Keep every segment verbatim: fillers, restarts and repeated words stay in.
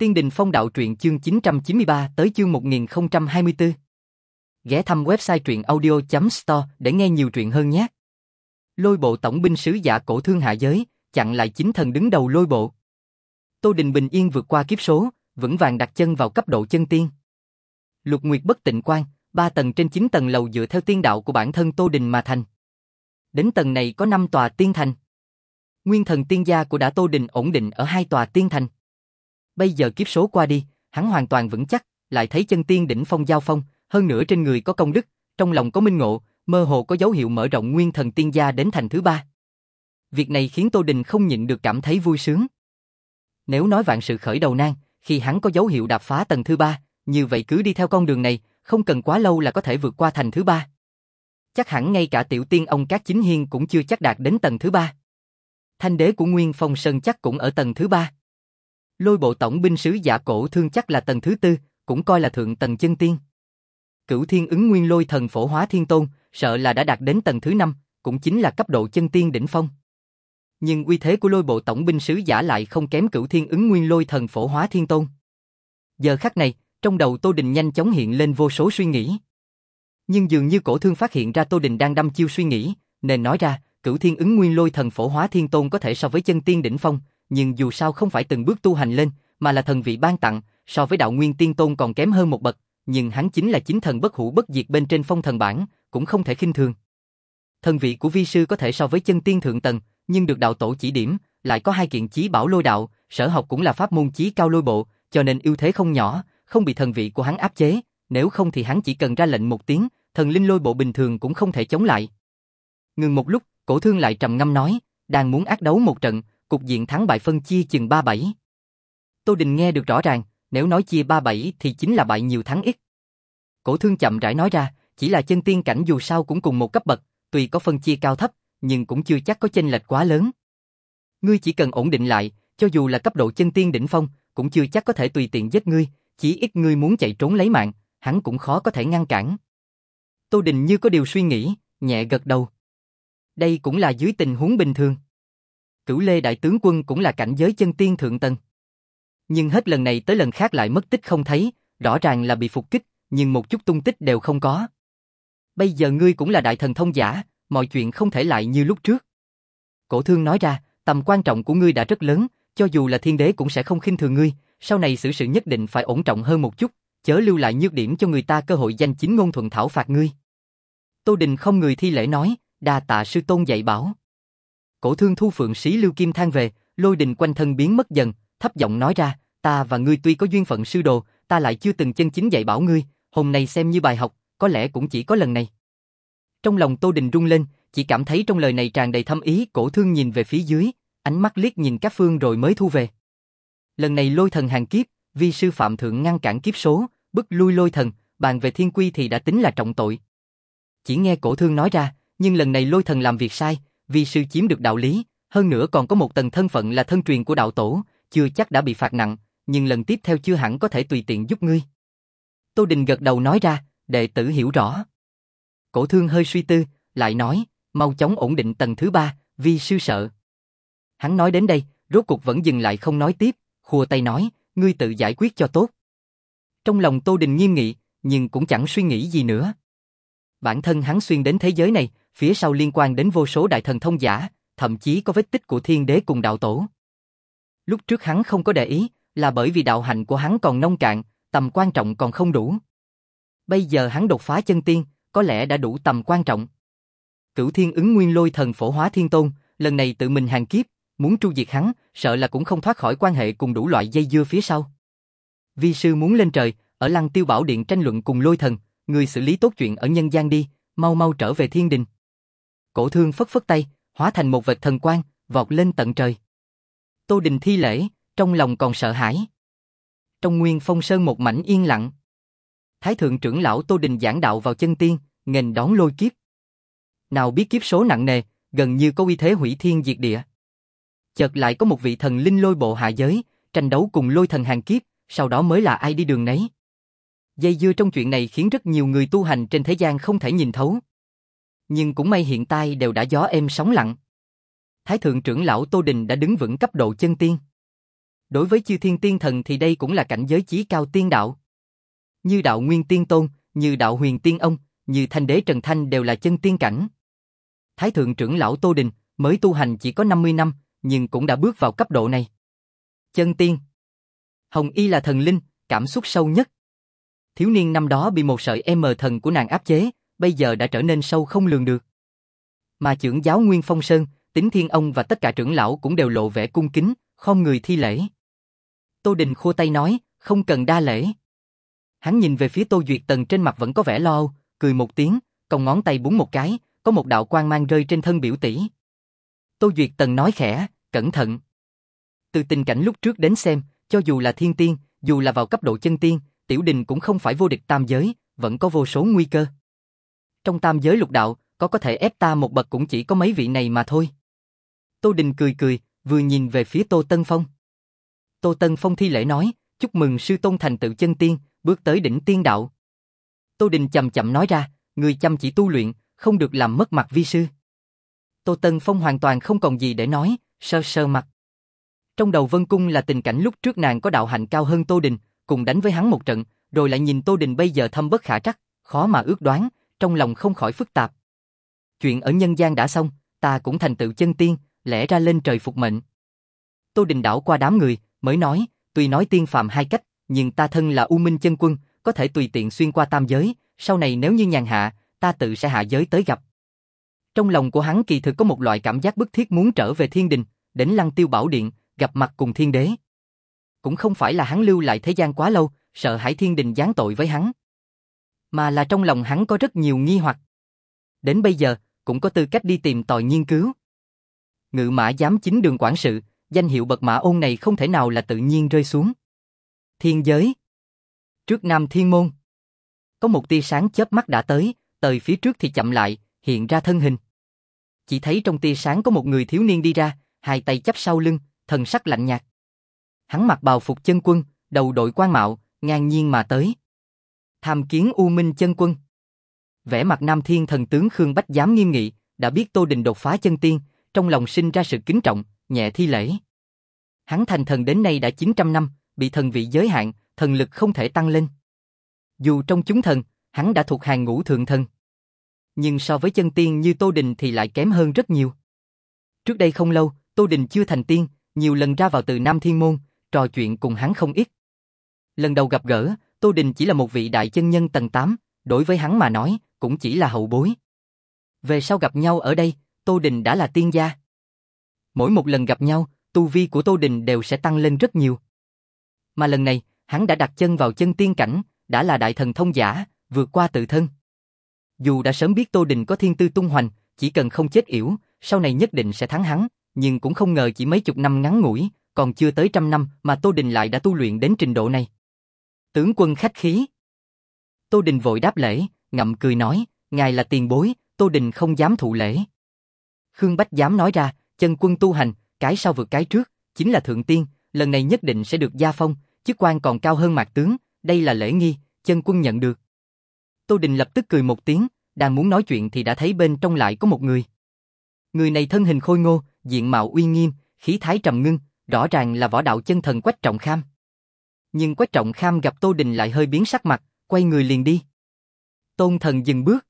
Tiên Đình Phong Đạo Truyện chương chín trăm chín mươi ba tới chương một nghìn không trăm hai mươi tư. Ghé thăm website truyện audio chấm store để nghe nhiều truyện hơn nhé. Lôi bộ tổng binh sứ giả cổ thương hạ giới, chặn lại chính thần đứng đầu lôi bộ. Tô Đình bình yên vượt qua kiếp số, vững vàng đặt chân vào cấp độ chân tiên. Lục Nguyệt Bất Tịnh Quan, ba tầng trên chín tầng lầu dựa theo tiên đạo của bản thân Tô Đình mà thành. Đến tầng này có năm tòa tiên thành. Nguyên thần tiên gia của đã Tô Đình ổn định ở hai tòa tiên thành. Bây giờ kiếp số qua đi, hắn hoàn toàn vững chắc, lại thấy chân tiên đỉnh phong giao phong, hơn nữa trên người có công đức, trong lòng có minh ngộ, mơ hồ có dấu hiệu mở rộng nguyên thần tiên gia đến thành thứ ba. Việc này khiến Tô Đình không nhịn được cảm thấy vui sướng. Nếu nói vạn sự khởi đầu nan, khi hắn có dấu hiệu đạp phá tầng thứ ba, như vậy cứ đi theo con đường này, không cần quá lâu là có thể vượt qua thành thứ ba. Chắc hẳn ngay cả tiểu tiên ông Cát Chính Hiên cũng chưa chắc đạt đến tầng thứ ba. Thanh đế của Nguyên Phong Sơn chắc cũng ở tầng thứ ba. Lôi bộ tổng binh sứ giả cổ thương chắc là tầng thứ tư, cũng coi là thượng tầng chân tiên. Cửu Thiên Ứng Nguyên Lôi Thần Phổ Hóa Thiên Tôn, sợ là đã đạt đến tầng thứ năm, cũng chính là cấp độ chân tiên đỉnh phong. Nhưng uy thế của lôi bộ tổng binh sứ giả lại không kém Cửu Thiên Ứng Nguyên Lôi Thần Phổ Hóa Thiên Tôn. Giờ khắc này, trong đầu Tô Đình nhanh chóng hiện lên vô số suy nghĩ. Nhưng dường như cổ thương phát hiện ra Tô Đình đang đăm chiêu suy nghĩ, nên nói ra, Cửu Thiên Ứng Nguyên Lôi Thần Phổ Hóa Thiên Tôn có thể so với chân tiên đỉnh phong, nhưng dù sao không phải từng bước tu hành lên, mà là thần vị ban tặng, so với đạo nguyên tiên tôn còn kém hơn một bậc, nhưng hắn chính là chính thần bất hủ bất diệt bên trên phong thần bảng, cũng không thể khinh thường. Thần vị của vi sư có thể so với chân tiên thượng tầng, nhưng được đạo tổ chỉ điểm, lại có hai kiện chí bảo lôi đạo, sở học cũng là pháp môn chí cao lôi bộ, cho nên ưu thế không nhỏ, không bị thần vị của hắn áp chế, nếu không thì hắn chỉ cần ra lệnh một tiếng, thần linh lôi bộ bình thường cũng không thể chống lại. Ngừng một lúc, cổ thương lại trầm ngâm nói, đang muốn ác đấu một trận, cục diện thắng bại phân chia chừng ba bảy. Tô Đình nghe được rõ ràng, nếu nói chia ba bảy thì chính là bại nhiều thắng ít. Cổ thương chậm rãi nói ra, chỉ là chân tiên cảnh dù sao cũng cùng một cấp bậc, tuy có phân chia cao thấp, nhưng cũng chưa chắc có chênh lệch quá lớn. Ngươi chỉ cần ổn định lại, cho dù là cấp độ chân tiên đỉnh phong, cũng chưa chắc có thể tùy tiện giết ngươi, chỉ ít ngươi muốn chạy trốn lấy mạng, hắn cũng khó có thể ngăn cản. Tô Đình như có điều suy nghĩ, nhẹ gật đầu. Đây cũng là dưới tình huống bình thường. Cửu Lê đại tướng quân cũng là cảnh giới chân tiên thượng tầng. Nhưng hết lần này tới lần khác lại mất tích không thấy, rõ ràng là bị phục kích, nhưng một chút tung tích đều không có. Bây giờ ngươi cũng là đại thần thông giả, mọi chuyện không thể lại như lúc trước. Cổ thương nói ra, tầm quan trọng của ngươi đã rất lớn, cho dù là thiên đế cũng sẽ không khinh thường ngươi, sau này xử sự nhất định phải ổn trọng hơn một chút, chớ lưu lại nhược điểm cho người ta cơ hội danh chính ngôn thuận thảo phạt ngươi. Tô Đình không người thi lễ nói, đa tạ sư tôn dạy bảo. Cổ thương thu phượng xí lưu kim thang về, lôi đình quanh thân biến mất dần, thấp giọng nói ra, ta và ngươi tuy có duyên phận sư đồ, ta lại chưa từng chân chính dạy bảo ngươi, hôm nay xem như bài học, có lẽ cũng chỉ có lần này. Trong lòng Tô Đình rung lên, chỉ cảm thấy trong lời này tràn đầy thâm ý, cổ thương nhìn về phía dưới, ánh mắt liếc nhìn các phương rồi mới thu về. Lần này lôi thần hàng kiếp, vi sư phạm thượng ngăn cản kiếp số, bức lui lôi thần, bàn về thiên quy thì đã tính là trọng tội. Chỉ nghe cổ thương nói ra, nhưng lần này lôi thần làm việc sai, vi sư chiếm được đạo lý, hơn nữa còn có một tầng thân phận là thân truyền của đạo tổ, chưa chắc đã bị phạt nặng, nhưng lần tiếp theo chưa hẳn có thể tùy tiện giúp ngươi. Tô Đình gật đầu nói ra, đệ tử hiểu rõ. Cổ thương hơi suy tư, lại nói, mau chóng ổn định tầng thứ ba, vi sư sợ. Hắn nói đến đây, rốt cuộc vẫn dừng lại không nói tiếp, khua tay nói, ngươi tự giải quyết cho tốt. Trong lòng Tô Đình nghiêm nghị, nhưng cũng chẳng suy nghĩ gì nữa. Bản thân hắn xuyên đến thế giới này, phía sau liên quan đến vô số đại thần thông giả, thậm chí có vết tích của thiên đế cùng đạo tổ. Lúc trước hắn không có để ý, là bởi vì đạo hạnh của hắn còn nông cạn, tầm quan trọng còn không đủ. Bây giờ hắn đột phá chân tiên, có lẽ đã đủ tầm quan trọng. Cửu Thiên Ứng Nguyên Lôi Thần Phổ Hóa Thiên Tôn, lần này tự mình hàng kiếp, muốn tru diệt hắn, sợ là cũng không thoát khỏi quan hệ cùng đủ loại dây dưa phía sau. Vi sư muốn lên trời, ở Lăng Tiêu Bảo Điện tranh luận cùng lôi thần, người xử lý tốt chuyện ở nhân gian đi, mau mau trở về thiên đình. Cổ thương phất phất tay, hóa thành một vệt thần quang, vọt lên tận trời. Tô Đình thi lễ, trong lòng còn sợ hãi. Trong Nguyên Phong Sơn một mảnh yên lặng. Thái thượng trưởng lão Tô Đình giảng đạo vào chân tiên, nghênh đón lôi kiếp. Nào biết kiếp số nặng nề, gần như có uy thế hủy thiên diệt địa. Chợt lại có một vị thần linh lôi bộ hạ giới, tranh đấu cùng lôi thần hàng kiếp, sau đó mới là ai đi đường nấy. Dây dưa trong chuyện này khiến rất nhiều người tu hành trên thế gian không thể nhìn thấu. Nhưng cũng may hiện tại đều đã gió êm sóng lặng. Thái thượng trưởng lão Tô Đình đã đứng vững cấp độ chân tiên. Đối với chư thiên tiên thần thì đây cũng là cảnh giới chí cao tiên đạo. Như đạo Nguyên Tiên Tôn, như đạo Huyền Tiên Ông, như Thanh Đế Trần Thanh đều là chân tiên cảnh. Thái thượng trưởng lão Tô Đình mới tu hành chỉ có năm mươi năm, nhưng cũng đã bước vào cấp độ này. Chân tiên. Hồng Y là thần linh, cảm xúc sâu nhất. Thiếu niên năm đó bị một sợi M thần của nàng áp chế, bây giờ đã trở nên sâu không lường được. Mà trưởng giáo Nguyên Phong Sơn, Tính Thiên Ông và tất cả trưởng lão cũng đều lộ vẻ cung kính, khom người thi lễ. Tô Đình khua tay nói, không cần đa lễ. Hắn nhìn về phía Tô Duyệt Tần trên mặt vẫn có vẻ lo âu, cười một tiếng, cong ngón tay búng một cái, có một đạo quang mang rơi trên thân biểu tỷ. Tô Duyệt Tần nói khẽ, cẩn thận. Từ tình cảnh lúc trước đến xem, cho dù là thiên tiên, dù là vào cấp độ chân tiên, Tiểu Đình cũng không phải vô địch tam giới, vẫn có vô số nguy cơ. Trong tam giới lục đạo, có có thể ép ta một bậc cũng chỉ có mấy vị này mà thôi. Tô Đình cười cười, vừa nhìn về phía Tô Tân Phong. Tô Tân Phong thi lễ nói, chúc mừng sư tôn thành tựu chân tiên, bước tới đỉnh tiên đạo. Tô Đình chậm chậm nói ra, người chăm chỉ tu luyện, không được làm mất mặt vi sư. Tô Tân Phong hoàn toàn không còn gì để nói, sơ sơ mặt. Trong đầu Vân Cung là tình cảnh lúc trước nàng có đạo hạnh cao hơn Tô Đình, cùng đánh với hắn một trận, rồi lại nhìn Tô Đình bây giờ thâm bất khả trắc, khó mà ước đoán, trong lòng không khỏi phức tạp. Chuyện ở nhân gian đã xong, ta cũng thành tựu chân tiên, lẽ ra lên trời phục mệnh. Tô Đình đảo qua đám người, mới nói, tuy nói tiên phàm hai cách, nhưng ta thân là U Minh chân quân, có thể tùy tiện xuyên qua tam giới, sau này nếu như nhàn hạ, ta tự sẽ hạ giới tới gặp. Trong lòng của hắn kỳ thực có một loại cảm giác bức thiết muốn trở về thiên đình, đến Lăng Tiêu Bảo Điện, gặp mặt cùng thiên đế. Cũng không phải là hắn lưu lại thế gian quá lâu, sợ hãi thiên đình giáng tội với hắn, mà là trong lòng hắn có rất nhiều nghi hoặc. Đến bây giờ, cũng có tư cách đi tìm tòi nghiên cứu. Ngự mã giám chính đường quản sự, danh hiệu bậc mã ôn này không thể nào là tự nhiên rơi xuống. Thiên giới. Trước Nam Thiên Môn. Có một tia sáng chớp mắt đã tới, tới phía trước thì chậm lại, hiện ra thân hình. Chỉ thấy trong tia sáng có một người thiếu niên đi ra, hai tay chắp sau lưng, thần sắc lạnh nhạt. Hắn mặc bào phục chân quân, đầu đội quan mạo, ngang nhiên mà tới. Tham kiến U Minh chân quân. Vẻ mặt Nam Thiên thần tướng Khương Bách Giám nghiêm nghị, đã biết Tô Đình đột phá chân tiên, trong lòng sinh ra sự kính trọng, nhẹ thi lễ. Hắn thành thần đến nay đã chín trăm năm, bị thần vị giới hạn, thần lực không thể tăng lên. Dù trong chúng thần, hắn đã thuộc hàng ngũ thượng thần, nhưng so với chân tiên như Tô Đình thì lại kém hơn rất nhiều. Trước đây không lâu, Tô Đình chưa thành tiên, nhiều lần ra vào từ Nam Thiên Môn, trò chuyện cùng hắn không ít. Lần đầu gặp gỡ, Tô Đình chỉ là một vị đại chân nhân tầng tám, đối với hắn mà nói, cũng chỉ là hậu bối. Về sau gặp nhau ở đây, Tô Đình đã là tiên gia. Mỗi một lần gặp nhau, tu vi của Tô Đình đều sẽ tăng lên rất nhiều. Mà lần này, hắn đã đặt chân vào chân tiên cảnh, đã là đại thần thông giả, vượt qua tự thân. Dù đã sớm biết Tô Đình có thiên tư tung hoành, chỉ cần không chết yểu, sau này nhất định sẽ thắng hắn, nhưng cũng không ngờ chỉ mấy chục năm ngắn ngủi, còn chưa tới trăm năm mà Tô Đình lại đã tu luyện đến trình độ này. Tướng quân khách khí. Tô Đình vội đáp lễ, ngậm cười nói, ngài là tiền bối, Tô Đình không dám thụ lễ. Khương Bách Giám nói ra, chân quân tu hành, cái sau vượt cái trước, chính là thượng tiên, lần này nhất định sẽ được gia phong, chức quan còn cao hơn mạc tướng, đây là lễ nghi, chân quân nhận được. Tô Đình lập tức cười một tiếng, đang muốn nói chuyện thì đã thấy bên trong lại có một người. Người này thân hình khôi ngô, diện mạo uy nghiêm, khí thái trầm ngưng, rõ ràng là võ đạo chân thần Quách Trọng Kham. Nhưng Quách Trọng Kham gặp Tô Đình lại hơi biến sắc mặt, quay người liền đi. Tôn thần dừng bước.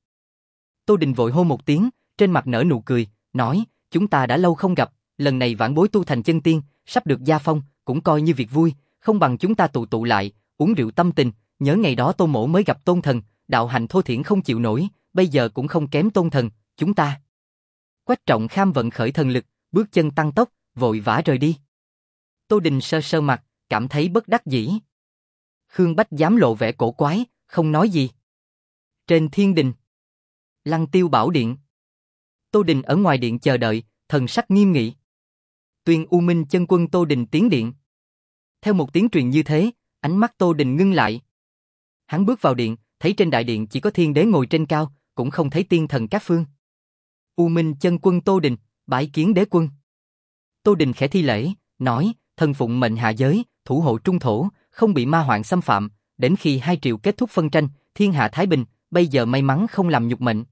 Tô Đình vội hô một tiếng, trên mặt nở nụ cười, nói, chúng ta đã lâu không gặp, lần này vãn bối tu thành chân tiên, sắp được gia phong, cũng coi như việc vui, không bằng chúng ta tụ tụ lại, uống rượu tâm tình, nhớ ngày đó Tô mỗ mới gặp Tôn thần, đạo hạnh thô thiển không chịu nổi, bây giờ cũng không kém Tôn thần, chúng ta. Quách Trọng Kham vận khởi thần lực, bước chân tăng tốc, vội vã rời đi. Tô Đình sơ sơ mặt, cảm thấy bất đắc dĩ. Khương Bách Giám lộ vẻ cổ quái, không nói gì. Trên thiên đình, Lăng Tiêu Bảo Điện. Tô Đình ở ngoài điện chờ đợi, thần sắc nghiêm nghị. Tuyên U Minh chân quân Tô Đình tiến điện. Theo một tiếng truyền như thế, ánh mắt Tô Đình ngưng lại. Hắn bước vào điện, thấy trên đại điện chỉ có thiên đế ngồi trên cao, cũng không thấy tiên thần các phương. U Minh chân quân Tô Đình, bái kiến đế quân. Tô Đình khẽ thi lễ, nói, thần phụng mệnh hạ giới, thủ hộ trung thổ, không bị ma hoạn xâm phạm, đến khi hai triều kết thúc phân tranh, thiên hạ thái bình, bây giờ may mắn không làm nhục mệnh.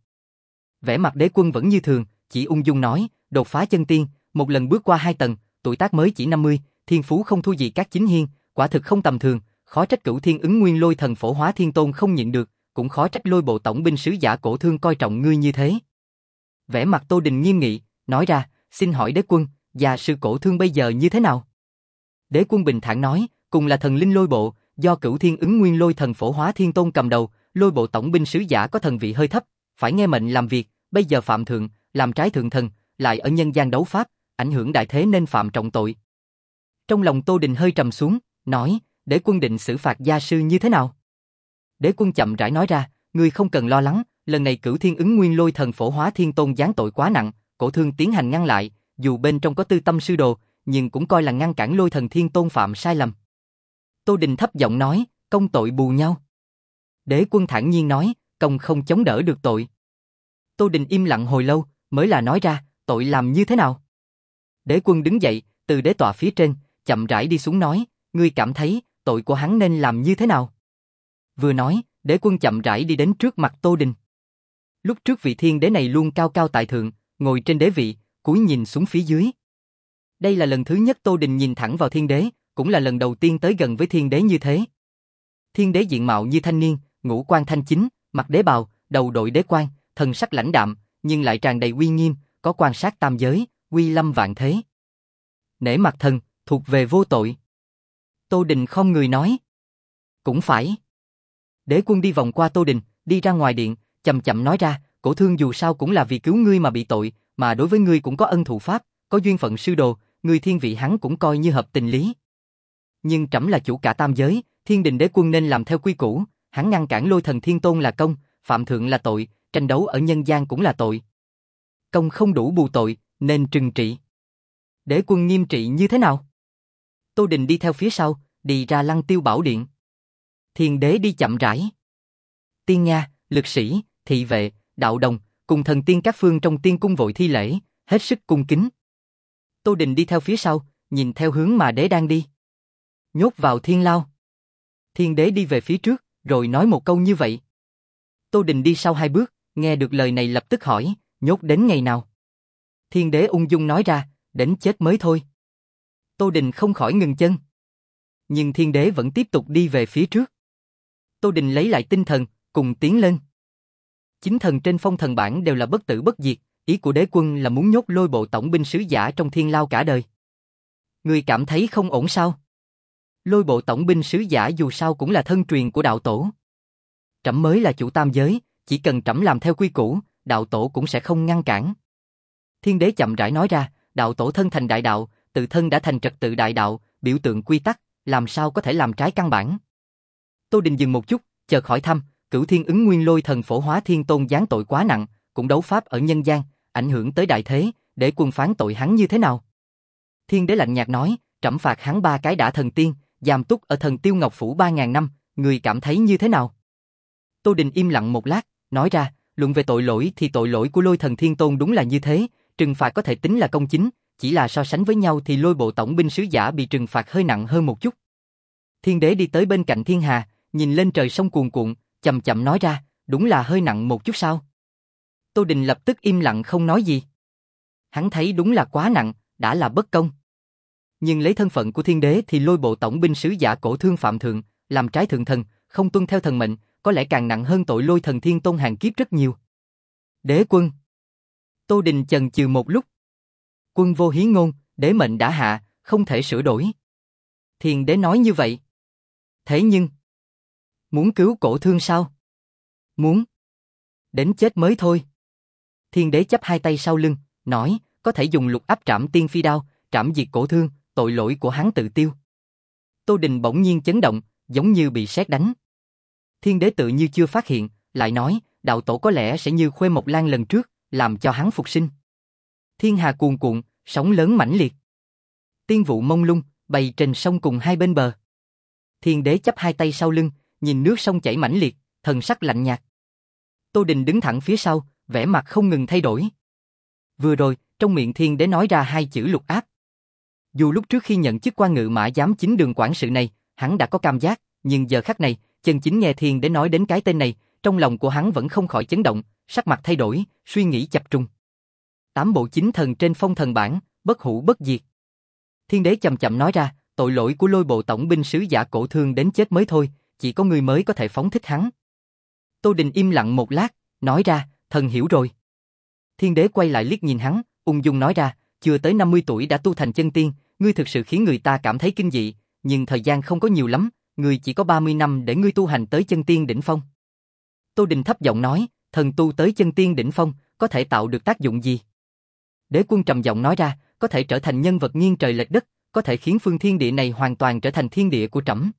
Vẻ mặt đế quân vẫn như thường, chỉ ung dung nói, đột phá chân tiên, một lần bước qua hai tầng, tuổi tác mới chỉ năm mươi, thiên phú không thua gì các chính hiên, quả thực không tầm thường, khó trách Cửu Thiên Ứng Nguyên Lôi Thần Phổ Hóa Thiên Tôn không nhịn được, cũng khó trách Lôi Bộ tổng binh sứ giả Cổ Thương coi trọng ngươi như thế. Vẻ mặt Tô Đình nghiêm nghị, nói ra, xin hỏi đế quân, gia sư Cổ Thương bây giờ như thế nào? Đế quân bình thản nói, cùng là thần linh Lôi Bộ, do Cửu Thiên Ứng Nguyên Lôi Thần Phổ Hóa Thiên Tôn cầm đầu, Lôi Bộ tổng binh sứ giả có thần vị hơi thấp, phải nghe mệnh làm việc, bây giờ phạm thượng, làm trái thượng thần, lại ở nhân gian đấu pháp, ảnh hưởng đại thế nên phạm trọng tội. Trong lòng Tô Đình hơi trầm xuống, nói, đế quân định xử phạt gia sư như thế nào? Đế quân chậm rãi nói ra, ngươi không cần lo lắng, lần này Cửu Thiên Ứng Nguyên Lôi Thần Phổ Hóa Thiên Tôn giáng tội quá nặng, Cổ Thương tiến hành ngăn lại, dù bên trong có tư tâm sư đồ, nhưng cũng coi là ngăn cản Lôi Thần Thiên Tôn phạm sai lầm. Tô Đình thấp giọng nói, công tội bù nhau. Đế quân thản nhiên nói, công không chống đỡ được tội. Tô Đình im lặng hồi lâu, mới là nói ra, tội làm như thế nào? Đế quân đứng dậy, từ đế tọa phía trên, chậm rãi đi xuống nói, ngươi cảm thấy, tội của hắn nên làm như thế nào? Vừa nói, đế quân chậm rãi đi đến trước mặt Tô Đình. Lúc trước vị thiên đế này luôn cao cao tại thượng, ngồi trên đế vị, cúi nhìn xuống phía dưới. Đây là lần thứ nhất Tô Đình nhìn thẳng vào thiên đế, cũng là lần đầu tiên tới gần với thiên đế như thế. Thiên đế diện mạo như thanh niên, ngũ quan thanh chính, mặc đế bào, đầu đội đế quan, thần sắc lãnh đạm, nhưng lại tràn đầy uy nghiêm, có quan sát tam giới, uy lâm vạn thế. Nể mặt thần, thuộc về vô tội. Tô Đình không người nói. Cũng phải. Đế quân đi vòng qua Tô Đình, đi ra ngoài điện, chậm chậm nói ra, Cổ Thương dù sao cũng là vì cứu ngươi mà bị tội, mà đối với ngươi cũng có ân thụ pháp, có duyên phận sư đồ, ngươi thiên vị hắn cũng coi như hợp tình lý. Nhưng trẫm là chủ cả tam giới, thiên đình đế quân nên làm theo quy củ, hắn ngăn cản Lôi Thần Thiên Tôn là công, phạm thượng là tội, tranh đấu ở nhân gian cũng là tội. Công không đủ bù tội, nên trừng trị. Đế quân nghiêm trị như thế nào? Tô Đình đi theo phía sau, đi ra Lăng Tiêu Bảo Điện. Thiên đế đi chậm rãi. Tiên Nga, lực sĩ, thị vệ, đạo đồng, cùng thần tiên các phương trong tiên cung vội thi lễ, hết sức cung kính. Tô Đình đi theo phía sau, nhìn theo hướng mà đế đang đi. Nhốt vào thiên lao. Thiên đế đi về phía trước, rồi nói một câu như vậy. Tô Đình đi sau hai bước, nghe được lời này lập tức hỏi, nhốt đến ngày nào? Thiên đế ung dung nói ra, đến chết mới thôi. Tô Đình không khỏi ngừng chân. Nhưng thiên đế vẫn tiếp tục đi về phía trước. Tô Đình lấy lại tinh thần, cùng tiến lên. Chính thần trên phong thần bảng đều là bất tử bất diệt, ý của đế quân là muốn nhốt Lôi Bộ tổng binh sứ giả trong thiên lao cả đời. Ngươi cảm thấy không ổn sao? Lôi Bộ tổng binh sứ giả dù sao cũng là thân truyền của đạo tổ. Trẫm mới là chủ tam giới, chỉ cần trẫm làm theo quy củ, đạo tổ cũng sẽ không ngăn cản. Thiên đế chậm rãi nói ra, đạo tổ thân thành đại đạo, tự thân đã thành trật tự đại đạo, biểu tượng quy tắc, làm sao có thể làm trái căn bản. Tô Đình dừng một chút, chợt hỏi thăm, Cửu Thiên Ứng Nguyên Lôi Thần Phổ Hóa Thiên Tôn giáng tội quá nặng, cũng đấu pháp ở nhân gian, ảnh hưởng tới đại thế, để quân phán tội hắn như thế nào? Thiên đế lạnh nhạt nói, trẫm phạt hắn ba cái đã thần tiên, giam túc ở Thần Tiêu Ngọc Phủ ba ngàn năm, người cảm thấy như thế nào? Tô Đình im lặng một lát, nói ra, luận về tội lỗi thì tội lỗi của Lôi Thần Thiên Tôn đúng là như thế, trừng phạt có thể tính là công chính, chỉ là so sánh với nhau thì Lôi Bộ tổng binh sứ giả bị trừng phạt hơi nặng hơn một chút. Thiên đế đi tới bên cạnh thiên hà, nhìn lên trời sông cuồn cuộn, chậm chậm nói ra, đúng là hơi nặng một chút sao? Tô Đình lập tức im lặng không nói gì. Hắn thấy đúng là quá nặng, đã là bất công. Nhưng lấy thân phận của thiên đế thì Lôi Bộ tổng binh sứ giả Cổ Thương phạm thượng, làm trái thượng thần, không tuân theo thần mệnh, có lẽ càng nặng hơn tội Lôi Thần Thiên Tôn hàng kiếp rất nhiều. Đế quân. Tô Đình chần chừ một lúc. Quân vô hí ngôn, đế mệnh đã hạ, không thể sửa đổi. Thiên đế nói như vậy. Thế nhưng, muốn cứu Cổ Thương sao? Muốn. Đến chết mới thôi. Thiên đế chắp hai tay sau lưng, nói, có thể dùng lục áp trảm tiên phi đao, trảm diệt Cổ Thương, tội lỗi của hắn tự tiêu. Tô Đình bỗng nhiên chấn động, giống như bị sét đánh. Thiên đế tự như chưa phát hiện, lại nói, đạo tổ có lẽ sẽ như Khuê Mộc Lan lần trước, làm cho hắn phục sinh. Thiên hà cuồn cuộn, sóng lớn mãnh liệt. Tiên vụ mông lung, bay trên sông cùng hai bên bờ. Thiên đế chắp hai tay sau lưng, nhìn nước sông chảy mãnh liệt, thần sắc lạnh nhạt. Tô Đình đứng thẳng phía sau, vẻ mặt không ngừng thay đổi. Vừa rồi, trong miệng thiên đế nói ra hai chữ lục áp. Dù lúc trước khi nhận chức quan ngự mã giám chính đường quản sự này, hắn đã có cảm giác, nhưng giờ khắc này, chân chính nghe thiên đế nói đến cái tên này, trong lòng của hắn vẫn không khỏi chấn động, sắc mặt thay đổi, suy nghĩ chập trùng. Tám bộ chính thần trên phong thần bảng, bất hủ bất diệt. Thiên đế chậm chậm nói ra, tội lỗi của Lôi Bộ tổng binh sứ Giả Cổ Thương đến chết mới thôi, chỉ có ngươi mới có thể phóng thích hắn. Tô Đình im lặng một lát, nói ra, thần hiểu rồi. Thiên đế quay lại liếc nhìn hắn, ung dung nói ra, chưa tới năm mươi tuổi đã tu thành chân tiên, ngươi thực sự khiến người ta cảm thấy kinh dị, nhưng thời gian không có nhiều lắm, ngươi chỉ có ba mươi năm để ngươi tu hành tới chân tiên đỉnh phong. Tô Đình thấp giọng nói, thần tu tới chân tiên đỉnh phong, có thể tạo được tác dụng gì? Đế quân trầm giọng nói ra, có thể trở thành nhân vật nghiêng trời lệch đất, có thể khiến phương thiên địa này hoàn toàn trở thành thiên địa của trẫm.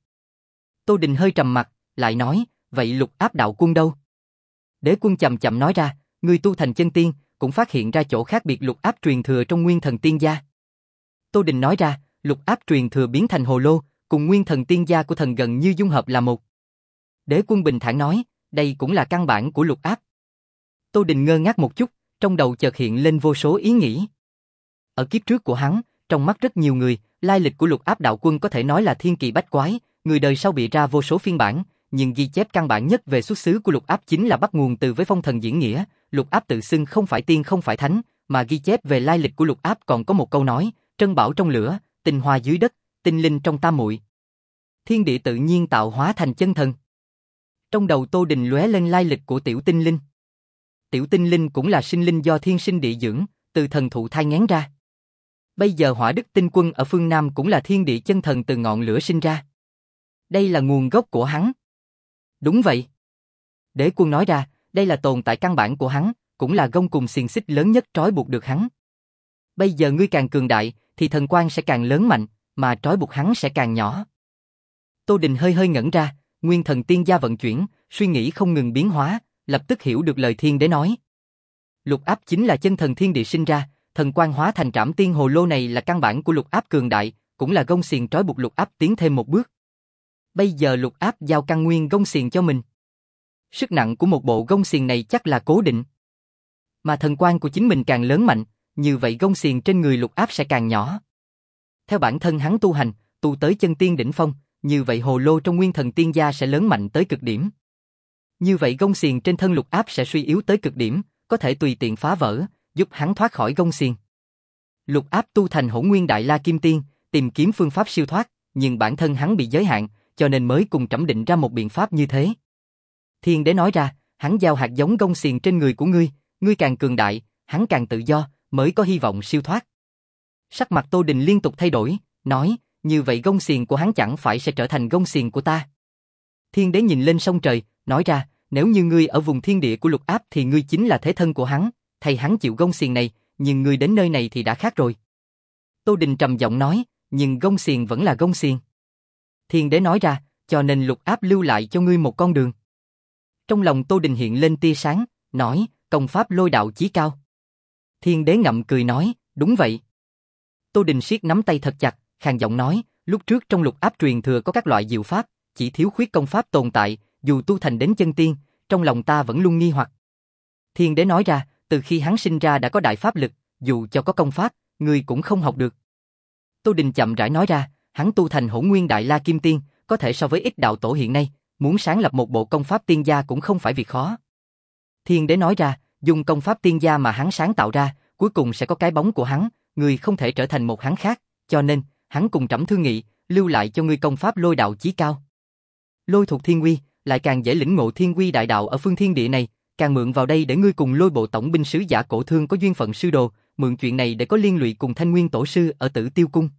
Tô Đình hơi trầm mặt, lại nói, vậy Lục Áp đạo quân đâu? Đế quân chậm chậm nói ra, ngươi tu thành chân tiên, cũng phát hiện ra chỗ khác biệt Lục Áp truyền thừa trong Nguyên Thần Tiên Gia. Tô Đình nói ra, Lục Áp truyền thừa biến thành hồ lô, cùng Nguyên Thần Tiên Gia của thần gần như dung hợp là một. Đế quân bình thản nói, đây cũng là căn bản của Lục Áp. Tô Đình ngơ ngác một chút, trong đầu chợt hiện lên vô số ý nghĩ. Ở kiếp trước của hắn, trong mắt rất nhiều người, lai lịch của Lục Áp đạo quân có thể nói là thiên kỳ bách quái, người đời sau bịa ra vô số phiên bản, nhưng ghi chép căn bản nhất về xuất xứ của Lục Áp chính là bắt nguồn từ với phong thần diễn nghĩa. Lục Áp tự xưng không phải tiên không phải thánh, mà ghi chép về lai lịch của Lục Áp còn có một câu nói, trân bảo trong lửa, tinh hoa dưới đất, tinh linh trong tam muội. Thiên địa tự nhiên tạo hóa thành chân thần. Trong đầu Tô Đình lóe lên lai lịch của tiểu tinh linh. Tiểu tinh linh cũng là sinh linh do thiên sinh địa dưỡng, từ thần thụ thai nghén ra. Bây giờ Hỏa Đức Tinh Quân ở phương Nam cũng là thiên địa chân thần từ ngọn lửa sinh ra. Đây là nguồn gốc của hắn. Đúng vậy. Đế quân nói ra, đây là tồn tại căn bản của hắn, cũng là gông cùng xiềng xích lớn nhất trói buộc được hắn. Bây giờ ngươi càng cường đại, thì thần quang sẽ càng lớn mạnh, mà trói buộc hắn sẽ càng nhỏ. Tô Đình hơi hơi ngẩn ra, Nguyên Thần Tiên Gia vận chuyển, suy nghĩ không ngừng biến hóa, lập tức hiểu được lời thiên đế nói. Lục Áp chính là chân thần thiên địa sinh ra, thần quang hóa thành trảm tiên hồ lô này là căn bản của Lục Áp cường đại, cũng là gông xiềng trói buộc Lục Áp tiến thêm một bước. Bây giờ Lục Áp giao căn nguyên gông xiềng cho mình. Sức nặng của một bộ gông xiềng này chắc là cố định. Mà thần quang của chính mình càng lớn mạnh, như vậy gông xiềng trên người Lục Áp sẽ càng nhỏ. Theo bản thân hắn tu hành, tu tới chân tiên đỉnh phong, như vậy hồ lô trong Nguyên Thần Tiên Gia sẽ lớn mạnh tới cực điểm. Như vậy gông xiềng trên thân Lục Áp sẽ suy yếu tới cực điểm, có thể tùy tiện phá vỡ, giúp hắn thoát khỏi gông xiềng. Lục Áp tu thành Hỗn Nguyên Đại La Kim Tiên, tìm kiếm phương pháp siêu thoát, nhưng bản thân hắn bị giới hạn, cho nên mới cùng trẫm định ra một biện pháp như thế. Thiên đế nói ra, hắn giao hạt giống gông xiềng trên người của ngươi, ngươi càng cường đại, hắn càng tự do, mới có hy vọng siêu thoát. Sắc mặt Tô Đình liên tục thay đổi, nói, như vậy gông xiềng của hắn chẳng phải sẽ trở thành gông xiềng của ta. Thiên đế nhìn lên sông trời, nói ra, nếu như ngươi ở vùng thiên địa của Lục Áp thì ngươi chính là thế thân của hắn, thầy hắn chịu gông xiềng này, nhưng ngươi đến nơi này thì đã khác rồi. Tô Đình trầm giọng nói, nhưng gông xiềng vẫn là gông xiềng. Thiên đế nói ra, cho nên Lục Áp lưu lại cho ngươi một con đường. Trong lòng Tô Đình hiện lên tia sáng, nói, công pháp lôi đạo chí cao. Thiên đế ngậm cười nói, đúng vậy. Tô Đình siết nắm tay thật chặt, khàn giọng nói, lúc trước trong Lục Áp truyền thừa có các loại diệu pháp, chỉ thiếu khuyết công pháp tồn tại, dù tu thành đến chân tiên, trong lòng ta vẫn luôn nghi hoặc. Thiên đế nói ra, từ khi hắn sinh ra đã có đại pháp lực, dù cho có công pháp, người cũng không học được. Tô Đình chậm rãi nói ra, hắn tu thành Hỗn Nguyên Đại La Kim Tiên, có thể so với ít đạo tổ hiện nay, muốn sáng lập một bộ công pháp tiên gia cũng không phải việc khó. Thiên đế nói ra, dùng công pháp tiên gia mà hắn sáng tạo ra, cuối cùng sẽ có cái bóng của hắn, người không thể trở thành một hắn khác, cho nên, hắn cùng trẫm thương nghị, lưu lại cho ngươi công pháp lôi đạo chí cao. Lôi thuộc thiên uy, lại càng dễ lĩnh ngộ thiên uy đại đạo ở phương thiên địa này, càng mượn vào đây để ngươi cùng Lôi Bộ tổng binh sứ Giả Cổ Thương có duyên phận sư đồ, mượn chuyện này để có liên lụy cùng Thanh Nguyên tổ sư ở Tử Tiêu cung.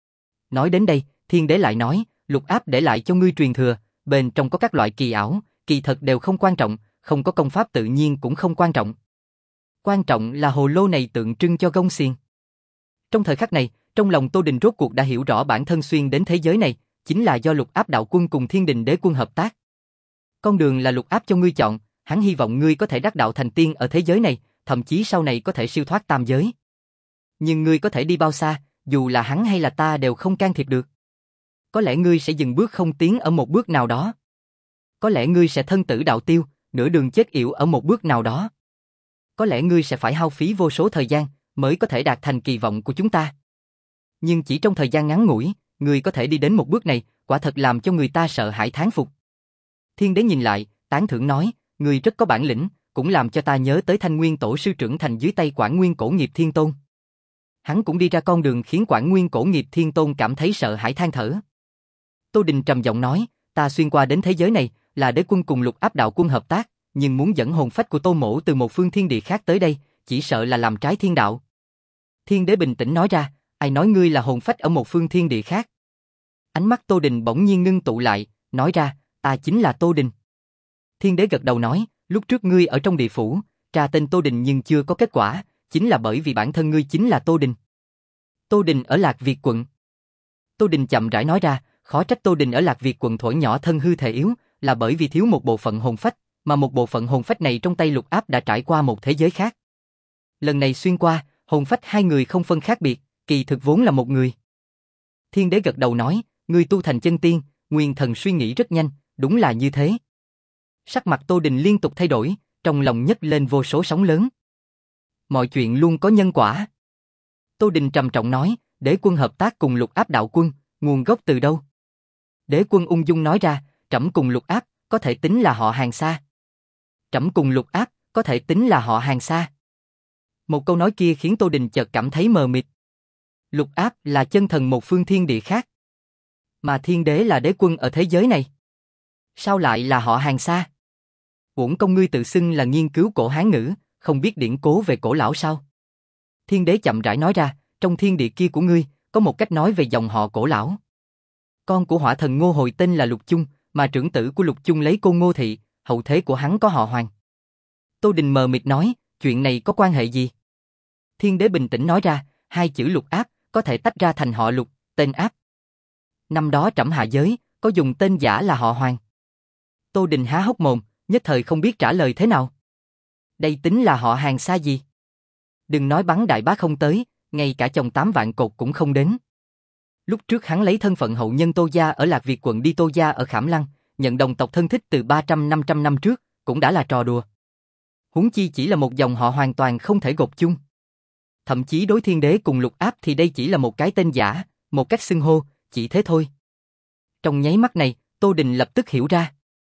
Nói đến đây, thiên đế lại nói, Lục Áp để lại cho ngươi truyền thừa, bên trong có các loại kỳ ảo, kỳ thật đều không quan trọng, không có công pháp tự nhiên cũng không quan trọng. Quan trọng là hồ lô này tượng trưng cho gông xiềng. Trong thời khắc này, trong lòng Tô Đình rốt cuộc đã hiểu rõ bản thân xuyên đến thế giới này, chính là do Lục Áp đạo quân cùng Thiên Đình đế quân hợp tác. Con đường là Lục Áp cho ngươi chọn, hắn hy vọng ngươi có thể đắc đạo thành tiên ở thế giới này, thậm chí sau này có thể siêu thoát tam giới. Nhưng ngươi có thể đi bao xa, dù là hắn hay là ta đều không can thiệp được. Có lẽ ngươi sẽ dừng bước không tiến ở một bước nào đó. Có lẽ ngươi sẽ thân tử đạo tiêu, nửa đường chết yểu ở một bước nào đó. Có lẽ ngươi sẽ phải hao phí vô số thời gian mới có thể đạt thành kỳ vọng của chúng ta. Nhưng chỉ trong thời gian ngắn ngủi, ngươi có thể đi đến một bước này, quả thật làm cho người ta sợ hãi thán phục. Thiên đế nhìn lại, tán thưởng nói, ngươi rất có bản lĩnh, cũng làm cho ta nhớ tới Thanh Nguyên tổ sư trưởng thành dưới tay Quản Nguyên Cổ Nghiệp Thiên Tôn. Hắn cũng đi ra con đường khiến Quảng Nguyên Cổ Nghiệp Thiên Tôn cảm thấy sợ hãi than thở. Tô Đình trầm giọng nói, ta xuyên qua đến thế giới này, là đế quân cùng Lục Áp đạo quân hợp tác, nhưng muốn dẫn hồn phách của Tô Mỗ từ một phương thiên địa khác tới đây, chỉ sợ là làm trái thiên đạo. Thiên đế bình tĩnh nói ra, ai nói ngươi là hồn phách ở một phương thiên địa khác? Ánh mắt Tô Đình bỗng nhiên ngưng tụ lại, nói ra, ta chính là Tô Đình. Thiên đế gật đầu nói, lúc trước ngươi ở trong địa phủ, tra tên Tô Đình nhưng chưa có kết quả, chính là bởi vì bản thân ngươi chính là Tô Đình. Tô Đình ở Lạc Việt quận. Tô Đình chậm rãi nói ra, khó trách Tô Đình ở Lạc Việt quận thổi nhỏ thân hư thể yếu, là bởi vì thiếu một bộ phận hồn phách, mà một bộ phận hồn phách này trong tay Lục Áp đã trải qua một thế giới khác. Lần này xuyên qua, hồn phách hai người không phân khác biệt, kỳ thực vốn là một người. Thiên đế gật đầu nói, ngươi tu thành chân tiên, nguyên thần suy nghĩ rất nhanh, đúng là như thế. Sắc mặt Tô Đình liên tục thay đổi, trong lòng nhấc lên vô số sóng lớn. Mọi chuyện luôn có nhân quả. Tô Đình trầm trọng nói, đế quân hợp tác cùng Lục Áp đạo quân, nguồn gốc từ đâu? Đế quân ung dung nói ra, trẫm cùng Lục Áp, có thể tính là họ hàng xa. Trẫm cùng Lục Áp, có thể tính là họ hàng xa. Một câu nói kia khiến Tô Đình chợt cảm thấy mờ mịt. Lục Áp là chân thần một phương thiên địa khác, mà thiên đế là đế quân ở thế giới này. Sao lại là họ hàng xa? Uổng công ngươi tự xưng là nghiên cứu cổ Hán ngữ, không biết điển cố về cổ lão sao? Thiên đế chậm rãi nói ra, trong thiên địa kia của ngươi, có một cách nói về dòng họ cổ lão. Con của hỏa thần Ngô Hồi tên là Lục Chung, mà trưởng tử của Lục Chung lấy cô Ngô Thị, hậu thế của hắn có họ Hoàng. Tô Đình mờ mịt nói, chuyện này có quan hệ gì? Thiên đế bình tĩnh nói ra, hai chữ Lục Áp có thể tách ra thành họ Lục, tên Áp. Năm đó trẫm hạ giới, có dùng tên giả là họ Hoàng. Tô Đình há hốc mồm, nhất thời không biết trả lời thế nào. Đây tính là họ hàng xa gì? Đừng nói bắn đại bá không tới, ngay cả chồng tám vạn cột cũng không đến. Lúc trước hắn lấy thân phận hậu nhân Tô gia ở Lạc Việt quận đi Tô gia ở Khảm Lăng, nhận đồng tộc thân thích từ ba trăm năm trăm năm trước, cũng đã là trò đùa. Huống chi chỉ là một dòng họ hoàn toàn không thể gộp chung. Thậm chí đối thiên đế cùng Lục Áp thì đây chỉ là một cái tên giả, một cách xưng hô, chỉ thế thôi. Trong nháy mắt này, Tô Đình lập tức hiểu ra.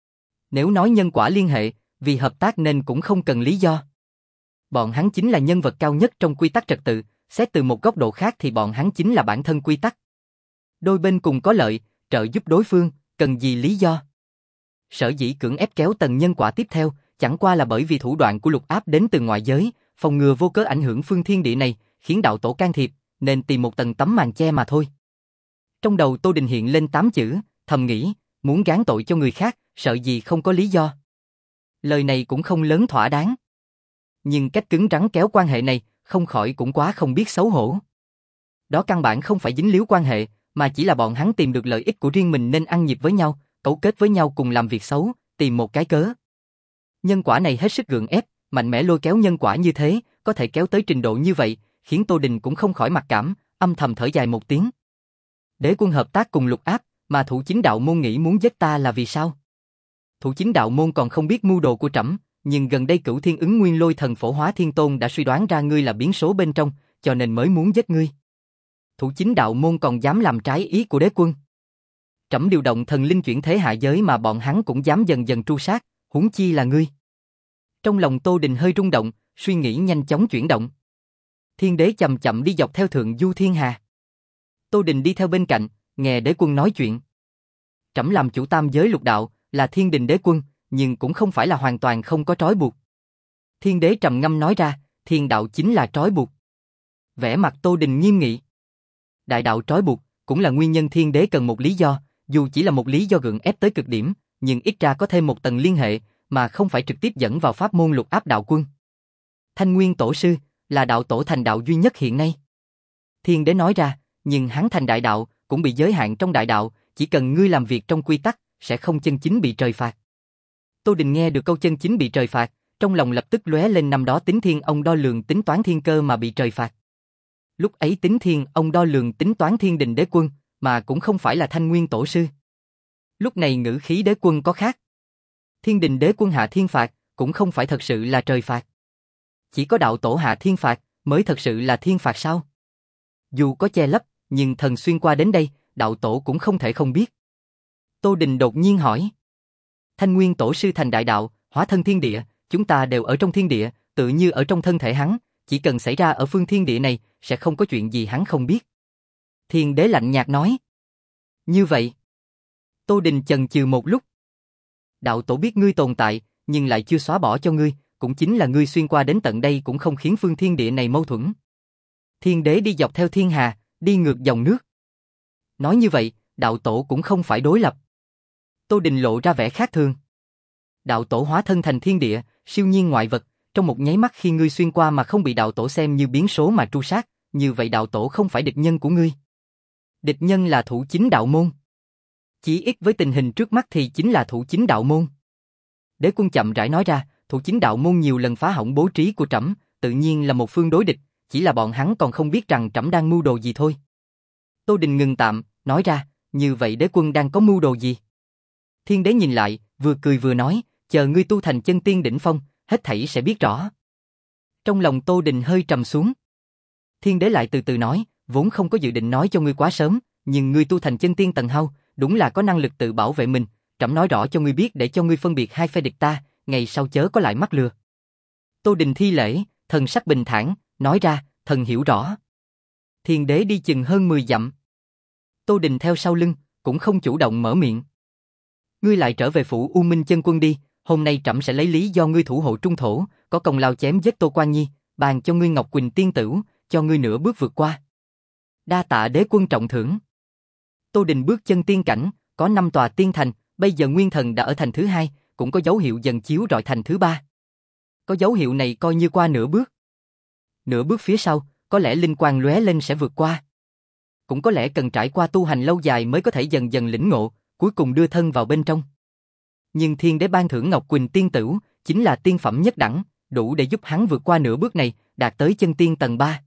Nếu nói nhân quả liên hệ, vì hợp tác nên cũng không cần lý do. Bọn hắn chính là nhân vật cao nhất trong quy tắc trật tự, xét từ một góc độ khác thì bọn hắn chính là bản thân quy tắc. Đôi bên cùng có lợi, trợ giúp đối phương, cần gì lý do? Sở dĩ cưỡng ép kéo tầng nhân quả tiếp theo, chẳng qua là bởi vì thủ đoạn của Lục Áp đến từ ngoại giới, phòng ngừa vô cớ ảnh hưởng phương thiên địa này, khiến đạo tổ can thiệp, nên tìm một tầng tấm màn che mà thôi. Trong đầu Tô Đình hiện lên tám chữ, thầm nghĩ, muốn gán tội cho người khác, sợ gì không có lý do. Lời này cũng không lớn thỏa đáng. Nhưng cách cứng rắn kéo quan hệ này, không khỏi cũng quá không biết xấu hổ. Đó căn bản không phải dính líu quan hệ, mà chỉ là bọn hắn tìm được lợi ích của riêng mình nên ăn nhịp với nhau, cấu kết với nhau cùng làm việc xấu, tìm một cái cớ. Nhân quả này hết sức gượng ép, mạnh mẽ lôi kéo nhân quả như thế, có thể kéo tới trình độ như vậy, khiến Tô Đình cũng không khỏi mặc cảm, âm thầm thở dài một tiếng. Đế quân hợp tác cùng Lục Áp, mà Thủ Chính Đạo môn nghĩ muốn giết ta là vì sao? Thủ Chính Đạo môn còn không biết mưu đồ của trẫm, nhưng gần đây Cửu Thiên Ứng Nguyên Lôi Thần Phổ Hóa Thiên Tôn đã suy đoán ra ngươi là biến số bên trong, cho nên mới muốn giết ngươi. Thủ Chính Đạo môn còn dám làm trái ý của đế quân. Trẫm điều động thần linh chuyển thế hạ giới mà bọn hắn cũng dám dần dần tru sát, huống chi là ngươi. Trong lòng Tô Đình hơi rung động, suy nghĩ nhanh chóng chuyển động. Thiên đế chậm chậm đi dọc theo thượng du thiên hà. Tô Đình đi theo bên cạnh, nghe đế quân nói chuyện. Trẫm làm chủ tam giới lục đạo, là thiên đình đế quân, nhưng cũng không phải là hoàn toàn không có trói buộc. Thiên đế trầm ngâm nói ra, thiên đạo chính là trói buộc. Vẻ mặt Tô Đình nghiêm nghị. Đại đạo trói buộc, cũng là nguyên nhân thiên đế cần một lý do, dù chỉ là một lý do gượng ép tới cực điểm, nhưng ít ra có thêm một tầng liên hệ, mà không phải trực tiếp dẫn vào pháp môn Lục Áp đạo quân. Thanh Nguyên Tổ sư, là đạo tổ thành đạo duy nhất hiện nay. Thiên đế nói ra, nhưng hắn thành đại đạo, cũng bị giới hạn trong đại đạo, chỉ cần ngươi làm việc trong quy tắc, sẽ không chân chính bị trời phạt. Tô Đình nghe được câu chân chính bị trời phạt, trong lòng lập tức lóe lên năm đó Tính Thiên ông đo lường tính toán thiên cơ mà bị trời phạt. Lúc ấy Tính Thiên ông đo lường tính toán thiên đình đế quân, mà cũng không phải là Thanh Nguyên Tổ sư. Lúc này ngữ khí đế quân có khác. Thiên đình đế quân hạ thiên phạt, cũng không phải thật sự là trời phạt. Chỉ có đạo tổ hạ thiên phạt, mới thật sự là thiên phạt sao? Dù có che lấp, nhưng thần xuyên qua đến đây, đạo tổ cũng không thể không biết. Tô Đình đột nhiên hỏi. Thanh Nguyên Tổ sư thành đại đạo, hóa thân thiên địa, chúng ta đều ở trong thiên địa, tự như ở trong thân thể hắn, chỉ cần xảy ra ở phương thiên địa này, sẽ không có chuyện gì hắn không biết. Thiên đế lạnh nhạt nói. Như vậy. Tô Đình chần chừ một lúc. Đạo tổ biết ngươi tồn tại, nhưng lại chưa xóa bỏ cho ngươi, cũng chính là ngươi xuyên qua đến tận đây cũng không khiến phương thiên địa này mâu thuẫn. Thiên đế đi dọc theo thiên hà, đi ngược dòng nước. Nói như vậy, đạo tổ cũng không phải đối lập. Tô Đình lộ ra vẻ khác thường. Đạo tổ hóa thân thành thiên địa, siêu nhiên ngoại vật, trong một nháy mắt khi ngươi xuyên qua mà không bị đạo tổ xem như biến số mà tru sát, như vậy đạo tổ không phải địch nhân của ngươi. Địch nhân là thủ chính đạo môn. Chỉ ít với tình hình trước mắt thì chính là thủ chính đạo môn. Đế quân chậm rãi nói ra, thủ chính đạo môn nhiều lần phá hỏng bố trí của trẫm, tự nhiên là một phương đối địch, chỉ là bọn hắn còn không biết rằng trẫm đang mưu đồ gì thôi. Tô Đình ngừng tạm, nói ra, như vậy đế quân đang có mưu đồ gì? Thiên đế nhìn lại, vừa cười vừa nói, chờ ngươi tu thành chân tiên đỉnh phong, hết thảy sẽ biết rõ. Trong lòng Tô Đình hơi trầm xuống. Thiên đế lại từ từ nói, vốn không có dự định nói cho ngươi quá sớm, nhưng ngươi tu thành chân tiên tầng hau, đúng là có năng lực tự bảo vệ mình, trẫm nói rõ cho ngươi biết để cho ngươi phân biệt hai phe địch ta, ngày sau chớ có lại mắc lừa. Tô Đình thi lễ, thần sắc bình thản, nói ra, thần hiểu rõ. Thiên đế đi chừng hơn mười dặm. Tô Đình theo sau lưng, cũng không chủ động mở miệng. Ngươi lại trở về phủ U Minh Chân Quân đi, hôm nay trẫm sẽ lấy lý do ngươi thủ hộ trung thổ, có công lao chém giết Tô Quan Nhi, bàn cho ngươi Ngọc Quỳnh tiên tửu, cho ngươi nửa bước vượt qua. Đa tạ đế quân trọng thưởng. Tô Đình bước chân tiên cảnh, có năm tòa tiên thành, bây giờ nguyên thần đã ở thành thứ hai, cũng có dấu hiệu dần chiếu rọi thành thứ ba. Có dấu hiệu này coi như qua nửa bước. Nửa bước phía sau, có lẽ linh quang lóe lên sẽ vượt qua. Cũng có lẽ cần trải qua tu hành lâu dài mới có thể dần dần lĩnh ngộ, cuối cùng đưa thân vào bên trong. Nhưng thiên đế ban thưởng Ngọc Quỳnh tiên tửu, chính là tiên phẩm nhất đẳng, đủ để giúp hắn vượt qua nửa bước này, đạt tới chân tiên tầng ba.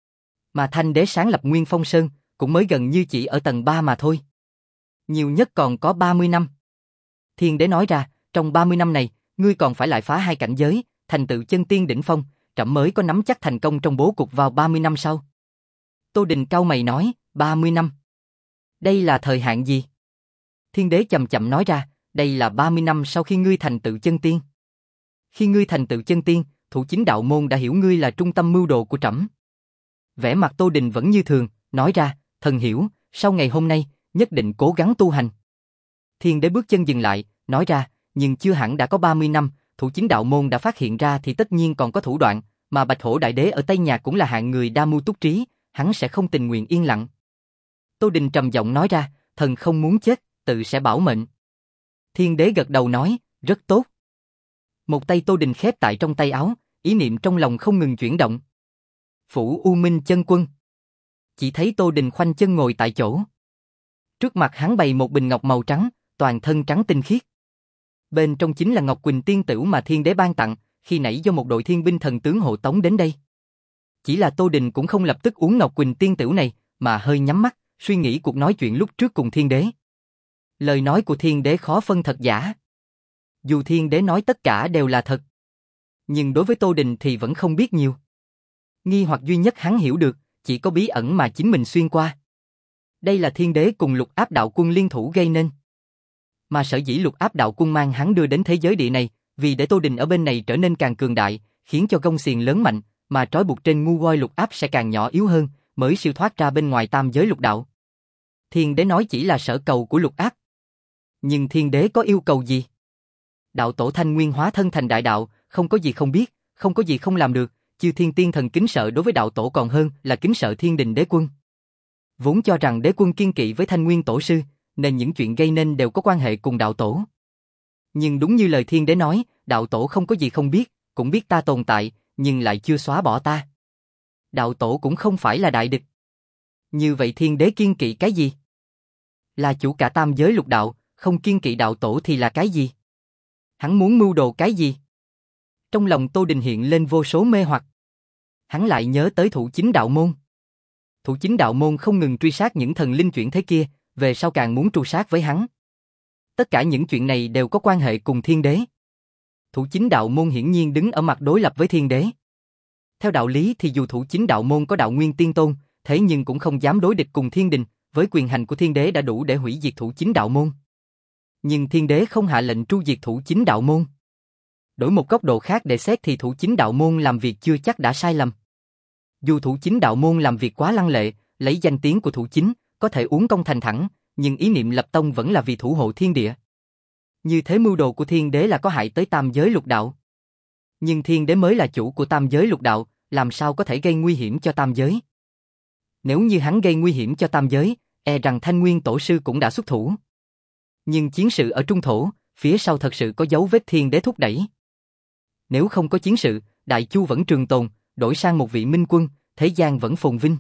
Mà thanh đế sáng lập Nguyên Phong Sơn, cũng mới gần như chỉ ở tầng ba mà thôi. Nhiều nhất còn có ba mươi năm. Thiên đế nói ra, trong ba mươi năm này, ngươi còn phải lại phá hai cảnh giới, thành tựu chân tiên đỉnh phong, trẫm mới có nắm chắc thành công trong bố cục vào ba mươi năm sau. Tô Đình cau mày nói, ba mươi năm. Đây là thời hạn gì? Thiên đế chậm chậm nói ra, đây là ba mươi năm sau khi ngươi thành tựu chân tiên. Khi ngươi thành tựu chân tiên, thủ chính đạo môn đã hiểu ngươi là trung tâm mưu đồ của trẫm. Vẻ mặt Tô Đình vẫn như thường, nói ra, thần hiểu, sau ngày hôm nay, nhất định cố gắng tu hành. Thiên đế bước chân dừng lại, nói ra, nhưng chưa hẳn đã có ba mươi năm, thủ chính đạo môn đã phát hiện ra thì tất nhiên còn có thủ đoạn, mà Bạch Hổ Đại Đế ở Tây Nhạc cũng là hạng người đa mưu túc trí, hắn sẽ không tình nguyện yên lặng. Tô Đình trầm giọng nói ra, thần không muốn chết, tự sẽ bảo mệnh. Thiên đế gật đầu nói, rất tốt. Một tay Tô Đình khép tại trong tay áo, ý niệm trong lòng không ngừng chuyển động. Phủ U Minh Chân Quân. Chỉ thấy Tô Đình khoanh chân ngồi tại chỗ. Trước mặt hắn bày một bình ngọc màu trắng, toàn thân trắng tinh khiết. Bên trong chính là Ngọc Quỳnh tiên tửu mà thiên đế ban tặng, khi nãy do một đội thiên binh thần tướng hộ tống đến đây. Chỉ là Tô Đình cũng không lập tức uống Ngọc Quỳnh tiên tửu này, mà hơi nhắm mắt, suy nghĩ cuộc nói chuyện lúc trước cùng thiên đế. Lời nói của thiên đế khó phân thật giả. Dù thiên đế nói tất cả đều là thật, nhưng đối với Tô Đình thì vẫn không biết nhiều. Nghi hoặc duy nhất hắn hiểu được, chỉ có bí ẩn mà chính mình xuyên qua. Đây là thiên đế cùng Lục Áp đạo quân liên thủ gây nên. Mà sở dĩ Lục Áp đạo quân mang hắn đưa đến thế giới địa này, vì để Tô Đình ở bên này trở nên càng cường đại, khiến cho gông xiềng lớn mạnh, mà trói buộc trên ngu voi Lục Áp sẽ càng nhỏ yếu hơn, mới siêu thoát ra bên ngoài tam giới lục đạo. Thiên đế nói chỉ là sở cầu của Lục Áp. Nhưng thiên đế có yêu cầu gì? Đạo tổ Thanh Nguyên hóa thân thành đại đạo, không có gì không biết, không có gì không làm được, chư thiên tiên thần kính sợ đối với đạo tổ còn hơn là kính sợ thiên đình đế quân. Vốn cho rằng đế quân kiên kỵ với Thanh Nguyên tổ sư, nên những chuyện gây nên đều có quan hệ cùng đạo tổ. Nhưng đúng như lời thiên đế nói, đạo tổ không có gì không biết, cũng biết ta tồn tại, nhưng lại chưa xóa bỏ ta. Đạo tổ cũng không phải là đại địch. Như vậy thiên đế kiên kỵ cái gì? Là chủ cả tam giới lục đạo, không kiên kỵ đạo tổ thì là cái gì? Hắn muốn mưu đồ cái gì? Trong lòng Tô Đình hiện lên vô số mê hoặc. Hắn lại nhớ tới thủ chính đạo môn. Thủ chính đạo môn không ngừng truy sát những thần linh chuyển thế kia, về sau càng muốn tru sát với hắn. Tất cả những chuyện này đều có quan hệ cùng thiên đế. Thủ chính đạo môn hiển nhiên đứng ở mặt đối lập với thiên đế. Theo đạo lý thì dù thủ chính đạo môn có đạo nguyên tiên tôn, thế nhưng cũng không dám đối địch cùng thiên đình, với quyền hành của thiên đế đã đủ để hủy diệt thủ chính đạo môn. Nhưng thiên đế không hạ lệnh tru diệt thủ chính đạo môn. Đổi một góc độ khác để xét thì thủ chính đạo môn làm việc chưa chắc đã sai lầm. Dù thủ chính đạo môn làm việc quá lăng lệ, lấy danh tiếng của thủ chính, có thể uốn công thành thẳng, nhưng ý niệm lập tông vẫn là vì thủ hộ thiên địa. Như thế mưu đồ của thiên đế là có hại tới tam giới lục đạo. Nhưng thiên đế mới là chủ của tam giới lục đạo, làm sao có thể gây nguy hiểm cho tam giới? Nếu như hắn gây nguy hiểm cho tam giới, e rằng Thanh Nguyên tổ sư cũng đã xuất thủ. Nhưng chiến sự ở Trung Thổ, phía sau thật sự có dấu vết thiên đế thúc đẩy. Nếu không có chiến sự, Đại Chu vẫn trường tồn, đổi sang một vị minh quân, thế gian vẫn phồn vinh.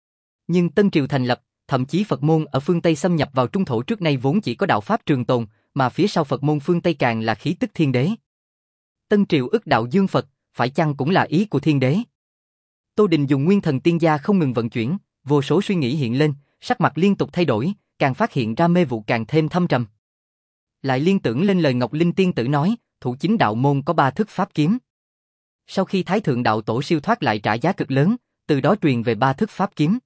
Nhưng Tân Triều thành lập, thậm chí Phật môn ở phương Tây xâm nhập vào Trung Thổ trước nay vốn chỉ có đạo Pháp trường tồn, mà phía sau Phật môn phương Tây càng là khí tức thiên đế. Tân Triều ức đạo dương Phật, phải chăng cũng là ý của thiên đế? Tô Đình dùng nguyên thần tiên gia không ngừng vận chuyển, vô số suy nghĩ hiện lên, sắc mặt liên tục thay đổi, càng phát hiện ra mê vụ càng thêm thâm trầm. Lại liên tưởng lên lời Ngọc Linh tiên tử nói, thủ chính đạo môn có ba thức pháp kiếm. Sau khi Thái Thượng đạo tổ siêu thoát lại trả giá cực lớn, từ đó truyền về ba thức pháp kiếm.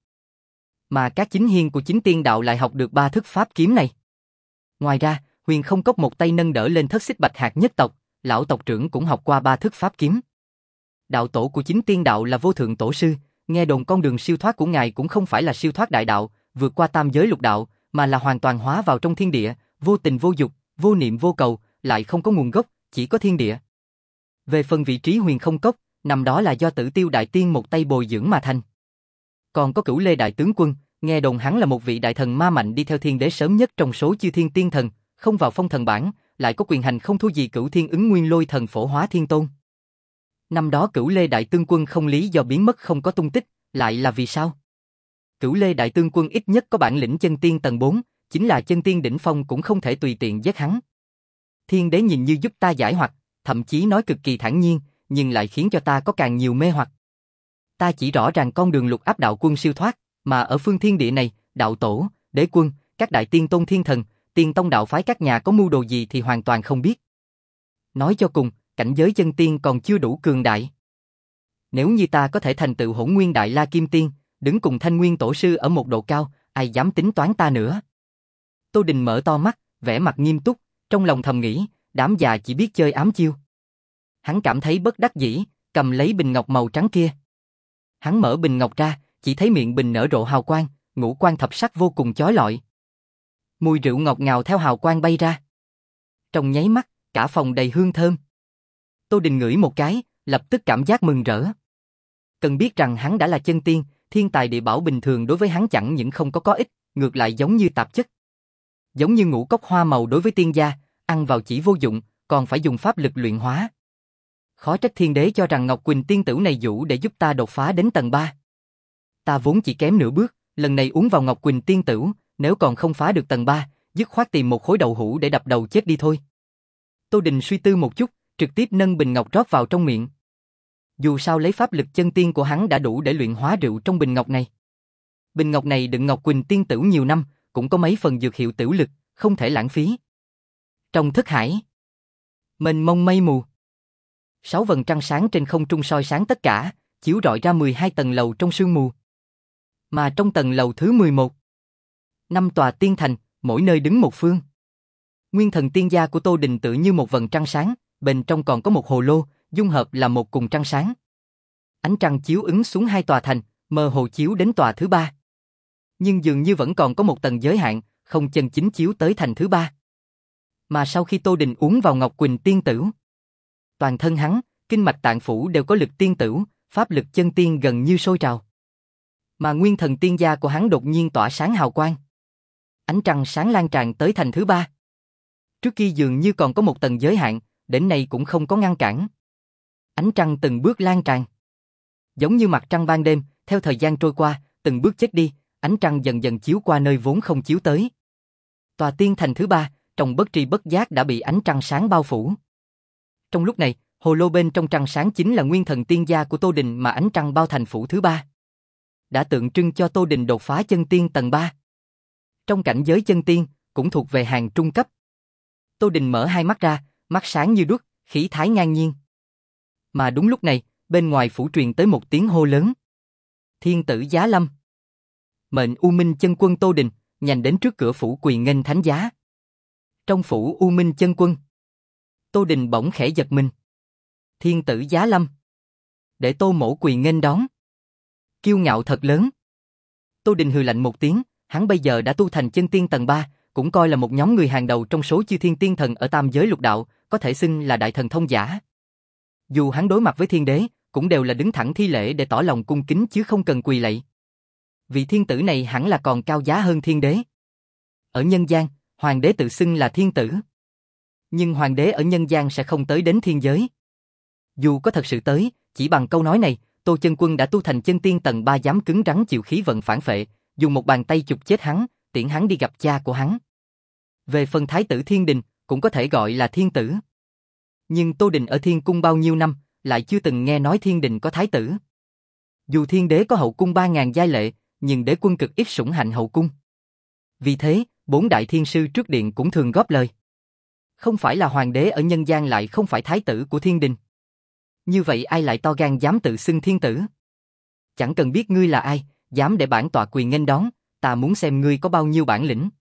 Mà các chính hiên của chính tiên đạo lại học được ba thức pháp kiếm này. Ngoài ra, Huyền Không Cốc một tay nâng đỡ lên thất xích bạch hạt nhất tộc, lão tộc trưởng cũng học qua ba thức pháp kiếm. Đạo tổ của chính tiên đạo là Vô Thượng Tổ Sư, nghe đồn con đường siêu thoát của ngài cũng không phải là siêu thoát đại đạo, vượt qua tam giới lục đạo, mà là hoàn toàn hóa vào trong thiên địa, vô tình vô dục, vô niệm vô cầu, lại không có nguồn gốc, chỉ có thiên địa. Về phần vị trí Huyền Không Cốc, nằm đó là do Tử Tiêu Đại Tiên một tay bồi dưỡng mà thành. Còn có Cửu Lê Đại Tướng Quân, nghe đồn hắn là một vị đại thần ma mạnh đi theo thiên đế sớm nhất trong số chư thiên tiên thần, không vào phong thần bảng, lại có quyền hành không thua gì Cửu Thiên Ứng Nguyên Lôi Thần Phổ Hóa Thiên Tôn. Năm đó Cửu Lê Đại Tướng Quân không lý do biến mất không có tung tích, lại là vì sao? Cửu Lê Đại Tướng Quân ít nhất có bản lĩnh chân tiên tầng bốn, chính là chân tiên đỉnh phong cũng không thể tùy tiện giết hắn. Thiên đế nhìn như giúp ta giải hoặc, thậm chí nói cực kỳ thản nhiên, nhưng lại khiến cho ta có càng nhiều mê hoặc. Ta chỉ rõ ràng con đường lục áp đạo quân siêu thoát, mà ở phương thiên địa này, đạo tổ, đế quân, các đại tiên tôn thiên thần, tiên tông đạo phái các nhà có mưu đồ gì thì hoàn toàn không biết. Nói cho cùng, cảnh giới chân tiên còn chưa đủ cường đại. Nếu như ta có thể thành tựu Hỗn Nguyên Đại La Kim Tiên, đứng cùng Thanh Nguyên Tổ Sư ở một độ cao, ai dám tính toán ta nữa? Tô Đình mở to mắt, vẻ mặt nghiêm túc, trong lòng thầm nghĩ, đám già chỉ biết chơi ám chiêu. Hắn cảm thấy bất đắc dĩ, cầm lấy bình ngọc màu trắng kia. Hắn mở bình ngọc ra, chỉ thấy miệng bình nở rộ hào quang, ngũ quan thập sắc vô cùng chói lọi. Mùi rượu ngọt ngào theo hào quang bay ra. Trong nháy mắt, cả phòng đầy hương thơm. Tô Đình ngửi một cái, lập tức cảm giác mừng rỡ. Cần biết rằng hắn đã là chân tiên, thiên tài địa bảo bình thường đối với hắn chẳng những không có có ích, ngược lại giống như tạp chất. Giống như ngũ cốc hoa màu đối với tiên gia, ăn vào chỉ vô dụng, còn phải dùng pháp lực luyện hóa. Khó trách thiên đế cho rằng Ngọc Quỳnh tiên tử này dụ để giúp ta đột phá đến tầng ba. Ta vốn chỉ kém nửa bước, lần này uống vào Ngọc Quỳnh tiên tử, nếu còn không phá được tầng ba, dứt khoát tìm một khối đậu hũ để đập đầu chết đi thôi. Tô Đình suy tư một chút, trực tiếp nâng bình ngọc rót vào trong miệng. Dù sao lấy pháp lực chân tiên của hắn đã đủ để luyện hóa rượu trong bình ngọc này. Bình ngọc này đựng Ngọc Quỳnh tiên tử nhiều năm, cũng có mấy phần dược hiệu tửu lực, không thể lãng phí. Trong thức hải, mênh mông mây mù. Sáu vầng trăng sáng trên không trung soi sáng tất cả, chiếu rọi ra mười hai tầng lầu trong sương mù. Mà trong tầng lầu thứ mười một, năm tòa tiên thành, mỗi nơi đứng một phương. Nguyên thần tiên gia của Tô Đình tự như một vầng trăng sáng, bên trong còn có một hồ lô, dung hợp là một cùng trăng sáng. Ánh trăng chiếu ứng xuống hai tòa thành, mơ hồ chiếu đến tòa thứ ba. Nhưng dường như vẫn còn có một tầng giới hạn, không chân chính chiếu tới thành thứ ba. Mà sau khi Tô Đình uống vào Ngọc Quỳnh tiên tử, toàn thân hắn, kinh mạch tạng phủ đều có lực tiên tử, pháp lực chân tiên gần như sôi trào. Mà nguyên thần tiên gia của hắn đột nhiên tỏa sáng hào quang. Ánh trăng sáng lan tràn tới thành thứ ba. Trước kia dường như còn có một tầng giới hạn, đến nay cũng không có ngăn cản. Ánh trăng từng bước lan tràn. Giống như mặt trăng ban đêm, theo thời gian trôi qua, từng bước chết đi, ánh trăng dần dần chiếu qua nơi vốn không chiếu tới. Tòa tiên thành thứ ba, trong bất tri bất giác đã bị ánh trăng sáng bao phủ. Trong lúc này, hồ lô bên trong trăng sáng chính là nguyên thần tiên gia của Tô Đình mà ánh trăng bao thành phủ thứ ba. Đã tượng trưng cho Tô Đình đột phá chân tiên tầng ba. Trong cảnh giới chân tiên, cũng thuộc về hàng trung cấp. Tô Đình mở hai mắt ra, mắt sáng như đuốc, khí thái ngang nhiên. Mà đúng lúc này, bên ngoài phủ truyền tới một tiếng hô lớn. Thiên tử giá lâm. Mệnh U Minh chân quân Tô Đình, nhanh đến trước cửa phủ quỳ nghênh thánh giá. Trong phủ U Minh chân quân, Tô Đình bỗng khẽ giật mình. Thiên tử giá lâm. Để Tô mỗ quỳ nghênh đón. Kiêu ngạo thật lớn. Tô Đình hừ lạnh một tiếng, hắn bây giờ đã tu thành chân tiên tầng ba, cũng coi là một nhóm người hàng đầu trong số chư thiên tiên thần ở tam giới lục đạo, có thể xưng là đại thần thông giả. Dù hắn đối mặt với thiên đế, cũng đều là đứng thẳng thi lễ để tỏ lòng cung kính chứ không cần quỳ lạy. Vị thiên tử này hẳn là còn cao giá hơn thiên đế. Ở nhân gian, hoàng đế tự xưng là thiên tử. Nhưng hoàng đế ở nhân gian sẽ không tới đến thiên giới. Dù có thật sự tới, chỉ bằng câu nói này, Tô Chân Quân đã tu thành chân tiên tầng ba dám cứng rắn chịu khí vận phản phệ, dùng một bàn tay chụp chết hắn, tiễn hắn đi gặp cha của hắn. Về phần thái tử Thiên Đình, cũng có thể gọi là thiên tử. Nhưng Tô Đình ở thiên cung bao nhiêu năm, lại chưa từng nghe nói thiên đình có thái tử. Dù thiên đế có hậu cung ba ngàn giai lệ, nhưng đế quân cực ít sủng hạnh hậu cung. Vì thế, bốn đại thiên sư trước điện cũng thường góp lời. Không phải là hoàng đế ở nhân gian lại không phải thái tử của thiên đình. Như vậy ai lại to gan dám tự xưng thiên tử? Chẳng cần biết ngươi là ai, dám để bản tọa quyền nghênh đón, ta muốn xem ngươi có bao nhiêu bản lĩnh.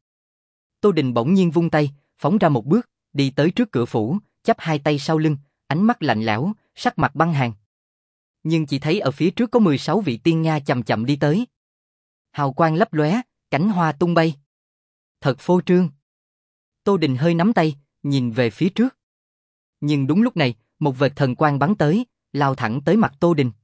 Tô Đình bỗng nhiên vung tay, phóng ra một bước, đi tới trước cửa phủ, chắp hai tay sau lưng, ánh mắt lạnh lẽo, sắc mặt băng hàn. Nhưng chỉ thấy ở phía trước có mười sáu vị tiên nga chậm chậm đi tới. Hào quang lấp lóe, cánh hoa tung bay. Thật phô trương. Tô Đình hơi nắm tay, nhìn về phía trước. Nhưng đúng lúc này, một vệt thần quang bắn tới, lao thẳng tới mặt Tô Đình.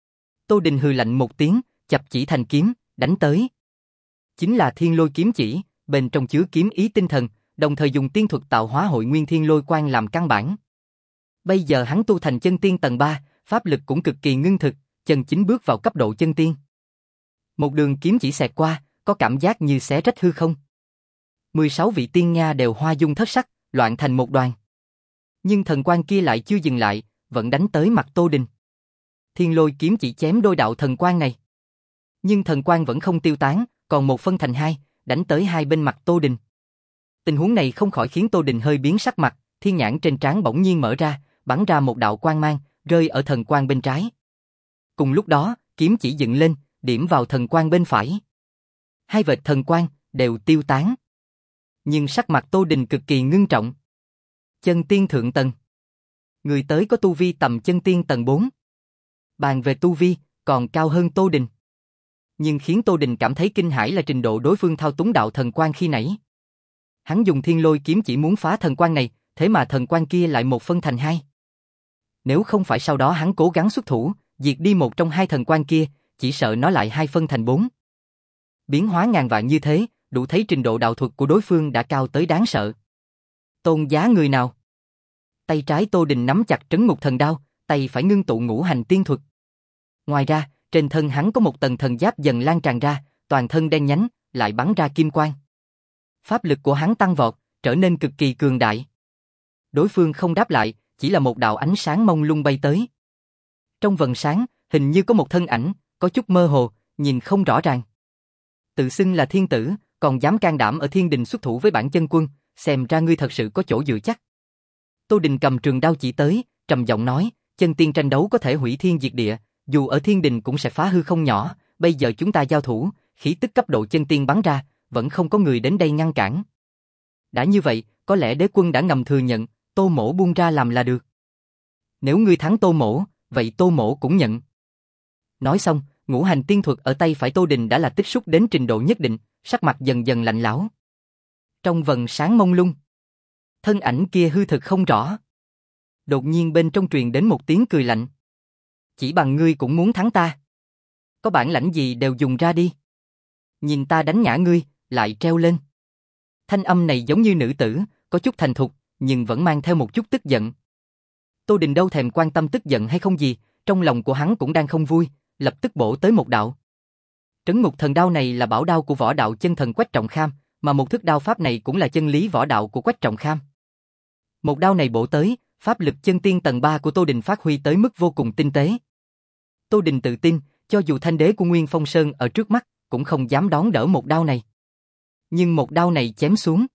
Tô Đình hừ lạnh một tiếng, chập chỉ thành kiếm, đánh tới. Chính là Thiên Lôi kiếm chỉ, bên trong chứa kiếm ý tinh thần, đồng thời dùng tiên thuật tạo hóa Hội Nguyên Thiên Lôi Quang làm căn bản. Bây giờ hắn tu thành chân tiên tầng ba, pháp lực cũng cực kỳ ngưng thực, chân chính bước vào cấp độ chân tiên. Một đường kiếm chỉ xẹt qua, có cảm giác như xé rách hư không. mười sáu vị tiên nga đều hoa dung thất sắc, loạn thành một đoàn. Nhưng thần quang kia lại chưa dừng lại, vẫn đánh tới mặt Tô Đình. Thiên Lôi kiếm chỉ chém đôi đạo thần quang này. Nhưng thần quang vẫn không tiêu tán, còn một phân thành hai, đánh tới hai bên mặt Tô Đình. Tình huống này không khỏi khiến Tô Đình hơi biến sắc mặt, thiên nhãn trên trán bỗng nhiên mở ra, bắn ra một đạo quang mang, rơi ở thần quang bên trái. Cùng lúc đó, kiếm chỉ dựng lên, điểm vào thần quang bên phải. Hai vệt thần quang đều tiêu tán. Nhưng sắc mặt Tô Đình cực kỳ ngưng trọng. Chân tiên thượng tầng. Người tới có tu vi tầm chân tiên tầng bốn. Bàn về tu vi, còn cao hơn Tô Đình. Nhưng khiến Tô Đình cảm thấy kinh hãi là trình độ đối phương thao túng đạo thần quang khi nãy. Hắn dùng Thiên Lôi kiếm chỉ muốn phá thần quang này, thế mà thần quang kia lại một phân thành hai. Nếu không phải sau đó hắn cố gắng xuất thủ, diệt đi một trong hai thần quang kia, chỉ sợ nó lại hai phân thành bốn. Biến hóa ngàn vạn như thế, đủ thấy trình độ đạo thuật của đối phương đã cao tới đáng sợ. Tôn giá người nào? Tay trái Tô Đình nắm chặt trấn ngục thần đao, tay phải ngưng tụ ngũ hành tiên thuật. Ngoài ra, trên thân hắn có một tầng thần giáp dần lan tràn ra, toàn thân đen nhánh, lại bắn ra kim quang. Pháp lực của hắn tăng vọt, trở nên cực kỳ cường đại. Đối phương không đáp lại, chỉ là một đạo ánh sáng mông lung bay tới. Trong vầng sáng, hình như có một thân ảnh, có chút mơ hồ, nhìn không rõ ràng. Tự xưng là thiên tử, còn dám can đảm ở thiên đình xuất thủ với bản chân quân, xem ra ngươi thật sự có chỗ dựa chắc. Tô Đình cầm trường đao chỉ tới, trầm giọng nói, chân tiên tranh đấu có thể hủy thiên diệt địa, dù ở thiên đình cũng sẽ phá hư không nhỏ, bây giờ chúng ta giao thủ, khí tức cấp độ chân tiên bắn ra, vẫn không có người đến đây ngăn cản. Đã như vậy, có lẽ đế quân đã ngầm thừa nhận, Tô Mỗ buông ra làm là được. Nếu ngươi thắng Tô Mỗ, vậy Tô Mỗ cũng nhận. Nói xong, ngũ hành tiên thuật ở tay phải Tô Đình đã là tích xúc đến trình độ nhất định, sắc mặt dần dần lạnh lẽo. Trong vầng sáng mông lung, thân ảnh kia hư thực không rõ. Đột nhiên bên trong truyền đến một tiếng cười lạnh. Chỉ bằng ngươi cũng muốn thắng ta. Có bản lãnh gì đều dùng ra đi. Nhìn ta đánh ngã ngươi, lại treo lên. Thanh âm này giống như nữ tử, có chút thành thục, nhưng vẫn mang theo một chút tức giận. Tô Đình đâu thèm quan tâm tức giận hay không gì, trong lòng của hắn cũng đang không vui, lập tức bổ tới một đạo. Trấn ngục thần đao này là bảo đao của võ đạo chân thần Quách Trọng Kham, mà một thức đao pháp này cũng là chân lý võ đạo của Quách Trọng Kham. Một đao này bổ tới, pháp lực chân tiên tầng ba của Tô Đình phát huy tới mức vô cùng tinh tế. Tô Đình tự tin, cho dù thanh đế của Nguyên Phong Sơn ở trước mắt, cũng không dám đón đỡ một đao này. Nhưng một đao này chém xuống.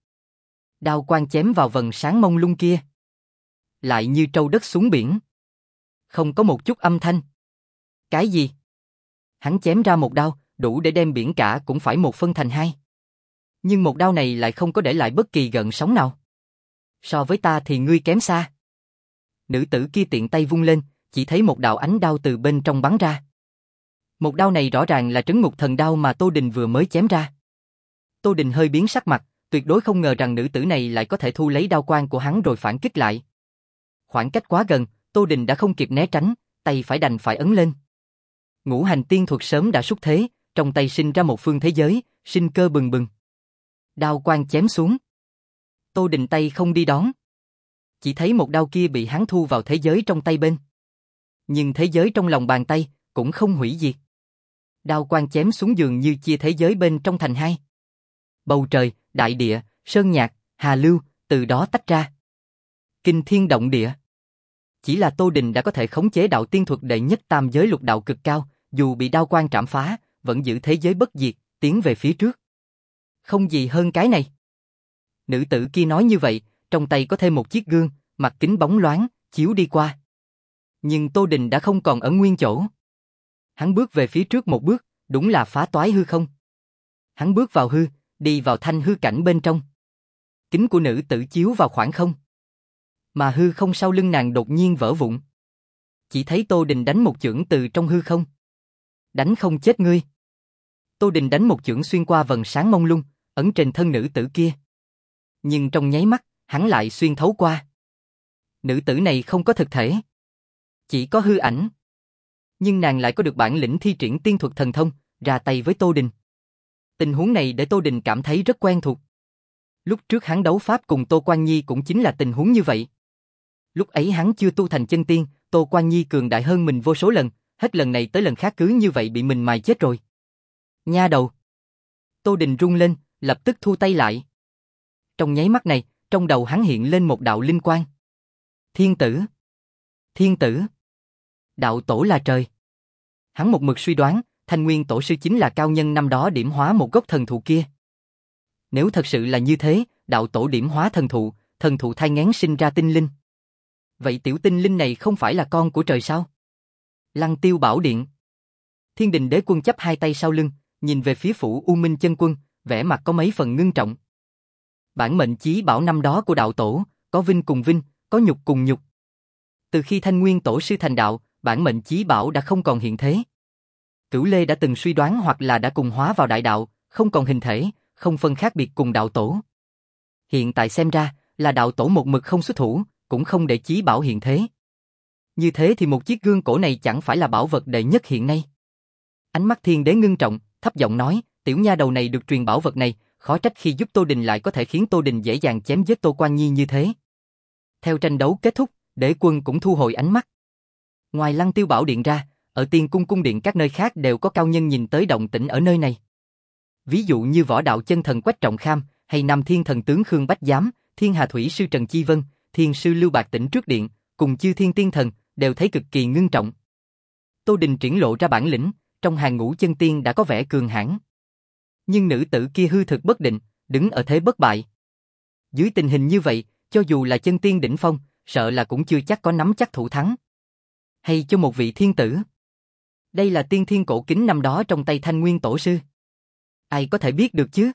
Đao quang chém vào vầng sáng mông lung kia. Lại như trâu đất xuống biển. Không có một chút âm thanh. Cái gì? Hắn chém ra một đao, đủ để đem biển cả cũng phải một phân thành hai. Nhưng một đao này lại không có để lại bất kỳ gợn sóng nào. So với ta thì ngươi kém xa. Nữ tử kia tiện tay vung lên, chỉ thấy một đạo ánh đao từ bên trong bắn ra. Một đao này rõ ràng là trấn ngục thần đao mà Tô Đình vừa mới chém ra. Tô Đình hơi biến sắc mặt, tuyệt đối không ngờ rằng nữ tử này lại có thể thu lấy đao quang của hắn rồi phản kích lại. Khoảng cách quá gần, Tô Đình đã không kịp né tránh, tay phải đành phải ấn lên. Ngũ hành tiên thuật sớm đã xuất thế, trong tay sinh ra một phương thế giới, sinh cơ bừng bừng. Đao quang chém xuống. Tô Đình tay không đi đón. Chỉ thấy một đao kia bị hắn thu vào thế giới trong tay bên. Nhưng thế giới trong lòng bàn tay cũng không hủy diệt. Đao quang chém xuống dường như chia thế giới bên trong thành hai. Bầu trời, đại địa, sơn nhạc, hà lưu, từ đó tách ra. Kinh thiên động địa. Chỉ là Tô Đình đã có thể khống chế đạo tiên thuật đệ nhất tam giới lục đạo cực cao, dù bị đao quang trảm phá, vẫn giữ thế giới bất diệt, tiến về phía trước. Không gì hơn cái này. Nữ tử kia nói như vậy, trong tay có thêm một chiếc gương, mặt kính bóng loáng, chiếu đi qua. Nhưng Tô Đình đã không còn ở nguyên chỗ. Hắn bước về phía trước một bước, đúng là phá toái hư không. Hắn bước vào hư, đi vào thanh hư cảnh bên trong. Kính của nữ tử chiếu vào khoảng không. Mà hư không sau lưng nàng đột nhiên vỡ vụn. Chỉ thấy Tô Đình đánh một chưởng từ trong hư không. Đánh không chết ngươi. Tô Đình đánh một chưởng xuyên qua vầng sáng mông lung, ấn trên thân nữ tử kia. Nhưng trong nháy mắt, hắn lại xuyên thấu qua. Nữ tử này không có thực thể. Chỉ có hư ảnh. Nhưng nàng lại có được bản lĩnh thi triển tiên thuật thần thông, ra tay với Tô Đình. Tình huống này để Tô Đình cảm thấy rất quen thuộc. Lúc trước hắn đấu pháp cùng Tô Quan Nhi cũng chính là tình huống như vậy. Lúc ấy hắn chưa tu thành chân tiên, Tô Quan Nhi cường đại hơn mình vô số lần, hết lần này tới lần khác cứ như vậy bị mình mài chết rồi. Nha đầu. Tô Đình run lên, lập tức thu tay lại. Trong nháy mắt này, trong đầu hắn hiện lên một đạo linh quang. Thiên tử. Thiên tử. Đạo tổ là trời. Hắn một mực suy đoán, Thanh Nguyên tổ sư chính là cao nhân năm đó điểm hóa một gốc thần thụ kia. Nếu thật sự là như thế, đạo tổ điểm hóa thần thụ, thần thụ thai nghén sinh ra tinh linh. Vậy tiểu tinh linh này không phải là con của trời sao? Lăng Tiêu Bảo Điện. Thiên Đình Đế Quân chắp hai tay sau lưng, nhìn về phía phủ U Minh Chân Quân, vẻ mặt có mấy phần ngưng trọng. Bản mệnh chí bảo năm đó của đạo tổ, có vinh cùng vinh, có nhục cùng nhục. Từ khi Thanh Nguyên tổ sư thành đạo, bản mệnh chí bảo đã không còn hiện thế. Cửu Lê đã từng suy đoán hoặc là đã cùng hóa vào đại đạo, không còn hình thể, không phân khác biệt cùng đạo tổ. Hiện tại xem ra, là đạo tổ một mực không xuất thủ, cũng không để chí bảo hiện thế. Như thế thì một chiếc gương cổ này chẳng phải là bảo vật đệ nhất hiện nay. Ánh mắt Thiên Đế ngưng trọng, thấp giọng nói, tiểu nha đầu này được truyền bảo vật này, khó trách khi giúp Tô Đình lại có thể khiến Tô Đình dễ dàng chém giết Tô Quan Nhi như thế. Theo tranh đấu kết thúc, Đế Quân cũng thu hồi ánh mắt. Ngoài Lăng Tiêu Bảo Điện ra, ở Tiên Cung cung điện các nơi khác đều có cao nhân nhìn tới động tĩnh ở nơi này. Ví dụ như Võ Đạo Chân Thần Quách Trọng Kham, hay Nam Thiên Thần Tướng Khương Bách Giám, Thiên Hà Thủy Sư Trần Chi Vân, Thiên Sư Lưu Bạc Tỉnh trước điện, cùng Chư Thiên Tiên Thần, đều thấy cực kỳ ngưng trọng. Tô Đình triển lộ ra bản lĩnh, trong hàng ngũ chân tiên đã có vẻ cường hãn. Nhưng nữ tử kia hư thực bất định, đứng ở thế bất bại. Dưới tình hình như vậy, cho dù là chân tiên đỉnh phong, sợ là cũng chưa chắc có nắm chắc thủ thắng. Hay cho một vị thiên tử. Đây là tiên thiên cổ kính năm đó trong tay Thanh Nguyên tổ sư. Ai có thể biết được chứ?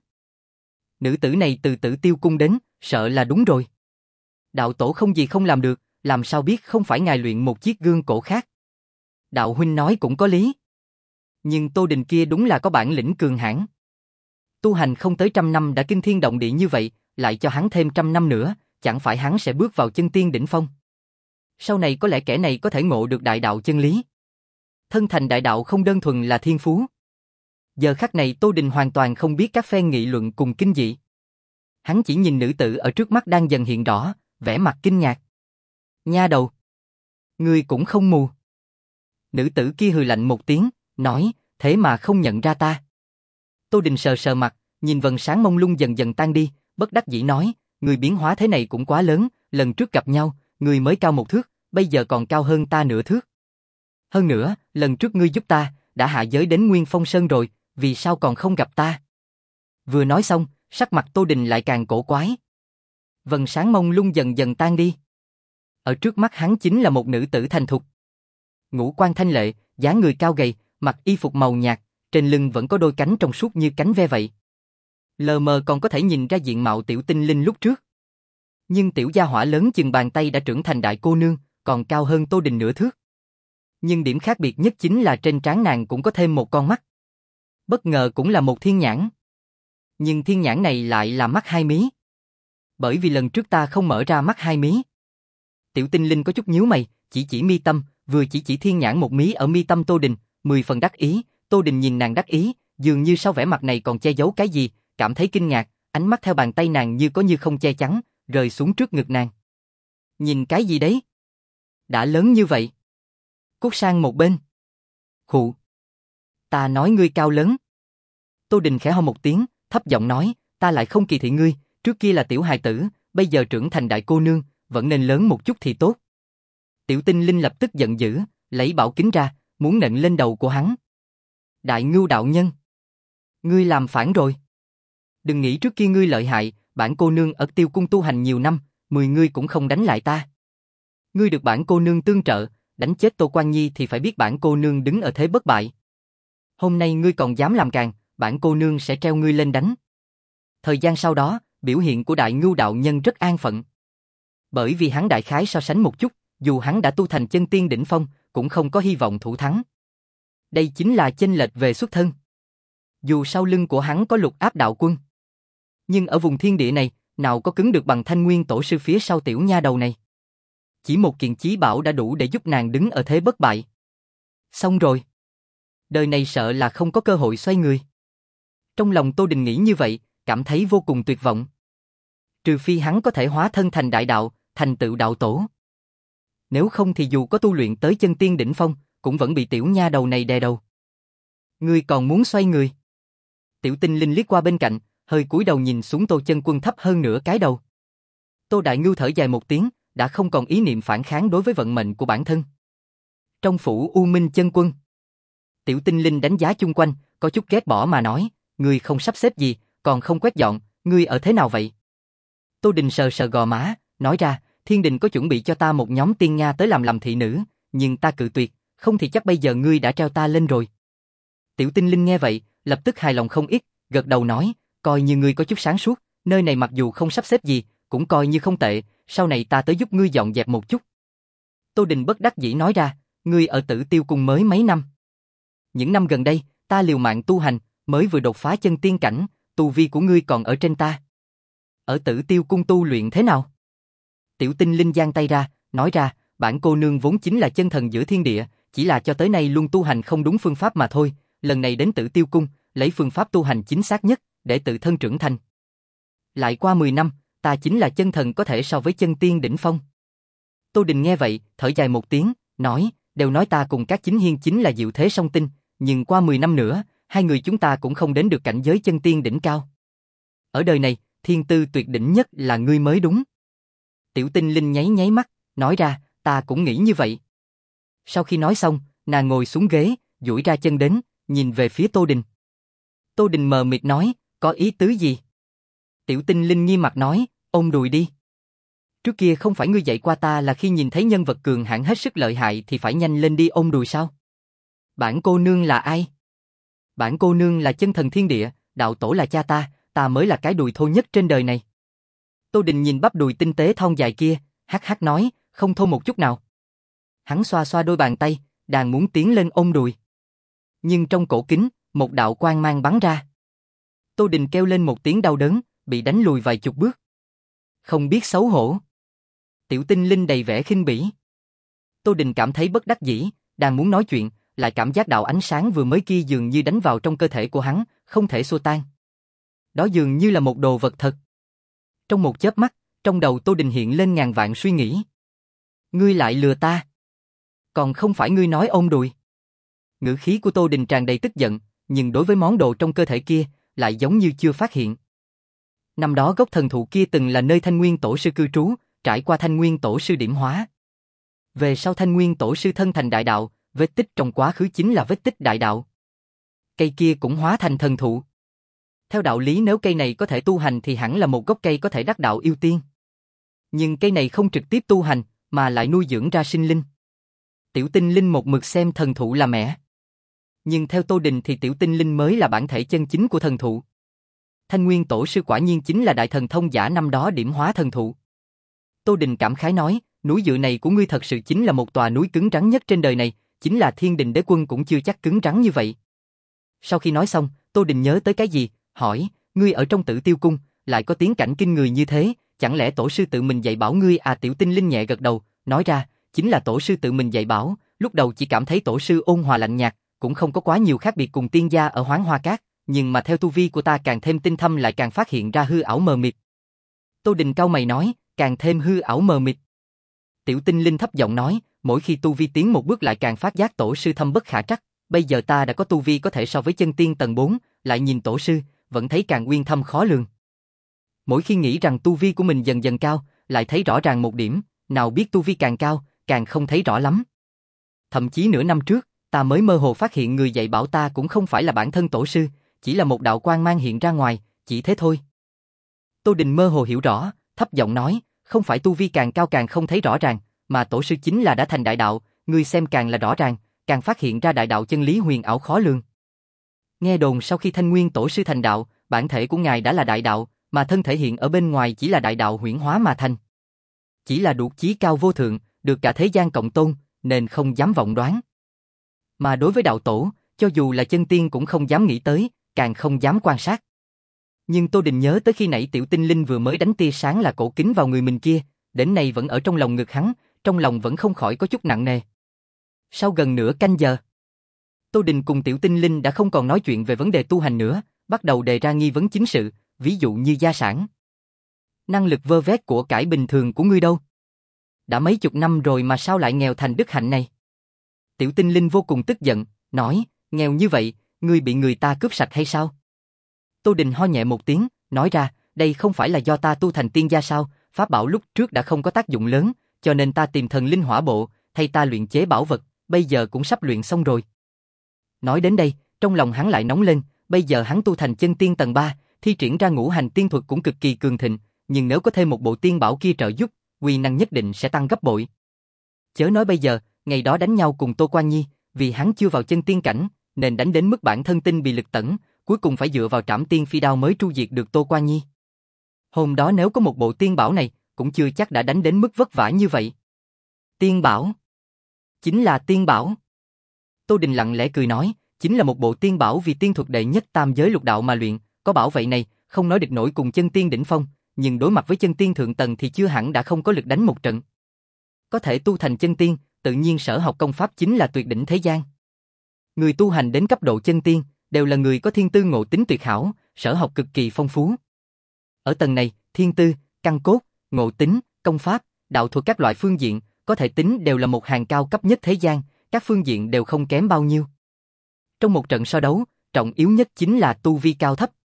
Nữ tử này từ Tử Tiêu cung đến, sợ là đúng rồi. Đạo tổ không gì không làm được, làm sao biết không phải ngài luyện một chiếc gương cổ khác. Đạo huynh nói cũng có lý. Nhưng Tô Đình kia đúng là có bản lĩnh cường hãn. Tu hành không tới trăm năm đã kinh thiên động địa như vậy, lại cho hắn thêm trăm năm nữa, chẳng phải hắn sẽ bước vào chân tiên đỉnh phong. Sau này có lẽ kẻ này có thể ngộ được đại đạo chân lý. Thân thành đại đạo không đơn thuần là thiên phú. Giờ khắc này Tô Đình hoàn toàn không biết các phen nghị luận cùng kinh dị. Hắn chỉ nhìn nữ tử ở trước mắt đang dần hiện rõ, vẻ mặt kinh ngạc. Nha đầu, ngươi cũng không mù. Nữ tử kia hừ lạnh một tiếng, nói, thế mà không nhận ra ta. Tô Đình sờ sờ mặt, nhìn vầng sáng mông lung dần dần tan đi, bất đắc dĩ nói, người biến hóa thế này cũng quá lớn, lần trước gặp nhau, người mới cao một thước, bây giờ còn cao hơn ta nửa thước. Hơn nữa, lần trước ngươi giúp ta, đã hạ giới đến Nguyên Phong Sơn rồi, vì sao còn không gặp ta? Vừa nói xong, sắc mặt Tô Đình lại càng cổ quái. Vầng sáng mông lung dần dần tan đi. Ở trước mắt hắn chính là một nữ tử thành thục. Ngũ quan thanh lệ, dáng người cao gầy, mặc y phục màu nhạt, trên lưng vẫn có đôi cánh trong suốt như cánh ve vậy. Lờ mờ còn có thể nhìn ra diện mạo tiểu tinh linh lúc trước. Nhưng tiểu gia hỏa lớn chừng bàn tay đã trưởng thành đại cô nương, còn cao hơn Tô Đình nửa thước. Nhưng điểm khác biệt nhất chính là trên trán nàng cũng có thêm một con mắt. Bất ngờ cũng là một thiên nhãn. Nhưng thiên nhãn này lại là mắt hai mí. Bởi vì lần trước ta không mở ra mắt hai mí. Tiểu Tinh Linh có chút nhíu mày, chỉ chỉ mi tâm, vừa chỉ chỉ thiên nhãn một mí ở mi tâm Tô Đình, mười phần đắc ý. Tô Đình nhìn nàng đắc ý, dường như sau vẻ mặt này còn che giấu cái gì, cảm thấy kinh ngạc, ánh mắt theo bàn tay nàng như có như không che chắn, rơi xuống trước ngực nàng. Nhìn cái gì đấy? Đã lớn như vậy. Cút sang một bên. Khụ. Ta nói ngươi cao lớn. Tô Đình khẽ ho một tiếng, thấp giọng nói, ta lại không kỳ thị ngươi, trước kia là tiểu hài tử, bây giờ trưởng thành đại cô nương, vẫn nên lớn một chút thì tốt. Tiểu Tinh Linh lập tức giận dữ, lấy bảo kính ra, muốn nện lên đầu của hắn. Đại Ngưu đạo nhân. Ngươi làm phản rồi. Đừng nghĩ trước kia ngươi lợi hại, bản cô nương ở Tiêu Cung tu hành nhiều năm, mười ngươi cũng không đánh lại ta. Ngươi được bản cô nương tương trợ, đánh chết Tô Quan Nhi thì phải biết bản cô nương đứng ở thế bất bại. Hôm nay ngươi còn dám làm càn, bản cô nương sẽ treo ngươi lên đánh. Thời gian sau đó, biểu hiện của Đại Ngưu đạo nhân rất an phận. Bởi vì hắn đại khái so sánh một chút, dù hắn đã tu thành chân tiên đỉnh phong, cũng không có hy vọng thủ thắng. Đây chính là chênh lệch về xuất thân. Dù sau lưng của hắn có Lục Áp đạo quân, nhưng ở vùng thiên địa này, nào có cứng được bằng Thanh Nguyên tổ sư phía sau tiểu nha đầu này. Chỉ một kiện chí bảo đã đủ để giúp nàng đứng ở thế bất bại. Xong rồi. Đời này sợ là không có cơ hội xoay người. Trong lòng Tô Đình nghĩ như vậy, cảm thấy vô cùng tuyệt vọng. Trừ phi hắn có thể hóa thân thành đại đạo, thành tựu đạo tổ. Nếu không thì dù có tu luyện tới chân tiên đỉnh phong, cũng vẫn bị tiểu nha đầu này đè đầu. Ngươi còn muốn xoay người? Tiểu Tinh Linh liếc qua bên cạnh, hơi cúi đầu nhìn xuống Tô Chân Quân thấp hơn nửa cái đầu. Tô Đại Ngưu thở dài một tiếng, đã không còn ý niệm phản kháng đối với vận mệnh của bản thân. Trong phủ U Minh Chân Quân, Tiểu Tinh Linh đánh giá chung quanh, có chút ghét bỏ mà nói, ngươi không sắp xếp gì, còn không quét dọn, ngươi ở thế nào vậy? Tô Đình sờ sờ gò má, nói ra, Thiên Đình có chuẩn bị cho ta một nhóm tiên nha tới làm làm thị nữ, nhưng ta cự tuyệt, không thì chắc bây giờ ngươi đã treo ta lên rồi. Tiểu Tinh Linh nghe vậy, lập tức hài lòng không ít, gật đầu nói, coi như ngươi có chút sáng suốt, nơi này mặc dù không sắp xếp gì, cũng coi như không tệ, sau này ta tới giúp ngươi dọn dẹp một chút. Tô Đình bất đắc dĩ nói ra, ngươi ở Tử Tiêu Cung mới mấy năm. Những năm gần đây, ta liều mạng tu hành, mới vừa đột phá chân tiên cảnh, tu vi của ngươi còn ở trên ta. Ở Tử Tiêu Cung tu luyện thế nào? Tiểu Tinh Linh giang tay ra, nói ra, bản cô nương vốn chính là chân thần giữa thiên địa, chỉ là cho tới nay luôn tu hành không đúng phương pháp mà thôi, lần này đến Tử Tiêu Cung, lấy phương pháp tu hành chính xác nhất, để tự thân trưởng thành. Lại qua mười năm, ta chính là chân thần có thể so với chân tiên đỉnh phong. Tô Đình nghe vậy, thở dài một tiếng, nói, đều nói ta cùng Cát Chính Hiên chính là diệu thế song tinh, nhưng qua mười năm nữa, hai người chúng ta cũng không đến được cảnh giới chân tiên đỉnh cao. Ở đời này, thiên tư tuyệt đỉnh nhất là ngươi mới đúng. Tiểu Tinh Linh nháy nháy mắt, nói ra, ta cũng nghĩ như vậy. Sau khi nói xong, nàng ngồi xuống ghế, duỗi ra chân đến, nhìn về phía Tô Đình. Tô Đình mờ mịt nói, có ý tứ gì? Tiểu Tinh Linh nghiêm mặt nói, ôm đùi đi. Trước kia không phải ngươi dạy qua ta là khi nhìn thấy nhân vật cường hãn hết sức lợi hại thì phải nhanh lên đi ôm đùi sao? Bản cô nương là ai? Bản cô nương là chân thần thiên địa, đạo tổ là cha ta, ta mới là cái đùi thô nhất trên đời này. Tô Đình nhìn bắp đùi tinh tế thon dài kia, hắc hắc nói, không thô một chút nào. Hắn xoa xoa đôi bàn tay, đang muốn tiến lên ôm đùi. Nhưng trong cổ kính, một đạo quang mang bắn ra. Tô Đình kêu lên một tiếng đau đớn, bị đánh lùi vài chục bước. Không biết xấu hổ. Tiểu Tinh Linh đầy vẻ khinh bỉ. Tô Đình cảm thấy bất đắc dĩ, đang muốn nói chuyện, lại cảm giác đạo ánh sáng vừa mới kia dường như đánh vào trong cơ thể của hắn, không thể xua tan. Đó dường như là một đồ vật thật. Trong một chớp mắt, trong đầu Tô Đình hiện lên ngàn vạn suy nghĩ. Ngươi lại lừa ta. Còn không phải ngươi nói ôm đùi. Ngữ khí của Tô Đình tràn đầy tức giận, nhưng đối với món đồ trong cơ thể kia, lại giống như chưa phát hiện. Năm đó gốc thần thụ kia từng là nơi Thanh Nguyên tổ sư cư trú, trải qua Thanh Nguyên tổ sư điểm hóa. Về sau Thanh Nguyên tổ sư thân thành đại đạo, vết tích trong quá khứ chính là vết tích đại đạo. Cây kia cũng hóa thành thần thụ. Theo đạo lý nếu cây này có thể tu hành thì hẳn là một gốc cây có thể đắc đạo yêu tiên. Nhưng cây này không trực tiếp tu hành, mà lại nuôi dưỡng ra sinh linh. Tiểu Tinh Linh một mực xem thần thụ là mẹ. Nhưng theo Tô Đình thì Tiểu Tinh Linh mới là bản thể chân chính của thần thụ. Thanh Nguyên tổ sư quả nhiên chính là đại thần thông giả năm đó điểm hóa thần thụ. Tô Đình cảm khái nói, núi dựa này của ngươi thật sự chính là một tòa núi cứng rắn nhất trên đời này, chính là Thiên Đình Đế Quân cũng chưa chắc cứng rắn như vậy. Sau khi nói xong, Tô Đình nhớ tới cái gì, hỏi, ngươi ở trong Tử Tiêu Cung, lại có tiến cảnh kinh người như thế, chẳng lẽ tổ sư tự mình dạy bảo ngươi à? Tiểu Tinh Linh nhẹ gật đầu, nói ra, chính là tổ sư tự mình dạy bảo, lúc đầu chỉ cảm thấy tổ sư ôn hòa lạnh nhạt, cũng không có quá nhiều khác biệt cùng tiên gia ở Hoáng Hoa Cát, nhưng mà theo tu vi của ta càng thêm tinh thâm lại càng phát hiện ra hư ảo mờ mịt. Tô Đình cau mày nói, càng thêm hư ảo mờ mịt. Tiểu Tinh Linh thấp giọng nói, mỗi khi tu vi tiến một bước lại càng phát giác tổ sư thâm bất khả trắc, bây giờ ta đã có tu vi có thể so với chân tiên tầng bốn, lại nhìn tổ sư, vẫn thấy càng uyên thâm khó lường. Mỗi khi nghĩ rằng tu vi của mình dần dần cao, lại thấy rõ ràng một điểm, nào biết tu vi càng cao, càng không thấy rõ lắm. Thậm chí nửa năm trước, ta mới mơ hồ phát hiện người dạy bảo ta cũng không phải là bản thân tổ sư, chỉ là một đạo quang mang hiện ra ngoài, chỉ thế thôi. Tô Đình mơ hồ hiểu rõ, thấp giọng nói, không phải tu vi càng cao càng không thấy rõ ràng, mà tổ sư chính là đã thành đại đạo, ngươi xem càng là rõ ràng, càng phát hiện ra đại đạo chân lý huyền ảo khó lường. Nghe đồn sau khi Thanh Nguyên tổ sư thành đạo, bản thể của ngài đã là đại đạo, mà thân thể hiện ở bên ngoài chỉ là đại đạo huyễn hóa mà thành. Chỉ là đủ chí cao vô thượng, được cả thế gian cộng tôn, nên không dám vọng đoán. Mà đối với đạo tổ, cho dù là chân tiên cũng không dám nghĩ tới, càng không dám quan sát. Nhưng Tô Đình nhớ tới khi nãy Tiểu Tinh Linh vừa mới đánh tia sáng là cổ kính vào người mình kia, đến nay vẫn ở trong lòng ngực hắn, trong lòng vẫn không khỏi có chút nặng nề. Sau gần nửa canh giờ, Tô Đình cùng Tiểu Tinh Linh đã không còn nói chuyện về vấn đề tu hành nữa, bắt đầu đề ra nghi vấn chính sự, ví dụ như gia sản. Năng lực vơ vét của cải bình thường của ngươi đâu? Đã mấy chục năm rồi mà sao lại nghèo thành đức hạnh này? Tiểu Tinh Linh vô cùng tức giận, nói, nghèo như vậy, ngươi bị người ta cướp sạch hay sao? Tô Đình ho nhẹ một tiếng, nói ra, đây không phải là do ta tu thành tiên gia sao, pháp bảo lúc trước đã không có tác dụng lớn, cho nên ta tìm thần linh hỏa bộ, thay ta luyện chế bảo vật, bây giờ cũng sắp luyện xong rồi. Nói đến đây, trong lòng hắn lại nóng lên, bây giờ hắn tu thành chân tiên tầng ba, thi triển ra ngũ hành tiên thuật cũng cực kỳ cường thịnh, nhưng nếu có thêm một bộ tiên bảo kia trợ giúp, uy năng nhất định sẽ tăng gấp bội. Chớ nói bây giờ, ngày đó đánh nhau cùng Tô Quan Nhi, vì hắn chưa vào chân tiên cảnh, nên đánh đến mức bản thân tinh bị lực tẩn, cuối cùng phải dựa vào trảm tiên phi đao mới tru diệt được Tô Quan Nhi. Hôm đó nếu có một bộ tiên bảo này, cũng chưa chắc đã đánh đến mức vất vả như vậy. Tiên bảo? Chính là tiên bảo. Tô Đình lặng lẽ cười nói, chính là một bộ tiên bảo vì tiên thuật đệ nhất tam giới lục đạo mà luyện, có bảo vậy này, không nói địch nổi cùng chân tiên đỉnh phong, nhưng đối mặt với chân tiên thượng tầng thì chưa hẳn đã không có lực đánh một trận. Có thể tu thành chân tiên, tự nhiên sở học công pháp chính là tuyệt đỉnh thế gian. Người tu hành đến cấp độ chân tiên, đều là người có thiên tư ngộ tính tuyệt hảo, sở học cực kỳ phong phú. Ở tầng này, thiên tư, căn cốt, ngộ tính, công pháp, đạo thuật các loại phương diện, có thể tính đều là một hàng cao cấp nhất thế gian, các phương diện đều không kém bao nhiêu. Trong một trận so đấu, trọng yếu nhất chính là tu vi cao thấp.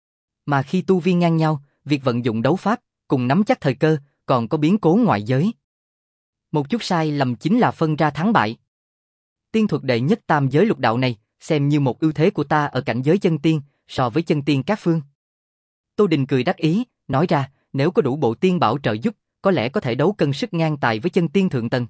Mà khi tu vi ngang nhau, việc vận dụng đấu pháp, cùng nắm chắc thời cơ, còn có biến cố ngoại giới. Một chút sai lầm chính là phân ra thắng bại. Tiên thuật đệ nhất tam giới lục đạo này, xem như một ưu thế của ta ở cảnh giới chân tiên, so với chân tiên các phương. Tô Đình cười đắc ý, nói ra, nếu có đủ bộ tiên bảo trợ giúp, có lẽ có thể đấu cân sức ngang tài với chân tiên thượng tầng.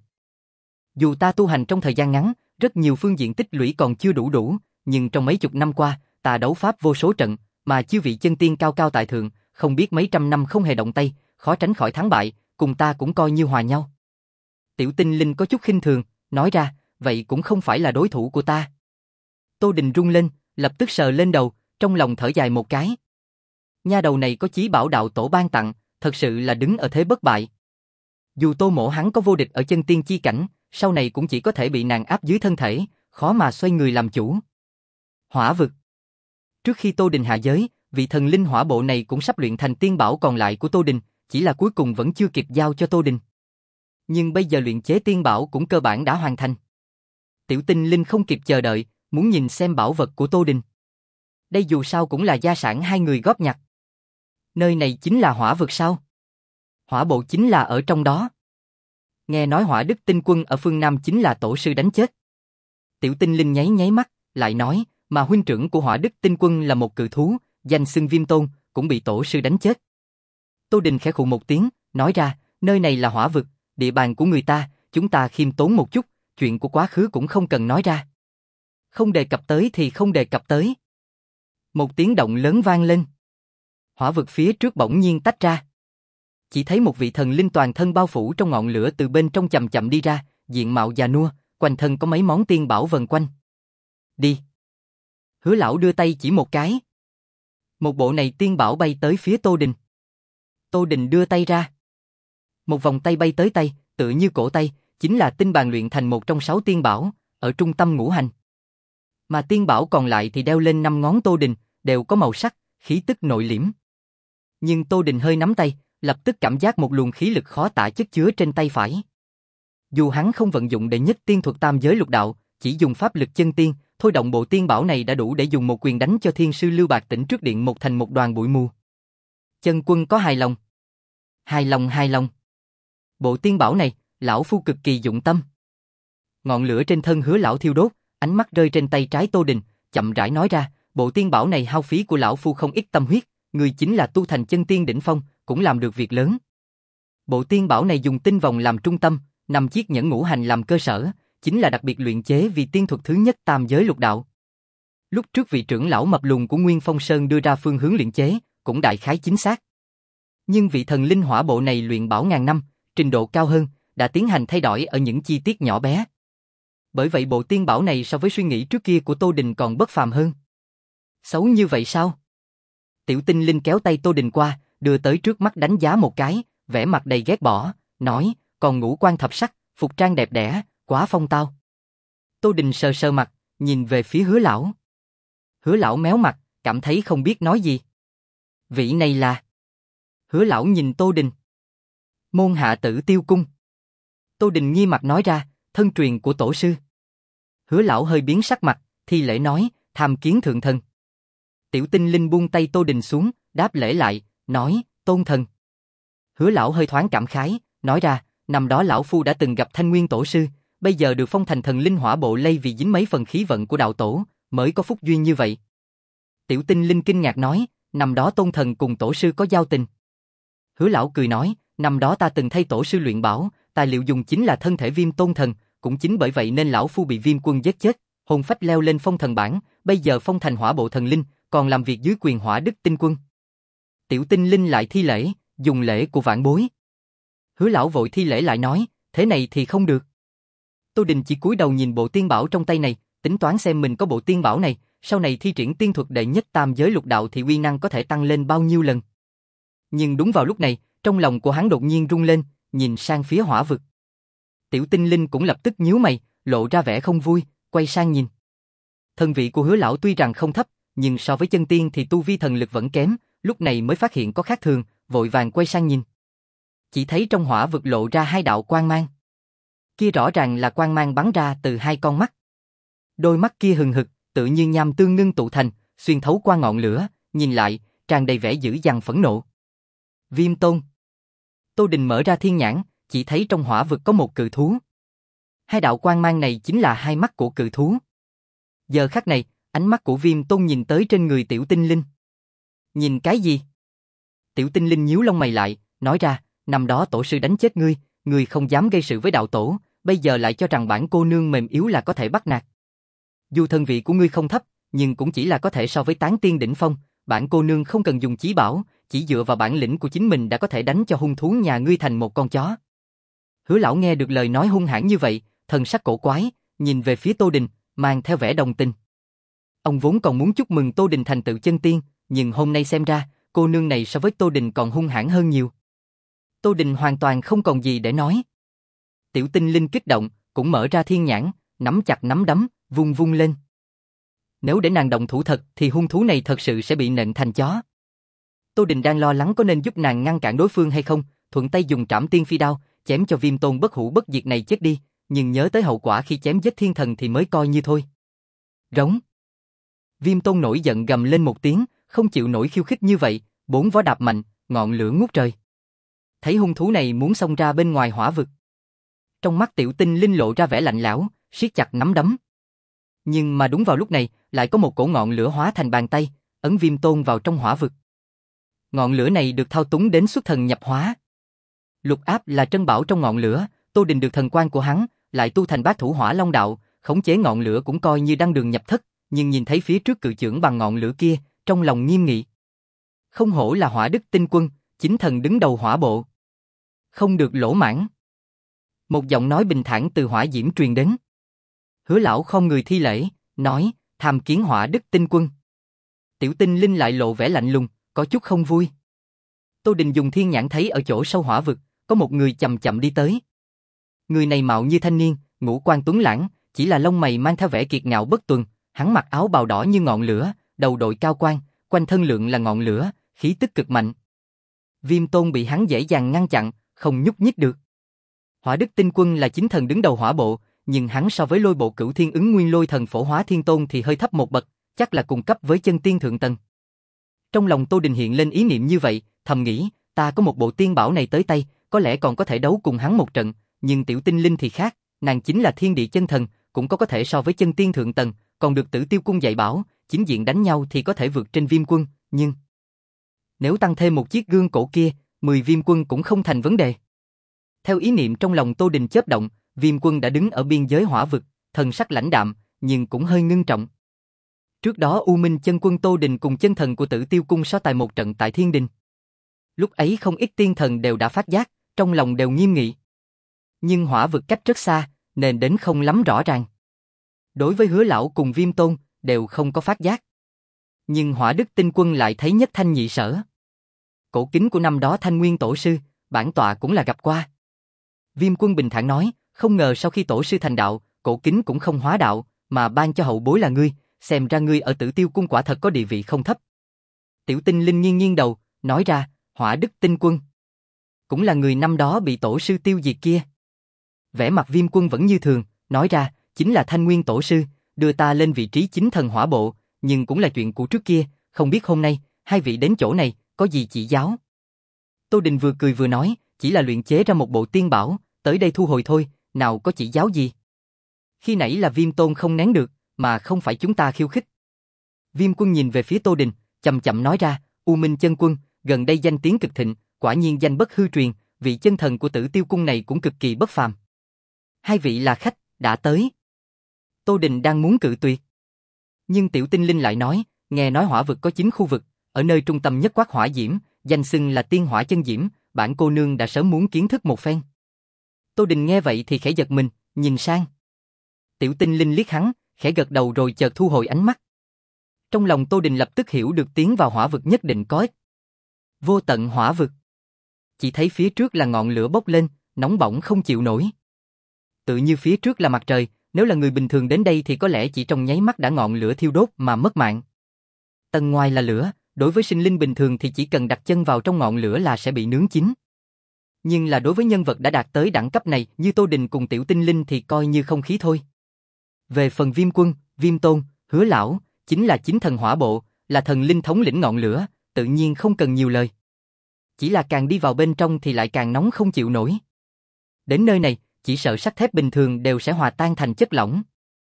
Dù ta tu hành trong thời gian ngắn, rất nhiều phương diện tích lũy còn chưa đủ đủ, nhưng trong mấy chục năm qua, ta đấu pháp vô số trận, mà chư vị chân tiên cao cao tại thượng, không biết mấy trăm năm không hề động tay, khó tránh khỏi thắng bại, cùng ta cũng coi như hòa nhau. Tiểu Tinh Linh có chút khinh thường, nói ra, vậy cũng không phải là đối thủ của ta. Tô Đình rung lên, lập tức sờ lên đầu, trong lòng thở dài một cái. Nha đầu này có chí bảo đạo tổ ban tặng, thật sự là đứng ở thế bất bại. Dù Tô Mỗ hắn có vô địch ở chân tiên chi cảnh, sau này cũng chỉ có thể bị nàng áp dưới thân thể, khó mà xoay người làm chủ. Hỏa vực. Trước khi Tô Đình hạ giới, vị thần linh hỏa bộ này cũng sắp luyện thành tiên bảo còn lại của Tô Đình, chỉ là cuối cùng vẫn chưa kịp giao cho Tô Đình. Nhưng bây giờ luyện chế tiên bảo cũng cơ bản đã hoàn thành. Tiểu Tinh Linh không kịp chờ đợi, muốn nhìn xem bảo vật của Tô Đình. Đây dù sao cũng là gia sản hai người góp nhặt. Nơi này chính là hỏa vực sao? Hỏa bộ chính là ở trong đó. Nghe nói Hỏa Đức Tinh Quân ở phương Nam chính là tổ sư đánh chết. Tiểu Tinh Linh nháy nháy mắt, lại nói, mà huynh trưởng của Hỏa Đức Tinh Quân là một cự thú, danh xưng Viêm Tôn, cũng bị tổ sư đánh chết. Tô Đình khẽ khụ một tiếng, nói ra, nơi này là hỏa vực, địa bàn của người ta, chúng ta khiêm tốn một chút, chuyện của quá khứ cũng không cần nói ra. Không đề cập tới thì không đề cập tới. Một tiếng động lớn vang lên. Hỏa vực phía trước bỗng nhiên tách ra. Chỉ thấy một vị thần linh toàn thân bao phủ trong ngọn lửa từ bên trong chậm chậm đi ra, diện mạo già nua, quanh thân có mấy món tiên bảo vần quanh. Đi. Hứa lão đưa tay chỉ một cái. Một bộ này tiên bảo bay tới phía Tô Đình. Tô Đình đưa tay ra. Một vòng tay bay tới tay, tựa như cổ tay, chính là tinh bàn luyện thành một trong sáu tiên bảo, ở trung tâm ngũ hành. Mà tiên bảo còn lại thì đeo lên năm ngón Tô Đình, đều có màu sắc, khí tức nội liễm. Nhưng Tô Đình hơi nắm tay, lập tức cảm giác một luồng khí lực khó tả chất chứa trên tay phải. Dù hắn không vận dụng đệ nhất tiên thuật tam giới lục đạo, chỉ dùng pháp lực chân tiên, thôi động bộ tiên bảo này đã đủ để dùng một quyền đánh cho thiên sư Lưu Bạc Tỉnh trước điện một thành một đoàn bụi mù. Chân quân có hài lòng. Hài lòng hài lòng. Bộ tiên bảo này, lão phu cực kỳ dụng tâm. Ngọn lửa trên thân Hứa lão thiêu đốt, ánh mắt rơi trên tay trái Tô Đình, chậm rãi nói ra, bộ tiên bảo này hao phí của lão phu không ít tâm huyết, người chính là tu thành chân tiên đỉnh phong, cũng làm được việc lớn. Bộ tiên bảo này dùng tinh vòng làm trung tâm, năm chiếc nhẫn ngũ hành làm cơ sở, chính là đặc biệt luyện chế vì tiên thuật thứ nhất tam giới lục đạo. Lúc trước vị trưởng lão mập lùn của Nguyên Phong Sơn đưa ra phương hướng luyện chế, cũng đại khái chính xác. Nhưng vị thần linh hỏa bộ này luyện bảo ngàn năm, trình độ cao hơn, đã tiến hành thay đổi ở những chi tiết nhỏ bé. Bởi vậy bộ tiên bảo này so với suy nghĩ trước kia của Tô Đình còn bất phàm hơn. Xấu như vậy sao? Tiểu tinh linh kéo tay Tô Đình qua, đưa tới trước mắt đánh giá một cái, vẻ mặt đầy ghét bỏ, nói, còn ngũ quan thập sắc, phục trang đẹp đẽ, quá phong tao. Tô Đình sờ sờ mặt, nhìn về phía Hứa lão. Hứa lão méo mặt, cảm thấy không biết nói gì. Vị này là... Hứa lão nhìn Tô Đình. Môn hạ Tử Tiêu Cung. Tô Đình nghi mặt nói ra, thân truyền của tổ sư. Hứa lão hơi biến sắc mặt, thi lễ nói, tham kiến thượng thần. Tiểu tinh linh buông tay Tô Đình xuống, đáp lễ lại, nói, tôn thần. Hứa lão hơi thoáng cảm khái, nói ra, năm đó lão phu đã từng gặp Thanh Nguyên tổ sư, bây giờ được phong thành thần linh hỏa bộ lây vì dính mấy phần khí vận của đạo tổ, mới có phúc duyên như vậy. Tiểu tinh linh kinh ngạc nói, năm đó tôn thần cùng tổ sư có giao tình. Hứa lão cười nói, năm đó ta từng thay tổ sư luyện bảo, tài liệu dùng chính là thân thể Viêm tôn thần, cũng chính bởi vậy nên lão phu bị Viêm quân giết chết, hồn phách leo lên phong thần bảng, bây giờ phong thành hỏa bộ thần linh, còn làm việc dưới quyền hỏa đức tinh quân. Tiểu tinh linh lại thi lễ, dùng lễ của vãn bối. Hứa lão vội thi lễ lại nói, thế này thì không được. Tô Đình chỉ cúi đầu nhìn bộ tiên bảo trong tay này, tính toán xem mình có bộ tiên bảo này, sau này thi triển tiên thuật đệ nhất tam giới lục đạo thì uy năng có thể tăng lên bao nhiêu lần. Nhưng đúng vào lúc này, trong lòng của hắn đột nhiên rung lên, nhìn sang phía hỏa vực. Tiểu tinh linh cũng lập tức nhíu mày, lộ ra vẻ không vui, quay sang nhìn. Thần vị của Hứa lão tuy rằng không thấp, nhưng so với chân tiên thì tu vi thần lực vẫn kém, lúc này mới phát hiện có khác thường, vội vàng quay sang nhìn. Chỉ thấy trong hỏa vực lộ ra hai đạo quang mang. Kia rõ ràng là quang mang bắn ra từ hai con mắt. Đôi mắt kia hừng hực, tự như nham tương ngưng tụ thành, xuyên thấu qua ngọn lửa, nhìn lại, tràn đầy vẻ dữ dằn phẫn nộ. Viêm Tôn. Tô Đình mở ra thiên nhãn, chỉ thấy trong hỏa vực có một cự thú. Hai đạo quang mang này chính là hai mắt của cự thú. Giờ khắc này, ánh mắt của Viêm Tôn nhìn tới trên người tiểu tinh linh. Nhìn cái gì? Tiểu tinh linh nhíu lông mày lại, nói ra, năm đó tổ sư đánh chết ngươi, ngươi không dám gây sự với đạo tổ, bây giờ lại cho rằng bản cô nương mềm yếu là có thể bắt nạt. Dù thân vị của ngươi không thấp, nhưng cũng chỉ là có thể so với tán tiên đỉnh phong, bản cô nương không cần dùng chí bảo, chỉ dựa vào bản lĩnh của chính mình đã có thể đánh cho hung thú nhà ngươi thành một con chó. Hứa lão nghe được lời nói hung hãn như vậy, thần sắc cổ quái, nhìn về phía Tô Đình, mang theo vẻ đồng tình. Ông vốn còn muốn chúc mừng Tô Đình thành tựu chân tiên, nhưng hôm nay xem ra, cô nương này so với Tô Đình còn hung hãn hơn nhiều. Tô Đình hoàn toàn không còn gì để nói. Tiểu tinh linh kích động, cũng mở ra thiên nhãn, nắm chặt nắm đấm, vung vung lên. Nếu để nàng động thủ thật thì hung thú này thật sự sẽ bị nện thành chó. Tô Đình đang lo lắng có nên giúp nàng ngăn cản đối phương hay không, thuận tay dùng trảm tiên phi đao, chém cho Viêm Tôn bất hủ bất diệt này chết đi, nhưng nhớ tới hậu quả khi chém giết thiên thần thì mới coi như thôi. Rống. Viêm Tôn nổi giận gầm lên một tiếng, không chịu nổi khiêu khích như vậy, bốn vó đạp mạnh, ngọn lửa ngút trời. Thấy hung thú này muốn xông ra bên ngoài hỏa vực. Trong mắt tiểu tinh linh lộ ra vẻ lạnh lẽo, siết chặt nắm đấm. Nhưng mà đúng vào lúc này, lại có một cổ ngọn lửa hóa thành bàn tay, ấn Viêm Tôn vào trong hỏa vực. Ngọn lửa này được thao túng đến xuất thần nhập hóa. Lục áp là trân bảo trong ngọn lửa, Tô Đình được thần quan của hắn, lại tu thành bát thủ hỏa long đạo, khống chế ngọn lửa cũng coi như đăng đường nhập thất, nhưng nhìn thấy phía trước cự chưởng bằng ngọn lửa kia, trong lòng nghiêm nghị. Không hổ là hỏa đức tinh quân, chính thần đứng đầu hỏa bộ. Không được lỗ mãng. Một giọng nói bình thản từ hỏa diễm truyền đến. Hứa lão không người thi lễ, nói, tham kiến Hỏa Đức Tinh Quân. Tiểu Tinh Linh lại lộ vẻ lạnh lùng, có chút không vui. Tô Đình dùng thiên nhãn thấy ở chỗ sâu hỏa vực, có một người chậm chậm đi tới. Người này mạo như thanh niên, ngũ quan tuấn lãng, chỉ là lông mày mang theo vẻ kiệt ngạo bất tuần, hắn mặc áo bào đỏ như ngọn lửa, đầu đội cao quan, quanh thân lượng là ngọn lửa, khí tức cực mạnh. Viêm Tôn bị hắn dễ dàng ngăn chặn, không nhúc nhích được. Hỏa Đức Tinh Quân là chính thần đứng đầu hỏa bộ, nhưng hắn so với Lôi bộ Cửu Thiên Ứng Nguyên Lôi Thần Phổ Hóa Thiên Tôn thì hơi thấp một bậc, chắc là cùng cấp với chân tiên thượng tầng. Trong lòng Tô Đình hiện lên ý niệm như vậy, thầm nghĩ, ta có một bộ tiên bảo này tới tay, có lẽ còn có thể đấu cùng hắn một trận, nhưng Tiểu Tinh Linh thì khác, nàng chính là thiên địa chân thần, cũng có có thể so với chân tiên thượng tầng, còn được Tử Tiêu Cung dạy bảo, chính diện đánh nhau thì có thể vượt trên Viêm Quân, nhưng nếu tăng thêm một chiếc gương cổ kia, mười Viêm Quân cũng không thành vấn đề. Theo ý niệm trong lòng Tô Đình chớp động, Viêm Quân đã đứng ở biên giới hỏa vực, thần sắc lãnh đạm, nhưng cũng hơi ngưng trọng. Trước đó U Minh Chân Quân Tô Đình cùng chân thần của Tử Tiêu Cung so tài một trận tại Thiên Đình. Lúc ấy không ít tiên thần đều đã phát giác, trong lòng đều nghiêm nghị. Nhưng hỏa vực cách rất xa, nên đến không lắm rõ ràng. Đối với Hứa lão cùng Viêm Tôn, đều không có phát giác. Nhưng Hỏa Đức Tinh Quân lại thấy nhất thanh nhị sở. Cổ kính của năm đó Thanh Nguyên Tổ Sư, bản tọa cũng là gặp qua. Viêm Quân bình thản nói, không ngờ sau khi Tổ Sư thành đạo, cổ kính cũng không hóa đạo, mà ban cho hậu bối là ngươi, xem ra ngươi ở Tử Tiêu Cung quả thật có địa vị không thấp. Tiểu Tinh Linh nghiêng nghiêng đầu, nói ra, Hỏa Đức Tinh Quân cũng là người năm đó bị Tổ Sư tiêu diệt kia. Vẻ mặt Viêm Quân vẫn như thường, nói ra, chính là Thanh Nguyên Tổ Sư, đưa ta lên vị trí chính thần hỏa bộ, nhưng cũng là chuyện của trước kia, không biết hôm nay, hai vị đến chỗ này, có gì chỉ giáo. Tô Đình vừa cười vừa nói, chỉ là luyện chế ra một bộ tiên bảo, tới đây thu hồi thôi, nào có chỉ giáo gì. Khi nãy là Viêm Tôn không nén được, mà không phải chúng ta khiêu khích. Viêm Quân nhìn về phía Tô Đình, chậm chậm nói ra, U Minh Chân Quân, gần đây danh tiếng cực thịnh, quả nhiên danh bất hư truyền, vị chân thần của Tử Tiêu Cung này cũng cực kỳ bất phàm. Hai vị là khách, đã tới. Tô Đình đang muốn cự tuyệt. Nhưng Tiểu Tinh Linh lại nói, nghe nói hỏa vực có chín khu vực, ở nơi trung tâm nhất quát hỏa diễm, danh xưng là tiên hỏa chân diễm, bản cô nương đã sớm muốn kiến thức một phen. Tô Đình nghe vậy thì khẽ giật mình, nhìn sang. Tiểu Tinh Linh liếc hắn, khẽ gật đầu rồi chợt thu hồi ánh mắt. Trong lòng Tô Đình lập tức hiểu được tiến vào hỏa vực nhất định có ích. Vô tận hỏa vực. Chỉ thấy phía trước là ngọn lửa bốc lên, nóng bỏng không chịu nổi. Tự như phía trước là mặt trời, nếu là người bình thường đến đây thì có lẽ chỉ trong nháy mắt đã ngọn lửa thiêu đốt mà mất mạng. Tầng ngoài là lửa, đối với sinh linh bình thường thì chỉ cần đặt chân vào trong ngọn lửa là sẽ bị nướng chín. Nhưng là đối với nhân vật đã đạt tới đẳng cấp này như Tô Đình cùng Tiểu Tinh Linh thì coi như không khí thôi. Về phần Viêm Quân, Viêm Tôn, Hứa lão, chính là chính thần hỏa bộ, là thần linh thống lĩnh ngọn lửa, tự nhiên không cần nhiều lời. Chỉ là càng đi vào bên trong thì lại càng nóng không chịu nổi. Đến nơi này, chỉ sợ sắt thép bình thường đều sẽ hòa tan thành chất lỏng.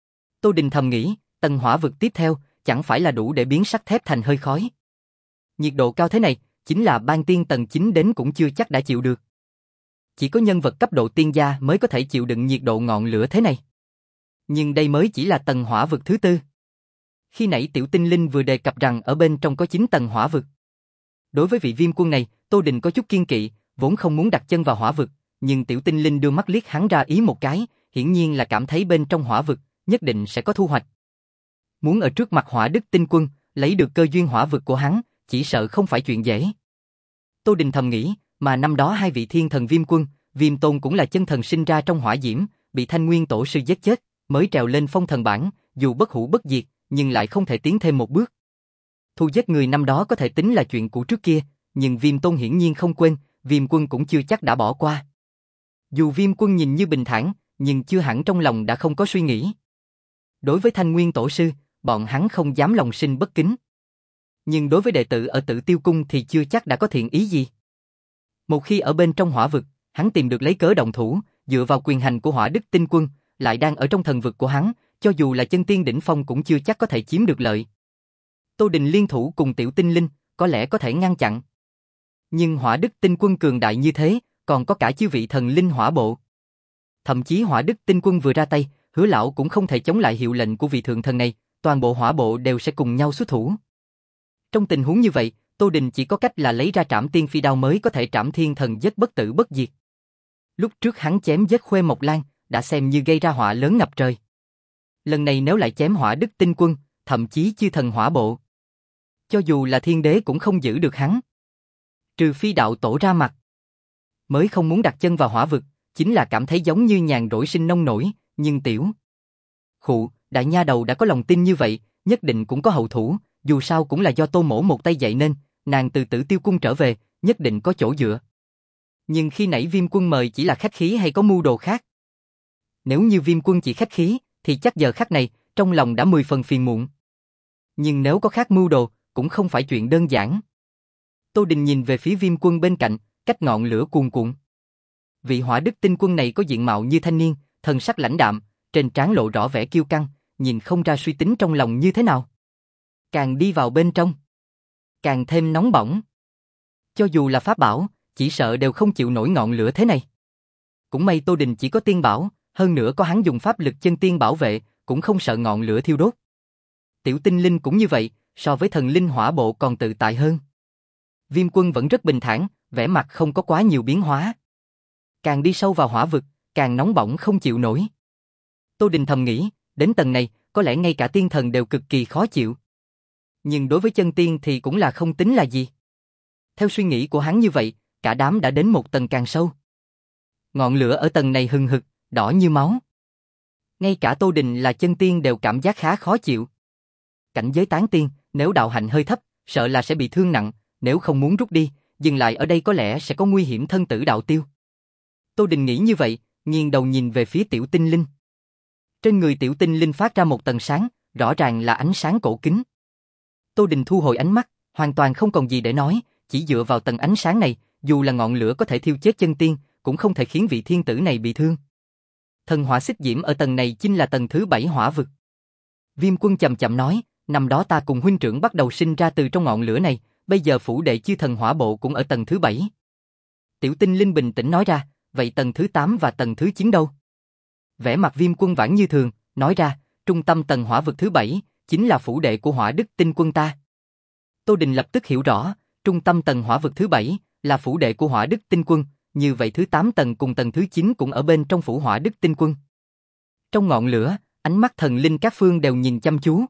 Tô Đình thầm nghĩ, tầng hỏa vực tiếp theo, chẳng phải là đủ để biến sắt thép thành hơi khói. Nhiệt độ cao thế này, chính là ban tiên tầng chín đến cũng chưa chắc đã chịu được. Chỉ có nhân vật cấp độ tiên gia mới có thể chịu đựng nhiệt độ ngọn lửa thế này. Nhưng đây mới chỉ là tầng hỏa vực thứ tư. Khi nãy Tiểu Tinh Linh vừa đề cập rằng ở bên trong có chín tầng hỏa vực. Đối với vị Viêm Quân này, Tô Đình có chút kiêng kỵ, vốn không muốn đặt chân vào hỏa vực, nhưng Tiểu Tinh Linh đưa mắt liếc hắn ra ý một cái, hiển nhiên là cảm thấy bên trong hỏa vực nhất định sẽ có thu hoạch. Muốn ở trước mặt Hỏa Đức Tinh Quân lấy được cơ duyên hỏa vực của hắn, chỉ sợ không phải chuyện dễ. Tô Đình thầm nghĩ, mà năm đó hai vị thiên thần Viêm Quân, Viêm Tôn cũng là chân thần sinh ra trong hỏa diễm, bị Thanh Nguyên Tổ Sư giết chết, mới trèo lên phong thần bảng, dù bất hủ bất diệt, nhưng lại không thể tiến thêm một bước. Thu giết người năm đó có thể tính là chuyện cũ trước kia, nhưng Viêm Tôn hiển nhiên không quên, Viêm Quân cũng chưa chắc đã bỏ qua. Dù Viêm Quân nhìn như bình thản, nhưng chưa hẳn trong lòng đã không có suy nghĩ. Đối với Thanh Nguyên Tổ Sư, bọn hắn không dám lòng sinh bất kính. Nhưng đối với đệ tử ở Tử Tiêu Cung thì chưa chắc đã có thiện ý gì. Một khi ở bên trong hỏa vực, hắn tìm được lấy cớ động thủ, dựa vào quyền hành của Hỏa Đức Tinh Quân, lại đang ở trong thần vực của hắn, cho dù là chân tiên đỉnh phong cũng chưa chắc có thể chiếm được lợi. Tô Đình liên thủ cùng Tiểu Tinh Linh, có lẽ có thể ngăn chặn. Nhưng Hỏa Đức Tinh Quân cường đại như thế, còn có cả chư vị thần linh hỏa bộ. Thậm chí Hỏa Đức Tinh Quân vừa ra tay, Hứa lão cũng không thể chống lại hiệu lệnh của vị thượng thần này, toàn bộ hỏa bộ đều sẽ cùng nhau xuất thủ. Trong tình huống như vậy, Tô Đình chỉ có cách là lấy ra Trảm Tiên Phi đao mới có thể trảm thiên thần giết bất tử bất diệt. Lúc trước hắn chém giết Khuê Mộc Lan, đã xem như gây ra họa lớn ngập trời. Lần này nếu lại chém Hỏa Đức Tinh Quân, thậm chí chư thần hỏa bộ, cho dù là thiên đế cũng không giữ được hắn. Trừ phi đạo tổ ra mặt. Mới không muốn đặt chân vào hỏa vực, chính là cảm thấy giống như nhàn rỗi sinh nông nổi, nhưng tiểu. Khụ, đại nha đầu đã có lòng tin như vậy, nhất định cũng có hậu thủ, dù sao cũng là do Tô Mỗ một tay dạy nên, nàng từ Tử Tiêu Cung trở về, nhất định có chỗ dựa. Nhưng khi nãy Viêm Quân mời chỉ là khách khí hay có mưu đồ khác? Nếu như Viêm Quân chỉ khách khí, thì chắc giờ khắc này, trong lòng đã mười phần phiền muộn. Nhưng nếu có khác mưu đồ, cũng không phải chuyện đơn giản. Tô Đình nhìn về phía Viêm Quân bên cạnh, cách ngọn lửa cuồn cuộn. Vị Hỏa Đức Tinh Quân này có diện mạo như thanh niên, thần sắc lãnh đạm, trên trán lộ rõ vẻ kiêu căng, nhìn không ra suy tính trong lòng như thế nào. Càng đi vào bên trong, càng thêm nóng bỏng. Cho dù là pháp bảo, chỉ sợ đều không chịu nổi ngọn lửa thế này. Cũng may Tô Đình chỉ có tiên bảo, hơn nữa có hắn dùng pháp lực chân tiên bảo vệ, cũng không sợ ngọn lửa thiêu đốt. Tiểu tinh linh cũng như vậy, so với thần linh hỏa bộ còn tự tại hơn. Viêm Quân vẫn rất bình thản, vẻ mặt không có quá nhiều biến hóa. Càng đi sâu vào hỏa vực, càng nóng bỏng không chịu nổi. Tô Đình thầm nghĩ, đến tầng này, có lẽ ngay cả tiên thần đều cực kỳ khó chịu. Nhưng đối với chân tiên thì cũng là không tính là gì. Theo suy nghĩ của hắn như vậy, cả đám đã đến một tầng càng sâu. Ngọn lửa ở tầng này hừng hực, đỏ như máu. Ngay cả Tô Đình là chân tiên đều cảm giác khá khó chịu. Cảnh giới tán tiên, nếu đạo hạnh hơi thấp, sợ là sẽ bị thương nặng, nếu không muốn rút đi, dừng lại ở đây có lẽ sẽ có nguy hiểm thân tử đạo tiêu. Tô Đình nghĩ như vậy, nghiêng đầu nhìn về phía tiểu tinh linh. Trên người tiểu tinh linh phát ra một tầng sáng, rõ ràng là ánh sáng cổ kính. Tô Đình thu hồi ánh mắt, hoàn toàn không còn gì để nói, chỉ dựa vào tầng ánh sáng này, dù là ngọn lửa có thể thiêu chết chân tiên, cũng không thể khiến vị thiên tử này bị thương. Thần hỏa xích diễm ở tầng này chính là tầng thứ bảy hỏa vực. Viêm Quân chậm chậm nói, năm đó ta cùng huynh trưởng bắt đầu sinh ra từ trong ngọn lửa này, bây giờ phủ đệ chư thần hỏa bộ cũng ở tầng thứ bảy. Tiểu tinh linh bình tĩnh nói ra, vậy tầng thứ tám và tầng thứ chín đâu? Vẻ mặt Viêm Quân vãn như thường, nói ra, trung tâm tầng hỏa vực thứ bảy, chính là phủ đệ của Hỏa Đức Tinh Quân ta. Tô Đình lập tức hiểu rõ, trung tâm tầng hỏa vực thứ bảy, là phủ đệ của Hỏa Đức Tinh Quân, như vậy thứ tám tầng cùng tầng thứ chín cũng ở bên trong phủ Hỏa Đức Tinh Quân. Trong ngọn lửa, ánh mắt thần linh các phương đều nhìn chăm chú.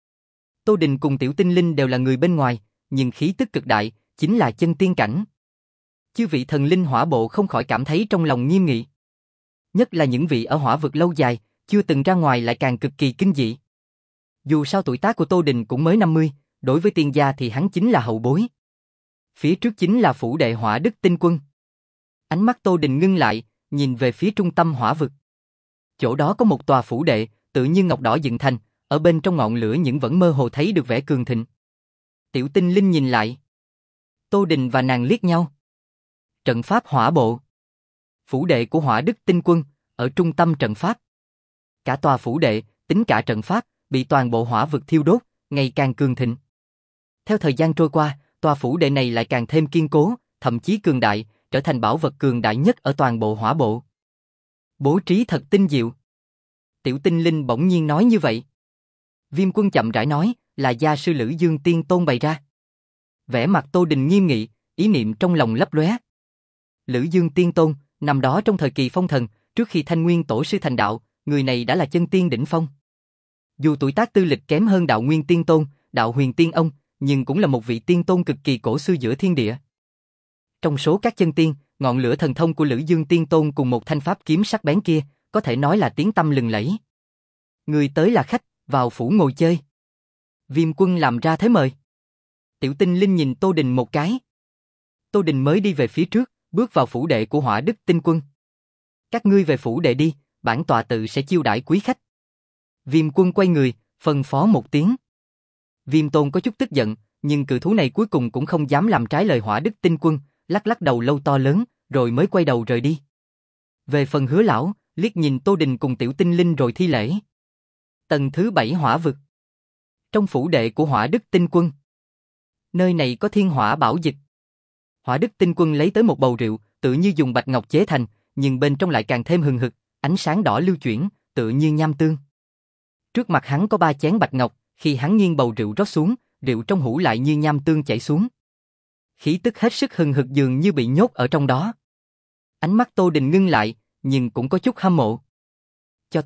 Tô Đình cùng tiểu tinh linh đều là người bên ngoài, nhưng khí tức cực đại, chính là chân tiên cảnh. Chư vị thần linh hỏa bộ không khỏi cảm thấy trong lòng nghiêm nghị. Nhất là những vị ở hỏa vực lâu dài, chưa từng ra ngoài lại càng cực kỳ kinh dị. Dù sao tuổi tác của Tô Đình cũng mới năm mươi, đối với tiên gia thì hắn chính là hậu bối. Phía trước chính là phủ đệ Hỏa Đức Tinh Quân. Ánh mắt Tô Đình ngưng lại, nhìn về phía trung tâm hỏa vực. Chỗ đó có một tòa phủ đệ, tự như ngọc đỏ dựng thành, ở bên trong ngọn lửa những vẫn mơ hồ thấy được vẻ cường thịnh. Tiểu tinh linh nhìn lại. Tô Đình và nàng liếc nhau. Trận pháp hỏa bộ. Phủ đệ của Hỏa Đức Tinh Quân, ở trung tâm trận pháp. Cả tòa phủ đệ, tính cả trận pháp, bị toàn bộ hỏa vực thiêu đốt, ngày càng cường thịnh. Theo thời gian trôi qua, tòa phủ đệ này lại càng thêm kiên cố, thậm chí cường đại, trở thành bảo vật cường đại nhất ở toàn bộ hỏa bộ. Bố trí thật tinh diệu. Tiểu tinh linh bỗng nhiên nói như vậy. Viêm Quân chậm rãi nói, là gia sư Lữ Dương Tiên Tôn bày ra. Vẻ mặt Tô Đình nghiêm nghị, ý niệm trong lòng lấp lóe. Lữ Dương Tiên Tôn, năm đó trong thời kỳ phong thần, trước khi Thanh Nguyên Tổ sư thành đạo, người này đã là chân tiên đỉnh phong. Dù tuổi tác tư lịch kém hơn đạo Nguyên Tiên Tôn, đạo Huyền Tiên Ông, nhưng cũng là một vị tiên tôn cực kỳ cổ xưa giữa thiên địa. Trong số các chân tiên, ngọn lửa thần thông của Lữ Dương Tiên Tôn cùng một thanh pháp kiếm sắc bén kia, có thể nói là tiếng tăm lừng lẫy. Người tới là khách, vào phủ ngồi chơi. Viêm Quân làm ra thế mời. Tiểu tinh linh nhìn Tô Đình một cái. Tô Đình mới đi về phía trước, bước vào phủ đệ của Hỏa Đức Tinh Quân. Các ngươi về phủ đệ đi, bản tọa tự sẽ chiêu đãi quý khách. Viêm Quân quay người, phân phó một tiếng. Viêm Tôn có chút tức giận, nhưng cự thú này cuối cùng cũng không dám làm trái lời Hỏa Đức Tinh Quân, lắc lắc đầu lâu to lớn, rồi mới quay đầu rời đi. Về phần Hứa lão, liếc nhìn Tô Đình cùng tiểu tinh linh rồi thi lễ. Tầng thứ bảy hỏa vực. Trong phủ đệ của Hỏa Đức Tinh Quân. Nơi này có thiên hỏa bảo dịch. Hỏa Đức Tinh Quân lấy tới một bầu rượu, tự như dùng bạch ngọc chế thành, nhưng bên trong lại càng thêm hừng hực, ánh sáng đỏ lưu chuyển, tự như nham tương. Trước mặt hắn có ba chén bạch ngọc, khi hắn nghiêng bầu rượu rót xuống, rượu trong hũ lại như nham tương chảy xuống. Khí tức hết sức hừng hực dường như bị nhốt ở trong đó. Ánh mắt Tô Đình ngưng lại, nhưng cũng có chút hâm mộ. Cho tới nay,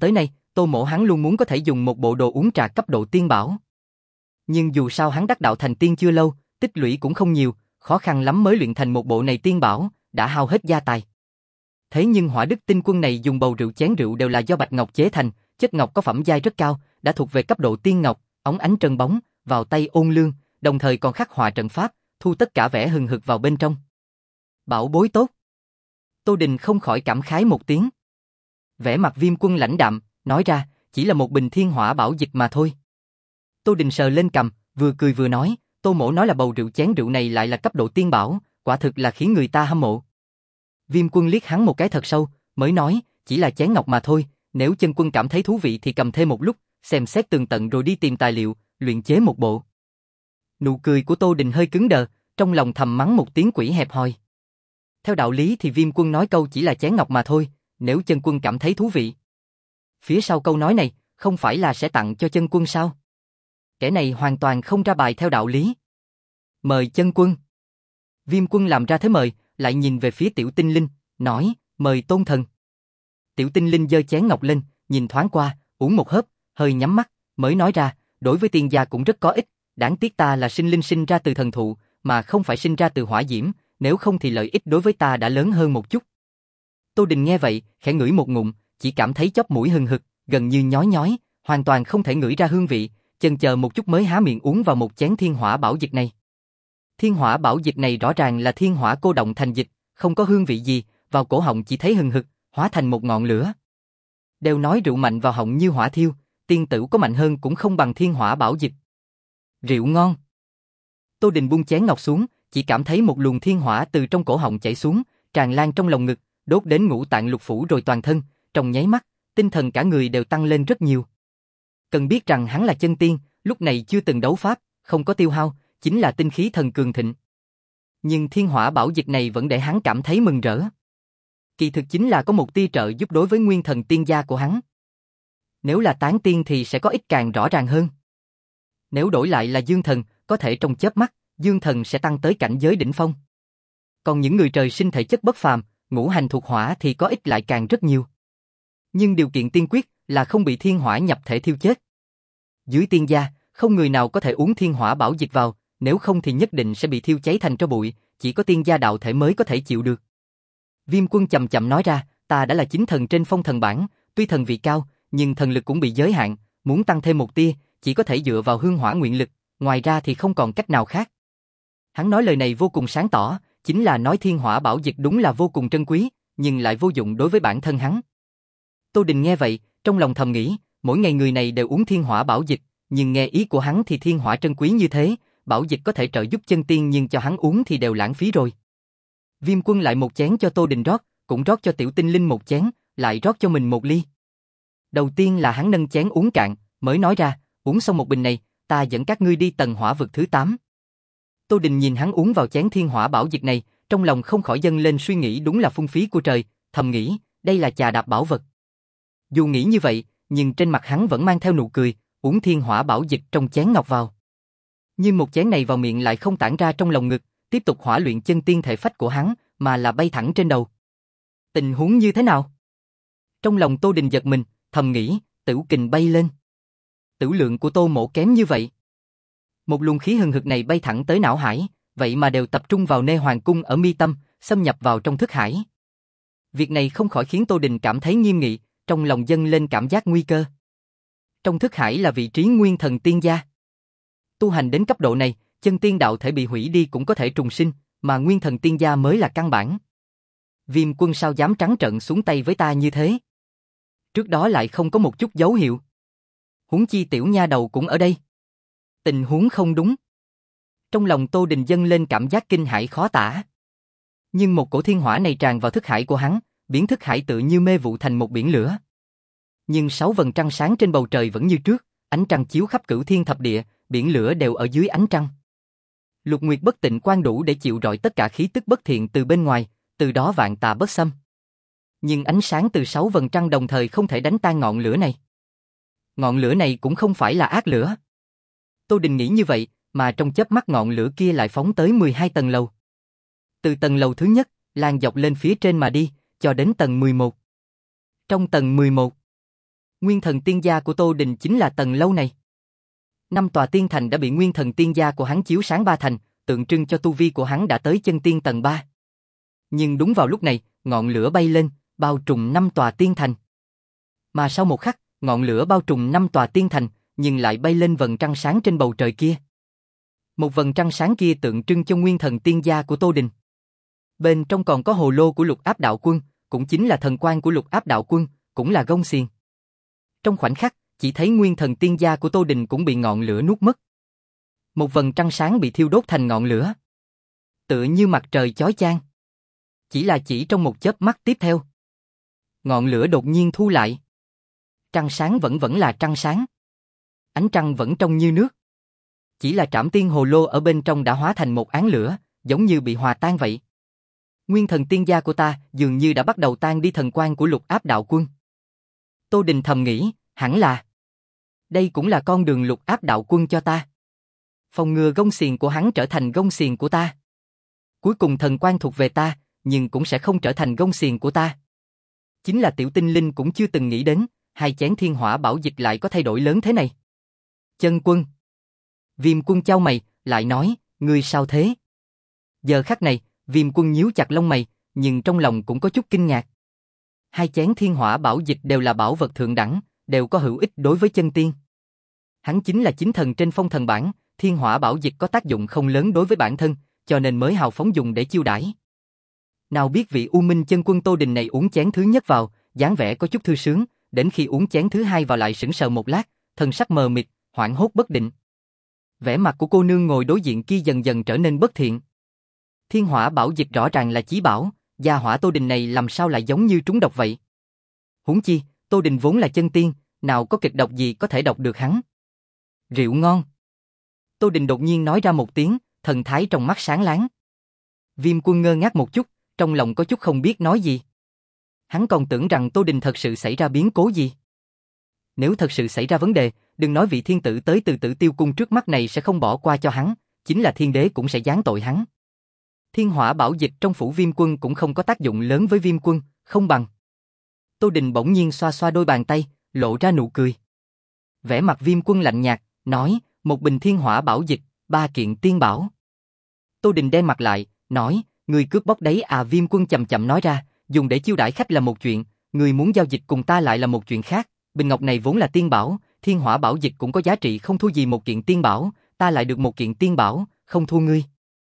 Tô Mỗ hắn luôn muốn có thể dùng một bộ đồ uống trà cấp độ tiên bảo. Nhưng dù sao hắn đắc đạo thành tiên chưa lâu, tích lũy cũng không nhiều, khó khăn lắm mới luyện thành một bộ này tiên bảo, đã hao hết gia tài. Thế nhưng Hỏa Đức Tinh Quân này dùng bầu rượu chén rượu đều là do bạch ngọc chế thành, chất ngọc có phẩm giai rất cao, đã thuộc về cấp độ tiên ngọc, óng ánh trơn bóng, vào tay ôn lương, đồng thời còn khắc họa trận pháp, thu tất cả vẻ hừng hực vào bên trong. Bảo bối tốt. Tô Đình không khỏi cảm khái một tiếng. Vẻ mặt Viêm Quân lãnh đạm, nói ra, chỉ là một bình thiên hỏa bảo dịch mà thôi. Tô Đình sờ lên cằm, vừa cười vừa nói, Tô Mỗ nói là bầu rượu chén rượu này lại là cấp độ tiên bảo, quả thực là khiến người ta hâm mộ. Viêm Quân liếc hắn một cái thật sâu, mới nói, chỉ là chén ngọc mà thôi, nếu chân quân cảm thấy thú vị thì cầm thêm một lúc, xem xét tường tận rồi đi tìm tài liệu, luyện chế một bộ. Nụ cười của Tô Đình hơi cứng đờ, trong lòng thầm mắng một tiếng quỷ hẹp hòi. Theo đạo lý thì Viêm Quân nói câu chỉ là chén ngọc mà thôi, nếu chân quân cảm thấy thú vị. Phía sau câu nói này, không phải là sẽ tặng cho chân quân sao? Kẻ này hoàn toàn không ra bài theo đạo lý. Mời chân quân. Viêm Quân làm ra thế mời, lại nhìn về phía Tiểu Tinh Linh, nói, mời tôn thần. Tiểu Tinh Linh giơ chén ngọc lên, nhìn thoáng qua, uống một hớp, hơi nhắm mắt, mới nói ra, đối với tiên gia cũng rất có ích, đáng tiếc ta là sinh linh sinh ra từ thần thụ, mà không phải sinh ra từ hỏa diễm, nếu không thì lợi ích đối với ta đã lớn hơn một chút. Tô Đình nghe vậy, khẽ ngửi một ngụm, chỉ cảm thấy chóp mũi hừng hực, gần như nhói nhói, hoàn toàn không thể ngửi ra hương vị, chần chờ một chút mới há miệng uống vào một chén thiên hỏa bảo dịch này. Thiên hỏa bảo dịch này rõ ràng là thiên hỏa cô động thành dịch, không có hương vị gì, vào cổ họng chỉ thấy hừng hực, hóa thành một ngọn lửa. Đều nói rượu mạnh vào họng như hỏa thiêu, tiên tử có mạnh hơn cũng không bằng thiên hỏa bảo dịch. Rượu ngon. Tô Đình buông chén ngọc xuống, chỉ cảm thấy một luồng thiên hỏa từ trong cổ họng chảy xuống, tràn lan trong lồng ngực, đốt đến ngũ tạng lục phủ rồi toàn thân, trong nháy mắt, tinh thần cả người đều tăng lên rất nhiều. Cần biết rằng hắn là chân tiên, lúc này chưa từng đấu pháp, không có tiêu hao, chính là tinh khí thần cường thịnh. Nhưng thiên hỏa bảo dịch này vẫn để hắn cảm thấy mừng rỡ. Kỳ thực chính là có một tia trợ giúp đối với nguyên thần tiên gia của hắn. Nếu là tán tiên thì sẽ có ích càng rõ ràng hơn. Nếu đổi lại là dương thần, có thể trong chớp mắt, dương thần sẽ tăng tới cảnh giới đỉnh phong. Còn những người trời sinh thể chất bất phàm, ngũ hành thuộc hỏa thì có ích lại càng rất nhiều. Nhưng điều kiện tiên quyết là không bị thiên hỏa nhập thể thiêu chết. Dưới tiên gia, không người nào có thể uống thiên hỏa bảo dịch vào, nếu không thì nhất định sẽ bị thiêu cháy thành tro bụi, chỉ có tiên gia đạo thể mới có thể chịu được. Viêm Quân chậm chậm nói ra, ta đã là chính thần trên phong thần bảng, tuy thần vị cao, nhưng thần lực cũng bị giới hạn, muốn tăng thêm một tia, chỉ có thể dựa vào hương hỏa nguyện lực, ngoài ra thì không còn cách nào khác. Hắn nói lời này vô cùng sáng tỏ, chính là nói thiên hỏa bảo dịch đúng là vô cùng trân quý, nhưng lại vô dụng đối với bản thân hắn. Tô Đình nghe vậy, trong lòng thầm nghĩ, mỗi ngày người này đều uống thiên hỏa bảo dịch, nhưng nghe ý của hắn thì thiên hỏa trân quý như thế, bảo dịch có thể trợ giúp chân tiên nhưng cho hắn uống thì đều lãng phí rồi. Viêm Quân lại một chén cho Tô Đình rót, cũng rót cho Tiểu Tinh Linh một chén, lại rót cho mình một ly. Đầu tiên là hắn nâng chén uống cạn, mới nói ra, uống xong một bình này, ta dẫn các ngươi đi tầng hỏa vực thứ tám. Tô Đình nhìn hắn uống vào chén thiên hỏa bảo dịch này, trong lòng không khỏi dâng lên suy nghĩ đúng là phung phí của trời, thầm nghĩ, đây là chà đạp bảo vật. Dù nghĩ như vậy, nhưng trên mặt hắn vẫn mang theo nụ cười, uống thiên hỏa bảo dịch trong chén ngọc vào. Nhưng một chén này vào miệng lại không tản ra trong lồng ngực, tiếp tục hỏa luyện chân tiên thể phách của hắn, mà là bay thẳng trên đầu. Tình huống như thế nào? Trong lòng Tô Đình giật mình, thầm nghĩ, tửu kình bay lên. Tửu lượng của Tô Mỗ kém như vậy. Một luồng khí hừng hực này bay thẳng tới não hải, vậy mà đều tập trung vào nê hoàng cung ở mi tâm, xâm nhập vào trong thức hải. Việc này không khỏi khiến Tô Đình cảm thấy nghiêm nghị, trong lòng dâng lên cảm giác nguy cơ. Trong thức hải là vị trí nguyên thần tiên gia. Tu hành đến cấp độ này, chân tiên đạo thể bị hủy đi cũng có thể trùng sinh, mà nguyên thần tiên gia mới là căn bản. Viêm Quân sao dám trắng trợn xuống tay với ta như thế? Trước đó lại không có một chút dấu hiệu. Huống chi tiểu nha đầu cũng ở đây. Tình huống không đúng. Trong lòng Tô Đình dâng lên cảm giác kinh hãi khó tả. Nhưng một cổ thiên hỏa này tràn vào thức hải của hắn, biến thức hải tự như mê vụ thành một biển lửa. Nhưng sáu vầng trăng sáng trên bầu trời vẫn như trước, ánh trăng chiếu khắp cửu thiên thập địa, biển lửa đều ở dưới ánh trăng. Lục Nguyệt bất tịnh quan đủ để chịu rọi tất cả khí tức bất thiện từ bên ngoài, từ đó vạn tà bất xâm. Nhưng ánh sáng từ sáu vầng trăng đồng thời không thể đánh tan ngọn lửa này. Ngọn lửa này cũng không phải là ác lửa. Tô Đình nghĩ như vậy, mà trong chớp mắt ngọn lửa kia lại phóng tới mười hai tầng lầu. Từ tầng lầu thứ nhất, lan dọc lên phía trên mà đi, cho đến tầng mười một. Trong tầng mười một, Nguyên thần tiên gia của Tô Đình chính là tầng lâu này. Năm tòa tiên thành đã bị nguyên thần tiên gia của hắn chiếu sáng ba thành, tượng trưng cho tu vi của hắn đã tới chân tiên tầng ba. Nhưng đúng vào lúc này, ngọn lửa bay lên, bao trùm năm tòa tiên thành. Mà sau một khắc, ngọn lửa bao trùm năm tòa tiên thành, nhưng lại bay lên vầng trăng sáng trên bầu trời kia. Một vầng trăng sáng kia tượng trưng cho nguyên thần tiên gia của Tô Đình. Bên trong còn có hồ lô của Lục Áp Đạo Quân, cũng chính là thần quan của Lục Áp Đạo Quân, cũng là gông xiềng. Trong khoảnh khắc, chỉ thấy nguyên thần tiên gia của Tô Đình cũng bị ngọn lửa nuốt mất. Một vầng trăng sáng bị thiêu đốt thành ngọn lửa. Tựa như mặt trời chói chang. Chỉ là chỉ trong một chớp mắt tiếp theo. Ngọn lửa đột nhiên thu lại. Trăng sáng vẫn vẫn là trăng sáng. Ánh trăng vẫn trong như nước. Chỉ là trảm tiên hồ lô ở bên trong đã hóa thành một án lửa, giống như bị hòa tan vậy. Nguyên thần tiên gia của ta dường như đã bắt đầu tan đi thần quan của Lục Áp Đạo Quân. Tô Đình thầm nghĩ, hẳn là đây cũng là con đường Lục Áp Đạo Quân cho ta. Phòng ngừa gông xiềng của hắn trở thành gông xiềng của ta. Cuối cùng thần quan thuộc về ta, nhưng cũng sẽ không trở thành gông xiềng của ta. Chính là Tiểu Tinh Linh cũng chưa từng nghĩ đến, hai chén thiên hỏa bảo dịch lại có thay đổi lớn thế này. Chân Quân. Viêm Quân chau mày, lại nói, ngươi sao thế? Giờ khắc này, Viêm Quân nhíu chặt lông mày, nhưng trong lòng cũng có chút kinh ngạc. Hai chén thiên hỏa bảo dịch đều là bảo vật thượng đẳng, đều có hữu ích đối với chân tiên. Hắn chính là chính thần trên phong thần bảng, thiên hỏa bảo dịch có tác dụng không lớn đối với bản thân, cho nên mới hào phóng dùng để chiêu đãi. Nào biết vị U Minh Chân Quân Tô Đình này uống chén thứ nhất vào, dáng vẻ có chút thư sướng, đến khi uống chén thứ hai vào lại sững sờ một lát, thân sắc mờ mịt, hoảng hốt bất định. Vẻ mặt của cô nương ngồi đối diện kia dần dần trở nên bất thiện. Thiên hỏa bảo dịch rõ ràng là chí bảo, gia hỏa Tô Đình này làm sao lại giống như trúng độc vậy? Huống chi, Tô Đình vốn là chân tiên, nào có kịch độc gì có thể độc được hắn. Rượu ngon. Tô Đình đột nhiên nói ra một tiếng, thần thái trong mắt sáng láng. Viêm Quân ngơ ngác một chút, trong lòng có chút không biết nói gì. Hắn còn tưởng rằng Tô Đình thật sự xảy ra biến cố gì. Nếu thật sự xảy ra vấn đề, đừng nói vị thiên tử tới từ Tử Tiêu Cung trước mắt này sẽ không bỏ qua cho hắn, chính là thiên đế cũng sẽ giáng tội hắn. Thiên hỏa bảo dịch trong phủ Viêm Quân cũng không có tác dụng lớn với Viêm Quân, không bằng. Tô Đình bỗng nhiên xoa xoa đôi bàn tay, lộ ra nụ cười. Vẻ mặt Viêm Quân lạnh nhạt, nói, một bình thiên hỏa bảo dịch, ba kiện tiên bảo. Tô Đình đen mặt lại, nói, người cướp bóc đấy à? Viêm Quân chậm chậm nói ra, dùng để chiêu đãi khách là một chuyện, người muốn giao dịch cùng ta lại là một chuyện khác. Bình ngọc này vốn là tiên bảo, thiên hỏa bảo dịch cũng có giá trị không thua gì một kiện tiên bảo, ta lại được một kiện tiên bảo, không thua ngươi.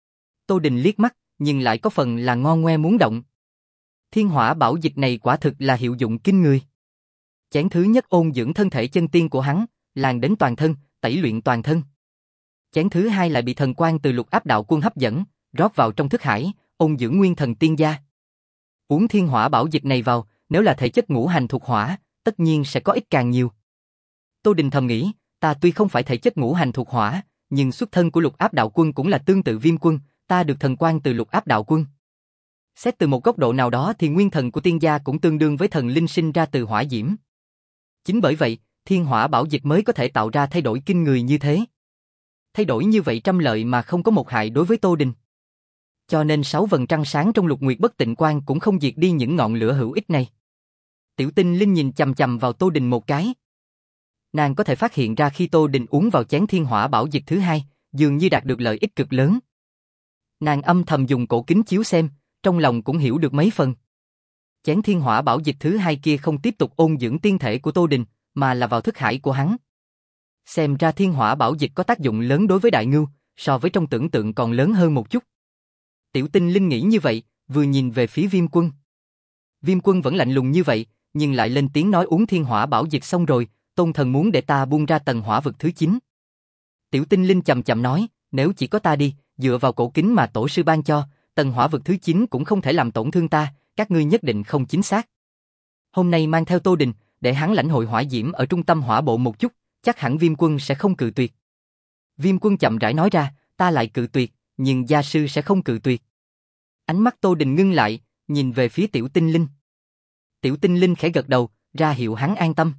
Tô Đình liếc mắt, nhưng lại có phần là ngon ngoe muốn động. Thiên hỏa bảo dịch này quả thực là hiệu dụng kinh người. Chén thứ nhất ôn dưỡng thân thể chân tiên của hắn, làn đến toàn thân, tẩy luyện toàn thân. Chén thứ hai lại bị thần quang từ Lục Áp Đạo Quân hấp dẫn, rót vào trong thức hải, ôn dưỡng nguyên thần tiên gia. Uống thiên hỏa bảo dịch này vào, nếu là thể chất ngũ hành thuộc hỏa, tất nhiên sẽ có ích càng nhiều. Tô Đình thầm nghĩ, ta tuy không phải thể chất ngũ hành thuộc hỏa, nhưng xuất thân của Lục Áp Đạo Quân cũng là tương tự Viêm Quân, ta được thần quang từ Lục Áp Đạo Quân. Xét từ một góc độ nào đó thì nguyên thần của tiên gia cũng tương đương với thần linh sinh ra từ hỏa diễm. Chính bởi vậy, thiên hỏa bảo dịch mới có thể tạo ra thay đổi kinh người như thế. Thay đổi như vậy trăm lợi mà không có một hại đối với Tô Đình. Cho nên sáu vầng trăng sáng trong Lục Nguyệt Bất Tịnh Quang cũng không diệt đi những ngọn lửa hữu ích này. Tiểu Tinh Linh nhìn chằm chằm vào Tô Đình một cái. Nàng có thể phát hiện ra khi Tô Đình uống vào chén thiên hỏa bảo dịch thứ hai, dường như đạt được lợi ích cực lớn. Nàng âm thầm dùng cổ kính chiếu xem, trong lòng cũng hiểu được mấy phần. Chén thiên hỏa bảo dịch thứ hai kia không tiếp tục ôn dưỡng tiên thể của Tô Đình, mà là vào thức hải của hắn. Xem ra thiên hỏa bảo dịch có tác dụng lớn đối với đại ngưu, so với trong tưởng tượng còn lớn hơn một chút. Tiểu Tinh Linh nghĩ như vậy, vừa nhìn về phía Viêm Quân. Viêm Quân vẫn lạnh lùng như vậy, nhưng lại lên tiếng nói uống thiên hỏa bảo dịch xong rồi, Tôn Thần muốn để ta buông ra tầng hỏa vực thứ chín. Tiểu Tinh Linh chậm chậm nói, nếu chỉ có ta đi, dựa vào cổ kính mà tổ sư ban cho, tầng hỏa vực thứ chín cũng không thể làm tổn thương ta, các ngươi nhất định không chính xác. Hôm nay mang theo Tô Đình, để hắn lãnh hội hỏa diễm ở trung tâm hỏa bộ một chút, chắc hẳn Viêm Quân sẽ không cự tuyệt. Viêm Quân chậm rãi nói ra, ta lại cự tuyệt, nhưng gia sư sẽ không cự tuyệt. Ánh mắt Tô Đình ngưng lại, nhìn về phía Tiểu Tinh Linh. Tiểu Tinh Linh khẽ gật đầu, ra hiệu hắn an tâm.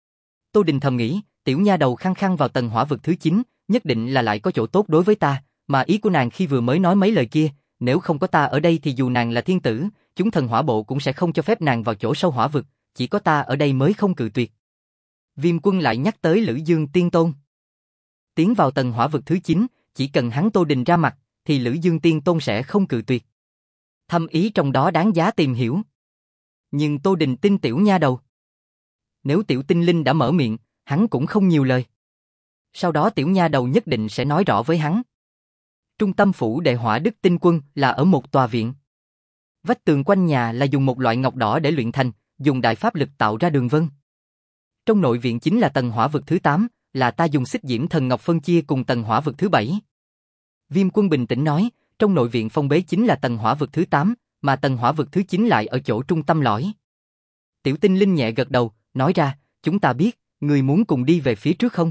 Tô Đình thầm nghĩ, tiểu nha đầu khăng khăng vào tầng hỏa vực thứ chín, nhất định là lại có chỗ tốt đối với ta, mà ý của nàng khi vừa mới nói mấy lời kia, nếu không có ta ở đây thì dù nàng là thiên tử, chúng thần hỏa bộ cũng sẽ không cho phép nàng vào chỗ sâu hỏa vực, chỉ có ta ở đây mới không cự tuyệt. Viêm Quân lại nhắc tới Lữ Dương Tiên Tôn. Tiến vào tầng hỏa vực thứ chín, chỉ cần hắn Tô Đình ra mặt, thì Lữ Dương Tiên Tôn sẽ không cự tuyệt. Thâm ý trong đó đáng giá tìm hiểu. Nhưng Tô Đình tin tiểu nha đầu. Nếu tiểu tinh linh đã mở miệng, hắn cũng không nhiều lời. Sau đó tiểu nha đầu nhất định sẽ nói rõ với hắn. Trung tâm phủ đệ Hỏa Đức Tinh Quân là ở một tòa viện. Vách tường quanh nhà là dùng một loại ngọc đỏ để luyện thành, dùng đại pháp lực tạo ra đường vân. Trong nội viện chính là tầng hỏa vực thứ tám, là ta dùng xích diễm thần ngọc phân chia cùng tầng hỏa vực thứ bảy. Viêm Quân bình tĩnh nói, trong nội viện phong bế chính là tầng hỏa vực thứ tám, mà tầng hỏa vực thứ chín lại ở chỗ trung tâm lõi. Tiểu tinh linh nhẹ gật đầu, nói ra, chúng ta biết, ngươi muốn cùng đi về phía trước không?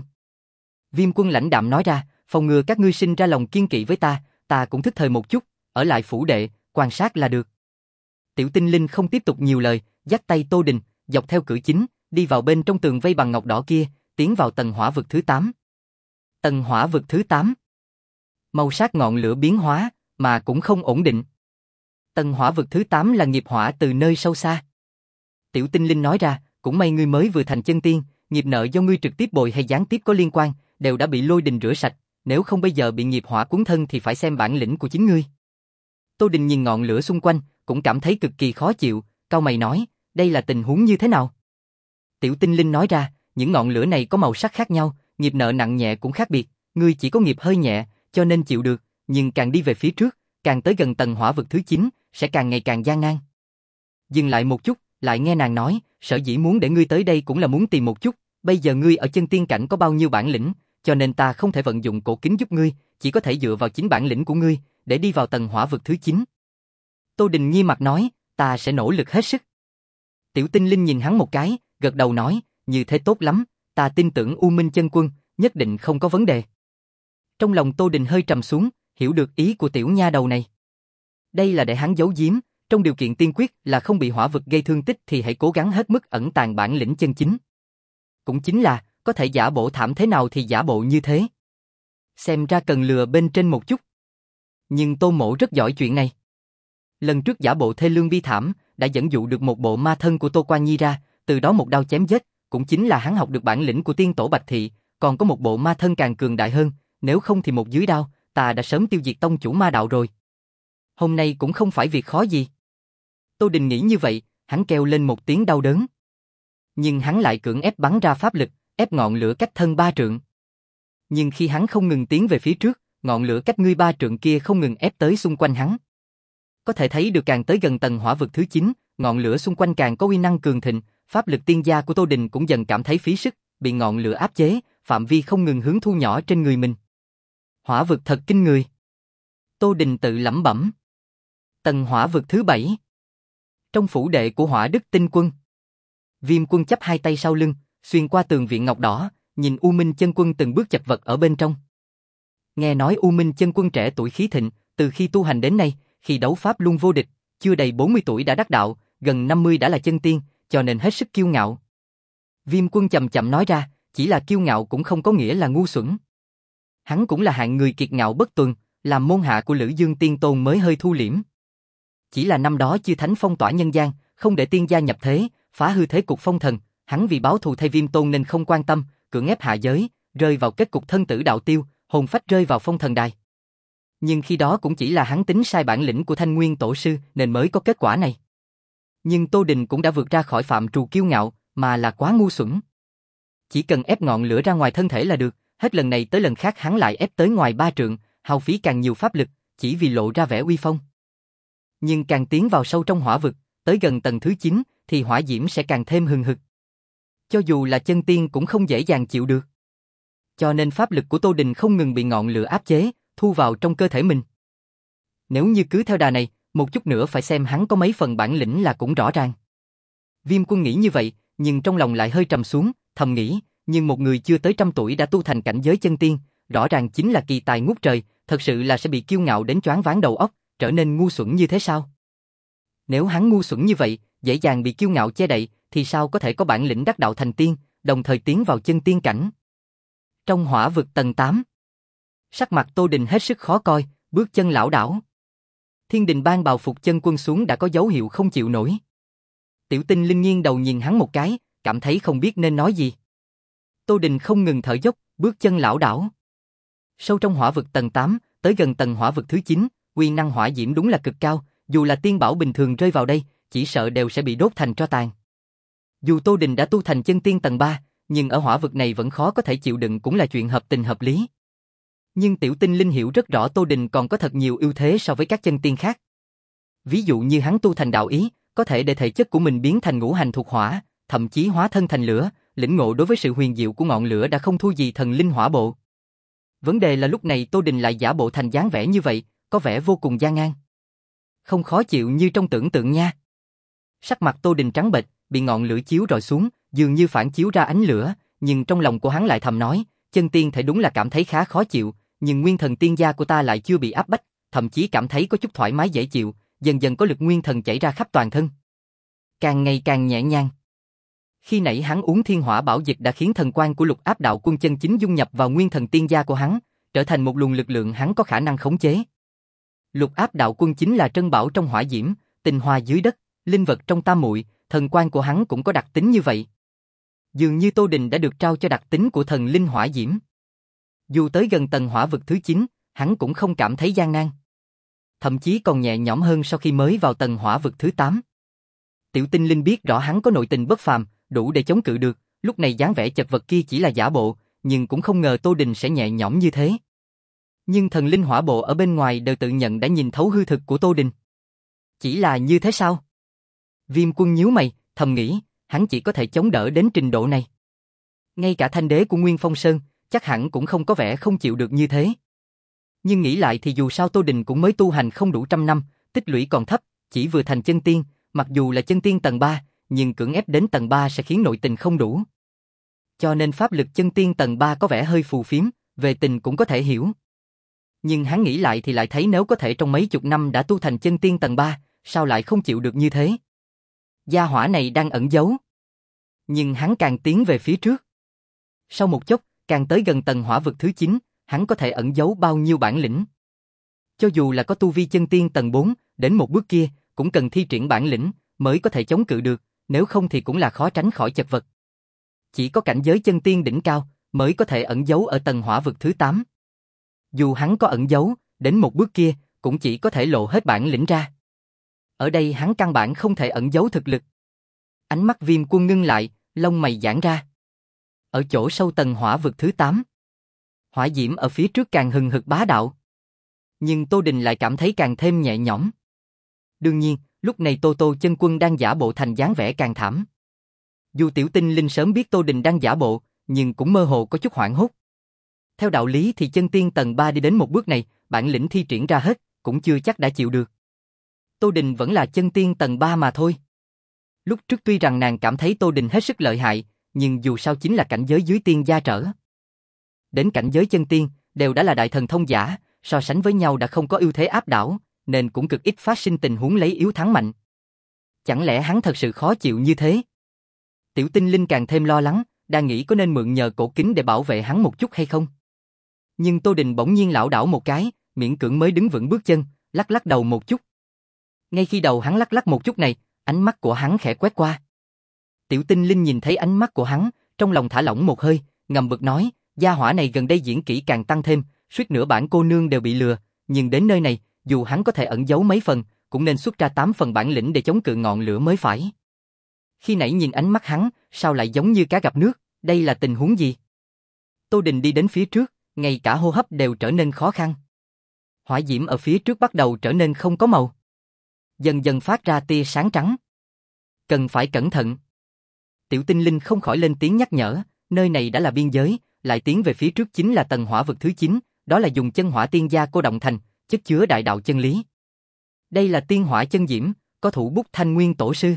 Viêm Quân lãnh đạm nói ra, phòng ngừa các ngươi sinh ra lòng kiên kỵ với ta, ta cũng thức thời một chút, ở lại phủ đệ, quan sát là được. Tiểu tinh linh không tiếp tục nhiều lời, dắt tay Tô Đình, dọc theo cửa chính, đi vào bên trong tường vây bằng ngọc đỏ kia, tiến vào tầng hỏa vực thứ tám. Tầng hỏa vực thứ tám. Màu sắc ngọn lửa biến hóa, mà cũng không ổn định. Tầng hỏa vực thứ tám là nghiệp hỏa từ nơi sâu xa. Tiểu tinh linh nói ra, cũng may ngươi mới vừa thành chân tiên, nghiệp nợ do ngươi trực tiếp bồi hay gián tiếp có liên quan, đều đã bị lôi đình rửa sạch, nếu không bây giờ bị nghiệp hỏa cuốn thân thì phải xem bản lĩnh của chính ngươi. Tô Đình nhìn ngọn lửa xung quanh, cũng cảm thấy cực kỳ khó chịu, cau mày nói, đây là tình huống như thế nào? Tiểu tinh linh nói ra, những ngọn lửa này có màu sắc khác nhau, nghiệp nợ nặng nhẹ cũng khác biệt, ngươi chỉ có nghiệp hơi nhẹ, cho nên chịu được, nhưng càng đi về phía trước, càng tới gần tầng hỏa vực thứ chín, sẽ càng ngày càng gian nan. Dừng lại một chút, lại nghe nàng nói, sở dĩ muốn để ngươi tới đây cũng là muốn tìm một chút, bây giờ ngươi ở chân tiên cảnh có bao nhiêu bản lĩnh, cho nên ta không thể vận dụng cổ kính giúp ngươi, chỉ có thể dựa vào chính bản lĩnh của ngươi, để đi vào tầng hỏa vực thứ chín. Tô Đình nghiêm mặt nói, ta sẽ nỗ lực hết sức. Tiểu tinh linh nhìn hắn một cái, gật đầu nói, như thế tốt lắm, ta tin tưởng U Minh Chân Quân, nhất định không có vấn đề. Trong lòng Tô Đình hơi trầm xuống, hiểu được ý của tiểu nha đầu này. Đây là để hắn giấu giếm, trong điều kiện tiên quyết là không bị hỏa vực gây thương tích thì hãy cố gắng hết mức ẩn tàng bản lĩnh chân chính. Cũng chính là, có thể giả bộ thảm thế nào thì giả bộ như thế. Xem ra cần lừa bên trên một chút. Nhưng Tô Mỗ rất giỏi chuyện này. Lần trước giả bộ thê lương bi thảm, đã dẫn dụ được một bộ ma thân của Tô Quan Nhi ra, từ đó một đao chém giết, cũng chính là hắn học được bản lĩnh của tiên tổ Bạch Thị, còn có một bộ ma thân càng cường đại hơn, nếu không thì một dưới đao, ta đã sớm tiêu diệt tông chủ ma đạo rồi. Hôm nay cũng không phải việc khó gì. Tô Đình nghĩ như vậy, hắn kêu lên một tiếng đau đớn. Nhưng hắn lại cưỡng ép bắn ra pháp lực, ép ngọn lửa cách thân ba trượng. Nhưng khi hắn không ngừng tiến về phía trước, ngọn lửa cách ngươi ba trượng kia không ngừng ép tới xung quanh hắn. Có thể thấy được càng tới gần tầng hỏa vực thứ chín, ngọn lửa xung quanh càng có uy năng cường thịnh, pháp lực tiên gia của Tô Đình cũng dần cảm thấy phí sức, bị ngọn lửa áp chế, phạm vi không ngừng hướng thu nhỏ trên người mình. Hỏa vực thật kinh người. Tô Đình tự lẩm bẩm. Tầng hỏa vực thứ bảy. Trong phủ đệ của Hỏa Đức Tinh Quân. Viêm Quân chắp hai tay sau lưng, xuyên qua tường viện ngọc đỏ, nhìn U Minh Chân Quân từng bước chật vật ở bên trong. Nghe nói U Minh Chân Quân trẻ tuổi khí thịnh, từ khi tu hành đến nay, khi đấu pháp luôn vô địch, chưa đầy bốn mươi tuổi đã đắc đạo, gần năm mươi đã là chân tiên, cho nên hết sức kiêu ngạo. Viêm Quân chậm chậm nói ra, chỉ là kiêu ngạo cũng không có nghĩa là ngu xuẩn. Hắn cũng là hạng người kiệt ngạo bất tuần, làm môn hạ của Lữ Dương Tiên Tôn mới hơi thu liễm. Chỉ là năm đó Chư Thánh phong tỏa nhân gian, không để tiên gia nhập thế, phá hư thế cục phong thần, hắn vì báo thù thay Viêm Tôn nên không quan tâm, cưỡng ép hạ giới, rơi vào kết cục thân tử đạo tiêu, hồn phách rơi vào phong thần đài. Nhưng khi đó cũng chỉ là hắn tính sai bản lĩnh của Thanh Nguyên Tổ sư nên mới có kết quả này. Nhưng Tô Đình cũng đã vượt ra khỏi phạm trù kiêu ngạo, mà là quá ngu xuẩn. Chỉ cần ép ngọn lửa ra ngoài thân thể là được, hết lần này tới lần khác hắn lại ép tới ngoài ba trượng, hao phí càng nhiều pháp lực, chỉ vì lộ ra vẻ uy phong. Nhưng càng tiến vào sâu trong hỏa vực, tới gần tầng thứ chín, thì hỏa diễm sẽ càng thêm hừng hực. Cho dù là chân tiên cũng không dễ dàng chịu được. Cho nên pháp lực của Tô Đình không ngừng bị ngọn lửa áp chế, thu vào trong cơ thể mình. Nếu như cứ theo đà này, một chút nữa phải xem hắn có mấy phần bản lĩnh là cũng rõ ràng. Viêm Quân nghĩ như vậy, nhưng trong lòng lại hơi trầm xuống, thầm nghĩ, nhưng một người chưa tới trăm tuổi đã tu thành cảnh giới chân tiên, rõ ràng chính là kỳ tài ngút trời, thật sự là sẽ bị kiêu ngạo đến choáng váng đầu óc, trở nên ngu xuẩn như thế sao? Nếu hắn ngu xuẩn như vậy, dễ dàng bị kiêu ngạo che đậy, thì sao có thể có bản lĩnh đắc đạo thành tiên, đồng thời tiến vào chân tiên cảnh? Trong hỏa vực tầng tám, sắc mặt Tô Đình hết sức khó coi, bước chân lảo đảo. Thiên Đình ban bào phục chân quân xuống đã có dấu hiệu không chịu nổi. Tiểu Tinh Linh nghiêng đầu nhìn hắn một cái, cảm thấy không biết nên nói gì. Tô Đình không ngừng thở dốc, bước chân lảo đảo. Sâu trong hỏa vực tầng tám, tới gần tầng hỏa vực thứ chín, uy năng hỏa diễm đúng là cực cao, dù là tiên bảo bình thường rơi vào đây, chỉ sợ đều sẽ bị đốt thành tro tàn. Dù Tô Đình đã tu thành chân tiên tầng ba, nhưng ở hỏa vực này vẫn khó có thể chịu đựng cũng là chuyện hợp tình hợp lý. Nhưng Tiểu Tinh Linh hiểu rất rõ Tô Đình còn có thật nhiều ưu thế so với các chân tiên khác. Ví dụ như hắn tu thành đạo ý, có thể để thể chất của mình biến thành ngũ hành thuộc hỏa, thậm chí hóa thân thành lửa, lĩnh ngộ đối với sự huyền diệu của ngọn lửa đã không thua gì thần linh hỏa bộ. Vấn đề là lúc này Tô Đình lại giả bộ thành dáng vẻ như vậy, có vẻ vô cùng gian nan. Không khó chịu như trong tưởng tượng nha. Sắc mặt Tô Đình trắng bệch, bị ngọn lửa chiếu rọi xuống, dường như phản chiếu ra ánh lửa, nhưng trong lòng của hắn lại thầm nói, chân tiên thể đúng là cảm thấy khá khó chịu, nhưng nguyên thần tiên gia của ta lại chưa bị áp bách, thậm chí cảm thấy có chút thoải mái dễ chịu, dần dần có lực nguyên thần chảy ra khắp toàn thân. Càng ngày càng nhẹ nhàng. Khi nãy hắn uống thiên hỏa bảo dịch đã khiến thần quang của Lục Áp Đạo Quân chân chính dung nhập vào nguyên thần tiên gia của hắn, trở thành một luồng lực lượng hắn có khả năng khống chế. Lục Áp Đạo Quân chính là trân bảo trong hỏa diễm, tinh hoa dưới đất, linh vật trong tam muội, thần quang của hắn cũng có đặc tính như vậy. Dường như Tô Đình đã được trao cho đặc tính của thần linh hỏa diễm. Dù tới gần tầng hỏa vực thứ chín, hắn cũng không cảm thấy gian nan. Thậm chí còn nhẹ nhõm hơn sau khi mới vào tầng hỏa vực thứ tám. Tiểu Tinh Linh biết rõ hắn có nội tình bất phàm, đủ để chống cự được, lúc này dáng vẻ chật vật kia chỉ là giả bộ, nhưng cũng không ngờ Tô Đình sẽ nhẹ nhõm như thế. Nhưng thần linh hỏa bộ ở bên ngoài đều tự nhận đã nhìn thấu hư thực của Tô Đình. Chỉ là như thế sao? Viêm Quân nhíu mày, thầm nghĩ, hắn chỉ có thể chống đỡ đến trình độ này. Ngay cả thanh đế của Nguyên Phong Sơn, chắc hẳn cũng không có vẻ không chịu được như thế. Nhưng nghĩ lại thì dù sao Tô Đình cũng mới tu hành không đủ trăm năm, tích lũy còn thấp, chỉ vừa thành chân tiên, mặc dù là chân tiên tầng ba, nhưng cưỡng ép đến tầng ba sẽ khiến nội tình không đủ. Cho nên pháp lực chân tiên tầng ba có vẻ hơi phù phiếm, về tình cũng có thể hiểu. Nhưng hắn nghĩ lại thì lại thấy nếu có thể trong mấy chục năm đã tu thành chân tiên tầng ba, sao lại không chịu được như thế? Gia hỏa này đang ẩn giấu. Nhưng hắn càng tiến về phía trước. Sau một chốc, càng tới gần tầng hỏa vực thứ chín, hắn có thể ẩn giấu bao nhiêu bản lĩnh. Cho dù là có tu vi chân tiên tầng bốn, đến một bước kia, cũng cần thi triển bản lĩnh, mới có thể chống cự được, nếu không thì cũng là khó tránh khỏi chật vật. Chỉ có cảnh giới chân tiên đỉnh cao, mới có thể ẩn giấu ở tầng hỏa vực thứ tám. Dù hắn có ẩn giấu, đến một bước kia, cũng chỉ có thể lộ hết bản lĩnh ra. Ở đây hắn căn bản không thể ẩn giấu thực lực. Ánh mắt Viêm Quân ngưng lại, lông mày giãn ra. Ở chỗ sâu tầng hỏa vực thứ tám, hỏa diễm ở phía trước càng hừng hực bá đạo. Nhưng Tô Đình lại cảm thấy càng thêm nhẹ nhõm. Đương nhiên, lúc này Tô Tô Chân Quân đang giả bộ thành dáng vẻ càng thảm. Dù Tiểu Tinh Linh sớm biết Tô Đình đang giả bộ, nhưng cũng mơ hồ có chút hoảng hốt. Theo đạo lý thì chân tiên tầng ba đi đến một bước này, bản lĩnh thi triển ra hết, cũng chưa chắc đã chịu được. Tô Đình vẫn là chân tiên tầng ba mà thôi. Lúc trước tuy rằng nàng cảm thấy Tô Đình hết sức lợi hại, nhưng dù sao chính là cảnh giới dưới tiên gia trở. Đến cảnh giới chân tiên, đều đã là đại thần thông giả, so sánh với nhau đã không có ưu thế áp đảo, nên cũng cực ít phát sinh tình huống lấy yếu thắng mạnh. Chẳng lẽ hắn thật sự khó chịu như thế? Tiểu Tinh Linh càng thêm lo lắng, đang nghĩ có nên mượn nhờ cổ kính để bảo vệ hắn một chút hay không. Nhưng Tô Đình bỗng nhiên lảo đảo một cái, miễn cưỡng mới đứng vững bước chân, lắc lắc đầu một chút. Ngay khi đầu hắn lắc lắc một chút này, ánh mắt của hắn khẽ quét qua. Tiểu Tinh Linh nhìn thấy ánh mắt của hắn, trong lòng thả lỏng một hơi, ngầm bực nói, gia hỏa này gần đây diễn kỹ càng tăng thêm, suýt nữa bản cô nương đều bị lừa, nhưng đến nơi này, dù hắn có thể ẩn giấu mấy phần, cũng nên xuất ra tám phần bản lĩnh để chống cự ngọn lửa mới phải. Khi nãy nhìn ánh mắt hắn, sao lại giống như cá gặp nước, đây là tình huống gì? Tô Đình đi đến phía trước, ngay cả hô hấp đều trở nên khó khăn. Hỏa diễm ở phía trước bắt đầu trở nên không có màu. Dần dần phát ra tia sáng trắng. Cần phải cẩn thận. Tiểu Tinh Linh không khỏi lên tiếng nhắc nhở, nơi này đã là biên giới, lại tiến về phía trước chính là tầng hỏa vực thứ chín, đó là dùng chân hỏa tiên gia cô động thành, chất chứa đại đạo chân lý. Đây là tiên hỏa chân diễm, có thủ bút Thanh Nguyên tổ sư.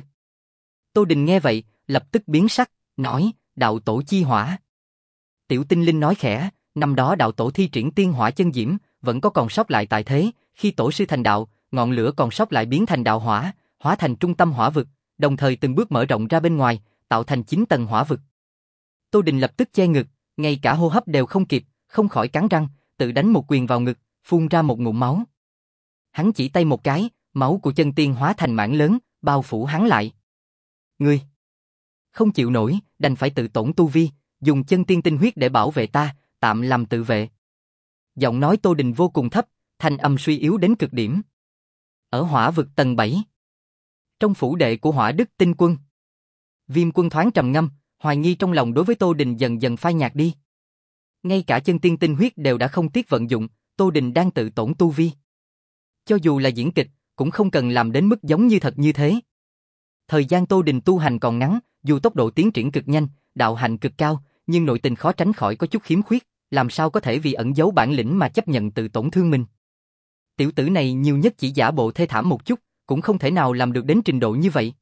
Tô Đình nghe vậy, lập tức biến sắc, nói, đạo tổ chi hỏa. Tiểu Tinh Linh nói khẽ, năm đó đạo tổ thi triển tiên hỏa chân diễm, vẫn có còn sót lại tại thế, khi tổ sư thành đạo, ngọn lửa còn sót lại biến thành đạo hỏa, hóa thành trung tâm hỏa vực, đồng thời từng bước mở rộng ra bên ngoài, tạo thành chín tầng hỏa vực. Tô Đình lập tức che ngực, ngay cả hô hấp đều không kịp, không khỏi cắn răng, tự đánh một quyền vào ngực, phun ra một ngụm máu. Hắn chỉ tay một cái, máu của chân tiên hóa thành mảng lớn, bao phủ hắn lại. Ngươi không chịu nổi, đành phải tự tổn tu vi, dùng chân tiên tinh huyết để bảo vệ ta, tạm làm tự vệ. Giọng nói Tô Đình vô cùng thấp, thanh âm suy yếu đến cực điểm. Ở hỏa vực tầng bảy, trong phủ đệ của Hỏa Đức Tinh Quân, Viêm Quân thoáng trầm ngâm, hoài nghi trong lòng đối với Tô Đình dần dần phai nhạt đi. Ngay cả chân tiên tinh huyết đều đã không tiếc vận dụng, Tô Đình đang tự tổn tu vi. Cho dù là diễn kịch, cũng không cần làm đến mức giống như thật như thế. Thời gian Tô Đình tu hành còn ngắn, dù tốc độ tiến triển cực nhanh, đạo hạnh cực cao, nhưng nội tình khó tránh khỏi có chút khiếm khuyết, làm sao có thể vì ẩn giấu bản lĩnh mà chấp nhận tự tổn thương mình. Tiểu tử này nhiều nhất chỉ giả bộ thê thảm một chút, cũng không thể nào làm được đến trình độ như vậy.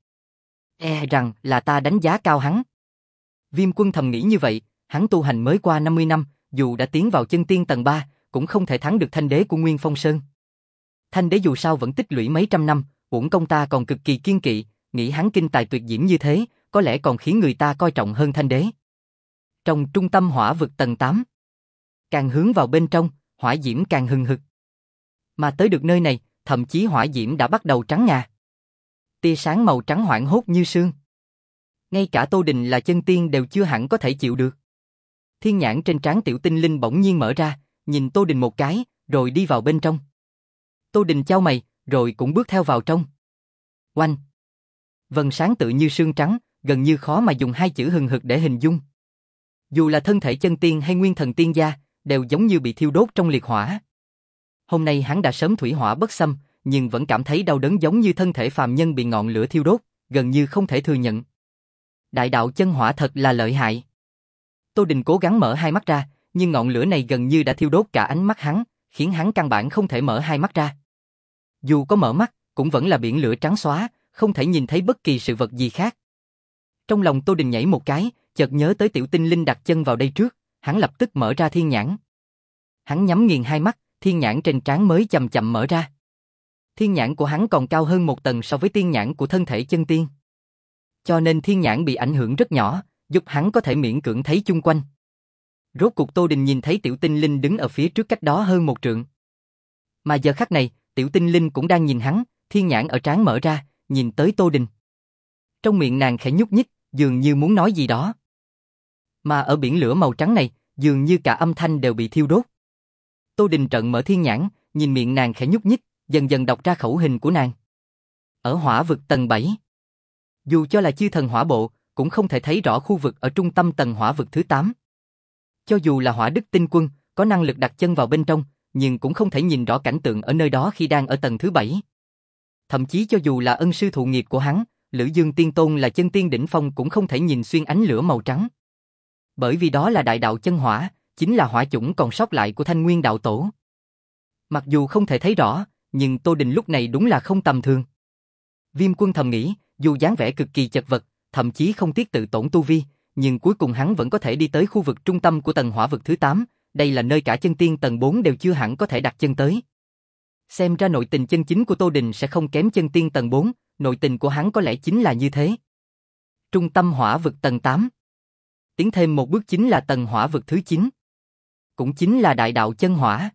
E rằng là ta đánh giá cao hắn. Viêm Quân thầm nghĩ như vậy, hắn tu hành mới qua năm mươi năm, dù đã tiến vào chân tiên tầng ba, cũng không thể thắng được thanh đế của Nguyên Phong Sơn. Thanh đế dù sao vẫn tích lũy mấy trăm năm, uổng công ta còn cực kỳ kiên kỵ, nghĩ hắn kinh tài tuyệt diễm như thế, có lẽ còn khiến người ta coi trọng hơn thanh đế. Trong trung tâm hỏa vực tầng tám, càng hướng vào bên trong, hỏa diễm càng hừng hực. Mà tới được nơi này, thậm chí hỏa diễm đã bắt đầu trắng ngà. Tia sáng màu trắng hoảng hốt như sương. Ngay cả Tô Đình là chân tiên đều chưa hẳn có thể chịu được. Thiên nhãn trên trán Tiểu Tinh Linh bỗng nhiên mở ra, nhìn Tô Đình một cái, rồi đi vào bên trong. Tô Đình chau mày, rồi cũng bước theo vào trong. Oanh! Vầng sáng tự như sương trắng, gần như khó mà dùng hai chữ hừng hực để hình dung. Dù là thân thể chân tiên hay nguyên thần tiên gia, đều giống như bị thiêu đốt trong liệt hỏa. Hôm nay hắn đã sớm thủy hỏa bất xâm, nhưng vẫn cảm thấy đau đớn giống như thân thể phàm nhân bị ngọn lửa thiêu đốt, gần như không thể thừa nhận. Đại đạo chân hỏa thật là lợi hại. Tô Đình cố gắng mở hai mắt ra, nhưng ngọn lửa này gần như đã thiêu đốt cả ánh mắt hắn, khiến hắn căn bản không thể mở hai mắt ra. Dù có mở mắt, cũng vẫn là biển lửa trắng xóa, không thể nhìn thấy bất kỳ sự vật gì khác. Trong lòng Tô Đình nhảy một cái, chợt nhớ tới Tiểu Tinh Linh đặt chân vào đây trước, hắn lập tức mở ra thiên nhãn. Hắn nhắm nghiền hai mắt, thiên nhãn trên trán mới chậm chậm mở ra. Thiên nhãn của hắn còn cao hơn một tầng so với thiên nhãn của thân thể chân tiên. Cho nên thiên nhãn bị ảnh hưởng rất nhỏ, giúp hắn có thể miễn cưỡng thấy chung quanh. Rốt cuộc Tô Đình nhìn thấy Tiểu Tinh Linh đứng ở phía trước cách đó hơn một trượng. Mà giờ khắc này, Tiểu Tinh Linh cũng đang nhìn hắn, thiên nhãn ở trán mở ra, nhìn tới Tô Đình. Trong miệng nàng khẽ nhúc nhích, dường như muốn nói gì đó. Mà ở biển lửa màu trắng này, dường như cả âm thanh đều bị thiêu đốt. Tô Đình trợn mở thiên nhãn, nhìn miệng nàng khẽ nhúc nhích, dần dần đọc ra khẩu hình của nàng. Ở hỏa vực tầng bảy, dù cho là chư thần hỏa bộ, cũng không thể thấy rõ khu vực ở trung tâm tầng hỏa vực thứ tám. Cho dù là Hỏa Đức Tinh Quân, có năng lực đặt chân vào bên trong, nhưng cũng không thể nhìn rõ cảnh tượng ở nơi đó khi đang ở tầng thứ bảy. Thậm chí cho dù là ân sư thụ nghiệp của hắn, Lữ Dương Tiên Tôn là chân tiên đỉnh phong cũng không thể nhìn xuyên ánh lửa màu trắng. Bởi vì đó là đại đạo chân hỏa, chính là hỏa chủng còn sót lại của Thanh Nguyên đạo tổ. Mặc dù không thể thấy rõ, nhưng Tô Đình lúc này đúng là không tầm thường. Viêm Quân thầm nghĩ, dù dáng vẻ cực kỳ chật vật, thậm chí không tiếc tự tổn tu vi, nhưng cuối cùng hắn vẫn có thể đi tới khu vực trung tâm của tầng hỏa vực thứ tám, đây là nơi cả chân tiên tầng bốn đều chưa hẳn có thể đặt chân tới. Xem ra nội tình chân chính của Tô Đình sẽ không kém chân tiên tầng bốn, nội tình của hắn có lẽ chính là như thế. Trung tâm hỏa vực tầng tám. Tiến thêm một bước chính là tầng hỏa vực thứ chín. Cũng chính là đại đạo chân hỏa.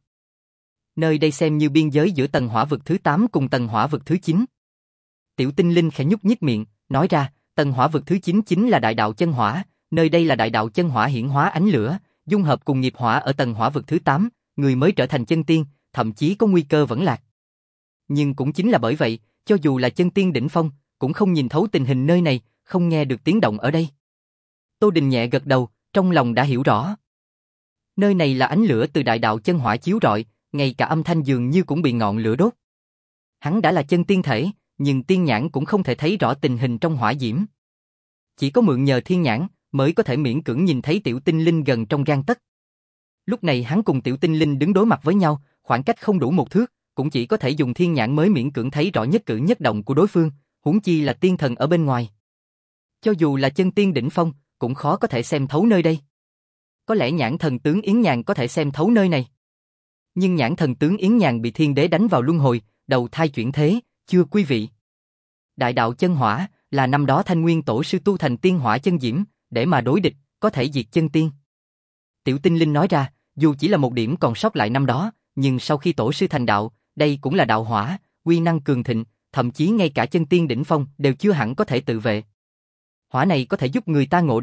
Nơi đây xem như biên giới giữa tầng hỏa vực thứ tám cùng tầng hỏa vực thứ chín. Tiểu Tinh Linh khẽ nhúc nhích miệng, nói ra, tầng hỏa vực thứ chín chính là đại đạo chân hỏa, nơi đây là đại đạo chân hỏa hiển hóa ánh lửa, dung hợp cùng nghiệp hỏa ở tầng hỏa vực thứ tám, người mới trở thành chân tiên, thậm chí có nguy cơ vẫn lạc. Nhưng cũng chính là bởi vậy, cho dù là chân tiên đỉnh phong, cũng không nhìn thấu tình hình nơi này, không nghe được tiếng động ở đây. Tô Đình nhẹ gật đầu, trong lòng đã hiểu rõ. Nơi này là ánh lửa từ đại đạo chân hỏa chiếu rọi, ngay cả âm thanh dường như cũng bị ngọn lửa đốt. Hắn đã là chân tiên thể, nhưng tiên nhãn cũng không thể thấy rõ tình hình trong hỏa diễm. Chỉ có mượn nhờ thiên nhãn mới có thể miễn cưỡng nhìn thấy Tiểu Tinh Linh gần trong gang tấc. Lúc này hắn cùng Tiểu Tinh Linh đứng đối mặt với nhau, khoảng cách không đủ một thước, cũng chỉ có thể dùng thiên nhãn mới miễn cưỡng thấy rõ nhất cử nhất động của đối phương, huống chi là tiên thần ở bên ngoài. Cho dù là chân tiên đỉnh phong, cũng khó có thể xem thấu nơi đây. Có lẽ nhãn thần tướng Yến Nhàn có thể xem thấu nơi này. Nhưng nhãn thần tướng Yến Nhàn bị thiên đế đánh vào luân hồi, đầu thai chuyển thế, chưa quý vị. Đại đạo chân hỏa là năm đó Thanh Nguyên tổ sư tu thành tiên hỏa chân diễm, để mà đối địch, có thể diệt chân tiên. Tiểu Tinh Linh nói ra, dù chỉ là một điểm còn sót lại năm đó, nhưng sau khi tổ sư thành đạo, đây cũng là đạo hỏa, uy năng cường thịnh, thậm chí ngay cả chân tiên đỉnh phong đều chưa hẳn có thể tự vệ. Hỏa này có thể giúp người ta ngộ đạo,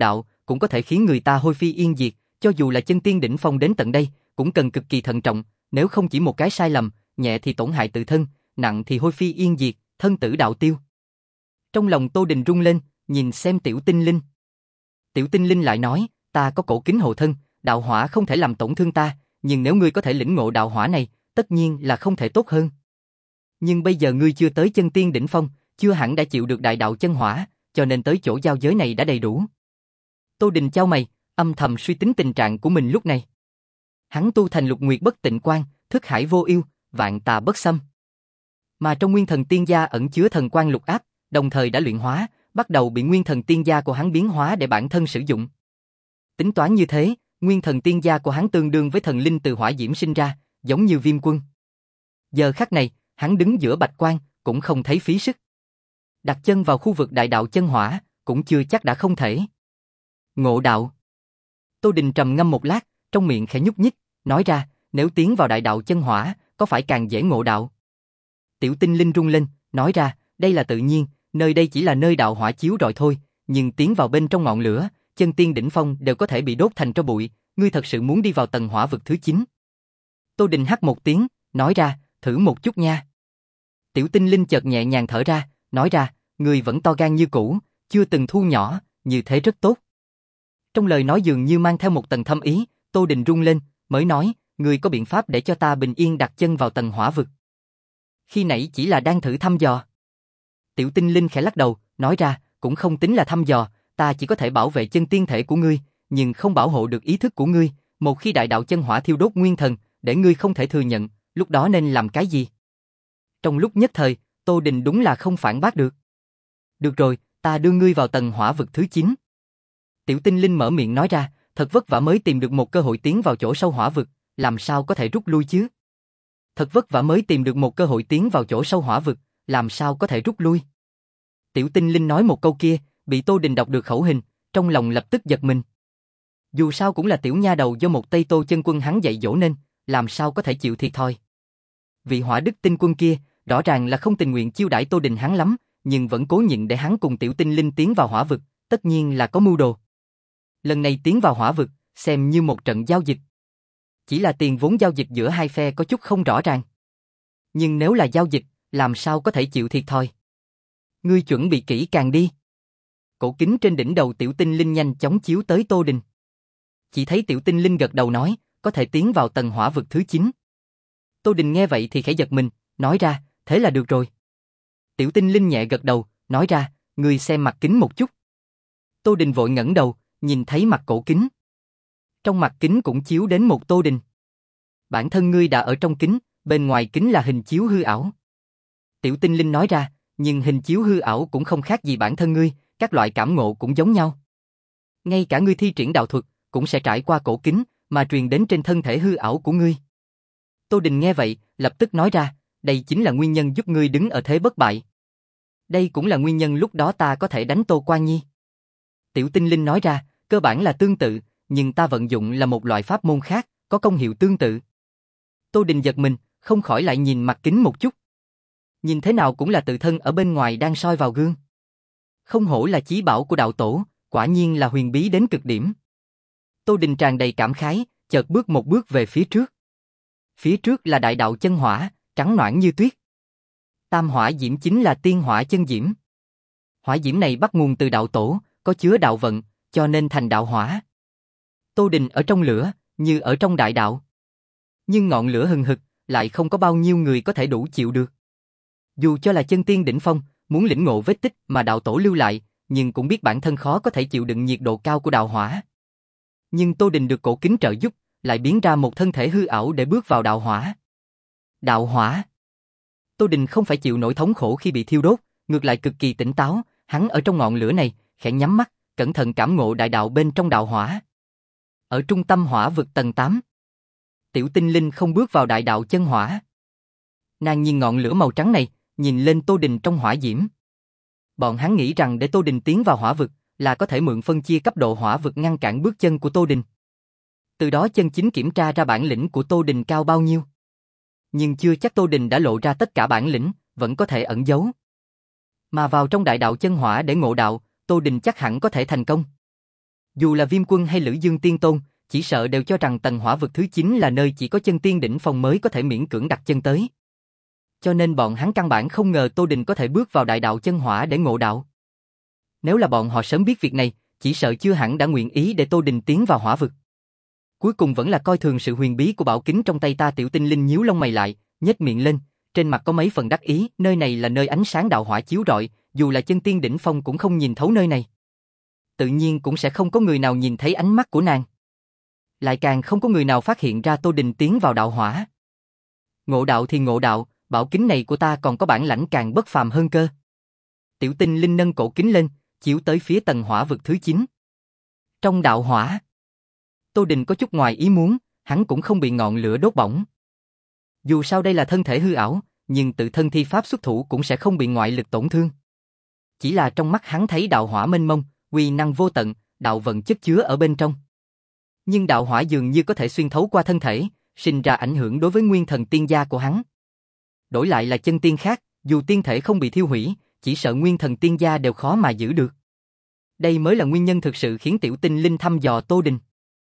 cũng có thể khiến người ta hôi phi yên diệt, cho dù là chân tiên đỉnh phong đến tận đây, cũng cần cực kỳ thận trọng, nếu không chỉ một cái sai lầm, nhẹ thì tổn hại tự thân, nặng thì hôi phi yên diệt, thân tử đạo tiêu. Trong lòng Tô Đình rung lên, nhìn xem Tiểu Tinh Linh. Tiểu Tinh Linh lại nói, ta có cổ kính hộ thân, đạo hỏa không thể làm tổn thương ta, nhưng nếu ngươi có thể lĩnh ngộ đạo hỏa này, tất nhiên là không thể tốt hơn. Nhưng bây giờ ngươi chưa tới chân tiên đỉnh phong, chưa hẳn đã chịu được đại đạo chân hỏa, cho nên tới chỗ giao giới này đã đầy đủ. Tô Đình chau mày, âm thầm suy tính tình trạng của mình lúc này. Hắn tu thành Lục Nguyệt Bất Tịnh Quan, thức hải vô yêu, vạn tà bất xâm. Mà trong Nguyên Thần Tiên Gia ẩn chứa thần quang lục áp, đồng thời đã luyện hóa, bắt đầu bị Nguyên Thần Tiên Gia của hắn biến hóa để bản thân sử dụng. Tính toán như thế, Nguyên Thần Tiên Gia của hắn tương đương với thần linh từ hỏa diễm sinh ra, giống như Viêm Quân. Giờ khắc này, hắn đứng giữa bạch quang, cũng không thấy phí sức. Đặt chân vào khu vực đại đạo chân hỏa, cũng chưa chắc đã không thể. Ngộ đạo. Tô Đình trầm ngâm một lát, trong miệng khẽ nhúc nhích, nói ra, nếu tiến vào đại đạo chân hỏa, có phải càng dễ ngộ đạo? Tiểu Tinh Linh rung lên, nói ra, đây là tự nhiên, nơi đây chỉ là nơi đạo hỏa chiếu rọi thôi, nhưng tiến vào bên trong ngọn lửa, chân tiên đỉnh phong đều có thể bị đốt thành tro bụi, ngươi thật sự muốn đi vào tầng hỏa vực thứ chín. Tô Đình hắt một tiếng, nói ra, thử một chút nha. Tiểu Tinh Linh chợt nhẹ nhàng thở ra, nói ra, ngươi vẫn to gan như cũ, chưa từng thu nhỏ, như thế rất tốt. Trong lời nói dường như mang theo một tầng thâm ý, Tô Đình rung lên, mới nói, ngươi có biện pháp để cho ta bình yên đặt chân vào tầng hỏa vực. Khi nãy chỉ là đang thử thăm dò. Tiểu Tinh Linh khẽ lắc đầu, nói ra, cũng không tính là thăm dò, ta chỉ có thể bảo vệ chân tiên thể của ngươi, nhưng không bảo hộ được ý thức của ngươi, một khi đại đạo chân hỏa thiêu đốt nguyên thần, để ngươi không thể thừa nhận, lúc đó nên làm cái gì? Trong lúc nhất thời, Tô Đình đúng là không phản bác được. Được rồi, ta đưa ngươi vào tầng hỏa vực thứ chín. Tiểu Tinh Linh mở miệng nói ra, thật vất vả mới tìm được một cơ hội tiến vào chỗ sâu hỏa vực, làm sao có thể rút lui chứ? Thật vất vả mới tìm được một cơ hội tiến vào chỗ sâu hỏa vực, làm sao có thể rút lui? Tiểu Tinh Linh nói một câu kia, bị Tô Đình đọc được khẩu hình, trong lòng lập tức giật mình. Dù sao cũng là tiểu nha đầu do một Tây Tô chân quân hắn dạy dỗ nên, làm sao có thể chịu thiệt thòi. Vị Hỏa Đức tinh quân kia, rõ ràng là không tình nguyện chiêu đãi Tô Đình hắn lắm, nhưng vẫn cố nhịn để hắn cùng Tiểu Tinh Linh tiến vào hỏa vực, tất nhiên là có mưu đồ. Lần này tiến vào hỏa vực, xem như một trận giao dịch. Chỉ là tiền vốn giao dịch giữa hai phe có chút không rõ ràng. Nhưng nếu là giao dịch, làm sao có thể chịu thiệt thòi? Ngươi chuẩn bị kỹ càng đi. Cổ kính trên đỉnh đầu Tiểu Tinh Linh nhanh chóng chiếu tới Tô Đình. Chỉ thấy Tiểu Tinh Linh gật đầu nói, có thể tiến vào tầng hỏa vực thứ chín. Tô Đình nghe vậy thì khẽ giật mình, nói ra, thế là được rồi. Tiểu Tinh Linh nhẹ gật đầu, nói ra, ngươi xem mặt kính một chút. Tô Đình vội ngẩng đầu, nhìn thấy mặt cổ kính. Trong mặt kính cũng chiếu đến một Tô Đình. Bản thân ngươi đã ở trong kính, bên ngoài kính là hình chiếu hư ảo. Tiểu Tinh Linh nói ra, nhưng hình chiếu hư ảo cũng không khác gì bản thân ngươi, các loại cảm ngộ cũng giống nhau. Ngay cả ngươi thi triển đạo thuật, cũng sẽ trải qua cổ kính, mà truyền đến trên thân thể hư ảo của ngươi. Tô Đình nghe vậy, lập tức nói ra, đây chính là nguyên nhân giúp ngươi đứng ở thế bất bại. Đây cũng là nguyên nhân lúc đó ta có thể đánh Tô Quan Nhi. Tiểu Tinh Linh nói ra, cơ bản là tương tự, nhưng ta vận dụng là một loại pháp môn khác, có công hiệu tương tự. Tô Đình giật mình, không khỏi lại nhìn mặt kính một chút. Nhìn thế nào cũng là tự thân ở bên ngoài đang soi vào gương. Không hổ là chí bảo của đạo tổ, quả nhiên là huyền bí đến cực điểm. Tô Đình tràn đầy cảm khái, chợt bước một bước về phía trước. Phía trước là đại đạo chân hỏa, trắng nõn như tuyết. Tam hỏa diễm chính là tiên hỏa chân diễm. Hỏa diễm này bắt nguồn từ đạo tổ, có chứa đạo vận, cho nên thành đạo hỏa. Tô Đình ở trong lửa, như ở trong đại đạo. Nhưng ngọn lửa hừng hực, lại không có bao nhiêu người có thể đủ chịu được. Dù cho là chân tiên đỉnh phong, muốn lĩnh ngộ vết tích mà đạo tổ lưu lại, nhưng cũng biết bản thân khó có thể chịu đựng nhiệt độ cao của đạo hỏa. Nhưng Tô Đình được cổ kính trợ giúp, lại biến ra một thân thể hư ảo để bước vào đạo hỏa. Đạo hỏa. Tô Đình không phải chịu nỗi thống khổ khi bị thiêu đốt, ngược lại cực kỳ tỉnh táo, hắn ở trong ngọn lửa này, khẽ nhắm mắt, cẩn thận cảm ngộ đại đạo bên trong đạo hỏa. Ở trung tâm hỏa vực tầng tám, Tiểu Tinh Linh không bước vào đại đạo chân hỏa. Nàng nhìn ngọn lửa màu trắng này, nhìn lên Tô Đình trong hỏa diễm. Bọn hắn nghĩ rằng để Tô Đình tiến vào hỏa vực, là có thể mượn phân chia cấp độ hỏa vực ngăn cản bước chân của Tô Đình. Từ đó chân chính kiểm tra ra bản lĩnh của Tô Đình cao bao nhiêu. Nhưng chưa chắc Tô Đình đã lộ ra tất cả bản lĩnh, vẫn có thể ẩn giấu. Mà vào trong đại đạo chân hỏa để ngộ đạo, Tô Đình chắc hẳn có thể thành công. Dù là Viêm Quân hay Lữ Dương Tiên Tôn, chỉ sợ đều cho rằng tầng hỏa vực thứ chín là nơi chỉ có chân tiên đỉnh phong mới có thể miễn cưỡng đặt chân tới. Cho nên bọn hắn căn bản không ngờ Tô Đình có thể bước vào đại đạo chân hỏa để ngộ đạo. Nếu là bọn họ sớm biết việc này, chỉ sợ chưa hẳn đã nguyện ý để Tô Đình tiến vào hỏa vực. Cuối cùng vẫn là coi thường sự huyền bí của bảo kính trong tay ta. Tiểu Tinh Linh nhíu lông mày lại, nhếch miệng lên, trên mặt có mấy phần đắc ý, nơi này là nơi ánh sáng đạo hỏa chiếu rọi, dù là chân tiên đỉnh phong cũng không nhìn thấu nơi này. Tự nhiên cũng sẽ không có người nào nhìn thấy ánh mắt của nàng. Lại càng không có người nào phát hiện ra Tô Đình tiến vào đạo hỏa. Ngộ đạo thì ngộ đạo, bảo kính này của ta còn có bản lãnh càng bất phàm hơn cơ. Tiểu Tinh Linh nâng cổ kính lên, chiếu tới phía tầng hỏa vực thứ chín. Trong đạo hỏa, Tô Đình có chút ngoài ý muốn, hắn cũng không bị ngọn lửa đốt bỏng. Dù sao đây là thân thể hư ảo, nhưng tự thân thi pháp xuất thủ cũng sẽ không bị ngoại lực tổn thương. Chỉ là trong mắt hắn thấy đạo hỏa mênh mông, uy năng vô tận, đạo vận chất chứa ở bên trong. Nhưng đạo hỏa dường như có thể xuyên thấu qua thân thể, sinh ra ảnh hưởng đối với nguyên thần tiên gia của hắn. Đổi lại là chân tiên khác, dù tiên thể không bị thiêu hủy, chỉ sợ nguyên thần tiên gia đều khó mà giữ được. Đây mới là nguyên nhân thực sự khiến Tiểu Tinh Linh thăm dò Tô Đình.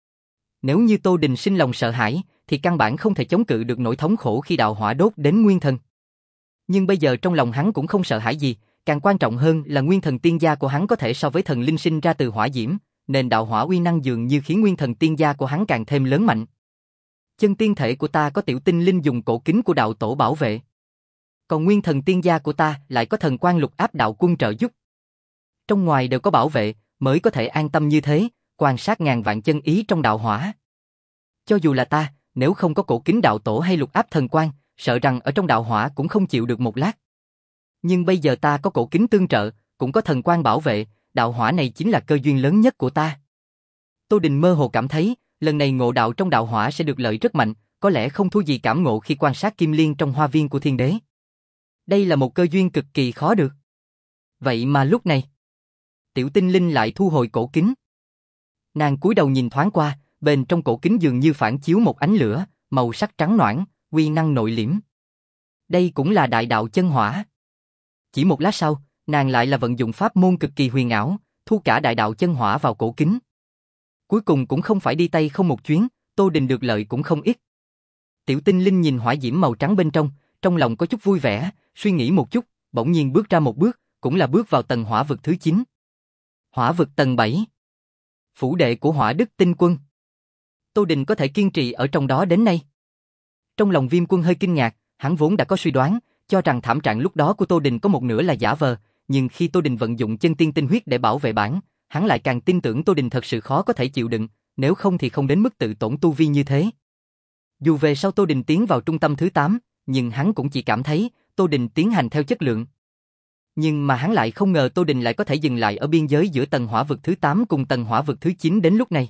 Nếu như Tô Đình sinh lòng sợ hãi, thì căn bản không thể chống cự được nỗi thống khổ khi đạo hỏa đốt đến nguyên thần. Nhưng bây giờ trong lòng hắn cũng không sợ hãi gì, càng quan trọng hơn là nguyên thần tiên gia của hắn có thể so với thần linh sinh ra từ hỏa diễm, nên đạo hỏa uy năng dường như khiến nguyên thần tiên gia của hắn càng thêm lớn mạnh. Chân tiên thể của ta có Tiểu Tinh Linh dùng cổ kính của đạo tổ bảo vệ. Còn nguyên thần tiên gia của ta lại có thần quang lục áp đạo quân trợ giúp. Trong ngoài đều có bảo vệ, mới có thể an tâm như thế, quan sát ngàn vạn chân ý trong đạo hỏa. Cho dù là ta, nếu không có cổ kính đạo tổ hay lục áp thần quang, sợ rằng ở trong đạo hỏa cũng không chịu được một lát. Nhưng bây giờ ta có cổ kính tương trợ, cũng có thần quang bảo vệ, đạo hỏa này chính là cơ duyên lớn nhất của ta. Tô Đình mơ hồ cảm thấy, lần này ngộ đạo trong đạo hỏa sẽ được lợi rất mạnh, có lẽ không thua gì cảm ngộ khi quan sát kim liên trong hoa viên của thiên đế. Đây là một cơ duyên cực kỳ khó được. Vậy mà lúc này, Tiểu Tinh Linh lại thu hồi cổ kính. Nàng cúi đầu nhìn thoáng qua, bên trong cổ kính dường như phản chiếu một ánh lửa, màu sắc trắng nõn, uy năng nội liễm. Đây cũng là đại đạo chân hỏa. Chỉ một lát sau, nàng lại là vận dụng pháp môn cực kỳ huyền ảo, thu cả đại đạo chân hỏa vào cổ kính. Cuối cùng cũng không phải đi tay không một chuyến, Tô Đình được lợi cũng không ít. Tiểu Tinh Linh nhìn hỏa diễm màu trắng bên trong, trong lòng có chút vui vẻ, suy nghĩ một chút, bỗng nhiên bước ra một bước, cũng là bước vào tầng hỏa vực thứ chín. Hỏa vực tầng bảy. Phủ đệ của Hỏa Đức Tinh Quân. Tô Đình có thể kiên trì ở trong đó đến nay. Trong lòng Viêm Quân hơi kinh ngạc, hắn vốn đã có suy đoán, cho rằng thảm trạng lúc đó của Tô Đình có một nửa là giả vờ, nhưng khi Tô Đình vận dụng chân tiên tinh huyết để bảo vệ bản, hắn lại càng tin tưởng Tô Đình thật sự khó có thể chịu đựng, nếu không thì không đến mức tự tổn tu vi như thế. Dù về sau Tô Đình tiến vào trung tâm thứ tám, nhưng hắn cũng chỉ cảm thấy Tô Đình tiến hành theo chất lượng. Nhưng mà hắn lại không ngờ Tô Đình lại có thể dừng lại ở biên giới giữa tầng hỏa vực thứ tám cùng tầng hỏa vực thứ chín đến lúc này.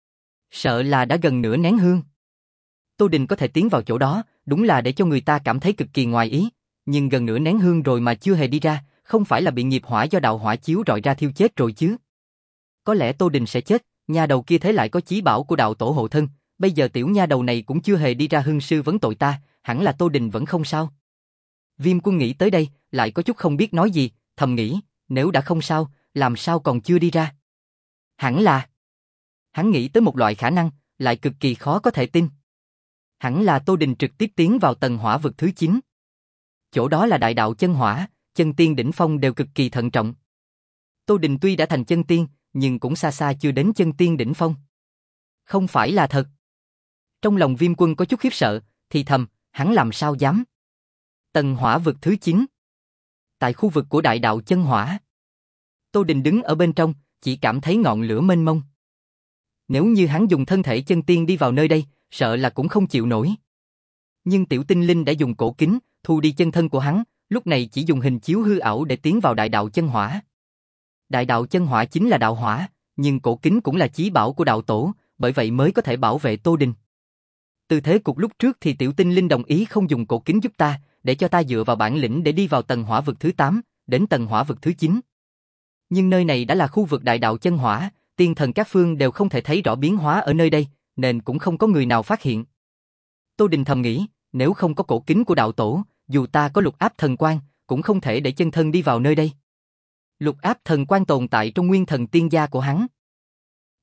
Sợ là đã gần nửa nén hương. Tô Đình có thể tiến vào chỗ đó, đúng là để cho người ta cảm thấy cực kỳ ngoài ý, nhưng gần nửa nén hương rồi mà chưa hề đi ra, không phải là bị nghiệp hỏa do đạo hỏa chiếu rọi ra thiêu chết rồi chứ. Có lẽ Tô Đình sẽ chết, nha đầu kia thế lại có chí bảo của đạo tổ hộ thân, bây giờ tiểu nha đầu này cũng chưa hề đi ra hương sư vấn tội ta, hẳn là Tô Đình vẫn không sao. Viêm Quân nghĩ tới đây, lại có chút không biết nói gì, thầm nghĩ, nếu đã không sao, làm sao còn chưa đi ra? Hẳn là... Hắn nghĩ tới một loại khả năng, lại cực kỳ khó có thể tin. Hẳn là Tô Đình trực tiếp tiến vào tầng hỏa vực thứ chín. Chỗ đó là đại đạo chân hỏa, chân tiên đỉnh phong đều cực kỳ thận trọng. Tô Đình tuy đã thành chân tiên, nhưng cũng xa xa chưa đến chân tiên đỉnh phong. Không phải là thật. Trong lòng Viêm Quân có chút khiếp sợ, thì thầm, hắn làm sao dám. Tầng hỏa vực thứ chín. Tại khu vực của đại đạo chân hỏa. Tô Đình đứng ở bên trong, chỉ cảm thấy ngọn lửa mênh mông. Nếu như hắn dùng thân thể chân tiên đi vào nơi đây, sợ là cũng không chịu nổi. Nhưng Tiểu Tinh Linh đã dùng cổ kính, thu đi chân thân của hắn, lúc này chỉ dùng hình chiếu hư ảo để tiến vào đại đạo chân hỏa. Đại đạo chân hỏa chính là đạo hỏa, nhưng cổ kính cũng là chí bảo của đạo tổ, bởi vậy mới có thể bảo vệ Tô Đình. Từ thế cục lúc trước thì Tiểu Tinh Linh đồng ý không dùng cổ kính giúp ta, để cho ta dựa vào bản lĩnh để đi vào tầng hỏa vực thứ tám, đến tầng hỏa vực thứ chín. Nhưng nơi này đã là khu vực đại đạo chân hỏa, tiên thần các phương đều không thể thấy rõ biến hóa ở nơi đây, nên cũng không có người nào phát hiện. Tô Đình thầm nghĩ, nếu không có cổ kính của đạo tổ, dù ta có lục áp thần quang, cũng không thể để chân thân đi vào nơi đây. Lục áp thần quang tồn tại trong nguyên thần tiên gia của hắn.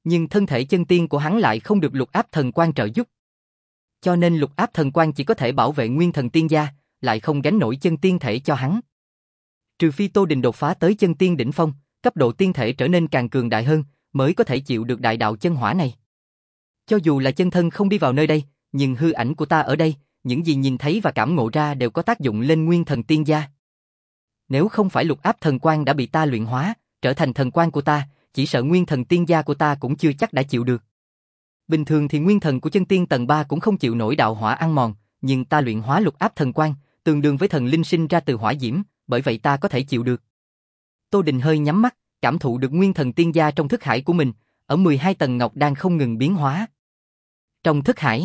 Nhưng thân thể chân tiên của hắn lại không được lục áp thần quan trợ giúp. Cho nên lục áp thần quan chỉ có thể bảo vệ nguyên thần tiên gia, lại không gánh nổi chân tiên thể cho hắn. Trừ phi Tô Đình đột phá tới chân tiên đỉnh phong, cấp độ tiên thể trở nên càng cường đại hơn, mới có thể chịu được đại đạo chân hỏa này. Cho dù là chân thân không đi vào nơi đây, nhưng hư ảnh của ta ở đây, những gì nhìn thấy và cảm ngộ ra đều có tác dụng lên nguyên thần tiên gia. Nếu không phải lục áp thần quan đã bị ta luyện hóa, trở thành thần quan của ta, chỉ sợ nguyên thần tiên gia của ta cũng chưa chắc đã chịu được. Bình thường thì nguyên thần của chân tiên tầng ba cũng không chịu nổi đạo hỏa ăn mòn, nhưng ta luyện hóa lục áp thần quan, tương đương với thần linh sinh ra từ hỏa diễm, bởi vậy ta có thể chịu được. Tô Đình hơi nhắm mắt, cảm thụ được nguyên thần tiên gia trong thức hải của mình, ở mười hai tầng ngọc đang không ngừng biến hóa. Trong thức hải,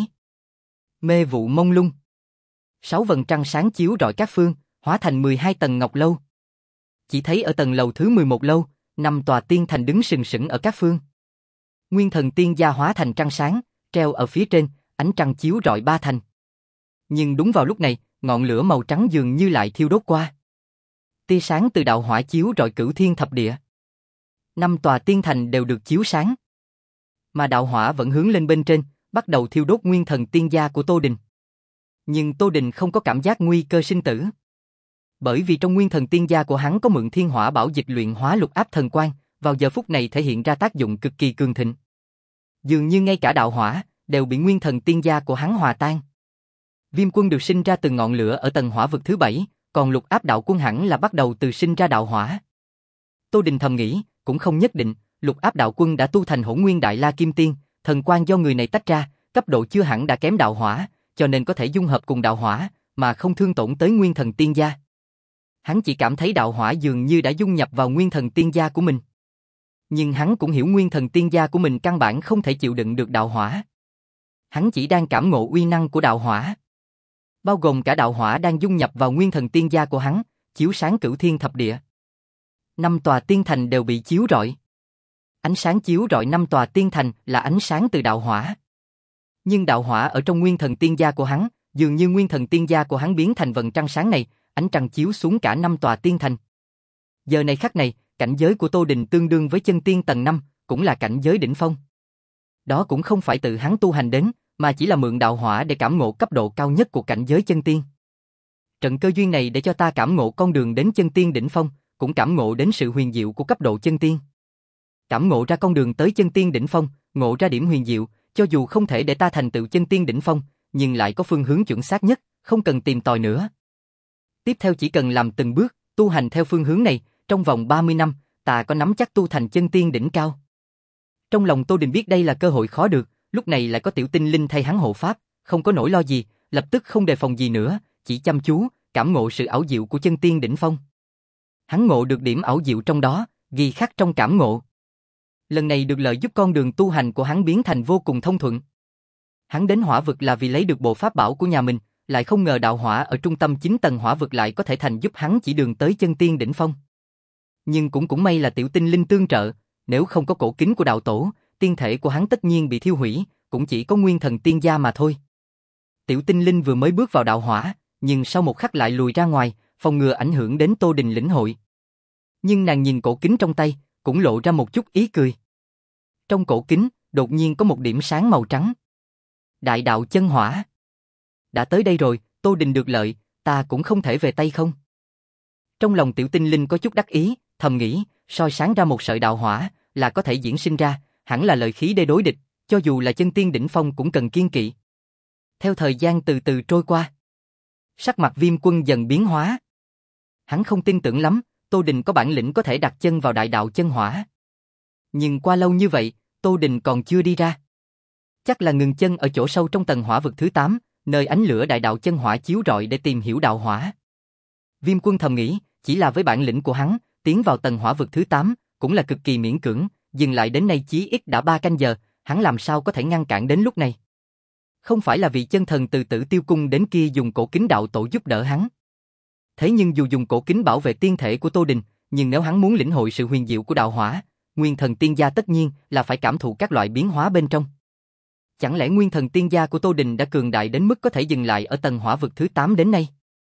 mê vụ mông lung, sáu vầng trăng sáng chiếu rọi các phương, hóa thành mười hai tầng ngọc lâu. Chỉ thấy ở tầng lầu thứ mười một lâu, năm tòa tiên thành đứng sừng sững ở các phương. Nguyên thần tiên gia hóa thành trăng sáng, treo ở phía trên, ánh trăng chiếu rọi ba thành. Nhưng đúng vào lúc này, ngọn lửa màu trắng dường như lại thiêu đốt qua. Tia sáng từ đạo hỏa chiếu rọi cửu thiên thập địa. Năm tòa tiên thành đều được chiếu sáng. Mà đạo hỏa vẫn hướng lên bên trên, bắt đầu thiêu đốt nguyên thần tiên gia của Tô Đình. Nhưng Tô Đình không có cảm giác nguy cơ sinh tử. Bởi vì trong nguyên thần tiên gia của hắn có mượn thiên hỏa bảo dịch luyện hóa lục áp thần quan, vào giờ phút này thể hiện ra tác dụng cực kỳ cường thịnh. Dường như ngay cả đạo hỏa đều bị nguyên thần tiên gia của hắn hòa tan. Viêm quân được sinh ra từ ngọn lửa ở tầng hỏa vực thứ bảy, còn lục áp đạo quân hẳn là bắt đầu từ sinh ra đạo hỏa. Tô Đình thầm nghĩ, cũng không nhất định, lục áp đạo quân đã tu thành hỗn nguyên đại la kim tiên, thần quan do người này tách ra, cấp độ chưa hẳn đã kém đạo hỏa, cho nên có thể dung hợp cùng đạo hỏa, mà không thương tổn tới nguyên thần tiên gia. Hắn chỉ cảm thấy đạo hỏa dường như đã dung nhập vào nguyên thần tiên gia của mình. Nhưng hắn cũng hiểu nguyên thần tiên gia của mình căn bản không thể chịu đựng được đạo hỏa. Hắn chỉ đang cảm ngộ uy năng của đạo hỏa. Bao gồm cả đạo hỏa đang dung nhập vào nguyên thần tiên gia của hắn, chiếu sáng cửu thiên thập địa. Năm tòa tiên thành đều bị chiếu rọi. Ánh sáng chiếu rọi năm tòa tiên thành là ánh sáng từ đạo hỏa. Nhưng đạo hỏa ở trong nguyên thần tiên gia của hắn, dường như nguyên thần tiên gia của hắn biến thành vầng trăng sáng này, ánh trăng chiếu xuống cả năm tòa tiên thành. Giờ này khắc này, cảnh giới của Tô Đình tương đương với chân tiên tầng năm, cũng là cảnh giới đỉnh phong. Đó cũng không phải tự hắn tu hành đến, mà chỉ là mượn đạo hỏa để cảm ngộ cấp độ cao nhất của cảnh giới chân tiên. Trận cơ duyên này để cho ta cảm ngộ con đường đến chân tiên đỉnh phong, cũng cảm ngộ đến sự huyền diệu của cấp độ chân tiên. Cảm ngộ ra con đường tới chân tiên đỉnh phong, ngộ ra điểm huyền diệu, cho dù không thể để ta thành tựu chân tiên đỉnh phong, nhưng lại có phương hướng chuẩn xác nhất, không cần tìm tòi nữa. Tiếp theo chỉ cần làm từng bước, tu hành theo phương hướng này, trong vòng ba mươi năm, ta có nắm chắc tu thành chân tiên đỉnh cao. Trong lòng Tô Đình biết đây là cơ hội khó được, lúc này lại có tiểu tinh linh thay hắn hộ pháp, không có nỗi lo gì, lập tức không đề phòng gì nữa, chỉ chăm chú, cảm ngộ sự ảo diệu của chân tiên đỉnh phong. Hắn ngộ được điểm ảo diệu trong đó, ghi khắc trong cảm ngộ. Lần này được lợi giúp con đường tu hành của hắn biến thành vô cùng thông thuận. Hắn đến hỏa vực là vì lấy được bộ pháp bảo của nhà mình, lại không ngờ đạo hỏa ở trung tâm chín tầng hỏa vực lại có thể thành giúp hắn chỉ đường tới chân tiên đỉnh phong. Nhưng cũng cũng may là tiểu tinh linh tương trợ, nếu không có cổ kính của đạo tổ, tiên thể của hắn tất nhiên bị thiêu hủy, cũng chỉ có nguyên thần tiên gia mà thôi. Tiểu tinh linh vừa mới bước vào đạo hỏa, nhưng sau một khắc lại lùi ra ngoài, phòng ngừa ảnh hưởng đến Tô Đình lĩnh hội. Nhưng nàng nhìn cổ kính trong tay, cũng lộ ra một chút ý cười. Trong cổ kính, đột nhiên có một điểm sáng màu trắng. Đại đạo chân hỏa. Đã tới đây rồi, Tô Đình được lợi, ta cũng không thể về tay không. Trong lòng tiểu tinh linh có chút đắc ý, thầm nghĩ, soi sáng ra một sợi đạo hỏa, là có thể diễn sinh ra, hẳn là lợi khí để đối địch, cho dù là chân tiên đỉnh phong cũng cần kiên kỵ. Theo thời gian từ từ trôi qua, sắc mặt Viêm Quân dần biến hóa. Hắn không tin tưởng lắm, Tô Đình có bản lĩnh có thể đặt chân vào đại đạo chân hỏa. Nhưng qua lâu như vậy, Tô Đình còn chưa đi ra. Chắc là ngừng chân ở chỗ sâu trong tầng hỏa vực thứ tám, nơi ánh lửa đại đạo chân hỏa chiếu rọi để tìm hiểu đạo hỏa. Viêm Quân thầm nghĩ, chỉ là với bản lĩnh của hắn, tiến vào tầng hỏa vực thứ tám, cũng là cực kỳ miễn cưỡng, dừng lại đến nay chí ít đã ba canh giờ, hắn làm sao có thể ngăn cản đến lúc này. Không phải là vị chân thần từ Tử Tiêu Cung đến kia dùng cổ kính đạo tổ giúp đỡ hắn. Thế nhưng dù dùng cổ kính bảo vệ tiên thể của Tô Đình, nhưng nếu hắn muốn lĩnh hội sự huyền diệu của đạo hỏa, nguyên thần tiên gia tất nhiên là phải cảm thụ các loại biến hóa bên trong. Chẳng lẽ nguyên thần tiên gia của Tô Đình đã cường đại đến mức có thể dừng lại ở tầng hỏa vực thứ tám đến nay?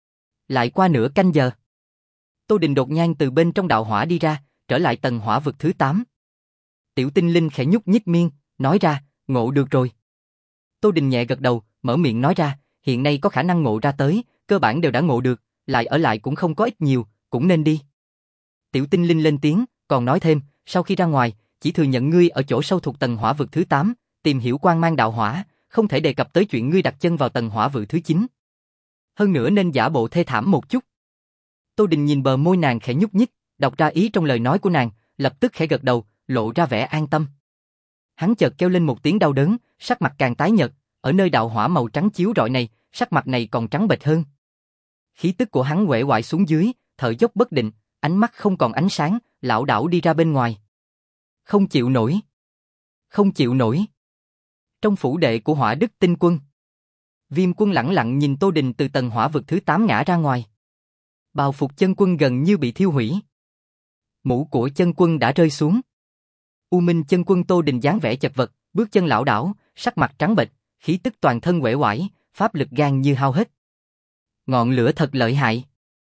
Lại qua nửa canh giờ, Tô Đình đột nhiên từ bên trong đạo hỏa đi ra, trở lại tầng hỏa vực thứ tám. Tiểu tinh linh khẽ nhúc nhích miên, nói ra, ngộ được rồi. Tô Đình nhẹ gật đầu, mở miệng nói ra, hiện nay có khả năng ngộ ra tới, cơ bản đều đã ngộ được, lại ở lại cũng không có ít nhiều, cũng nên đi. Tiểu tinh linh lên tiếng, còn nói thêm, sau khi ra ngoài, chỉ thừa nhận ngươi ở chỗ sâu thuộc tầng hỏa vực thứ tám, tìm hiểu quang mang đạo hỏa, không thể đề cập tới chuyện ngươi đặt chân vào tầng hỏa vực thứ chín. Hơn nữa nên giả bộ thê thảm một chút. Tô Đình nhìn bờ môi nàng khẽ nhúc nhích, đọc ra ý trong lời nói của nàng, lập tức khẽ gật đầu, lộ ra vẻ an tâm. Hắn chợt kêu lên một tiếng đau đớn, sắc mặt càng tái nhợt, ở nơi đạo hỏa màu trắng chiếu rọi này, sắc mặt này còn trắng bệch hơn. Khí tức của hắn uể oải xuống dưới, thở dốc bất định, ánh mắt không còn ánh sáng, lảo đảo đi ra bên ngoài. Không chịu nổi. Không chịu nổi. Trong phủ đệ của Hỏa Đức Tinh Quân, Viêm Quân lẳng lặng nhìn Tô Đình từ tầng hỏa vực thứ tám ngã ra ngoài. Bào phục chân quân gần như bị thiêu hủy. Mũ của chân quân đã rơi xuống. U Minh chân quân Tô Đình dáng vẻ chật vật, bước chân lảo đảo, sắc mặt trắng bệch, khí tức toàn thân uể oải, pháp lực gan như hao hết. Ngọn lửa thật lợi hại.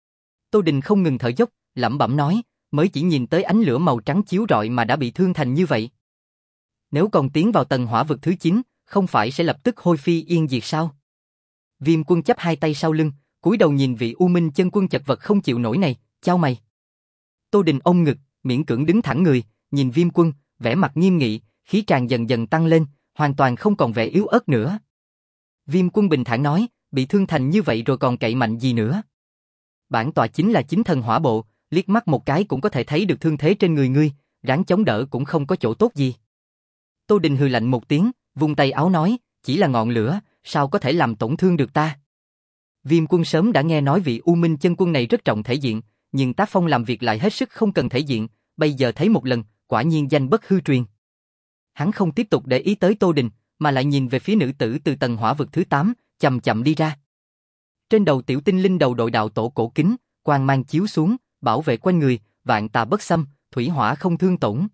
Tô Đình không ngừng thở dốc, lẩm bẩm nói, mới chỉ nhìn tới ánh lửa màu trắng chiếu rọi mà đã bị thương thành như vậy. Nếu còn tiến vào tầng hỏa vực thứ chín, không phải sẽ lập tức hôi phi yên diệt sao? Viêm Quân chắp hai tay sau lưng, cúi đầu nhìn vị U Minh chân quân chật vật không chịu nổi này, chau mày. Tô Đình ôm ngực, miễn cưỡng đứng thẳng người, nhìn Viêm Quân, vẻ mặt nghiêm nghị, khí tràn dần dần tăng lên, hoàn toàn không còn vẻ yếu ớt nữa. Viêm Quân bình thản nói, bị thương thành như vậy rồi còn cậy mạnh gì nữa? Bản tọa chính là chính thần hỏa bộ, liếc mắt một cái cũng có thể thấy được thương thế trên người ngươi, ráng chống đỡ cũng không có chỗ tốt gì. Tô Đình hừ lạnh một tiếng, vung tay áo nói, chỉ là ngọn lửa, sao có thể làm tổn thương được ta? Viêm Quân sớm đã nghe nói vị U Minh chân quân này rất trọng thể diện, nhưng tác phong làm việc lại hết sức không cần thể diện, bây giờ thấy một lần, quả nhiên danh bất hư truyền. Hắn không tiếp tục để ý tới Tô Đình, mà lại nhìn về phía nữ tử từ tầng hỏa vực thứ tám, chậm chậm đi ra. Trên đầu tiểu tinh linh đầu đội đạo tổ cổ kính, quang mang chiếu xuống, bảo vệ quanh người, vạn tà bất xâm, thủy hỏa không thương tổn.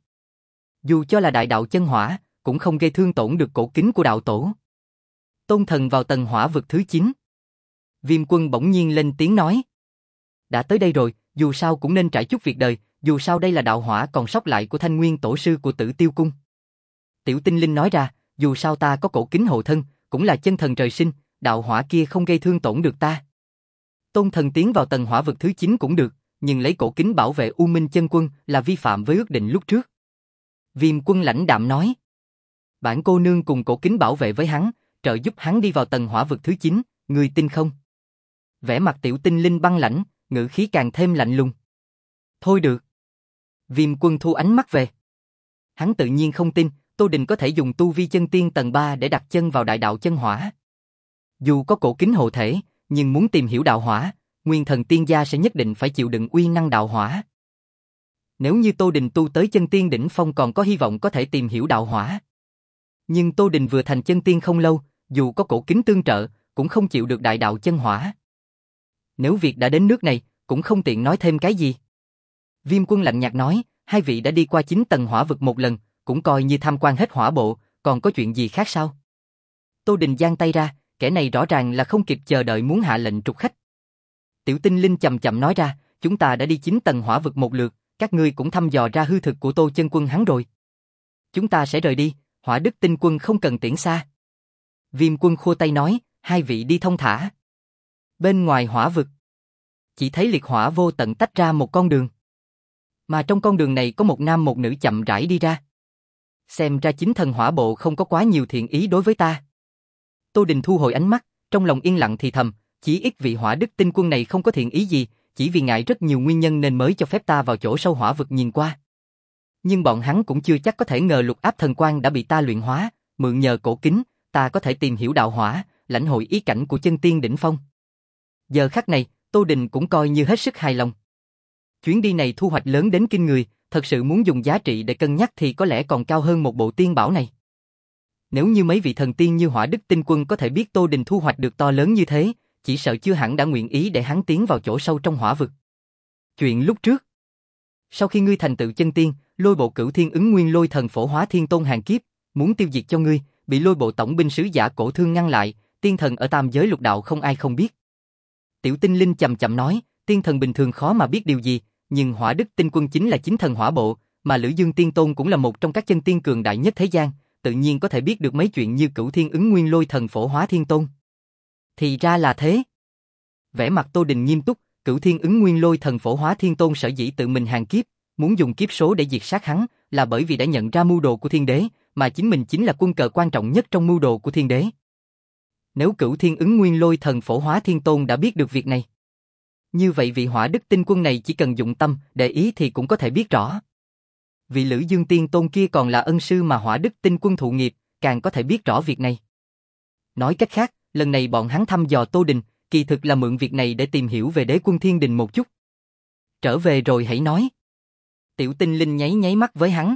Dù cho là đại đạo chân hỏa, cũng không gây thương tổn được cổ kính của đạo tổ. Tôn thần vào tầng hỏa vực thứ chín. Viêm Quân bỗng nhiên lên tiếng nói. Đã tới đây rồi, dù sao cũng nên trải chút việc đời, dù sao đây là đạo hỏa còn sót lại của Thanh Nguyên tổ sư của Tử Tiêu Cung. Tiểu tinh linh nói ra, dù sao ta có cổ kính hộ thân, cũng là chân thần trời sinh, đạo hỏa kia không gây thương tổn được ta. Tôn thần tiến vào tầng hỏa vực thứ chín cũng được, nhưng lấy cổ kính bảo vệ U Minh chân quân là vi phạm với ước định lúc trước. Viêm Quân lãnh đạm nói. Bản cô nương cùng cổ kính bảo vệ với hắn, trợ giúp hắn đi vào tầng hỏa vực thứ chín, ngươi tin không? Vẻ mặt tiểu tinh linh băng lãnh, ngữ khí càng thêm lạnh lùng. Thôi được. Viêm Quân thu ánh mắt về. Hắn tự nhiên không tin, Tô Đình có thể dùng tu vi chân tiên tầng ba để đặt chân vào đại đạo chân hỏa. Dù có cổ kính hộ thể, nhưng muốn tìm hiểu đạo hỏa, nguyên thần tiên gia sẽ nhất định phải chịu đựng uy năng đạo hỏa. Nếu như Tô Đình tu tới chân tiên đỉnh phong còn có hy vọng có thể tìm hiểu đạo hỏa. Nhưng Tô Đình vừa thành chân tiên không lâu, dù có cổ kính tương trợ, cũng không chịu được đại đạo chân hỏa. Nếu việc đã đến nước này, cũng không tiện nói thêm cái gì. Viêm Quân lạnh nhạt nói, hai vị đã đi qua chín tầng hỏa vực một lần, cũng coi như tham quan hết hỏa bộ, còn có chuyện gì khác sao? Tô Đình giang tay ra, kẻ này rõ ràng là không kịp chờ đợi muốn hạ lệnh trục khách. Tiểu tinh linh chậm chậm nói ra, chúng ta đã đi chín tầng hỏa vực một lượt, các ngươi cũng thăm dò ra hư thực của Tô chân quân hắn rồi. Chúng ta sẽ rời đi, Hỏa Đức Tinh Quân không cần tiễn xa. Viêm Quân khua tay nói, hai vị đi thông thả. Bên ngoài hỏa vực, chỉ thấy liệt hỏa vô tận tách ra một con đường. Mà trong con đường này có một nam một nữ chậm rãi đi ra. Xem ra chính thần hỏa bộ không có quá nhiều thiện ý đối với ta. Tô Đình thu hồi ánh mắt, trong lòng yên lặng thì thầm, chỉ ít vị Hỏa Đức Tinh Quân này không có thiện ý gì, chỉ vì ngại rất nhiều nguyên nhân nên mới cho phép ta vào chỗ sâu hỏa vực nhìn qua. Nhưng bọn hắn cũng chưa chắc có thể ngờ lục áp thần quang đã bị ta luyện hóa, mượn nhờ cổ kính, ta có thể tìm hiểu đạo hỏa, lãnh hội ý cảnh của chân tiên đỉnh phong. Giờ khắc này, Tô Đình cũng coi như hết sức hài lòng. Chuyến đi này thu hoạch lớn đến kinh người, thật sự muốn dùng giá trị để cân nhắc thì có lẽ còn cao hơn một bộ tiên bảo này. Nếu như mấy vị thần tiên như Hỏa Đức Tinh Quân có thể biết Tô Đình thu hoạch được to lớn như thế, chỉ sợ chưa hẳn đã nguyện ý để hắn tiến vào chỗ sâu trong hỏa vực. Chuyện lúc trước. Sau khi ngươi thành tựu chân tiên, Lôi bộ Cửu Thiên ứng nguyên lôi thần phổ hóa thiên tôn hàng kiếp, muốn tiêu diệt cho ngươi, bị Lôi bộ tổng binh sứ Giả Cổ Thương ngăn lại, tiên thần ở tam giới lục đạo không ai không biết. Tiểu tinh linh chậm chậm nói, tiên thần bình thường khó mà biết điều gì, nhưng Hỏa Đức Tinh Quân chính là chính thần hỏa bộ, mà Lữ Dương Tiên Tôn cũng là một trong các chân tiên cường đại nhất thế gian, tự nhiên có thể biết được mấy chuyện như Cửu Thiên Ứng Nguyên Lôi Thần Phổ Hóa Thiên Tôn. Thì ra là thế. Vẻ mặt Tô Đình nghiêm túc, Cửu Thiên Ứng Nguyên Lôi Thần Phổ Hóa Thiên Tôn sở dĩ tự mình hàng kiếp, muốn dùng kiếp số để diệt sát hắn, là bởi vì đã nhận ra mưu đồ của Thiên Đế, mà chính mình chính là quân cờ quan trọng nhất trong mưu đồ của Thiên Đế. Nếu Cửu Thiên Ứng Nguyên Lôi Thần Phổ Hóa Thiên Tôn đã biết được việc này, như vậy vị Hỏa Đức Tinh Quân này chỉ cần dụng tâm, để ý thì cũng có thể biết rõ. Vị Lữ Dương Tiên Tôn kia còn là ân sư mà Hỏa Đức Tinh Quân thụ nghiệp, càng có thể biết rõ việc này. Nói cách khác, lần này bọn hắn thăm dò Tô Đình, kỳ thực là mượn việc này để tìm hiểu về Đế Quân Thiên Đình một chút. Trở về rồi hãy nói. Tiểu Tinh Linh nháy nháy mắt với hắn.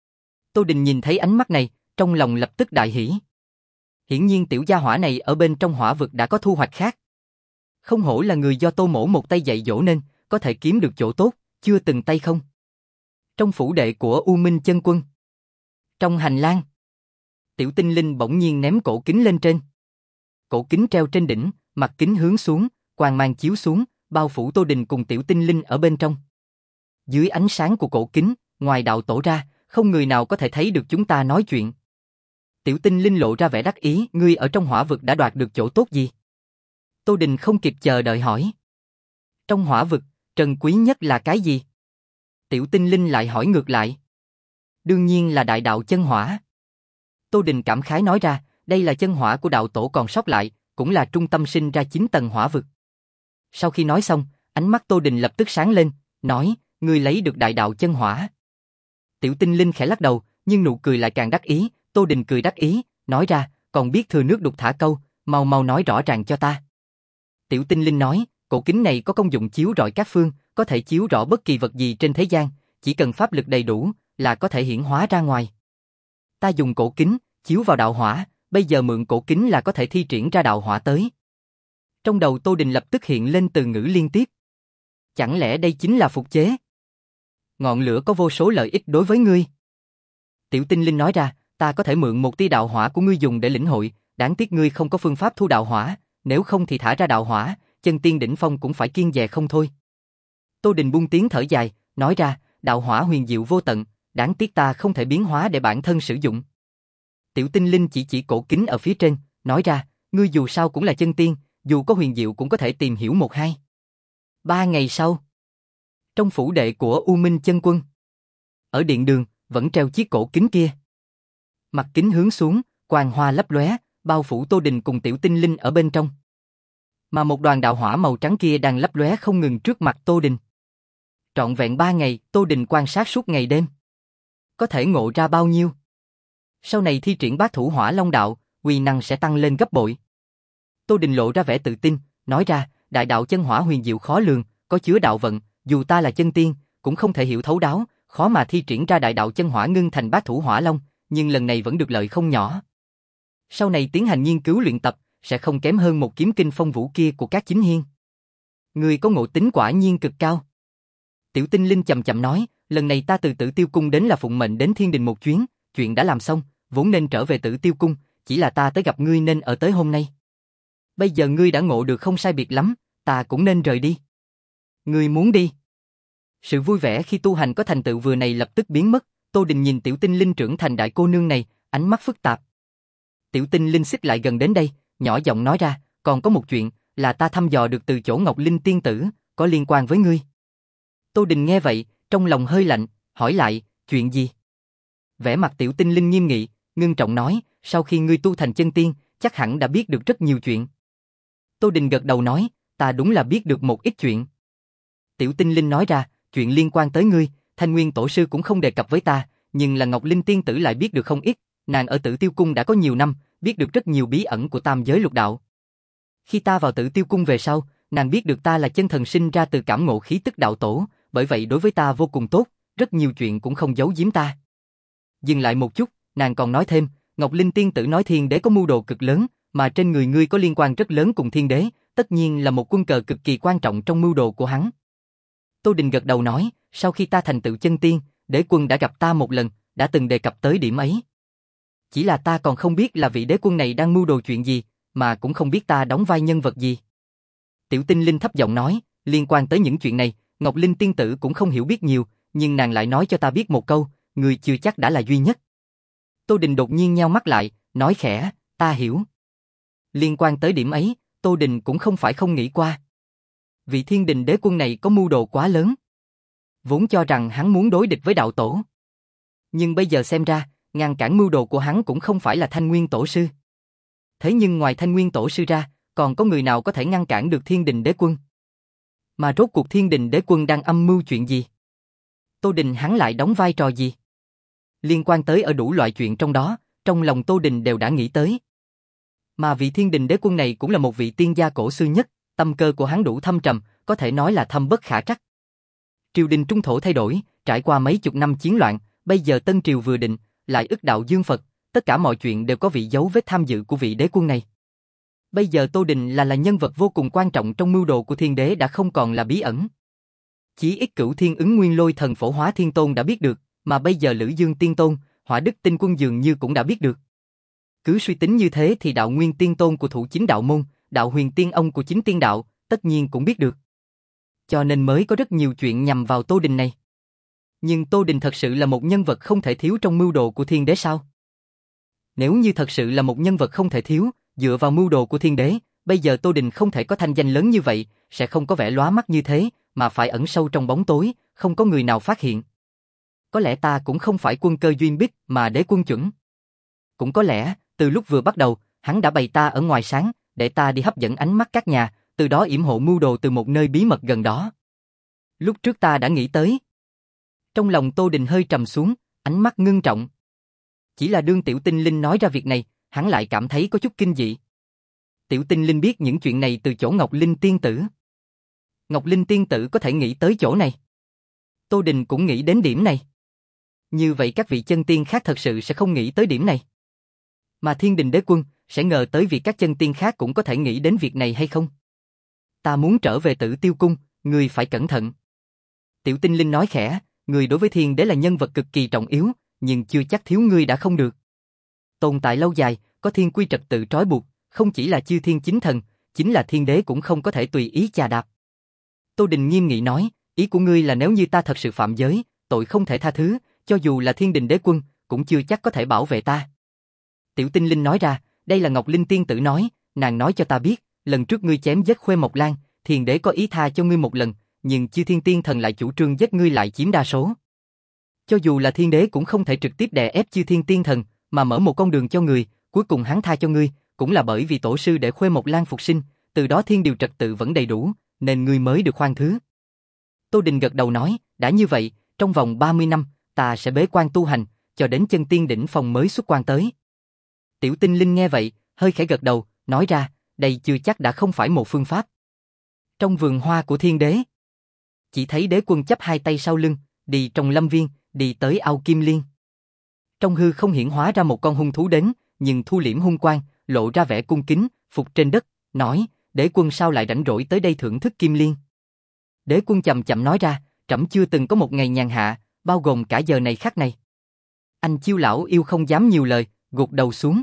Tô Đình nhìn thấy ánh mắt này, trong lòng lập tức đại hỉ. Hiển nhiên tiểu gia hỏa này ở bên trong hỏa vực đã có thu hoạch khác. Không hổ là người do Tô Mỗ một tay dạy dỗ nên, có thể kiếm được chỗ tốt, chưa từng tay không. Trong phủ đệ của U Minh Chân Quân. Trong hành lang, Tiểu Tinh Linh bỗng nhiên ném cổ kính lên trên. Cổ kính treo trên đỉnh, mặt kính hướng xuống, quang mang chiếu xuống, bao phủ Tô Đình cùng Tiểu Tinh Linh ở bên trong. Dưới ánh sáng của cổ kính, ngoài đạo tổ ra, không người nào có thể thấy được chúng ta nói chuyện. Tiểu Tinh Linh lộ ra vẻ đắc ý, ngươi ở trong hỏa vực đã đoạt được chỗ tốt gì? Tô Đình không kịp chờ đợi hỏi. Trong hỏa vực, trân quý nhất là cái gì? Tiểu Tinh Linh lại hỏi ngược lại. Đương nhiên là đại đạo chân hỏa. Tô Đình cảm khái nói ra, đây là chân hỏa của đạo tổ còn sót lại, cũng là trung tâm sinh ra chín tầng hỏa vực. Sau khi nói xong, ánh mắt Tô Đình lập tức sáng lên, nói, ngươi lấy được đại đạo chân hỏa. Tiểu Tinh Linh khẽ lắc đầu, nhưng nụ cười lại càng đắc ý. Tô Đình cười đắc ý, nói ra, còn biết thừa nước đục thả câu, mau mau nói rõ ràng cho ta. Tiểu Tinh Linh nói, cổ kính này có công dụng chiếu rọi các phương, có thể chiếu rõ bất kỳ vật gì trên thế gian, chỉ cần pháp lực đầy đủ, là có thể hiển hóa ra ngoài. Ta dùng cổ kính, chiếu vào đạo hỏa, bây giờ mượn cổ kính là có thể thi triển ra đạo hỏa tới. Trong đầu Tô Đình lập tức hiện lên từ ngữ liên tiếp. Chẳng lẽ đây chính là phục chế? Ngọn lửa có vô số lợi ích đối với ngươi. Tiểu Tinh Linh nói ra, ta có thể mượn một tia đạo hỏa của ngươi dùng để lĩnh hội, đáng tiếc ngươi không có phương pháp thu đạo hỏa, nếu không thì thả ra đạo hỏa, chân tiên đỉnh phong cũng phải kiêng dè không thôi. Tô Đình buông tiếng thở dài, nói ra, đạo hỏa huyền diệu vô tận, đáng tiếc ta không thể biến hóa để bản thân sử dụng. Tiểu Tinh Linh chỉ chỉ cổ kính ở phía trên, nói ra, ngươi dù sao cũng là chân tiên, dù có huyền diệu cũng có thể tìm hiểu một hai. Ba ngày sau, trong phủ đệ của U Minh Chân Quân, ở điện đường, vẫn treo chiếc cổ kính kia. Mặt kính hướng xuống, quang hoa lấp lóe, bao phủ Tô Đình cùng Tiểu Tinh Linh ở bên trong. Mà một đoàn đạo hỏa màu trắng kia đang lấp lóe không ngừng trước mặt Tô Đình. Trọn vẹn ba ngày, Tô Đình quan sát suốt ngày đêm. Có thể ngộ ra bao nhiêu? Sau này thi triển bát thủ hỏa long đạo, uy năng sẽ tăng lên gấp bội. Tô Đình lộ ra vẻ tự tin, nói ra, đại đạo chân hỏa huyền diệu khó lường, có chứa đạo vận, dù ta là chân tiên, cũng không thể hiểu thấu đáo, khó mà thi triển ra đại đạo chân hỏa ngưng thành bát thủ hỏa long, nhưng lần này vẫn được lợi không nhỏ. Sau này tiến hành nghiên cứu luyện tập, sẽ không kém hơn một kiếm kinh phong vũ kia của các chính hiên. Người có ngộ tính quả nhiên cực cao. Tiểu Tinh Linh chậm chậm nói, lần này ta từ Tử Tiêu Cung đến là phụng mệnh đến Thiên Đình một chuyến, chuyện đã làm xong, vốn nên trở về Tử Tiêu Cung, chỉ là ta tới gặp ngươi nên ở tới hôm nay. Bây giờ ngươi đã ngộ được không sai biệt lắm, ta cũng nên rời đi. Ngươi muốn đi? Sự vui vẻ khi tu hành có thành tựu vừa này lập tức biến mất. Tô Đình nhìn Tiểu Tinh Linh trưởng thành đại cô nương này, ánh mắt phức tạp. Tiểu Tinh Linh xích lại gần đến đây, nhỏ giọng nói ra, còn có một chuyện, là ta thăm dò được từ chỗ Ngọc Linh tiên tử, có liên quan với ngươi. Tô Đình nghe vậy, trong lòng hơi lạnh, hỏi lại, chuyện gì? Vẻ mặt Tiểu Tinh Linh nghiêm nghị, ngưng trọng nói, sau khi ngươi tu thành chân tiên, chắc hẳn đã biết được rất nhiều chuyện. Tô Đình gật đầu nói, ta đúng là biết được một ít chuyện. Tiểu Tinh Linh nói ra, chuyện liên quan tới ngươi, Thanh Nguyên Tổ sư cũng không đề cập với ta, nhưng là Ngọc Linh tiên tử lại biết được không ít, nàng ở Tử Tiêu Cung đã có nhiều năm, biết được rất nhiều bí ẩn của tam giới lục đạo. Khi ta vào Tử Tiêu Cung về sau, nàng biết được ta là chân thần sinh ra từ cảm ngộ khí tức đạo tổ, bởi vậy đối với ta vô cùng tốt, rất nhiều chuyện cũng không giấu giếm ta. Dừng lại một chút, nàng còn nói thêm, Ngọc Linh tiên tử nói thiên đế có mưu đồ cực lớn, mà trên người ngươi có liên quan rất lớn cùng thiên đế, tất nhiên là một quân cờ cực kỳ quan trọng trong mưu đồ của hắn. Tô Đình gật đầu nói, sau khi ta thành tựu chân tiên, đế quân đã gặp ta một lần, đã từng đề cập tới điểm ấy. Chỉ là ta còn không biết là vị đế quân này đang mưu đồ chuyện gì, mà cũng không biết ta đóng vai nhân vật gì. Tiểu Tinh Linh thấp giọng nói, liên quan tới những chuyện này, Ngọc Linh tiên tử cũng không hiểu biết nhiều, nhưng nàng lại nói cho ta biết một câu, người chưa chắc đã là duy nhất. Tô Đình đột nhiên nheo mắt lại, nói khẽ, ta hiểu. Liên quan tới điểm ấy, Tô Đình cũng không phải không nghĩ qua. Vị Thiên Đình đế quân này có mưu đồ quá lớn. Vốn cho rằng hắn muốn đối địch với đạo tổ. Nhưng bây giờ xem ra, ngăn cản mưu đồ của hắn cũng không phải là Thanh Nguyên Tổ Sư. Thế nhưng ngoài Thanh Nguyên Tổ Sư ra, còn có người nào có thể ngăn cản được Thiên Đình đế quân? Mà rốt cuộc Thiên Đình đế quân đang âm mưu chuyện gì? Tô Đình hắn lại đóng vai trò gì? Liên quan tới ở đủ loại chuyện trong đó, trong lòng Tô Đình đều đã nghĩ tới. Mà vị Thiên Đình đế quân này cũng là một vị tiên gia cổ xưa nhất, tâm cơ của hắn đủ thâm trầm, có thể nói là thâm bất khả trắc. Triều đình trung thổ thay đổi, trải qua mấy chục năm chiến loạn, bây giờ tân triều vừa định, lại ức đạo dương Phật, tất cả mọi chuyện đều có vị dấu vết tham dự của vị đế quân này. Bây giờ Tô Đình là là nhân vật vô cùng quan trọng trong mưu đồ của thiên đế đã không còn là bí ẩn. Chí ít Cửu Thiên Ứng Nguyên Lôi Thần Phổ Hóa Thiên Tôn đã biết được, mà bây giờ Lữ Dương Tiên Tôn, Hỏa Đức Tinh Quân dường như cũng đã biết được. Cứ suy tính như thế thì Đạo Nguyên Tiên Tôn của Thủ Chính Đạo Môn, Đạo Huyền Tiên Ông của Chính Tiên Đạo, tất nhiên cũng biết được. Cho nên mới có rất nhiều chuyện nhằm vào Tô Đình này. Nhưng Tô Đình thật sự là một nhân vật không thể thiếu trong mưu đồ của thiên đế sao? Nếu như thật sự là một nhân vật không thể thiếu, dựa vào mưu đồ của thiên đế, bây giờ Tô Đình không thể có thanh danh lớn như vậy, sẽ không có vẻ lóa mắt như thế, mà phải ẩn sâu trong bóng tối, không có người nào phát hiện. Có lẽ ta cũng không phải quân cơ duyên bích mà đế quân chuẩn. Cũng có lẽ, từ lúc vừa bắt đầu, hắn đã bày ta ở ngoài sáng, để ta đi hấp dẫn ánh mắt các nhà, từ đó yểm hộ mưu đồ từ một nơi bí mật gần đó. Lúc trước ta đã nghĩ tới. Trong lòng Tô Đình hơi trầm xuống, ánh mắt ngưng trọng. Chỉ là đương Tiểu Tinh Linh nói ra việc này, hắn lại cảm thấy có chút kinh dị. Tiểu Tinh Linh biết những chuyện này từ chỗ Ngọc Linh tiên tử. Ngọc Linh tiên tử có thể nghĩ tới chỗ này. Tô Đình cũng nghĩ đến điểm này. Như vậy các vị chân tiên khác thật sự sẽ không nghĩ tới điểm này. Mà Thiên Đình đế quân sẽ ngờ tới việc các chân tiên khác cũng có thể nghĩ đến việc này hay không? Ta muốn trở về Tử Tiêu Cung, người phải cẩn thận. Tiểu Tinh Linh nói khẽ, người đối với thiên đế là nhân vật cực kỳ trọng yếu, nhưng chưa chắc thiếu ngươi đã không được. Tồn tại lâu dài, có thiên quy trật tự trói buộc, không chỉ là chư thiên chính thần, chính là thiên đế cũng không có thể tùy ý chà đạp. Tô Đình nghiêm nghị nói, ý của ngươi là nếu như ta thật sự phạm giới, tội không thể tha thứ, cho dù là Thiên Đình đế quân, cũng chưa chắc có thể bảo vệ ta. Tiểu Tinh Linh nói ra, đây là Ngọc Linh tiên tử nói, nàng nói cho ta biết, lần trước ngươi chém giết Khuê Mộc Lan, thiên đế có ý tha cho ngươi một lần, nhưng chư thiên tiên thần lại chủ trương giết ngươi lại chiếm đa số. Cho dù là thiên đế cũng không thể trực tiếp đè ép chư thiên tiên thần, mà mở một con đường cho người, cuối cùng hắn tha cho ngươi, cũng là bởi vì tổ sư để Khuê Mộc Lan phục sinh, từ đó thiên điều trật tự vẫn đầy đủ, nên ngươi mới được khoan thứ. Tô Đình gật đầu nói, đã như vậy, trong vòng ba mươi năm, ta sẽ bế quan tu hành, cho đến chân tiên đỉnh phong mới xuất quan tới. Tiểu Tinh Linh nghe vậy, hơi khẽ gật đầu, nói ra, đây chưa chắc đã không phải một phương pháp. Trong vườn hoa của thiên đế, chỉ thấy đế quân chắp hai tay sau lưng, đi trong lâm viên, đi tới ao Kim Liên. Trong hư không hiển hóa ra một con hung thú đến, nhưng thu liễm hung quang, lộ ra vẻ cung kính, phục trên đất, nói, đế quân sao lại rảnh rỗi tới đây thưởng thức Kim Liên. Đế quân chậm chậm nói ra, trẫm chưa từng có một ngày nhàn hạ, bao gồm cả giờ này khắc này. Anh Chiêu lão yêu không dám nhiều lời, gục đầu xuống.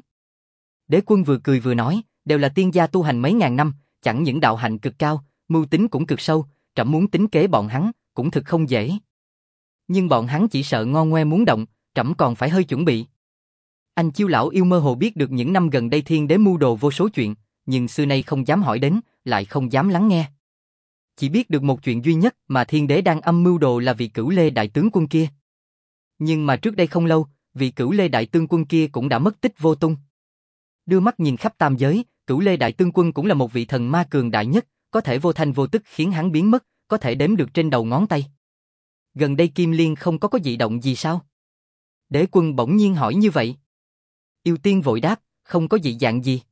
Đế quân vừa cười vừa nói, đều là tiên gia tu hành mấy ngàn năm, chẳng những đạo hạnh cực cao, mưu tính cũng cực sâu, trẫm muốn tính kế bọn hắn, cũng thực không dễ. Nhưng bọn hắn chỉ sợ ngon ngoe muốn động, trẫm còn phải hơi chuẩn bị. Anh Chiêu lão yêu mơ hồ biết được những năm gần đây thiên đế mưu đồ vô số chuyện, nhưng xưa nay không dám hỏi đến, lại không dám lắng nghe. Chỉ biết được một chuyện duy nhất mà thiên đế đang âm mưu đồ là vị Cửu Lê đại tướng quân kia. Nhưng mà trước đây không lâu, vị Cửu Lê đại tướng quân kia cũng đã mất tích vô tung. Đưa mắt nhìn khắp tam giới, Cửu Lê đại tướng quân cũng là một vị thần ma cường đại nhất, có thể vô thanh vô tức khiến hắn biến mất, có thể đếm được trên đầu ngón tay. Gần đây Kim Liên không có có dị động gì sao? Đế quân bỗng nhiên hỏi như vậy. Yêu tiên vội đáp, không có dị dạng gì.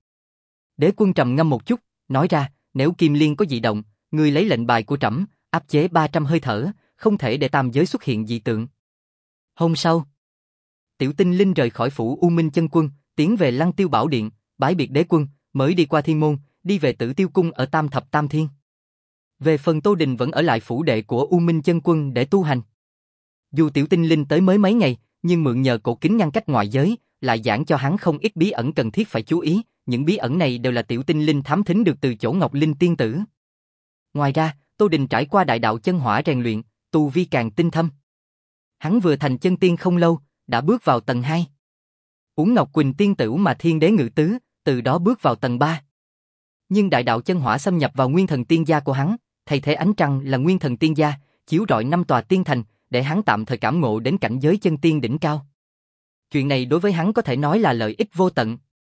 Đế quân trầm ngâm một chút, nói ra, nếu Kim Liên có dị động, ngươi lấy lệnh bài của trẫm, áp chế ba trăm hơi thở, không thể để tam giới xuất hiện dị tượng. Hôm sau, Tiểu Tinh Linh rời khỏi phủ U Minh Chân Quân, tiến về Lăng Tiêu Bảo Điện, bái biệt đế quân, mới đi qua thiên môn, đi về Tử Tiêu Cung ở Tam Thập Tam Thiên. Về phần Tô Đình vẫn ở lại phủ đệ của U Minh Chân Quân để tu hành. Dù Tiểu Tinh Linh tới mới mấy ngày, nhưng mượn nhờ cổ kính ngăn cách ngoại giới, lại giảng cho hắn không ít bí ẩn cần thiết phải chú ý, những bí ẩn này đều là Tiểu Tinh Linh thám thính được từ chỗ Ngọc Linh tiên tử. Ngoài ra, Tô Đình trải qua đại đạo chân hỏa rèn luyện, tu vi càng tinh thâm. Hắn vừa thành chân tiên không lâu, đã bước vào tầng hai. Uống Ngọc Quỳnh tiên tửu mà thiên đế ngự tứ, từ đó bước vào tầng ba. Nhưng đại đạo chân hỏa xâm nhập vào nguyên thần tiên gia của hắn, thay thế ánh trăng là nguyên thần tiên gia, chiếu rọi năm tòa tiên thành, để hắn tạm thời cảm ngộ đến cảnh giới chân tiên đỉnh cao. Chuyện này đối với hắn có thể nói là lợi ích vô tận.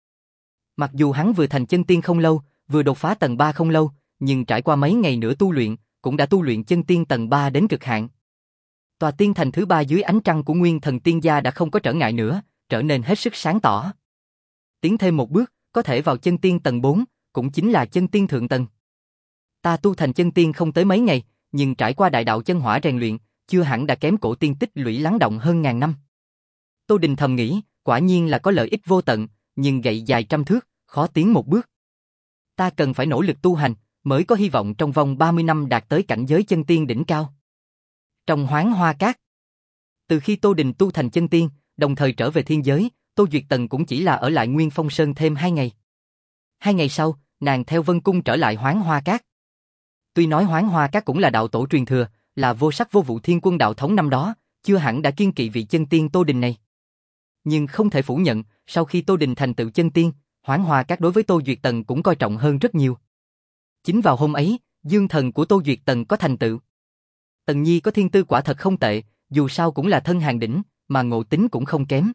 Mặc dù hắn vừa thành chân tiên không lâu, vừa đột phá tầng ba không lâu, nhưng trải qua mấy ngày nữa tu luyện, cũng đã tu luyện chân tiên tầng ba đến cực hạn. Tòa tiên thành thứ ba dưới ánh trăng của nguyên thần tiên gia đã không có trở ngại nữa, trở nên hết sức sáng tỏ. Tiến thêm một bước, có thể vào chân tiên tầng bốn, cũng chính là chân tiên thượng tầng. Ta tu thành chân tiên không tới mấy ngày, nhưng trải qua đại đạo chân hỏa rèn luyện, chưa hẳn đã kém cổ tiên tích lũy lắng động hơn ngàn năm. Tô Đình thầm nghĩ, quả nhiên là có lợi ích vô tận, nhưng gậy dài trăm thước, khó tiến một bước. Ta cần phải nỗ lực tu hành, mới có hy vọng trong vòng ba mươi năm đạt tới cảnh giới chân tiên đỉnh cao. Trong Hoáng Hoa Cát, từ khi Tô Đình tu thành chân tiên, đồng thời trở về thiên giới, Tô Duyệt Tần cũng chỉ là ở lại Nguyên Phong Sơn thêm hai ngày. Hai ngày sau, nàng theo Vân Cung trở lại Hoáng Hoa Cát. Tuy nói Hoáng Hoa Cát cũng là đạo tổ truyền thừa, là vô sắc vô vụ thiên quân đạo thống năm đó, chưa hẳn đã kiên kỵ vị chân tiên Tô Đình này. Nhưng không thể phủ nhận, sau khi Tô Đình thành tựu chân tiên, Hoáng Hoa Cát đối với Tô Duyệt Tần cũng coi trọng hơn rất nhiều. Chính vào hôm ấy, dương thần của Tô Duyệt Tần có thành tựu. Tần Nhi có thiên tư quả thật không tệ, dù sao cũng là thân hàng đỉnh, mà ngộ tính cũng không kém.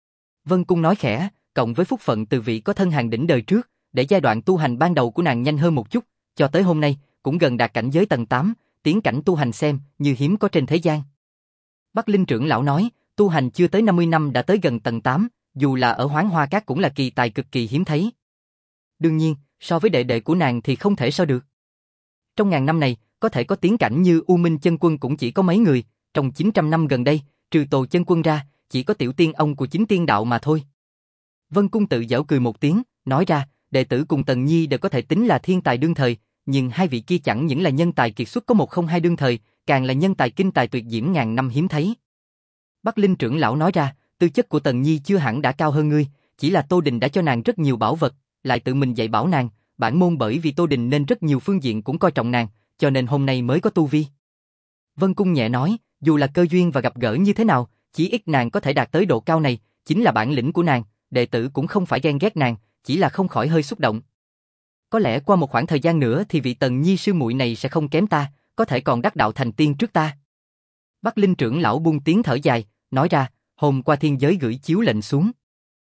Vân Cung nói khẽ, cộng với phúc phận từ vị có thân hàng đỉnh đời trước, để giai đoạn tu hành ban đầu của nàng nhanh hơn một chút, cho tới hôm nay, cũng gần đạt cảnh giới tầng tám, tiến cảnh tu hành xem như hiếm có trên thế gian. Bắc Linh trưởng lão nói, tu hành chưa tới năm mươi năm đã tới gần tầng tám, dù là ở Hoáng Hoa Cát cũng là kỳ tài cực kỳ hiếm thấy. Đương nhiên, so với đệ đệ của nàng thì không thể so được. Trong ngàn năm này, có thể có tiến cảnh như U Minh Chân Quân cũng chỉ có mấy người, trong chín trăm năm gần đây, trừ Tồ Chân Quân ra, chỉ có tiểu tiên ông của chính tiên đạo mà thôi. Vân Cung tự giễu cười một tiếng, nói ra, đệ tử cùng Tần Nhi đều có thể tính là thiên tài đương thời, nhưng hai vị kia chẳng những là nhân tài kiệt xuất có một không hai đương thời, càng là nhân tài kinh tài tuyệt diễm ngàn năm hiếm thấy. Bắc Linh trưởng lão nói ra, tư chất của Tần Nhi chưa hẳn đã cao hơn ngươi, chỉ là Tô Đình đã cho nàng rất nhiều bảo vật, lại tự mình dạy bảo nàng, bản môn bởi vì Tô Đình nên rất nhiều phương diện cũng coi trọng nàng, cho nên hôm nay mới có tu vi. Vân Cung nhẹ nói, dù là cơ duyên và gặp gỡ như thế nào, chỉ ít nàng có thể đạt tới độ cao này, chính là bản lĩnh của nàng, đệ tử cũng không phải ghen ghét nàng, chỉ là không khỏi hơi xúc động. Có lẽ qua một khoảng thời gian nữa thì vị Tần Nhi sư muội này sẽ không kém ta, có thể còn đắc đạo thành tiên trước ta. Bắc Linh trưởng lão buông tiếng thở dài, nói ra, hôm qua thiên giới gửi chiếu lệnh xuống.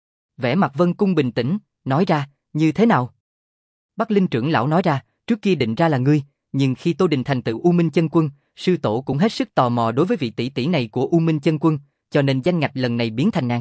Vẻ mặt Vân Cung bình tĩnh, nói ra, như thế nào? Bắc Linh trưởng lão nói ra, trước kia định ra là ngươi, nhưng khi Tô Đình thành tựu U Minh Chân Quân, sư tổ cũng hết sức tò mò đối với vị tỷ tỷ này của U Minh Chân Quân, cho nên danh ngạch lần này biến thành nàng.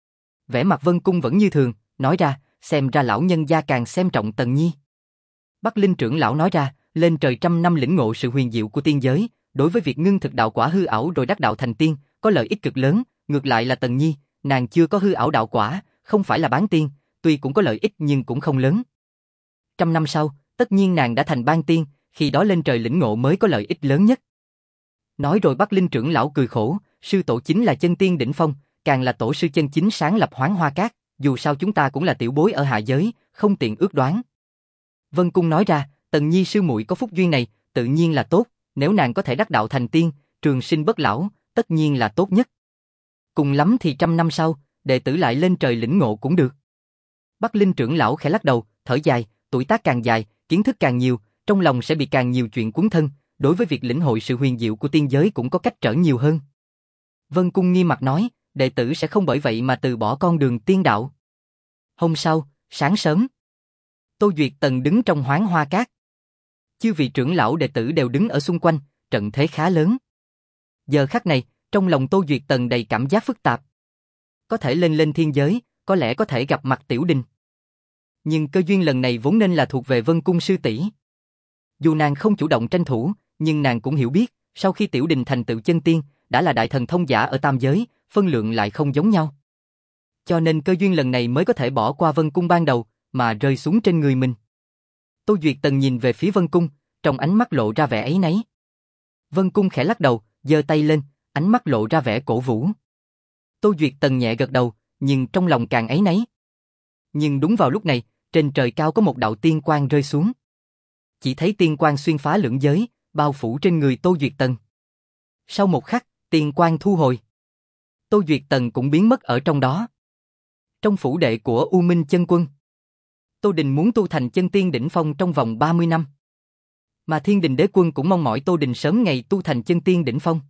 Vẻ mặt Vân Cung vẫn như thường, nói ra, xem ra lão nhân gia càng xem trọng Tần Nhi. Bắc Linh trưởng lão nói ra, lên trời trăm năm lĩnh ngộ sự huyền diệu của tiên giới, đối với việc ngưng thực đạo quả hư ảo rồi đắc đạo thành tiên, có lợi ích cực lớn, ngược lại là Tần Nhi, nàng chưa có hư ảo đạo quả, không phải là bán tiên, tuy cũng có lợi ích nhưng cũng không lớn. Trăm năm sau, tất nhiên nàng đã thành ban tiên, khi đó lên trời lĩnh ngộ mới có lợi ích lớn nhất. Nói rồi Bắc Linh trưởng lão cười khổ, sư tổ chính là chân tiên đỉnh phong, càng là tổ sư chân chính sáng lập Hoáng Hoa Cát, dù sao chúng ta cũng là tiểu bối ở hạ giới, không tiện ước đoán. Vân Cung nói ra, Tần Nhi sư muội có phúc duyên này, tự nhiên là tốt, nếu nàng có thể đắc đạo thành tiên, trường sinh bất lão, tất nhiên là tốt nhất. Cùng lắm thì trăm năm sau, đệ tử lại lên trời lĩnh ngộ cũng được. Bắc Linh trưởng lão khẽ lắc đầu, thở dài, tuổi tác càng dài, kiến thức càng nhiều, trong lòng sẽ bị càng nhiều chuyện cuốn thân, đối với việc lĩnh hội sự huyền diệu của tiên giới cũng có cách trở nhiều hơn. Vân Cung nghiêm mặt nói, đệ tử sẽ không bởi vậy mà từ bỏ con đường tiên đạo. Hôm sau, sáng sớm, Tô Duyệt Tần đứng trong Hoáng Hoa Cát. Chư vị trưởng lão đệ tử đều đứng ở xung quanh, trận thế khá lớn. Giờ khắc này, trong lòng Tô Duyệt Tần đầy cảm giác phức tạp. Có thể lên lên thiên giới, có lẽ có thể gặp mặt Tiểu Đình. Nhưng cơ duyên lần này vốn nên là thuộc về Vân Cung sư tỷ. Dù nàng không chủ động tranh thủ, nhưng nàng cũng hiểu biết, sau khi Tiểu Đình thành tựu chân tiên, đã là đại thần thông giả ở tam giới, phân lượng lại không giống nhau. Cho nên cơ duyên lần này mới có thể bỏ qua Vân Cung ban đầu, mà rơi xuống trên người mình. Tô Duyệt Tần nhìn về phía Vân Cung, trong ánh mắt lộ ra vẻ áy náy. Vân Cung khẽ lắc đầu, giơ tay lên, ánh mắt lộ ra vẻ cổ vũ. Tô Duyệt Tần nhẹ gật đầu, nhưng trong lòng càng áy náy. Nhưng đúng vào lúc này, trên trời cao có một đạo tiên quang rơi xuống. Chỉ thấy tiên quang xuyên phá lưỡng giới, bao phủ trên người Tô Duyệt Tần. Sau một khắc, tiên quang thu hồi. Tô Duyệt Tần cũng biến mất ở trong đó. Trong phủ đệ của U Minh Chân Quân, Tô Đình muốn tu thành chân tiên đỉnh phong trong vòng ba mươi năm. Mà Thiên Đình Đế Quân cũng mong mỏi Tô Đình sớm ngày tu thành chân tiên đỉnh phong.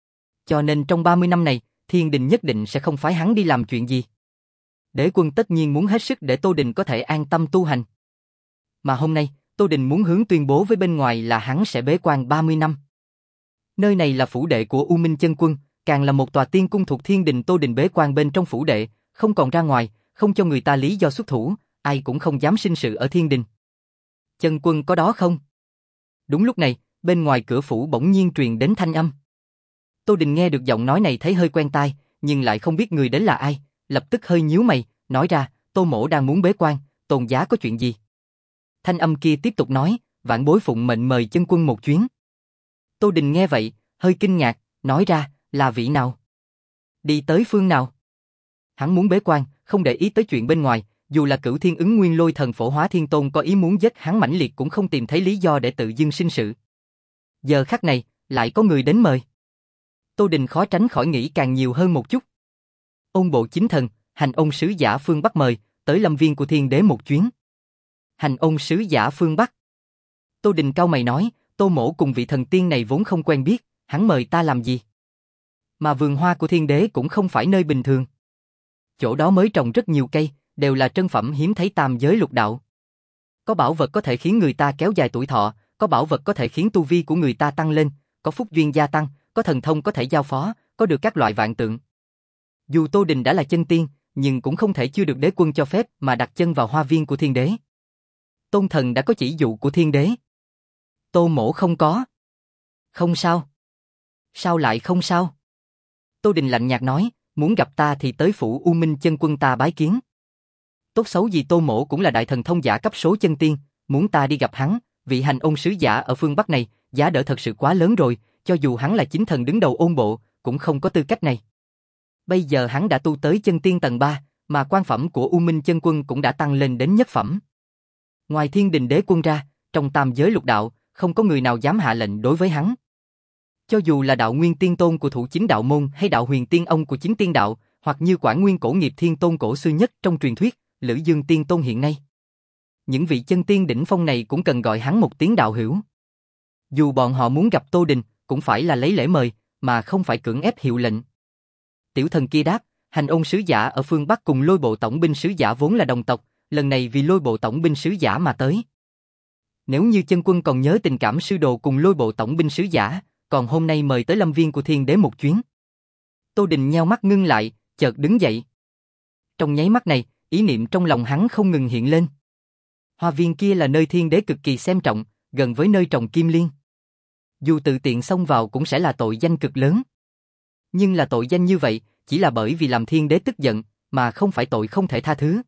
Cho nên trong ba mươi năm này, Thiên Đình nhất định sẽ không phái hắn đi làm chuyện gì. Đế Quân tất nhiên muốn hết sức để Tô Đình có thể an tâm tu hành. Mà hôm nay, Tô Đình muốn hướng tuyên bố với bên ngoài là hắn sẽ bế quan ba mươi năm. Nơi này là phủ đệ của U Minh Chân Quân, càng là một tòa tiên cung thuộc Thiên Đình. Tô Đình bế quan bên trong phủ đệ, không còn ra ngoài, không cho người ta lý do xuất thủ, ai cũng không dám sinh sự ở Thiên Đình. Chân Quân có đó không? Đúng lúc này, bên ngoài cửa phủ bỗng nhiên truyền đến thanh âm. Tô Đình nghe được giọng nói này thấy hơi quen tai, nhưng lại không biết người đến là ai, lập tức hơi nhíu mày, nói ra, Tô mỗ đang muốn bế quan, Tôn giá có chuyện gì? Thanh âm kia tiếp tục nói, vãn bối phụng mệnh mời Chân Quân một chuyến. Tô Đình nghe vậy, hơi kinh ngạc, nói ra, là vị nào? Đi tới phương nào? Hắn muốn bế quan, không để ý tới chuyện bên ngoài, dù là Cửu Thiên Ứng Nguyên Lôi Thần Phổ Hóa Thiên Tôn có ý muốn giết hắn mãnh liệt cũng không tìm thấy lý do để tự dưng sinh sự. Giờ khắc này, lại có người đến mời. Tô Đình khó tránh khỏi nghĩ càng nhiều hơn một chút. Ôn bộ chính thần, hành ôn sứ giả phương Bắc mời, tới lâm viên của Thiên Đế một chuyến. Hành ôn sứ giả phương Bắc. Tô Đình cau mày nói, Tô mỗ cùng vị thần tiên này vốn không quen biết, hắn mời ta làm gì? Mà vườn hoa của Thiên Đế cũng không phải nơi bình thường. Chỗ đó mới trồng rất nhiều cây, đều là trân phẩm hiếm thấy tam giới lục đạo. Có bảo vật có thể khiến người ta kéo dài tuổi thọ, có bảo vật có thể khiến tu vi của người ta tăng lên, có phúc duyên gia tăng, có thần thông có thể giao phó, có được các loại vạn tượng. Dù Tô Đình đã là chân tiên, nhưng cũng không thể chưa được Đế Quân cho phép mà đặt chân vào hoa viên của Thiên Đế. Tôn thần đã có chỉ dụ của Thiên Đế. Tô mỗ không có. Không sao. Sao lại không sao? Tô Đình lạnh nhạt nói, muốn gặp ta thì tới phủ U Minh Chân Quân ta bái kiến. Tốt xấu gì Tô mỗ cũng là đại thần thông giả cấp số chân tiên, muốn ta đi gặp hắn, vị hành ôn sứ giả ở phương Bắc này, giá đỡ thật sự quá lớn rồi, cho dù hắn là chính thần đứng đầu ôn bộ, cũng không có tư cách này. Bây giờ hắn đã tu tới chân tiên tầng ba, mà quan phẩm của U Minh Chân Quân cũng đã tăng lên đến nhất phẩm. Ngoài Thiên Đình Đế Quân ra, trong tam giới lục đạo, không có người nào dám hạ lệnh đối với hắn. Cho dù là đạo Nguyên Tiên Tôn của Thủ Chính Đạo Môn hay đạo Huyền Tiên Ông của Chính Tiên Đạo, hoặc như Quảng Nguyên Cổ Nghiệp Thiên Tôn cổ xưa nhất trong truyền thuyết, Lữ Dương Tiên Tôn hiện nay. Những vị chân tiên đỉnh phong này cũng cần gọi hắn một tiếng đạo hữu. Dù bọn họ muốn gặp Tô Đình, cũng phải là lấy lễ mời, mà không phải cưỡng ép hiệu lệnh. Tiểu thần kia đáp, hành ôn sứ giả ở phương Bắc cùng Lôi Bộ tổng binh sứ giả vốn là đồng tộc, lần này vì Lôi Bộ tổng binh sứ giả mà tới. Nếu như Chân Quân còn nhớ tình cảm sư đồ cùng Lôi Bộ tổng binh sứ giả, còn hôm nay mời tới lâm viên của Thiên Đế một chuyến. Tô Đình nheo mắt ngưng lại, chợt đứng dậy. Trong nháy mắt này, ý niệm trong lòng hắn không ngừng hiện lên. Hoa viên kia là nơi Thiên Đế cực kỳ xem trọng, gần với nơi trồng kim liên. Dù tự tiện xông vào cũng sẽ là tội danh cực lớn. Nhưng là tội danh như vậy, chỉ là bởi vì làm Thiên Đế tức giận, mà không phải tội không thể tha thứ.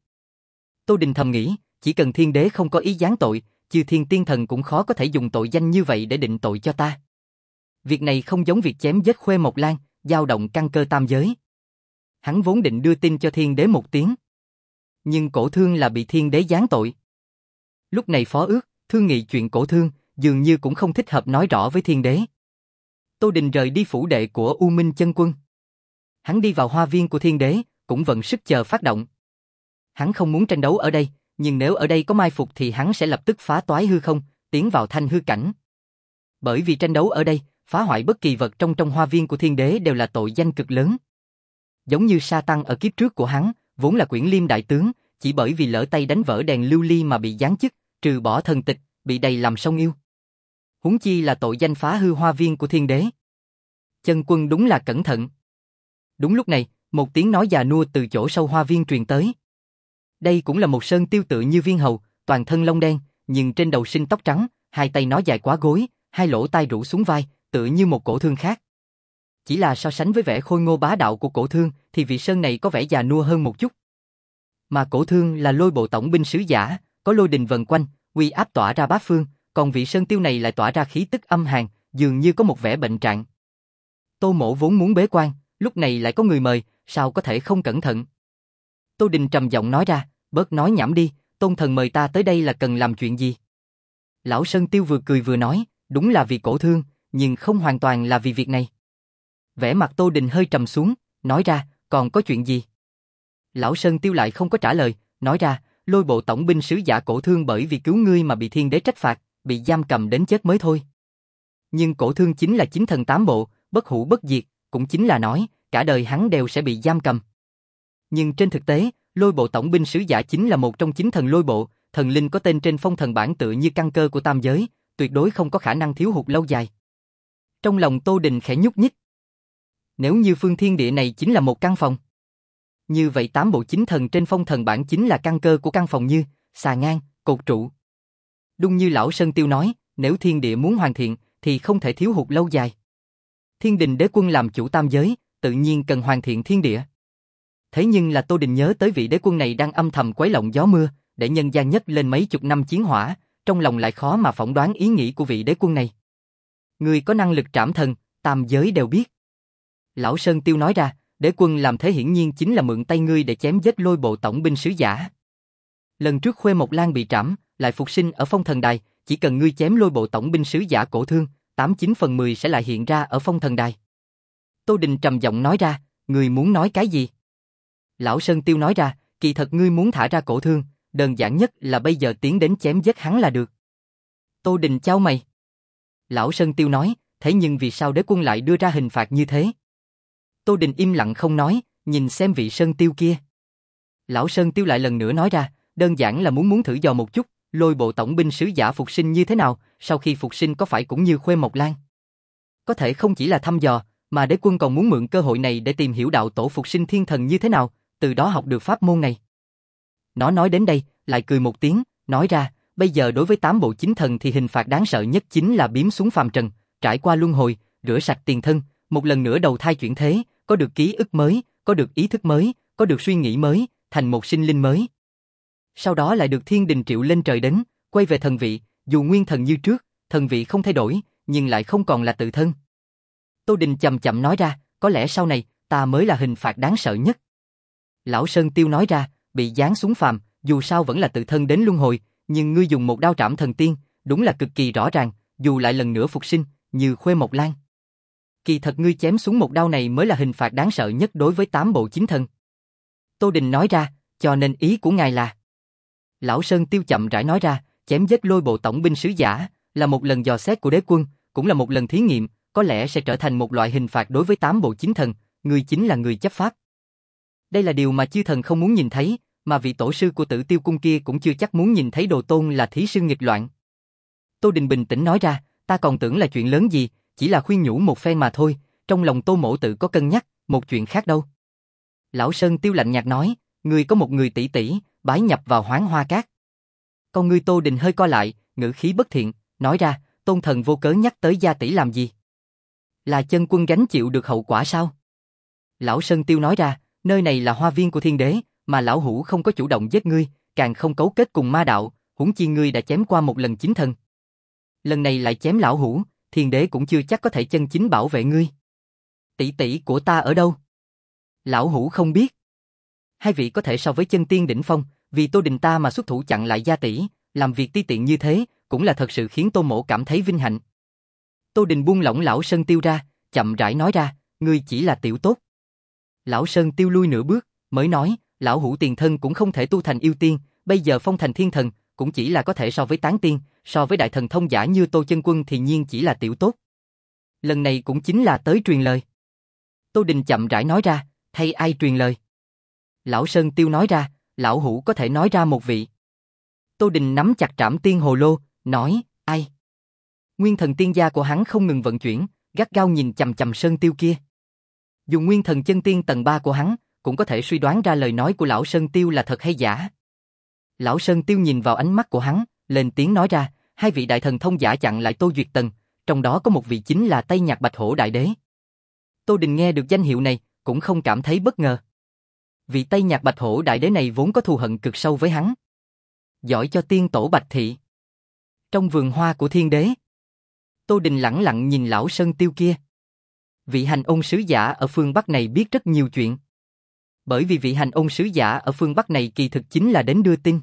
Tô Đình thầm nghĩ, chỉ cần Thiên Đế không có ý giáng tội, chư thiên tiên thần cũng khó có thể dùng tội danh như vậy để định tội cho ta. Việc này không giống việc chém giết Khuê Mộc Lan, dao động căn cơ tam giới. Hắn vốn định đưa tin cho Thiên Đế một tiếng. Nhưng Cổ Thương là bị Thiên Đế giáng tội. Lúc này phó ước, thương nghị chuyện Cổ Thương, dường như cũng không thích hợp nói rõ với Thiên Đế. Tô Đình rời đi phủ đệ của U Minh Chân Quân. Hắn đi vào hoa viên của Thiên Đế, cũng vận sức chờ phát động. Hắn không muốn tranh đấu ở đây, nhưng nếu ở đây có mai phục thì hắn sẽ lập tức phá toái hư không, tiến vào thanh hư cảnh. Bởi vì tranh đấu ở đây, phá hoại bất kỳ vật trong trong hoa viên của Thiên Đế đều là tội danh cực lớn. Giống như Sa Tăng ở kiếp trước của hắn, vốn là Quyển Liêm đại tướng, chỉ bởi vì lỡ tay đánh vỡ đèn lưu ly mà bị giáng chức, trừ bỏ thần tịch, bị đầy làm sông yêu. Huống chi là tội danh phá hư hoa viên của Thiên Đế. Chân Quân đúng là cẩn thận. Đúng lúc này, một tiếng nói già nua từ chỗ sâu hoa viên truyền tới. Đây cũng là một sơn tiêu tự như viên hầu, toàn thân lông đen, nhưng trên đầu sinh tóc trắng, hai tay nó dài quá gối, hai lỗ tai rũ xuống vai, tựa như một Cổ Thương khác. Chỉ là so sánh với vẻ khôi ngô bá đạo của Cổ Thương, thì vị sơn này có vẻ già nua hơn một chút. Mà Cổ Thương là Lôi Bộ tổng binh sứ giả, có lôi đình vần quanh, uy áp tỏa ra bát phương, còn vị sơn tiêu này lại tỏa ra khí tức âm hàn, dường như có một vẻ bệnh trạng. Tô mỗ vốn muốn bế quan, lúc này lại có người mời, sao có thể không cẩn thận? Tô Đình trầm giọng nói ra, bớt nói nhảm đi, Tôn thần mời ta tới đây là cần làm chuyện gì? Lão Sơn Tiêu vừa cười vừa nói, đúng là vì Cổ Thương, nhưng không hoàn toàn là vì việc này. Vẻ mặt Tô Đình hơi trầm xuống, nói ra, còn có chuyện gì? Lão Sơn Tiêu lại không có trả lời, nói ra, Lôi Bộ tổng binh sứ giả Cổ Thương bởi vì cứu ngươi mà bị thiên đế trách phạt, bị giam cầm đến chết mới thôi. Nhưng Cổ Thương chính là chính thần tám bộ, bất hủ bất diệt, cũng chính là nói, cả đời hắn đều sẽ bị giam cầm. Nhưng trên thực tế, Lôi Bộ tổng binh sứ giả chính là một trong chín thần Lôi Bộ, thần linh có tên trên phong thần bảng tựa như căn cơ của tam giới, tuyệt đối không có khả năng thiếu hụt lâu dài. Trong lòng Tô Đình khẽ nhúc nhích. Nếu như phương thiên địa này chính là một căn phòng, như vậy tám bộ chính thần trên phong thần bảng chính là căn cơ của căn phòng như xà ngang, cột trụ. Đúng như lão Sơn Tiêu nói, nếu thiên địa muốn hoàn thiện thì không thể thiếu hụt lâu dài. Thiên Đình đế quân làm chủ tam giới, tự nhiên cần hoàn thiện thiên địa. Thế nhưng là Tô Đình nhớ tới vị đế quân này đang âm thầm quấy lộng gió mưa, để nhân gian nhất lên mấy chục năm chiến hỏa, trong lòng lại khó mà phỏng đoán ý nghĩ của vị đế quân này. Người có năng lực trảm thần, tam giới đều biết. Lão Sơn Tiêu nói ra, đế quân làm thế hiển nhiên chính là mượn tay ngươi để chém giết Lôi Bộ tổng binh sứ giả. Lần trước Khuê Mộc Lan bị trảm, lại phục sinh ở phong thần đài, chỉ cần ngươi chém Lôi Bộ tổng binh sứ giả Cổ Thương, tám chín phần mười sẽ lại hiện ra ở phong thần đài. Tô Đình trầm giọng nói ra, ngươi muốn nói cái gì? Lão Sơn Tiêu nói ra, kỳ thật ngươi muốn thả ra Cổ Thương, đơn giản nhất là bây giờ tiến đến chém giết hắn là được. Tô Đình chau mày. Lão Sơn Tiêu nói, thế nhưng vì sao đế quân lại đưa ra hình phạt như thế? Tô Đình im lặng không nói, nhìn xem vị Sơn Tiêu kia. Lão Sơn Tiêu lại lần nữa nói ra, đơn giản là muốn muốn thử dò một chút, Lôi Bộ tổng binh sứ giả phục sinh như thế nào, sau khi phục sinh có phải cũng như Khuê Mộc Lan? Có thể không chỉ là thăm dò, mà đế quân còn muốn mượn cơ hội này để tìm hiểu đạo tổ phục sinh thiên thần như thế nào, từ đó học được pháp môn này. Nó nói đến đây, lại cười một tiếng, nói ra, bây giờ đối với tám bộ chính thần thì hình phạt đáng sợ nhất chính là biếm xuống phàm trần, trải qua luân hồi, rửa sạch tiền thân, một lần nữa đầu thai chuyển thế, có được ký ức mới, có được ý thức mới, có được suy nghĩ mới, thành một sinh linh mới. Sau đó lại được thiên đình triệu lên trời đến, quay về thần vị, dù nguyên thần như trước, thần vị không thay đổi, nhưng lại không còn là tự thân. Tô Đình chậm chậm nói ra, có lẽ sau này, ta mới là hình phạt đáng sợ nhất. Lão Sơn Tiêu nói ra, bị giáng xuống phàm, dù sao vẫn là tự thân đến luân hồi, nhưng ngươi dùng một đao trảm thần tiên, đúng là cực kỳ rõ ràng, dù lại lần nữa phục sinh, như Khuê Mộc Lan. Kỳ thật ngươi chém xuống một đao này mới là hình phạt đáng sợ nhất đối với tám bộ chính thần. Tô Đình nói ra, cho nên ý của ngài là... Lão Sơn Tiêu chậm rãi nói ra, chém giết Lôi Bộ tổng binh sứ giả, là một lần dò xét của đế quân, cũng là một lần thí nghiệm, có lẽ sẽ trở thành một loại hình phạt đối với tám bộ chính thần, ngươi chính là người chấp pháp. Đây là điều mà chư thần không muốn nhìn thấy, mà vị tổ sư của Tử Tiêu cung kia cũng chưa chắc muốn nhìn thấy Đồ Tôn là thí sư nghịch loạn. Tô Đình bình tĩnh nói ra, ta còn tưởng là chuyện lớn gì, chỉ là khuyên nhủ một phen mà thôi, trong lòng Tô mỗ tự có cân nhắc, một chuyện khác đâu. Lão Sơn Tiêu lạnh nhạt nói, ngươi có một người tỷ tỷ, bái nhập vào Hoán Hoa Các. Con ngươi Tô Đình hơi co lại, ngữ khí bất thiện, nói ra, Tôn thần vô cớ nhắc tới gia tỷ làm gì? Là chân quân gánh chịu được hậu quả sao? Lão Sơn Tiêu nói ra, nơi này là hoa viên của thiên đế, mà lão hủ không có chủ động giết ngươi, càng không cấu kết cùng ma đạo, huống chi ngươi đã chém qua một lần chính thần. Lần này lại chém lão hủ, thiên đế cũng chưa chắc có thể chân chính bảo vệ ngươi. Tỷ tỷ của ta ở đâu? Lão hủ không biết. Hai vị có thể so với chân tiên đỉnh phong, vì Tô Đình ta mà xuất thủ chặn lại gia tỷ, làm việc ti tiện như thế, cũng là thật sự khiến Tô mỗ cảm thấy vinh hạnh. Tô Đình buông lỏng lão Sơn Tiêu ra, chậm rãi nói ra, ngươi chỉ là tiểu tốt. Lão Sơn Tiêu lui nửa bước, mới nói, lão hủ tiền thân cũng không thể tu thành yêu tiên, bây giờ phong thành thiên thần, cũng chỉ là có thể so với tán tiên, so với đại thần thông giả như Tô chân quân thì nhiên chỉ là tiểu tốt. Lần này cũng chính là tới truyền lời. Tô Đình chậm rãi nói ra, thay ai truyền lời? Lão Sơn Tiêu nói ra, lão hủ có thể nói ra một vị. Tô Đình nắm chặt trảm tiên hồ lô, nói, ai? Nguyên thần tiên gia của hắn không ngừng vận chuyển, gắt gao nhìn chằm chằm Sơn Tiêu kia. Dùng nguyên thần chân tiên tầng ba của hắn, cũng có thể suy đoán ra lời nói của lão Sơn Tiêu là thật hay giả. Lão Sơn Tiêu nhìn vào ánh mắt của hắn, lên tiếng nói ra, hai vị đại thần thông giả chặn lại Tô Duyệt Tần, trong đó có một vị chính là Tây Nhạc Bạch Hổ Đại Đế. Tô Đình nghe được danh hiệu này, cũng không cảm thấy bất ngờ. Vị Tây Nhạc Bạch Hổ Đại Đế này vốn có thù hận cực sâu với hắn. Giỏi cho tiên tổ Bạch Thị. Trong vườn hoa của thiên đế, Tô Đình lẳng lặng nhìn lão Sơn Tiêu kia. Vị hành ôn sứ giả ở phương Bắc này biết rất nhiều chuyện. Bởi vì vị hành ôn sứ giả ở phương Bắc này kỳ thực chính là đến đưa tin.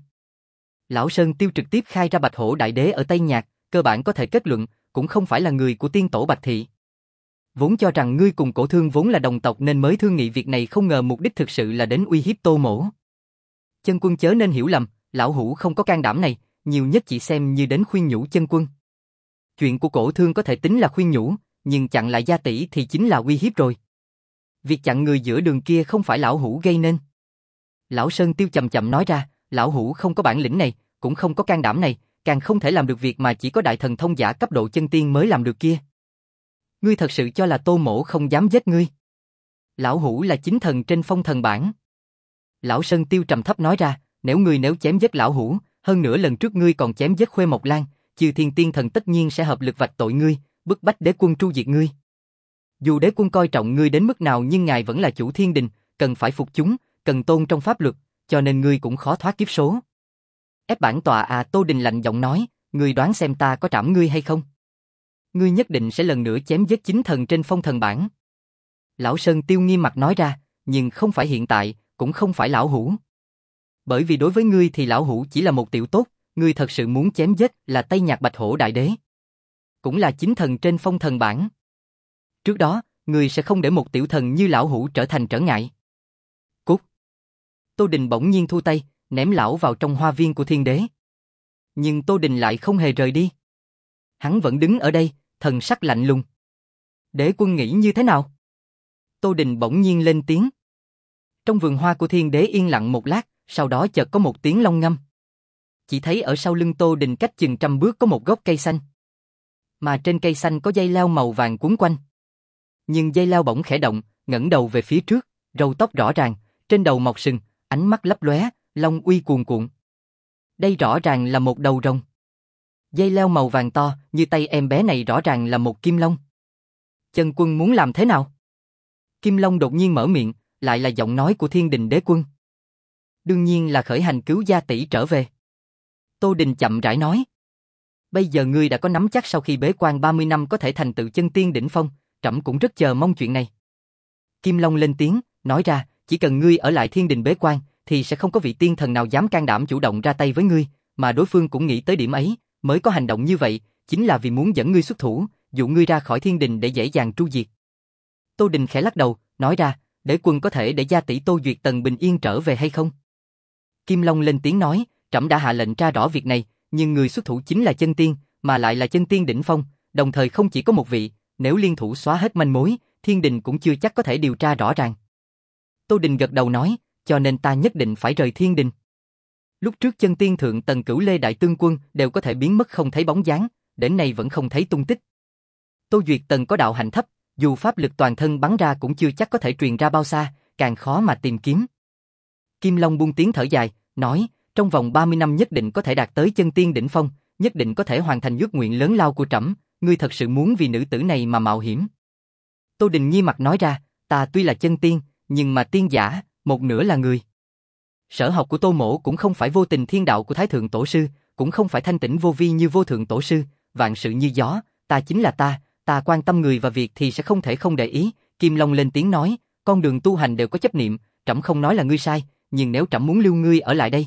Lão Sơn Tiêu trực tiếp khai ra Bạch Hổ Đại Đế ở Tây Nhạc, cơ bản có thể kết luận, cũng không phải là người của tiên tổ Bạch Thị. Vốn cho rằng ngươi cùng Cổ Thương vốn là đồng tộc nên mới thương nghị việc này, không ngờ mục đích thực sự là đến uy hiếp Tô Mỗ. Chân Quân chớ nên hiểu lầm, lão hủ không có can đảm này, nhiều nhất chỉ xem như đến khuyên nhủ Chân Quân. Chuyện của Cổ Thương có thể tính là khuyên nhủ, nhưng chặn lại gia tỷ thì chính là uy hiếp rồi. Việc chặn người giữa đường kia không phải lão hủ gây nên. Lão Sơn Tiêu chậm chậm nói ra, lão hủ không có bản lĩnh này, cũng không có can đảm này, càng không thể làm được việc mà chỉ có đại thần thông giả cấp độ chân tiên mới làm được kia. Ngươi thật sự cho là Tô Mỗ không dám giết ngươi? Lão hủ là chính thần trên phong thần bảng. Lão Sơn Tiêu trầm thấp nói ra, nếu ngươi nếu chém giết lão hủ, hơn nữa lần trước ngươi còn chém giết Khuê Mộc Lan, Chư Thiên Tiên Thần tất nhiên sẽ hợp lực vạch tội ngươi, bức bách đế quân tru diệt ngươi. Dù đế quân coi trọng ngươi đến mức nào nhưng ngài vẫn là chủ thiên đình, cần phải phục chúng, cần tôn trong pháp luật, cho nên ngươi cũng khó thoát kiếp số. Ép bản tòa à? Tô Đình lạnh giọng nói, ngươi đoán xem ta có trảm ngươi hay không? Ngươi nhất định sẽ lần nữa chém giết chính thần trên phong thần bảng. Lão Sơn Tiêu nghiêm mặt nói ra, nhưng không phải hiện tại, cũng không phải lão hủ. Bởi vì đối với ngươi thì lão hủ chỉ là một tiểu tốt, ngươi thật sự muốn chém giết là Tây Nhạc Bạch Hổ Đại Đế. Cũng là chính thần trên phong thần bảng. Trước đó, ngươi sẽ không để một tiểu thần như lão hủ trở thành trở ngại. Cút. Tô Đình bỗng nhiên thu tay, ném lão vào trong hoa viên của thiên đế. Nhưng Tô Đình lại không hề rời đi. Hắn vẫn đứng ở đây, thần sắc lạnh lùng. Đế quân nghĩ như thế nào? Tô Đình bỗng nhiên lên tiếng. Trong vườn hoa của thiên đế yên lặng một lát, sau đó chợt có một tiếng long ngâm. Chỉ thấy ở sau lưng Tô Đình cách chừng trăm bước có một gốc cây xanh. Mà trên cây xanh có dây leo màu vàng quấn quanh. Nhưng dây leo bỗng khẽ động, ngẩng đầu về phía trước, râu tóc rõ ràng, trên đầu mọc sừng, ánh mắt lấp lóe, long uy cuồn cuộn. Đây rõ ràng là một đầu rồng. Dây leo màu vàng to, như tay em bé này rõ ràng là một kim long. Chân Quân muốn làm thế nào? Kim Long đột nhiên mở miệng, lại là giọng nói của Thiên Đình Đế Quân. Đương nhiên là khởi hành cứu gia tỷ trở về. Tô Đình chậm rãi nói. Bây giờ ngươi đã có nắm chắc sau khi bế quan ba mươi năm có thể thành tựu chân tiên đỉnh phong, trẫm cũng rất chờ mong chuyện này. Kim Long lên tiếng, nói ra, chỉ cần ngươi ở lại Thiên Đình bế quan, thì sẽ không có vị tiên thần nào dám can đảm chủ động ra tay với ngươi, mà đối phương cũng nghĩ tới điểm ấy, mới có hành động như vậy, chính là vì muốn dẫn ngươi xuất thủ, dụ ngươi ra khỏi Thiên Đình để dễ dàng tru diệt. Tô Đình khẽ lắc đầu, nói ra, Đế quân có thể để gia tỷ Tô Duyệt Tần bình yên trở về hay không? Kim Long lên tiếng nói, trẫm đã hạ lệnh tra rõ việc này, nhưng người xuất thủ chính là chân tiên, mà lại là chân tiên đỉnh phong, đồng thời không chỉ có một vị, nếu liên thủ xóa hết manh mối, Thiên Đình cũng chưa chắc có thể điều tra rõ ràng. Tô Đình gật đầu nói, cho nên ta nhất định phải rời Thiên Đình. Lúc trước chân tiên thượng tầng Cửu Lê Đại Tương Quân đều có thể biến mất không thấy bóng dáng, đến nay vẫn không thấy tung tích. Tô Duyệt Tần có đạo hạnh thấp, dù pháp lực toàn thân bắn ra cũng chưa chắc có thể truyền ra bao xa, càng khó mà tìm kiếm. Kim Long buông tiếng thở dài, nói, trong vòng ba mươi năm nhất định có thể đạt tới chân tiên đỉnh phong, nhất định có thể hoàn thành ước nguyện lớn lao của trẫm, ngươi thật sự muốn vì nữ tử này mà mạo hiểm? Tô Đình nghiêm mặt nói ra, ta tuy là chân tiên, nhưng mà tiên giả, một nửa là người. Sở học của Tô Mỗ cũng không phải vô tình thiên đạo của Thái Thượng Tổ Sư, cũng không phải thanh tĩnh vô vi như Vô Thượng Tổ Sư, vạn sự như gió, ta chính là ta, ta quan tâm người và việc thì sẽ không thể không để ý. Kim Long lên tiếng nói, con đường tu hành đều có chấp niệm, trẫm không nói là ngươi sai, nhưng nếu trẫm muốn lưu ngươi ở lại đây.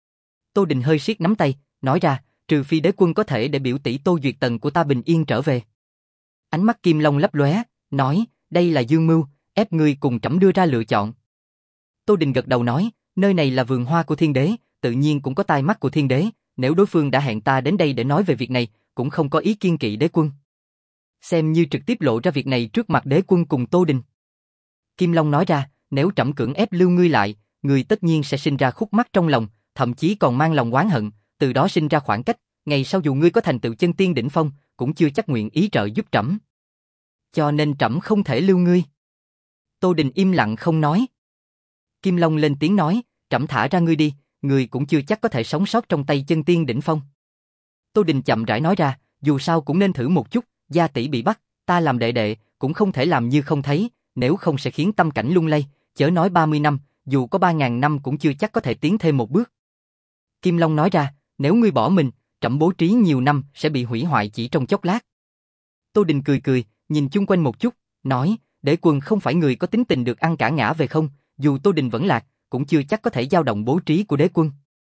Tô Đình hơi siết nắm tay, nói ra, trừ phi đế quân có thể để biểu tỷ Tô Duyệt Tần của ta bình yên trở về. Ánh mắt Kim Long lấp lóe, nói, đây là dương mưu, ép ngươi cùng trẫm đưa ra lựa chọn. Tô Đình gật đầu nói, nơi này là vườn hoa của thiên đế, tự nhiên cũng có tai mắt của thiên đế, nếu đối phương đã hẹn ta đến đây để nói về việc này, cũng không có ý kiêng kỵ đế quân. Xem như trực tiếp lộ ra việc này trước mặt đế quân cùng Tô Đình. Kim Long nói ra, nếu trẫm cưỡng ép lưu ngươi lại, ngươi tất nhiên sẽ sinh ra khúc mắc trong lòng, thậm chí còn mang lòng oán hận, từ đó sinh ra khoảng cách, ngày sau dù ngươi có thành tựu chân tiên đỉnh phong, cũng chưa chắc nguyện ý trợ giúp trẫm. Cho nên trẫm không thể lưu ngươi. Tô Đình im lặng không nói. Kim Long lên tiếng nói, trẫm thả ra ngươi đi, ngươi cũng chưa chắc có thể sống sót trong tay chân tiên đỉnh phong. Tô Đình chậm rãi nói ra, dù sao cũng nên thử một chút, gia tỷ bị bắt, ta làm đệ đệ, cũng không thể làm như không thấy, nếu không sẽ khiến tâm cảnh lung lay, chớ nói ba mươi năm, dù có ba ngàn năm cũng chưa chắc có thể tiến thêm một bước. Kim Long nói ra, nếu ngươi bỏ mình, trẫm bố trí nhiều năm sẽ bị hủy hoại chỉ trong chốc lát. Tô Đình cười cười, nhìn chung quanh một chút, nói, đế quân không phải người có tính tình được ăn cả ngã về không, dù Tô Đình vẫn lạc, cũng chưa chắc có thể dao động bố trí của đế quân.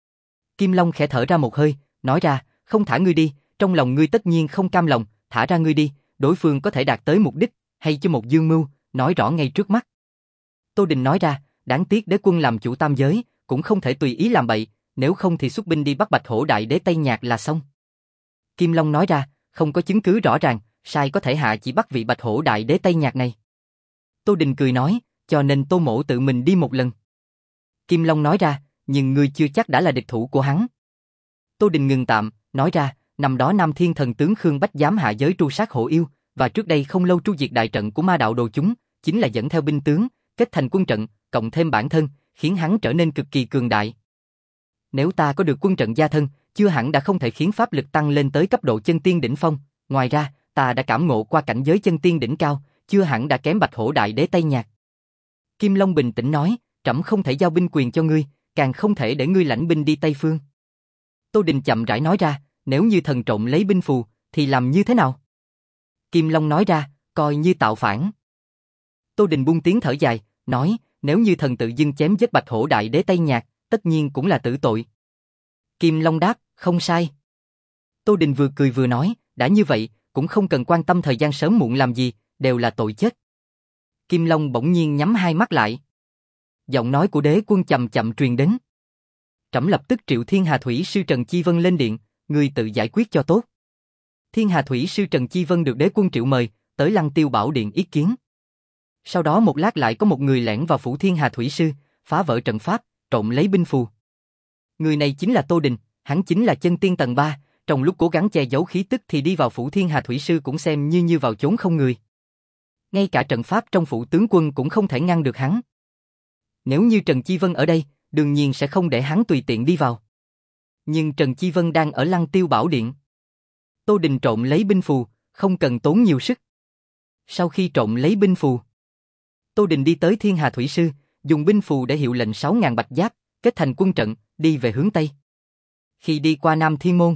Kim Long khẽ thở ra một hơi, nói ra, không thả ngươi đi, trong lòng ngươi tất nhiên không cam lòng, thả ra ngươi đi, đối phương có thể đạt tới mục đích, hay cho một dương mưu, nói rõ ngay trước mắt. Tô Đình nói ra, đáng tiếc đế quân làm chủ tam giới, cũng không thể tùy ý làm bậy, nếu không thì xuất binh đi bắt Bạch Hổ Đại Đế Tây Nhạc là xong. Kim Long nói ra, không có chứng cứ rõ ràng, sai có thể hạ chỉ bắt vị Bạch Hổ Đại Đế Tây Nhạc này. Tô Đình cười nói, cho nên Tô Mỗ tự mình đi một lần. Kim Long nói ra, nhưng ngươi chưa chắc đã là địch thủ của hắn. Tô Đình ngừng tạm, nói ra, năm đó Nam Thiên Thần tướng Khương Bách dám hạ giới tru sát hổ yêu, và trước đây không lâu tru diệt đại trận của ma đạo đồ chúng, chính là dẫn theo binh tướng, kết thành quân trận, cộng thêm bản thân, khiến hắn trở nên cực kỳ cường đại. Nếu ta có được quân trận gia thân, chưa hẳn đã không thể khiến pháp lực tăng lên tới cấp độ chân tiên đỉnh phong. Ngoài ra, ta đã cảm ngộ qua cảnh giới chân tiên đỉnh cao, chưa hẳn đã kém Bạch Hổ Đại Đế Tây Nhạc. Kim Long bình tĩnh nói, trẫm không thể giao binh quyền cho ngươi, càng không thể để ngươi lãnh binh đi Tây Phương. Tô Đình chậm rãi nói ra, nếu như thần trộm lấy binh phù, thì làm như thế nào? Kim Long nói ra, coi như tạo phản. Tô Đình buông tiếng thở dài, nói, nếu như thần tự dưng chém giết Bạch Hổ Đại Đế Tây Nhạc, tất nhiên cũng là tử tội. Kim Long đáp, không sai. Tô Đình vừa cười vừa nói, đã như vậy, cũng không cần quan tâm thời gian sớm muộn làm gì, đều là tội chết. Kim Long bỗng nhiên nhắm hai mắt lại. Giọng nói của đế quân chậm chậm truyền đến. Trẫm lập tức triệu Thiên Hà Thủy sư Trần Chi Vân lên điện, ngươi tự giải quyết cho tốt. Thiên Hà Thủy sư Trần Chi Vân được đế quân triệu mời, tới Lăng Tiêu Bảo Điện ý kiến. Sau đó một lát lại có một người lẻn vào phủ Thiên Hà Thủy sư, phá vỡ trận pháp, trộm lấy binh phù. Người này chính là Tô Đình, hắn chính là chân tiên tầng ba, trong lúc cố gắng che giấu khí tức thì đi vào phủ Thiên Hà Thủy sư cũng xem như như vào chốn không người. Ngay cả trận pháp trong phủ tướng quân cũng không thể ngăn được hắn. Nếu như Trần Chi Vân ở đây, đương nhiên sẽ không để hắn tùy tiện đi vào. Nhưng Trần Chi Vân đang ở Lăng Tiêu Bảo Điện. Tô Đình trộm lấy binh phù, không cần tốn nhiều sức. Sau khi trộm lấy binh phù, Tô Đình đi tới Thiên Hà Thủy sư, dùng binh phù để hiệu lệnh sáu ngàn bạch giáp, kết thành quân trận, đi về hướng Tây. Khi đi qua Nam Thiên Môn,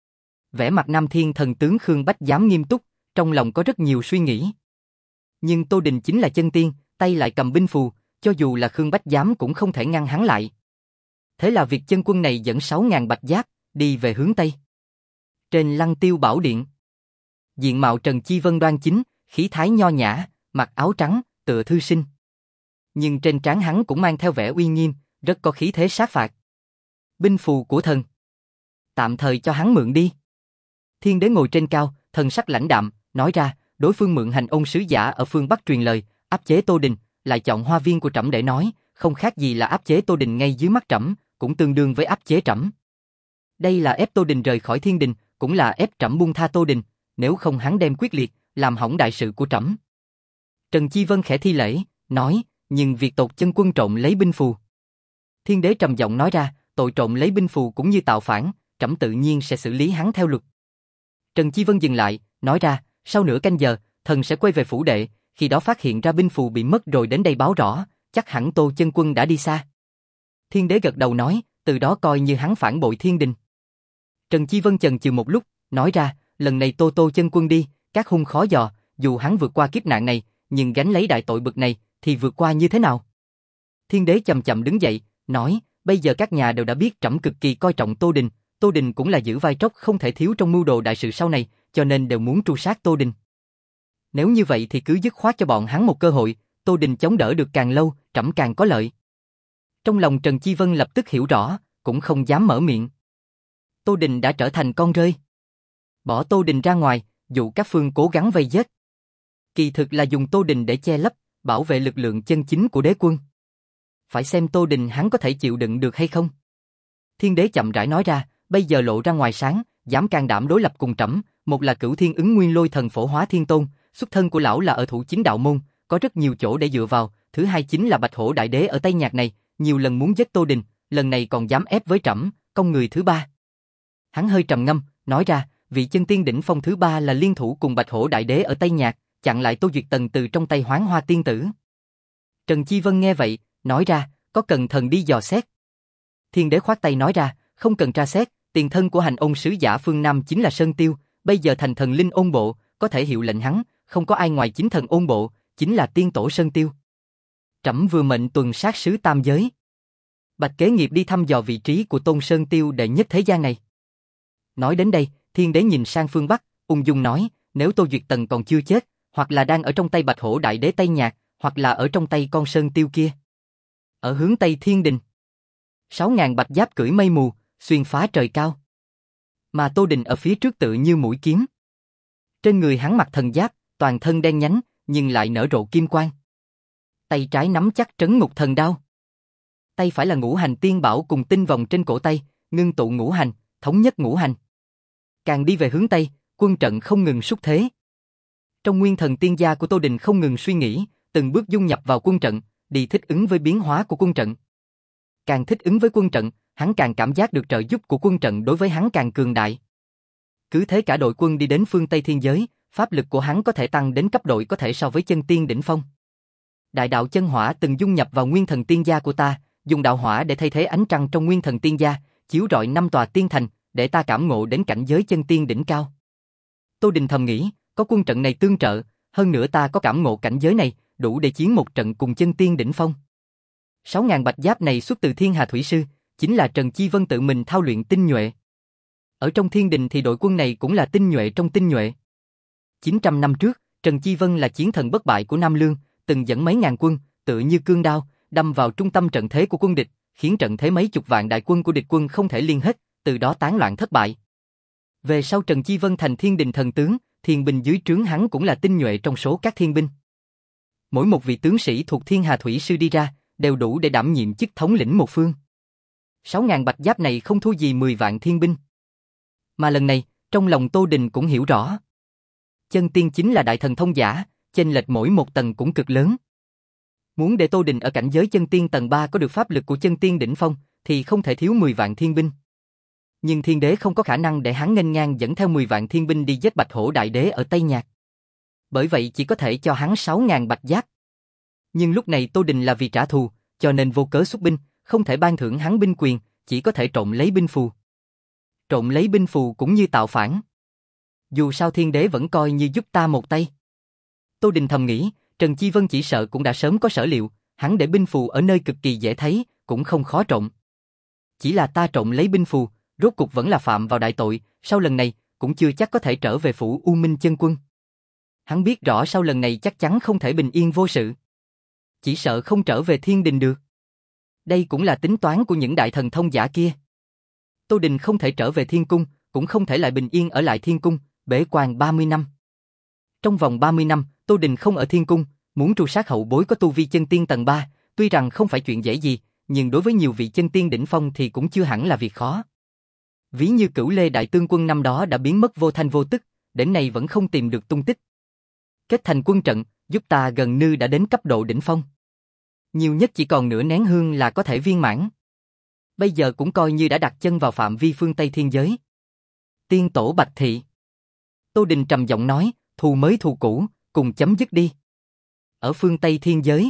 vẻ mặt Nam Thiên Thần tướng Khương Bách dám nghiêm túc, trong lòng có rất nhiều suy nghĩ. Nhưng Tô Đình chính là chân tiên, tay lại cầm binh phù, cho dù là Khương Bách dám cũng không thể ngăn hắn lại. Thế là việc chân quân này dẫn sáu ngàn bạch giáp, đi về hướng Tây. Trên Lăng Tiêu Bảo Điện, diện mạo Trần Chi Vân đoan chính, khí thái nho nhã, mặc áo trắng, tựa thư sinh. Nhưng trên trán hắn cũng mang theo vẻ uy nghiêm, rất có khí thế sát phạt. Binh phù của thần, tạm thời cho hắn mượn đi. Thiên đế ngồi trên cao, thần sắc lãnh đạm, nói ra, đối phương mượn hành ôn sứ giả ở phương Bắc truyền lời, áp chế Tô Đình, lại chọn hoa viên của trẫm để nói, không khác gì là áp chế Tô Đình ngay dưới mắt trẫm, cũng tương đương với áp chế trẫm. Đây là ép Tô Đình rời khỏi thiên đình, cũng là ép trẫm buông tha Tô Đình, nếu không hắn đem quyết liệt, làm hỏng đại sự của trẫm. Trần Chi Vân khẽ thi lễ, nói, nhưng việc tột chân quân trộm lấy binh phù. Thiên đế trầm giọng nói ra, tội trộm lấy binh phù cũng như tạo phản, trẫm tự nhiên sẽ xử lý hắn theo luật. Trần Chi Vân dừng lại, nói ra, sau nửa canh giờ, thần sẽ quay về phủ đệ, khi đó phát hiện ra binh phù bị mất rồi đến đây báo rõ, chắc hẳn Tô chân quân đã đi xa. Thiên đế gật đầu nói, từ đó coi như hắn phản bội thiên đình. Trần Chi Vân chần chừ một lúc, nói ra, lần này Tô Tô chân quân đi, các hung khó dò, dù hắn vượt qua kiếp nạn này, nhưng gánh lấy đại tội bực này, thì vượt qua như thế nào? Thiên đế chậm chậm đứng dậy, nói, bây giờ các nhà đều đã biết trẫm cực kỳ coi trọng Tô Đình, Tô Đình cũng là giữ vai tróc không thể thiếu trong mưu đồ đại sự sau này, cho nên đều muốn tru sát Tô Đình. Nếu như vậy thì cứ dứt khoát cho bọn hắn một cơ hội, Tô Đình chống đỡ được càng lâu, trẫm càng có lợi. Trong lòng Trần Chi Vân lập tức hiểu rõ, cũng không dám mở miệng. Tô Đình đã trở thành con rơi. Bỏ Tô Đình ra ngoài, dụ các phương cố gắng vây giết. Kỳ thực là dùng Tô Đình để che lấp, bảo vệ lực lượng chân chính của đế quân. Phải xem Tô Đình hắn có thể chịu đựng được hay không. Thiên đế chậm rãi nói ra, bây giờ lộ ra ngoài sáng, dám can đảm đối lập cùng trẫm, một là Cửu Thiên Ứng Nguyên Lôi Thần Phổ Hóa Thiên Tôn, xuất thân của lão là ở thủ chính đạo môn, có rất nhiều chỗ để dựa vào, thứ hai chính là Bạch Hổ Đại Đế ở Tây Nhạc này, nhiều lần muốn giết Tô Đình, lần này còn dám ép với trẫm, công người thứ ba. Hắn hơi trầm ngâm, nói ra, vị chân tiên đỉnh phong thứ ba là liên thủ cùng Bạch Hổ Đại Đế ở Tây Nhạc, chặn lại Tô Duyệt Tần từ trong tay Hoán Hoa tiên tử. Trần Chi Vân nghe vậy, nói ra, có cần thần đi dò xét? Thiên đế khoát tay nói ra, không cần tra xét, tiền thân của hành ôn sứ giả phương Nam chính là Sơn Tiêu, bây giờ thành thần linh ôn bộ, có thể hiệu lệnh hắn, không có ai ngoài chính thần ôn bộ, chính là tiên tổ Sơn Tiêu. Trẫm vừa mệnh tuần sát sứ tam giới. Bạch kế nghiệp đi thăm dò vị trí của Tôn Sơn Tiêu đệ nhất thế gian này. Nói đến đây, thiên đế nhìn sang phương Bắc, ung dung nói, nếu Tô Duyệt Tần còn chưa chết, hoặc là đang ở trong tay Bạch Hổ Đại Đế Tây Nhạc, hoặc là ở trong tay con sơn tiêu kia. Ở hướng Tây Thiên Đình, sáu ngàn bạch giáp cưỡi mây mù, xuyên phá trời cao. Mà Tô Đình ở phía trước tự như mũi kiếm. Trên người hắn mặc thần giáp, toàn thân đen nhánh, nhưng lại nở rộ kim quang. Tay trái nắm chắc trấn ngục thần đao. Tay phải là ngũ hành tiên bảo cùng tinh vòng trên cổ tay, ngưng tụ ngũ hành, thống nhất ngũ hành. Càng đi về hướng Tây, quân trận không ngừng xúc thế. Trong nguyên thần tiên gia của Tô Đình không ngừng suy nghĩ, từng bước dung nhập vào quân trận, đi thích ứng với biến hóa của quân trận. Càng thích ứng với quân trận, hắn càng cảm giác được trợ giúp của quân trận đối với hắn càng cường đại. Cứ thế cả đội quân đi đến phương Tây thiên giới, pháp lực của hắn có thể tăng đến cấp độ có thể so với chân tiên đỉnh phong. Đại đạo chân hỏa từng dung nhập vào nguyên thần tiên gia của ta, dùng đạo hỏa để thay thế ánh trăng trong nguyên thần tiên gia, chiếu rọi năm tòa tiên thành, để ta cảm ngộ đến cảnh giới chân tiên đỉnh cao. Tô Đình thầm nghĩ, có quân trận này tương trợ, hơn nữa ta có cảm ngộ cảnh giới này, đủ để chiến một trận cùng chân tiên đỉnh phong. Sáu ngàn bạch giáp này xuất từ Thiên Hà Thủy Sư, chính là Trần Chi Vân tự mình thao luyện tinh nhuệ. Ở trong thiên đình thì đội quân này cũng là tinh nhuệ trong tinh nhuệ. chín trăm năm trước, Trần Chi Vân là chiến thần bất bại của Nam Lương, từng dẫn mấy ngàn quân, tự như cương đao, đâm vào trung tâm trận thế của quân địch, khiến trận thế mấy chục vạn đại quân của địch quân không thể liên hết, từ đó tán loạn thất bại. Về sau Trần Chi Vân thành thiên đình thần tướng, thiên binh dưới trướng hắn cũng là tinh nhuệ trong số các thiên binh. Mỗi một vị tướng sĩ thuộc Thiên Hà Thủy Sư đi ra, đều đủ để đảm nhiệm chức thống lĩnh một phương. Sáu ngàn bạch giáp này không thua gì mười vạn thiên binh. Mà lần này, trong lòng Tô Đình cũng hiểu rõ. Chân tiên chính là đại thần thông giả, chênh lệch mỗi một tầng cũng cực lớn. Muốn để Tô Đình ở cảnh giới chân tiên tầng ba có được pháp lực của chân tiên đỉnh phong, thì không thể thiếu mười vạn thiên binh. Nhưng thiên đế không có khả năng để hắn nghênh ngang dẫn theo mười vạn thiên binh đi giết Bạch Hổ Đại Đế ở Tây Nhạc. Bởi vậy chỉ có thể cho hắn sáu ngàn bạch giáp. Nhưng lúc này Tô Đình là vì trả thù, cho nên vô cớ xuất binh, không thể ban thưởng hắn binh quyền, chỉ có thể trộn lấy binh phù. Trộn lấy binh phù cũng như tạo phản. Dù sao thiên đế vẫn coi như giúp ta một tay. Tô Đình thầm nghĩ, Trần Chi Vân chỉ sợ cũng đã sớm có sở liệu, hắn để binh phù ở nơi cực kỳ dễ thấy, cũng không khó trộn. Chỉ là ta trộn lấy binh phù, rốt cục vẫn là phạm vào đại tội, sau lần này, cũng chưa chắc có thể trở về phủ U Minh chân quân. Hắn biết rõ sau lần này chắc chắn không thể bình yên vô sự. Chỉ sợ không trở về thiên đình được. Đây cũng là tính toán của những đại thần thông giả kia. Tô Đình không thể trở về thiên cung, cũng không thể lại bình yên ở lại thiên cung, bế quan ba mươi năm. Trong vòng ba mươi năm, Tô Đình không ở thiên cung, muốn tru sát hậu bối có tu vi chân tiên tầng ba, tuy rằng không phải chuyện dễ gì, nhưng đối với nhiều vị chân tiên đỉnh phong thì cũng chưa hẳn là việc khó. Ví như Cửu Lê Đại Tướng Quân năm đó đã biến mất vô thanh vô tức, đến nay vẫn không tìm được tung tích. Kết thành quân trận, giúp ta gần như đã đến cấp độ đỉnh phong. Nhiều nhất chỉ còn nửa nén hương là có thể viên mãn. Bây giờ cũng coi như đã đặt chân vào phạm vi phương Tây thiên giới. Tiên tổ Bạch Thị. Tô Đình trầm giọng nói, thù mới thù cũ, cùng chấm dứt đi. Ở phương Tây thiên giới,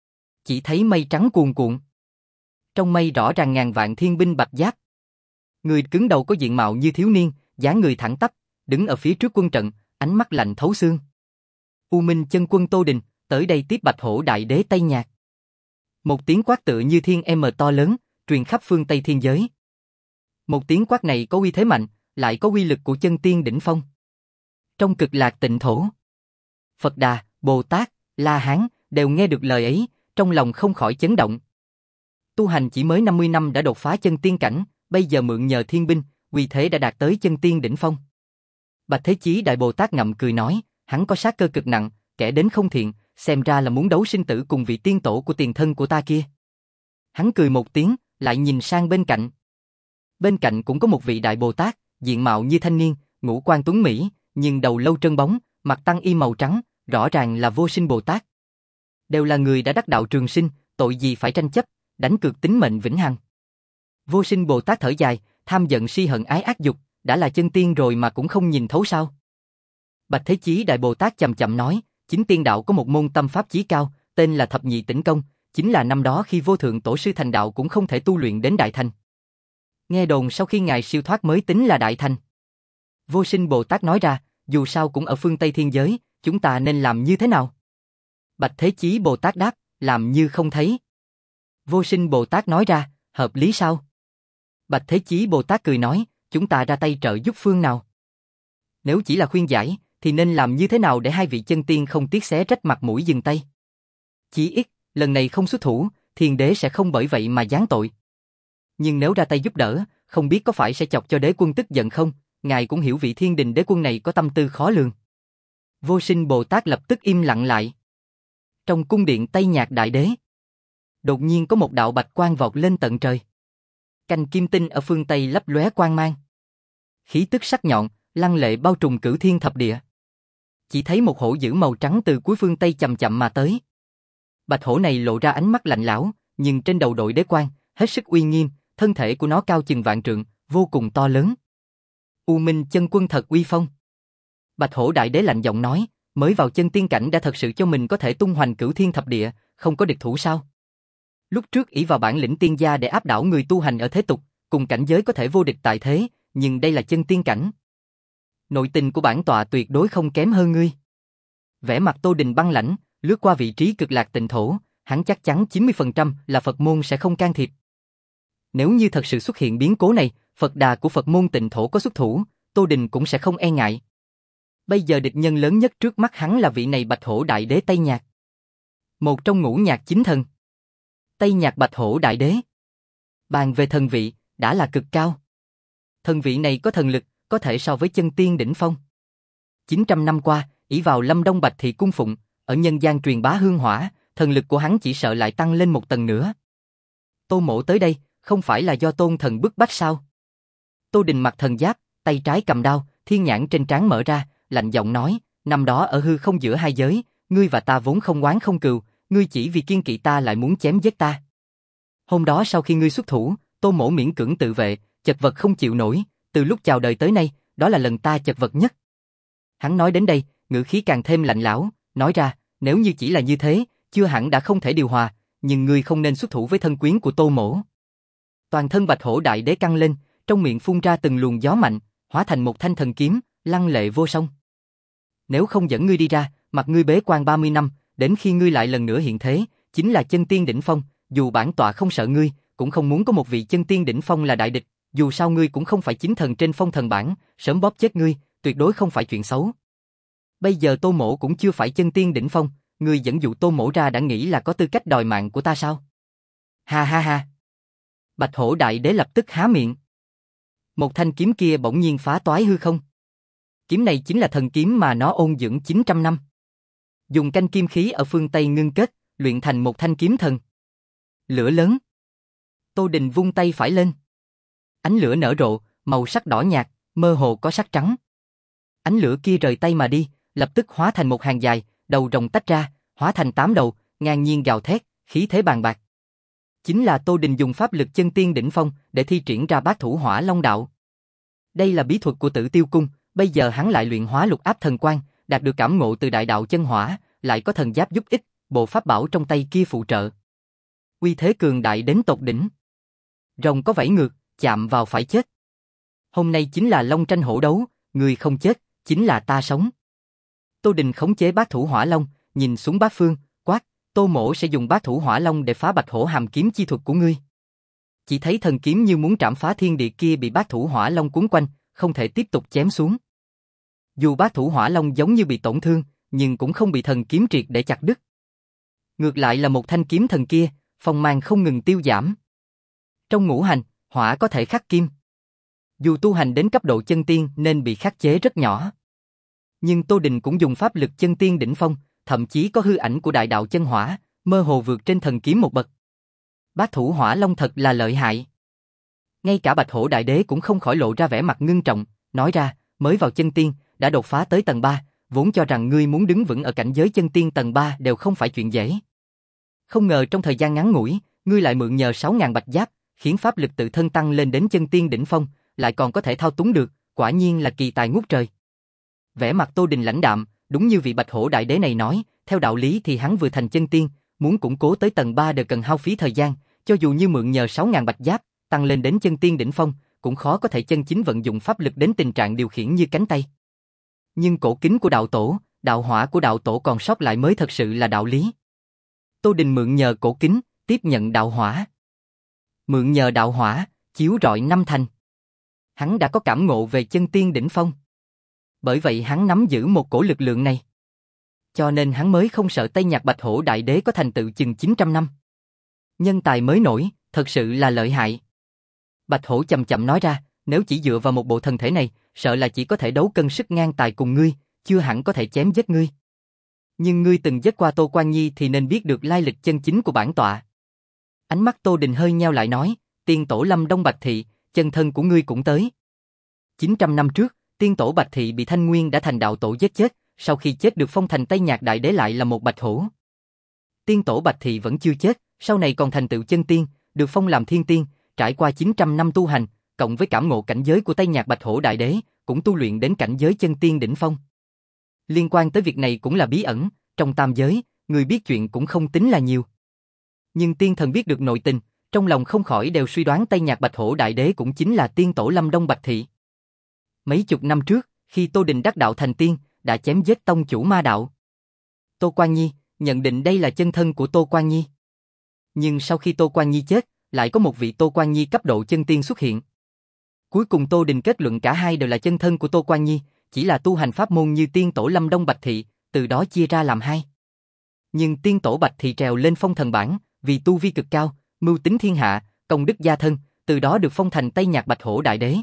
chỉ thấy mây trắng cuồn cuộn. Trong mây rõ ràng ngàn vạn thiên binh bạch giáp. Người cứng đầu có diện mạo như thiếu niên, dáng người thẳng tắp, đứng ở phía trước quân trận, ánh mắt lạnh thấu xương. U Minh chân quân Tô Đình, tới đây tiếp Bạch Hổ Đại Đế Tây Nhạc. Một tiếng quát tựa như thiên em to lớn, truyền khắp phương Tây thiên giới. Một tiếng quát này có uy thế mạnh, lại có uy lực của chân tiên đỉnh phong. Trong Cực Lạc Tịnh Thổ, Phật Đà, Bồ Tát, La Hán đều nghe được lời ấy, trong lòng không khỏi chấn động. Tu hành chỉ mới năm mươi năm đã đột phá chân tiên cảnh, bây giờ mượn nhờ thiên binh, uy thế đã đạt tới chân tiên đỉnh phong. Bạch Thế Chí Đại Bồ Tát ngậm cười nói, hắn có sát cơ cực nặng, kẻ đến không thiện, xem ra là muốn đấu sinh tử cùng vị tiên tổ của tiền thân của ta kia. Hắn cười một tiếng, lại nhìn sang bên cạnh. Bên cạnh cũng có một vị Đại Bồ Tát, diện mạo như thanh niên, ngũ quan tuấn mỹ, nhưng đầu lâu trơn bóng, mặt tăng y màu trắng, rõ ràng là Vô Sinh Bồ Tát. Đều là người đã đắc đạo trường sinh, tội gì phải tranh chấp, đánh cược tính mệnh vĩnh hằng. Vô Sinh Bồ Tát thở dài, tham giận si hận ái ác dục, đã là chân tiên rồi mà cũng không nhìn thấu sao? Bạch Thế Chí Đại Bồ Tát chậm chậm nói, chính tiên đạo có một môn tâm pháp chí cao, tên là Thập Nhị Tỉnh Công, chính là năm đó khi Vô Thượng Tổ sư thành đạo cũng không thể tu luyện đến đại thành. Nghe đồn sau khi ngài siêu thoát mới tính là đại thành. Vô Sinh Bồ Tát nói ra, dù sao cũng ở phương Tây thiên giới, chúng ta nên làm như thế nào? Bạch Thế Chí Bồ Tát đáp, làm như không thấy. Vô Sinh Bồ Tát nói ra, hợp lý sao? Bạch Thế Chí Bồ Tát cười nói, chúng ta ra tay trợ giúp phương nào? Nếu chỉ là khuyên giải, thì nên làm như thế nào để hai vị chân tiên không tiếc xé rách mặt mũi dừng tay? Chí ít, lần này không xuất thủ, thiên đế sẽ không bởi vậy mà giáng tội. Nhưng nếu ra tay giúp đỡ, không biết có phải sẽ chọc cho đế quân tức giận không? Ngài cũng hiểu vị Thiên Đình đế quân này có tâm tư khó lường. Vô Sinh Bồ Tát lập tức im lặng lại. Trong cung điện Tây Nhạc Đại Đế, đột nhiên có một đạo bạch quang vọt lên tận trời. Cành kim tinh ở phương Tây lấp lóe quang mang. Khí tức sắc nhọn, lăng lệ bao trùm cửu thiên thập địa. Chỉ thấy một hổ dữ màu trắng từ cuối phương Tây chậm chậm mà tới. Bạch hổ này lộ ra ánh mắt lạnh lẽo, nhưng trên đầu đội đế quan, hết sức uy nghiêm, thân thể của nó cao chừng vạn trượng, vô cùng to lớn. U Minh chân quân thật uy phong. Bạch hổ đại đế lạnh giọng nói, mới vào chân tiên cảnh đã thật sự cho mình có thể tung hoành cửu thiên thập địa, không có địch thủ sao? Lúc trước ỷ vào bản lĩnh tiên gia để áp đảo người tu hành ở thế tục, cùng cảnh giới có thể vô địch tại thế, nhưng đây là chân tiên cảnh. Nội tình của bản tọa tuyệt đối không kém hơn ngươi. Vẻ mặt Tô Đình băng lãnh, lướt qua vị trí cực lạc tịnh thổ, hắn chắc chắn chín mươi phần trăm là Phật môn sẽ không can thiệp. Nếu như thật sự xuất hiện biến cố này, Phật đà của Phật môn tịnh thổ có xuất thủ, Tô Đình cũng sẽ không e ngại. Bây giờ địch nhân lớn nhất trước mắt hắn là vị này Bạch Hổ Đại Đế Tây Nhạc. Một trong ngũ nhạc chính thần. Tây Nhạc Bạch Hổ Đại Đế. Bàn về thần vị, đã là cực cao. Thần vị này có thần lực, có thể so với chân tiên đỉnh phong. chín trăm năm qua, ỷ vào Lâm Đông Bạch Thị cung phụng, ở nhân gian truyền bá hương hỏa, thần lực của hắn chỉ sợ lại tăng lên một tầng nữa. Tô Mỗ tới đây, không phải là do tôn thần bức bách sao? Tô Đình mặc thần giáp, tay trái cầm đao, thiên nhãn trên trán mở ra, lạnh giọng nói, năm đó ở hư không giữa hai giới, ngươi và ta vốn không oán không cừu, ngươi chỉ vì kiên kỵ ta lại muốn chém giết ta. Hôm đó sau khi ngươi xuất thủ, Tô Mỗ miễn cưỡng tự vệ, chật vật không chịu nổi, từ lúc chào đời tới nay, đó là lần ta chật vật nhất. Hắn nói đến đây, ngữ khí càng thêm lạnh lẽo, nói ra, nếu như chỉ là như thế, chưa hẳn đã không thể điều hòa, nhưng ngươi không nên xuất thủ với thân quyến của Tô Mỗ. Toàn thân Bạch Hổ Đại Đế căng lên, trong miệng phun ra từng luồng gió mạnh, hóa thành một thanh thần kiếm, lăng lệ vô song. Nếu không dẫn ngươi đi ra, mặc ngươi bế quan ba mươi năm, đến khi ngươi lại lần nữa hiện thế, chính là chân tiên đỉnh phong, dù bản tọa không sợ ngươi, cũng không muốn có một vị chân tiên đỉnh phong là đại địch, dù sao ngươi cũng không phải chính thần trên phong thần bảng, sớm bóp chết ngươi, tuyệt đối không phải chuyện xấu. Bây giờ Tô Mỗ cũng chưa phải chân tiên đỉnh phong, ngươi dẫn dụ Tô Mỗ ra đã nghĩ là có tư cách đòi mạng của ta sao? Ha ha ha. Bạch Hổ Đại Đế lập tức há miệng. Một thanh kiếm kia bỗng nhiên phá toái hư không. Kiếm này chính là thần kiếm mà nó ôn dưỡng chín trăm năm. Dùng canh kim khí ở phương Tây ngưng kết, luyện thành một thanh kiếm thần. Lửa lớn. Tô Đình vung tay phải lên. Ánh lửa nở rộ, màu sắc đỏ nhạt, mơ hồ có sắc trắng. Ánh lửa kia rời tay mà đi, lập tức hóa thành một hàng dài, đầu rồng tách ra, hóa thành tám đầu, ngang nhiên gào thét, khí thế bàn bạc. Chính là Tô Đình dùng pháp lực chân tiên đỉnh phong để thi triển ra bát thủ hỏa long đạo. Đây là bí thuật của Tử Tiêu Cung, bây giờ hắn lại luyện hóa lục áp thần quang, đạt được cảm ngộ từ đại đạo chân hỏa, lại có thần giáp giúp ích, bộ pháp bảo trong tay kia phụ trợ. Uy thế cường đại đến tột đỉnh. Rồng có vảy ngược, chạm vào phải chết. Hôm nay chính là long tranh hổ đấu, người không chết, chính là ta sống. Tô Đình khống chế bát thủ hỏa long, nhìn xuống bát phương, quát, Tô Mỗ sẽ dùng bát thủ hỏa long để phá bạch hổ hàm kiếm chi thuật của ngươi. Chỉ thấy thần kiếm như muốn trảm phá thiên địa kia bị bát thủ hỏa long cuốn quanh, không thể tiếp tục chém xuống. Dù bát thủ hỏa long giống như bị tổn thương, nhưng cũng không bị thần kiếm triệt để chặt đứt. Ngược lại là một thanh kiếm thần kia, phong mang không ngừng tiêu giảm. Trong ngũ hành, hỏa có thể khắc kim. Dù tu hành đến cấp độ chân tiên nên bị khắc chế rất nhỏ. Nhưng Tô Đình cũng dùng pháp lực chân tiên đỉnh phong, thậm chí có hư ảnh của đại đạo chân hỏa, mơ hồ vượt trên thần kiếm một bậc. Bát thủ hỏa long thật là lợi hại. Ngay cả Bạch Hổ Đại Đế cũng không khỏi lộ ra vẻ mặt ngưng trọng, nói ra, mới vào chân tiên, đã đột phá tới tầng ba, vốn cho rằng ngươi muốn đứng vững ở cảnh giới chân tiên tầng ba đều không phải chuyện dễ. Không ngờ trong thời gian ngắn ngủi, ngươi lại mượn nhờ sáu ngàn bạch giáp, khiến pháp lực tự thân tăng lên đến chân tiên đỉnh phong, lại còn có thể thao túng được, quả nhiên là kỳ tài ngút trời. Vẻ mặt Tô Đình lãnh đạm, đúng như vị Bạch Hổ Đại Đế này nói, theo đạo lý thì hắn vừa thành chân tiên, muốn củng cố tới tầng ba đều cần hao phí thời gian, cho dù như mượn nhờ sáu ngàn bạch giáp, tăng lên đến chân tiên đỉnh phong, cũng khó có thể chân chính vận dụng pháp lực đến tình trạng điều khiển như cánh tay. Nhưng cổ kính của đạo tổ, đạo hỏa của đạo tổ còn sót lại mới thật sự là đạo lý. Tô Đình mượn nhờ cổ kính, tiếp nhận đạo hỏa. Mượn nhờ đạo hỏa, chiếu rọi năm thành. Hắn đã có cảm ngộ về chân tiên đỉnh phong. Bởi vậy hắn nắm giữ một cổ lực lượng này. Cho nên hắn mới không sợ Tây Nhạc Bạch Hổ Đại Đế có thành tựu chừng chín trăm năm. Nhân tài mới nổi, thật sự là lợi hại. Bạch Hổ chậm chậm nói ra, nếu chỉ dựa vào một bộ thân thể này, sợ là chỉ có thể đấu cân sức ngang tài cùng ngươi, chưa hẳn có thể chém giết ngươi. Nhưng ngươi từng giết qua Tô Quan Nhi thì nên biết được lai lịch chân chính của bản tọa. Ánh mắt Tô Đình hơi nheo lại nói, tiên tổ Lâm Đông Bạch Thị, chân thân của ngươi cũng tới. chín trăm năm trước, tiên tổ Bạch Thị bị Thanh Nguyên đã thành đạo tổ giết chết, sau khi chết được phong thành Tây Nhạc Đại Đế lại là một bạch hổ. Tiên tổ Bạch Thị vẫn chưa chết, sau này còn thành tựu chân tiên, được phong làm thiên tiên, trải qua chín trăm năm tu hành, cộng với cảm ngộ cảnh giới của Tây Nhạc Bạch Hổ Đại Đế, cũng tu luyện đến cảnh giới chân tiên đỉnh phong. Liên quan tới việc này cũng là bí ẩn, trong tam giới, người biết chuyện cũng không tính là nhiều. Nhưng tiên thần biết được nội tình, trong lòng không khỏi đều suy đoán Tây Nhạc Bạch Hổ Đại Đế cũng chính là tiên tổ Lâm Đông Bạch Thị. Mấy chục năm trước, khi Tô Đình đắc đạo thành tiên, đã chém giết tông chủ ma đạo. Tô Quan Nhi nhận định đây là chân thân của Tô Quan Nhi. Nhưng sau khi Tô Quan Nhi chết, lại có một vị Tô Quan Nhi cấp độ chân tiên xuất hiện. Cuối cùng Tô Đình kết luận cả hai đều là chân thân của Tô Quan Nhi, chỉ là tu hành pháp môn như tiên tổ Lâm Đông Bạch Thị, từ đó chia ra làm hai. Nhưng tiên tổ Bạch Thị trèo lên phong thần bảng, vì tu vi cực cao, mưu tính thiên hạ, công đức gia thân, từ đó được phong thành Tây Nhạc Bạch Hổ Đại Đế.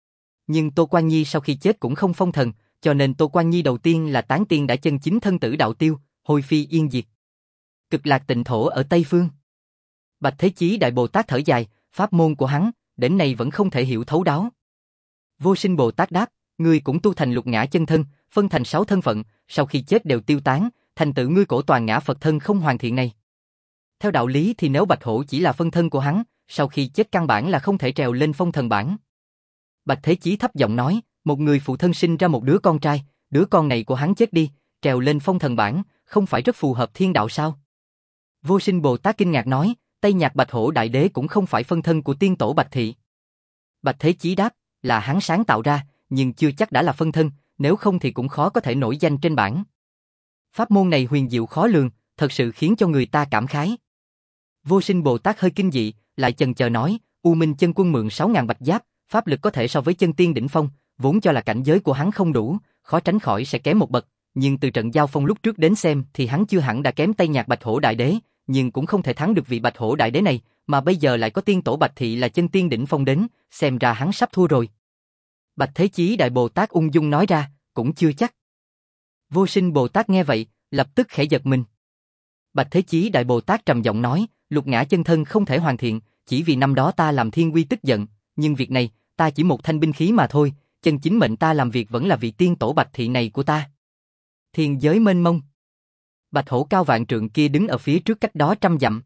Nhưng Tô Quan Nhi sau khi chết cũng không phong thần, cho nên Tô Quan Nhi đầu tiên là tán tiên đã chân chính thân tử đạo tiêu, hồi phi yên diệt. Cực lạc tịnh thổ ở Tây Phương. Bạch Thế Chí Đại Bồ Tát thở dài, pháp môn của hắn, đến nay vẫn không thể hiểu thấu đáo. Vô Sinh Bồ Tát đáp, ngươi cũng tu thành lục ngã chân thân, phân thành sáu thân phận, sau khi chết đều tiêu tán, thành tựu ngươi cổ toàn ngã Phật thân không hoàn thiện này. Theo đạo lý thì nếu Bạch Hổ chỉ là phân thân của hắn, sau khi chết căn bản là không thể trèo lên phong thần bảng. Bạch Thế Chí thấp giọng nói, một người phụ thân sinh ra một đứa con trai, đứa con này của hắn chết đi, trèo lên phong thần bảng, không phải rất phù hợp thiên đạo sao? Vô Sinh Bồ Tát kinh ngạc nói, Tây Nhạc Bạch Hổ Đại Đế cũng không phải phân thân của tiên tổ Bạch Thị. Bạch Thế Chí đáp, là hắn sáng tạo ra, nhưng chưa chắc đã là phân thân, nếu không thì cũng khó có thể nổi danh trên bảng. Pháp môn này huyền diệu khó lường, thật sự khiến cho người ta cảm khái. Vô Sinh Bồ Tát hơi kinh dị, lại chần chờ nói, U Minh Chân Quân mượn sáu ngàn bạch giáp, pháp lực có thể so với chân tiên đỉnh phong, vốn cho là cảnh giới của hắn không đủ, khó tránh khỏi sẽ kém một bậc, nhưng từ trận giao phong lúc trước đến xem thì hắn chưa hẳn đã kém Tây Nhạc Bạch Hổ Đại Đế, nhưng cũng không thể thắng được vị Bạch Hổ Đại Đế này, mà bây giờ lại có tiên tổ Bạch Thị là chân tiên đỉnh phong đến, xem ra hắn sắp thua rồi. Bạch Thế Chí Đại Bồ Tát ung dung nói ra, cũng chưa chắc. Vô Sinh Bồ Tát nghe vậy, lập tức khẽ giật mình. Bạch Thế Chí Đại Bồ Tát trầm giọng nói, lục ngã chân thân không thể hoàn thiện, chỉ vì năm đó ta làm thiên quy tức giận, nhưng việc này, ta chỉ một thanh binh khí mà thôi, chân chính mệnh ta làm việc vẫn là vị tiên tổ Bạch Thị này của ta. Thiên giới mênh mông. Bạch hổ cao vạn trượng kia đứng ở phía trước cách đó trăm dặm.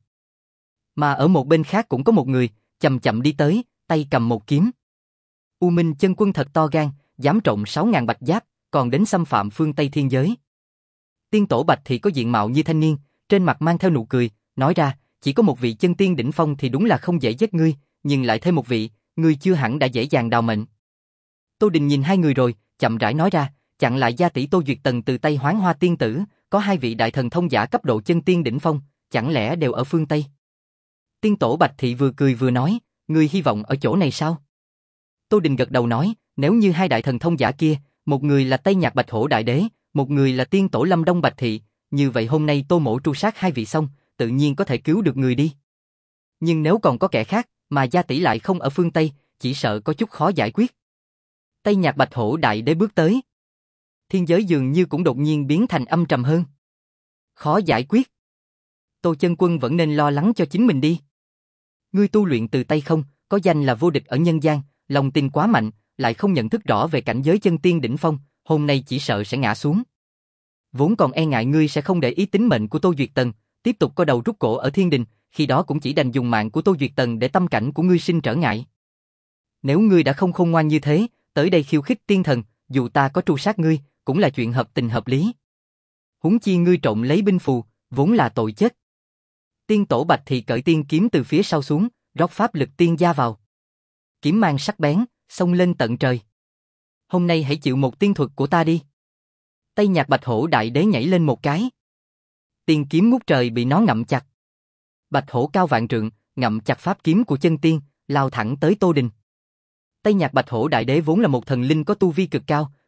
Mà ở một bên khác cũng có một người, chậm chậm đi tới, tay cầm một kiếm. U Minh Chân Quân thật to gan, dám trộn sáu ngàn bạch giáp, còn đến xâm phạm phương Tây thiên giới. Tiên tổ Bạch Thị có diện mạo như thanh niên, trên mặt mang theo nụ cười, nói ra, chỉ có một vị chân tiên đỉnh phong thì đúng là không dễ giết ngươi, nhưng lại thêm một vị, ngươi chưa hẳn đã dễ dàng đào mệnh. Tô Đình nhìn hai người rồi, chậm rãi nói ra, chặn lại gia tỷ Tô Duyệt Tần từ tay Hoán Hoa tiên tử, có hai vị đại thần thông giả cấp độ chân tiên đỉnh phong, chẳng lẽ đều ở phương Tây? Tiên tổ Bạch Thị vừa cười vừa nói, ngươi hy vọng ở chỗ này sao? Tô Đình gật đầu nói, nếu như hai đại thần thông giả kia, một người là Tây Nhạc Bạch Hổ Đại Đế, một người là tiên tổ Lâm Đông Bạch Thị, như vậy hôm nay Tô Mỗ tru sát hai vị xong, tự nhiên có thể cứu được người đi. Nhưng nếu còn có kẻ khác, mà gia tỷ lại không ở phương Tây, chỉ sợ có chút khó giải quyết. Tây Nhạc Bạch Hổ Đại Đế bước tới. Thiên giới dường như cũng đột nhiên biến thành âm trầm hơn. Khó giải quyết. Tô Chân Quân vẫn nên lo lắng cho chính mình đi. Ngươi tu luyện từ tay không, có danh là vô địch ở nhân gian, lòng tin quá mạnh, lại không nhận thức rõ về cảnh giới chân tiên đỉnh phong, hôm nay chỉ sợ sẽ ngã xuống. Vốn còn e ngại ngươi sẽ không để ý tính mệnh của Tô Duyệt Tần, tiếp tục co đầu rút cổ ở thiên đình, khi đó cũng chỉ đành dùng mạng của Tô Duyệt Tần để tâm cảnh của ngươi sinh trở ngại. Nếu ngươi đã không khôn ngoan như thế, tới đây khiêu khích tiên thần, dù ta có tru sát ngươi, cũng là chuyện hợp tình hợp lý. Huống chi ngươi trộm lấy binh phù, vốn là tội chết. Tiên tổ Bạch Thị cởi tiên kiếm từ phía sau xuống, rót pháp lực tiên gia vào. Kiếm mang sắc bén, xông lên tận trời. Hôm nay hãy chịu một tiên thuật của ta đi. Tây Nhạc Bạch Hổ Đại Đế nhảy lên một cái. Tiên kiếm ngút trời bị nó ngậm chặt. Bạch hổ cao vạn trượng, ngậm chặt pháp kiếm của chân tiên, lao thẳng tới Tô Đình. Tây Nhạc Bạch Hổ Đại Đế vốn là một thần linh có tu vi cực cao,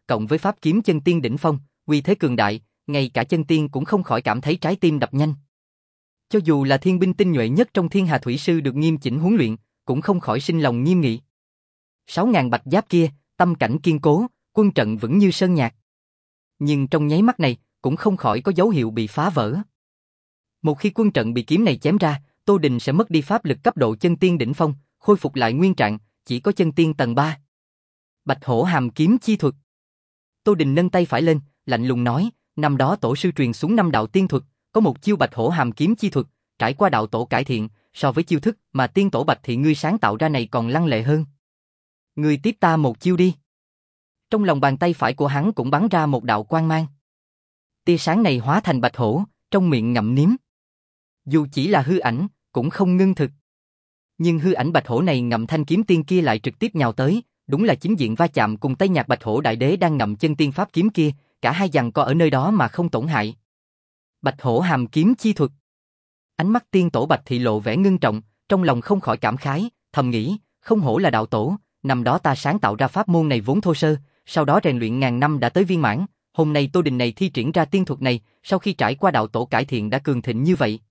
cộng với pháp kiếm chân tiên đỉnh phong, uy thế cường đại, ngay cả chân tiên cũng không khỏi cảm thấy trái tim đập nhanh. Cho dù là thiên binh tinh nhuệ nhất trong Thiên Hà Thủy Sư được nghiêm chỉnh huấn luyện, cũng không khỏi sinh lòng nghiêm nghị. Sáu ngàn bạch giáp kia, tâm cảnh kiên cố, quân trận vững như sơn nhạc. Nhưng trong nháy mắt này, cũng không khỏi có dấu hiệu bị phá vỡ. Một khi quân trận bị kiếm này chém ra, Tô Đình sẽ mất đi pháp lực cấp độ chân tiên đỉnh phong, khôi phục lại nguyên trạng, chỉ có chân tiên tầng ba. Bạch hổ hàm kiếm chi thuật. Tô Đình nâng tay phải lên, lạnh lùng nói, năm đó tổ sư truyền xuống năm đạo tiên thuật, có một chiêu bạch hổ hàm kiếm chi thuật, trải qua đạo tổ cải thiện, so với chiêu thức mà tiên tổ Bạch Thị ngươi sáng tạo ra này còn lăng lệ hơn. Ngươi tiếp ta một chiêu đi. Trong lòng bàn tay phải của hắn cũng bắn ra một đạo quang mang. Tia sáng này hóa thành bạch hổ, trong miệng ngậm nếm. Dù chỉ là hư ảnh, cũng không ngưng thực. Nhưng hư ảnh bạch hổ này ngậm thanh kiếm tiên kia lại trực tiếp nhào tới, đúng là chính diện va chạm cùng tay nhạc bạch hổ đại đế đang ngậm chân tiên pháp kiếm kia, cả hai giằng co ở nơi đó mà không tổn hại. Bạch hổ hàm kiếm chi thuật. Ánh mắt tiên tổ Bạch Thị lộ vẻ ngưng trọng, trong lòng không khỏi cảm khái, thầm nghĩ, không hổ là đạo tổ, năm đó ta sáng tạo ra pháp môn này vốn thô sơ, sau đó rèn luyện ngàn năm đã tới viên mãn, hôm nay Tô Đình này thi triển ra tiên thuật này, sau khi trải qua đạo tổ cải thiện đã cường thịnh như vậy.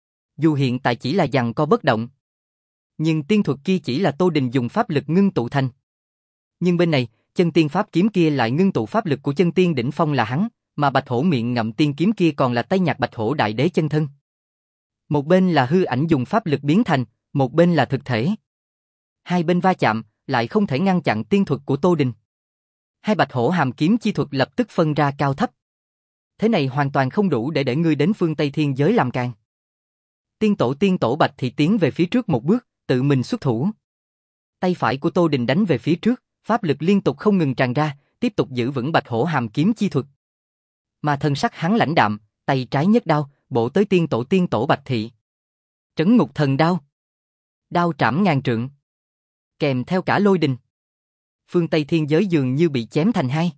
Dù hiện tại chỉ là giằng co bất động, nhưng tiên thuật kia chỉ là Tô Đình dùng pháp lực ngưng tụ thành. Nhưng bên này, chân tiên pháp kiếm kia lại ngưng tụ pháp lực của chân tiên đỉnh phong là hắn, mà bạch hổ miệng ngậm tiên kiếm kia còn là tay nhạc bạch hổ đại đế chân thân. Một bên là hư ảnh dùng pháp lực biến thành, một bên là thực thể. Hai bên va chạm, lại không thể ngăn chặn tiên thuật của Tô Đình. Hai bạch hổ hàm kiếm chi thuật lập tức phân ra cao thấp. Thế này hoàn toàn không đủ để để ngươi đến phương Tây Thiên giới làm càn. Tiên tổ tiên tổ Bạch Thị tiến về phía trước một bước, tự mình xuất thủ. Tay phải của Tô Đình đánh về phía trước, pháp lực liên tục không ngừng tràn ra, tiếp tục giữ vững bạch hổ hàm kiếm chi thuật. Mà thân sắc hắn lãnh đạm, tay trái nhấc đao, bổ tới tiên tổ tiên tổ Bạch Thị. Trấn ngục thần đao. Đao trảm ngàn trượng. Kèm theo cả lôi đình. Phương Tây Thiên giới dường như bị chém thành hai.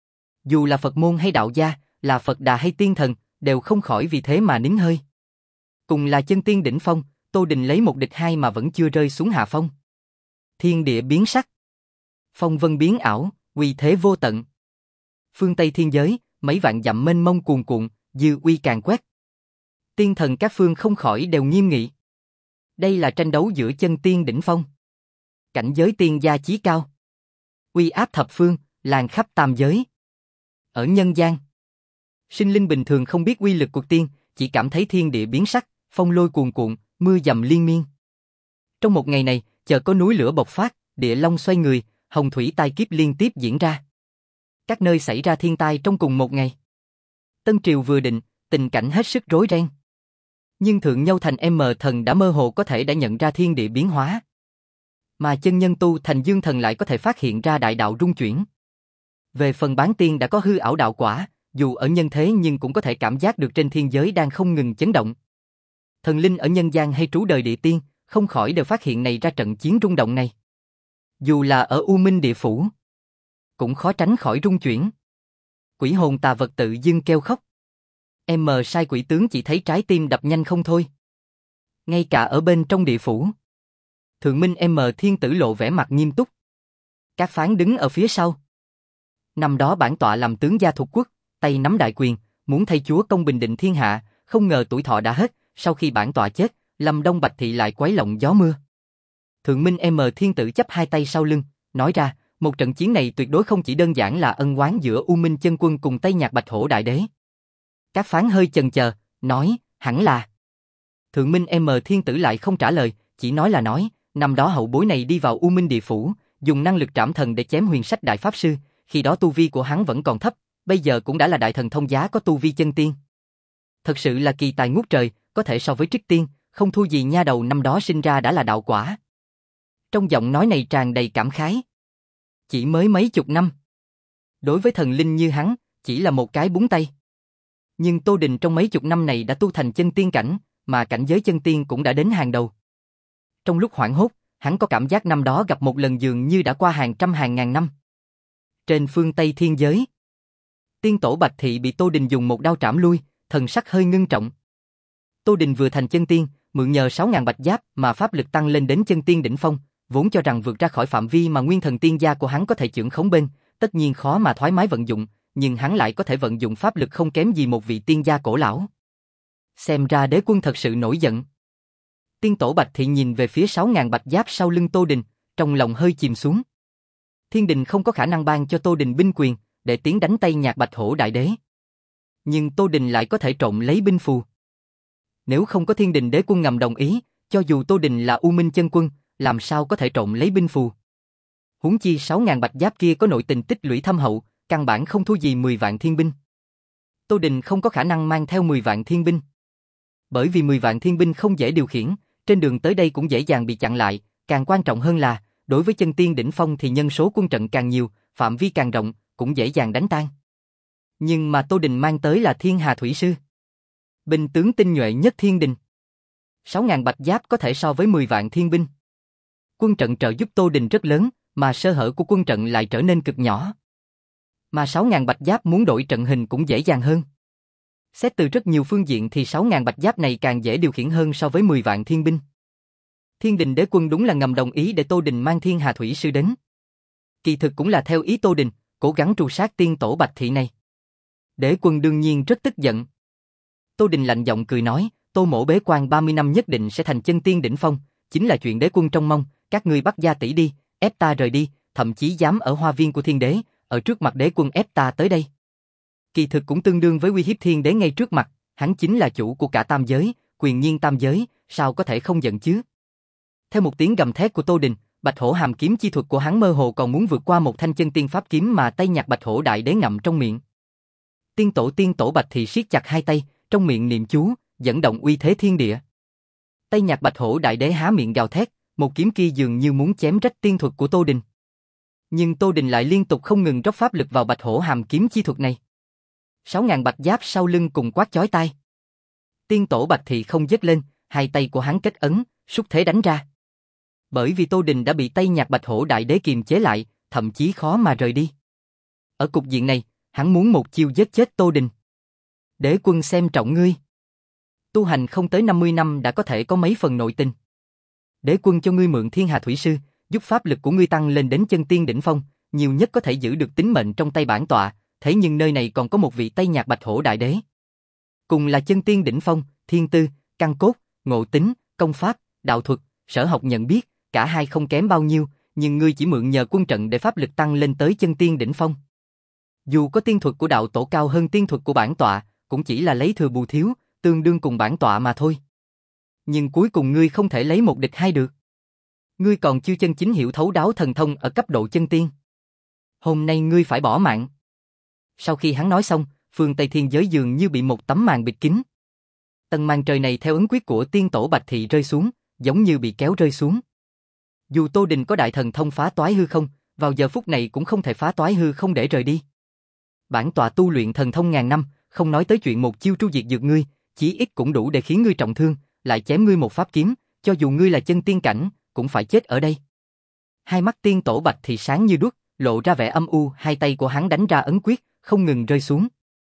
Dù là Phật môn hay đạo gia, là Phật Đà hay tiên thần, đều không khỏi vì thế mà nín hơi. Cùng là chân tiên đỉnh phong, Tô Đình lấy một địch hai mà vẫn chưa rơi xuống hạ phong. Thiên địa biến sắc. Phong vân biến ảo, uy thế vô tận. Phương Tây Thiên giới, mấy vạn dặm mênh mông cuồn cuộn, dư uy càng quét. Tiên thần các phương không khỏi đều nghiêm nghị. Đây là tranh đấu giữa chân tiên đỉnh phong. Cảnh giới tiên gia chí cao. Uy áp thập phương, làn khắp tam giới. Ở nhân gian, sinh linh bình thường không biết uy lực của tiên, chỉ cảm thấy thiên địa biến sắc, phong lôi cuồn cuộn, mưa dầm liên miên. Trong một ngày này, chợt có núi lửa bộc phát, địa long xoay người, hồng thủy tai kiếp liên tiếp diễn ra. Các nơi xảy ra thiên tai trong cùng một ngày. Tân triều vừa định, tình cảnh hết sức rối ren. Nhưng Thượng Nhâu Thành M thần đã mơ hồ có thể đã nhận ra thiên địa biến hóa. Mà chân nhân tu thành Dương thần lại có thể phát hiện ra đại đạo rung chuyển. Về phần bán tiên đã có hư ảo đạo quả, dù ở nhân thế nhưng cũng có thể cảm giác được trên thiên giới đang không ngừng chấn động. Thần linh ở nhân gian hay trú đời địa tiên, không khỏi đều phát hiện này ra trận chiến rung động này. Dù là ở U Minh địa phủ, cũng khó tránh khỏi rung chuyển. Quỷ hồn tà vật tự dưng kêu khóc. M sai quỷ tướng chỉ thấy trái tim đập nhanh không thôi. Ngay cả ở bên trong địa phủ, Thượng Minh M thiên tử lộ vẻ mặt nghiêm túc. Các phán đứng ở phía sau. Năm đó bản tọa làm tướng gia thuộc quốc, tay nắm đại quyền, muốn thay chúa công bình định thiên hạ, không ngờ tuổi thọ đã hết, sau khi bản tọa chết, Lâm Đông Bạch Thị lại quấy lộng gió mưa. Thượng Minh M thiên tử chắp hai tay sau lưng, nói ra, một trận chiến này tuyệt đối không chỉ đơn giản là ân oán giữa U Minh chân quân cùng Tây Nhạc Bạch Hổ đại đế. Các phán hơi chần chờ, nói, hẳn là. Thượng Minh M thiên tử lại không trả lời, chỉ nói là nói, năm đó hậu bối này đi vào U Minh địa phủ, dùng năng lực trảm thần để chém huyền sách đại pháp sư, khi đó tu vi của hắn vẫn còn thấp, bây giờ cũng đã là đại thần thông giá có tu vi chân tiên. Thật sự là kỳ tài ngút trời, có thể so với Trích Tiên, không thua gì nha đầu năm đó sinh ra đã là đạo quả. Trong giọng nói này tràn đầy cảm khái. Chỉ mới mấy chục năm. Đối với thần linh như hắn, chỉ là một cái búng tay. Nhưng Tô Đình trong mấy chục năm này đã tu thành chân tiên cảnh, mà cảnh giới chân tiên cũng đã đến hàng đầu. Trong lúc hoảng hốt, hắn có cảm giác năm đó gặp một lần dường như đã qua hàng trăm hàng ngàn năm. Trên phương Tây thiên giới, tiên tổ Bạch Thị bị Tô Đình dùng một đao trảm lui, thần sắc hơi ngưng trọng. Tô Đình vừa thành chân tiên, mượn nhờ sáu ngàn bạch giáp mà pháp lực tăng lên đến chân tiên đỉnh phong, vốn cho rằng vượt ra khỏi phạm vi mà nguyên thần tiên gia của hắn có thể chưởng khống bên, tất nhiên khó mà thoải mái vận dụng, nhưng hắn lại có thể vận dụng pháp lực không kém gì một vị tiên gia cổ lão. Xem ra đế quân thật sự nổi giận. Tiên tổ Bạch Thị nhìn về phía sáu ngàn bạch giáp sau lưng Tô Đình, trong lòng hơi chìm xuống. Thiên đình không có khả năng ban cho Tô Đình binh quyền, để tiến đánh Tây Nhạc Bạch Hổ Đại Đế. Nhưng Tô Đình lại có thể trộn lấy binh phù. Nếu không có thiên đình đế quân ngầm đồng ý, cho dù Tô Đình là U Minh chân quân, làm sao có thể trộn lấy binh phù. Huống chi sáu ngàn bạch giáp kia có nội tình tích lũy thâm hậu, căn bản không thua gì mười vạn thiên binh. Tô Đình không có khả năng mang theo mười vạn thiên binh. Bởi vì mười vạn thiên binh không dễ điều khiển, trên đường tới đây cũng dễ dàng bị chặn lại, càng quan trọng hơn là, đối với chân tiên đỉnh phong thì nhân số quân trận càng nhiều, phạm vi càng rộng, cũng dễ dàng đánh tan. Nhưng mà Tô Đình mang tới là Thiên Hà Thủy Sư, binh tướng tinh nhuệ nhất thiên đình. sáu ngàn bạch giáp có thể so với mười vạn thiên binh. Quân trận trợ giúp Tô Đình rất lớn, mà sơ hở của quân trận lại trở nên cực nhỏ. Mà sáu ngàn bạch giáp muốn đổi trận hình cũng dễ dàng hơn. Xét từ rất nhiều phương diện thì sáu ngàn bạch giáp này càng dễ điều khiển hơn so với mười vạn thiên binh. Thiên đình đế quân đúng là ngầm đồng ý để Tô Đình mang Thiên Hà Thủy Sư đến. Kỳ thực cũng là theo ý Tô Đình, cố gắng tru sát tiên tổ Bạch Thị này. Đế quân đương nhiên rất tức giận. Tô Đình lạnh giọng cười nói, Tô mỗ bế quan ba mươi năm nhất định sẽ thành chân tiên đỉnh phong, chính là chuyện đế quân trông mong, các ngươi bắt gia tỷ đi, ép ta rời đi, thậm chí dám ở hoa viên của thiên đế, ở trước mặt đế quân ép ta tới đây. Kỳ thực cũng tương đương với uy hiếp thiên đế ngay trước mặt, hắn chính là chủ của cả tam giới, quyền nhiên tam giới, sao có thể không giận chứ? Theo một tiếng gầm thét của Tô Đình, Bạch Hổ hàm kiếm chi thuật của hắn mơ hồ còn muốn vượt qua một thanh chân tiên pháp kiếm mà Tây Nhạc Bạch Hổ Đại Đế ngậm trong miệng. Tiên tổ tiên tổ Bạch Thị siết chặt hai tay, trong miệng niệm chú, dẫn động uy thế thiên địa. Tây Nhạc Bạch Hổ Đại Đế há miệng gào thét, một kiếm kia dường như muốn chém rách tiên thuật của Tô Đình. Nhưng Tô Đình lại liên tục không ngừng rót pháp lực vào Bạch Hổ hàm kiếm chi thuật này. Sáu ngàn bạch giáp sau lưng cùng quát chói tai. Tiên tổ Bạch Thị không dứt lên, hai tay của hắn kết ấn, xúc thế đánh ra. Bởi vì Tô Đình đã bị Tây Nhạc Bạch Hổ Đại Đế kiềm chế lại, thậm chí khó mà rời đi. Ở cục diện này, hắn muốn một chiêu giết chết Tô Đình. Đế quân xem trọng ngươi. Tu hành không tới năm mươi năm đã có thể có mấy phần nội tình. Đế quân cho ngươi mượn Thiên Hà Thủy Sư, giúp pháp lực của ngươi tăng lên đến chân tiên đỉnh phong, nhiều nhất có thể giữ được tính mệnh trong tay bản tọa, thế nhưng nơi này còn có một vị Tây Nhạc Bạch Hổ Đại Đế. Cùng là chân tiên đỉnh phong, thiên tư, căn cốt, ngộ tính, công pháp, đạo thuật, sở học nhận biết, cả hai không kém bao nhiêu, nhưng ngươi chỉ mượn nhờ quân trận để pháp lực tăng lên tới chân tiên đỉnh phong. Dù có tiên thuật của đạo tổ cao hơn tiên thuật của bản tọa, cũng chỉ là lấy thừa bù thiếu, tương đương cùng bản tọa mà thôi. Nhưng cuối cùng ngươi không thể lấy một địch hai được. Ngươi còn chưa chân chính hiểu thấu đáo thần thông ở cấp độ chân tiên. Hôm nay ngươi phải bỏ mạng. Sau khi hắn nói xong, phương Tây Thiên Giới dường như bị một tấm màn bịt kín. Tầng màn trời này theo ấn quyết của tiên tổ Bạch Thị rơi xuống, giống như bị kéo rơi xuống. Dù Tô Đình có đại thần thông phá toái hư không, vào giờ phút này cũng không thể phá toái hư không để rời đi. Bản tọa tu luyện thần thông ngàn năm, không nói tới chuyện một chiêu tru diệt dược ngươi, chí ít cũng đủ để khiến ngươi trọng thương, lại chém ngươi một pháp kiếm, cho dù ngươi là chân tiên cảnh, cũng phải chết ở đây. Hai mắt tiên tổ Bạch Thị sáng như đuốc, lộ ra vẻ âm u, hai tay của hắn đánh ra ấn quyết, không ngừng rơi xuống.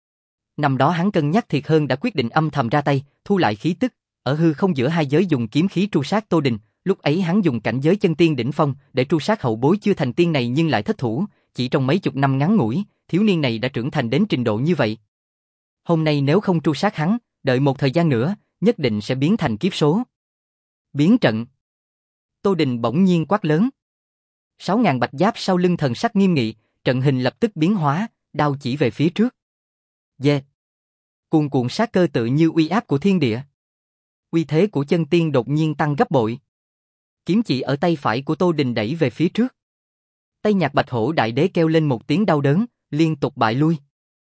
Năm đó hắn cân nhắc thiệt hơn đã quyết định âm thầm ra tay, thu lại khí tức, ở hư không giữa hai giới dùng kiếm khí tru sát Tô Đình, lúc ấy hắn dùng cảnh giới chân tiên đỉnh phong để tru sát hậu bối chưa thành tiên này nhưng lại thất thủ, chỉ trong mấy chục năm ngắn ngủi, thiếu niên này đã trưởng thành đến trình độ như vậy. Hôm nay nếu không tru sát hắn, đợi một thời gian nữa, nhất định sẽ biến thành kiếp số. Biến trận. Tô Đình bỗng nhiên quát lớn. Sáu ngàn bạch giáp sau lưng thần sắc nghiêm nghị, trận hình lập tức biến hóa, đao chỉ về phía trước. Yeah. Cuồn cuộn sát cơ tự như uy áp của thiên địa. Uy thế của chân tiên đột nhiên tăng gấp bội. Kiếm chỉ ở tay phải của Tô Đình đẩy về phía trước. Tây Nhạc Bạch Hổ Đại Đế kêu lên một tiếng đau đớn, liên tục bại lui.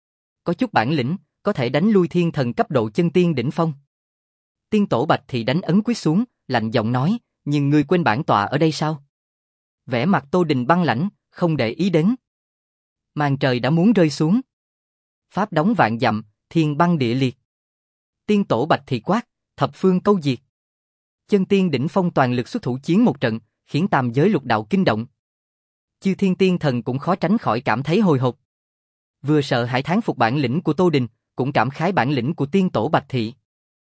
Có chút bản lĩnh, có thể đánh lui thiên thần cấp độ chân tiên đỉnh phong. Tiên tổ Bạch Thị đánh ấn quyết xuống, lạnh giọng nói, nhưng ngươi quên bản tọa ở đây sao? Vẻ mặt Tô Đình băng lãnh, không để ý đến. Màn trời đã muốn rơi xuống. Pháp đóng vạn dặm, thiên băng địa liệt. Tiên tổ Bạch Thị quát, thập phương câu diệt. Chân tiên đỉnh phong toàn lực xuất thủ chiến một trận, khiến tam giới lục đạo kinh động. Chư thiên tiên thần cũng khó tránh khỏi cảm thấy hồi hộp. Vừa sợ hãi thán phục bản lĩnh của Tô Đình, cũng cảm khái bản lĩnh của tiên tổ Bạch Thị.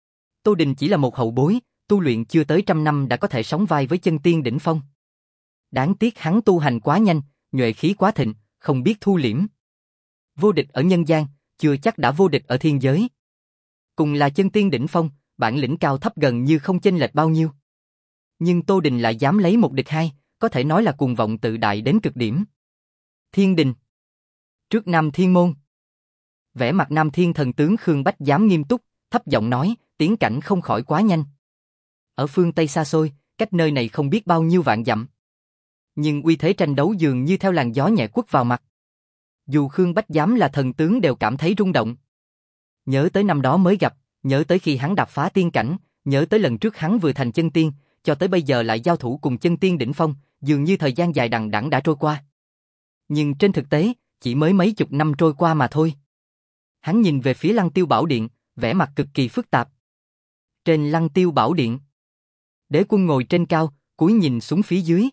Tô Đình chỉ là một hậu bối, tu luyện chưa tới trăm năm đã có thể sóng vai với chân tiên đỉnh phong. Đáng tiếc hắn tu hành quá nhanh, nhuệ khí quá thịnh, không biết thu liễm. Vô địch ở nhân gian, chưa chắc đã vô địch ở thiên giới. Cùng là chân tiên đỉnh phong, bản lĩnh cao thấp gần như không chênh lệch bao nhiêu. Nhưng Tô Đình lại dám lấy một địch hai, có thể nói là cuồng vọng tự đại đến cực điểm. Thiên đình. Trước Nam Thiên Môn. Vẻ mặt Nam Thiên thần tướng Khương Bách dám nghiêm túc, thấp giọng nói, tiến cảnh không khỏi quá nhanh. Ở phương Tây xa xôi, cách nơi này không biết bao nhiêu vạn dặm. Nhưng uy thế tranh đấu dường như theo làn gió nhẹ quất vào mặt. Dù Khương Bách dám là thần tướng đều cảm thấy rung động. Nhớ tới năm đó mới gặp, nhớ tới khi hắn đạp phá tiên cảnh, nhớ tới lần trước hắn vừa thành chân tiên, cho tới bây giờ lại giao thủ cùng chân tiên đỉnh phong, dường như thời gian dài đằng đẵng đã trôi qua. Nhưng trên thực tế, chỉ mới mấy chục năm trôi qua mà thôi. Hắn nhìn về phía Lăng Tiêu Bảo Điện, vẻ mặt cực kỳ phức tạp. Trên Lăng Tiêu Bảo Điện, Đế Quân ngồi trên cao, cúi nhìn xuống phía dưới.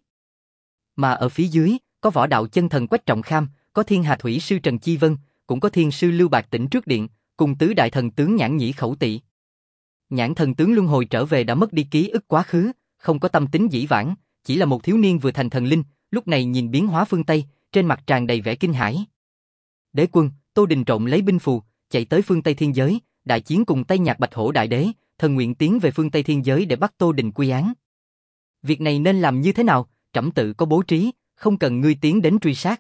Mà ở phía dưới, có võ đạo chân thần Quách Trọng Kham, có Thiên Hà Thủy sư Trần Chi Vân, cũng có Thiên sư Lưu Bạc Tỉnh trước điện, cùng tứ đại thần tướng Nhãn Nhĩ Khẩu Tỵ. Nhãn thần tướng luân hồi trở về đã mất đi ký ức quá khứ, không có tâm tính dĩ vãng, chỉ là một thiếu niên vừa thành thần linh, lúc này nhìn biến hóa phương Tây, trên mặt tràn đầy vẻ kinh hãi. Đế Quân, Tô Đình trộn lấy binh phù, chạy tới phương Tây thiên giới, đại chiến cùng Tây Nhạc Bạch Hổ đại đế, thần nguyện tiến về phương Tây thiên giới để bắt Tô Đình quy án. Việc này nên làm như thế nào, trẫm tự có bố trí, không cần ngươi tiến đến truy sát.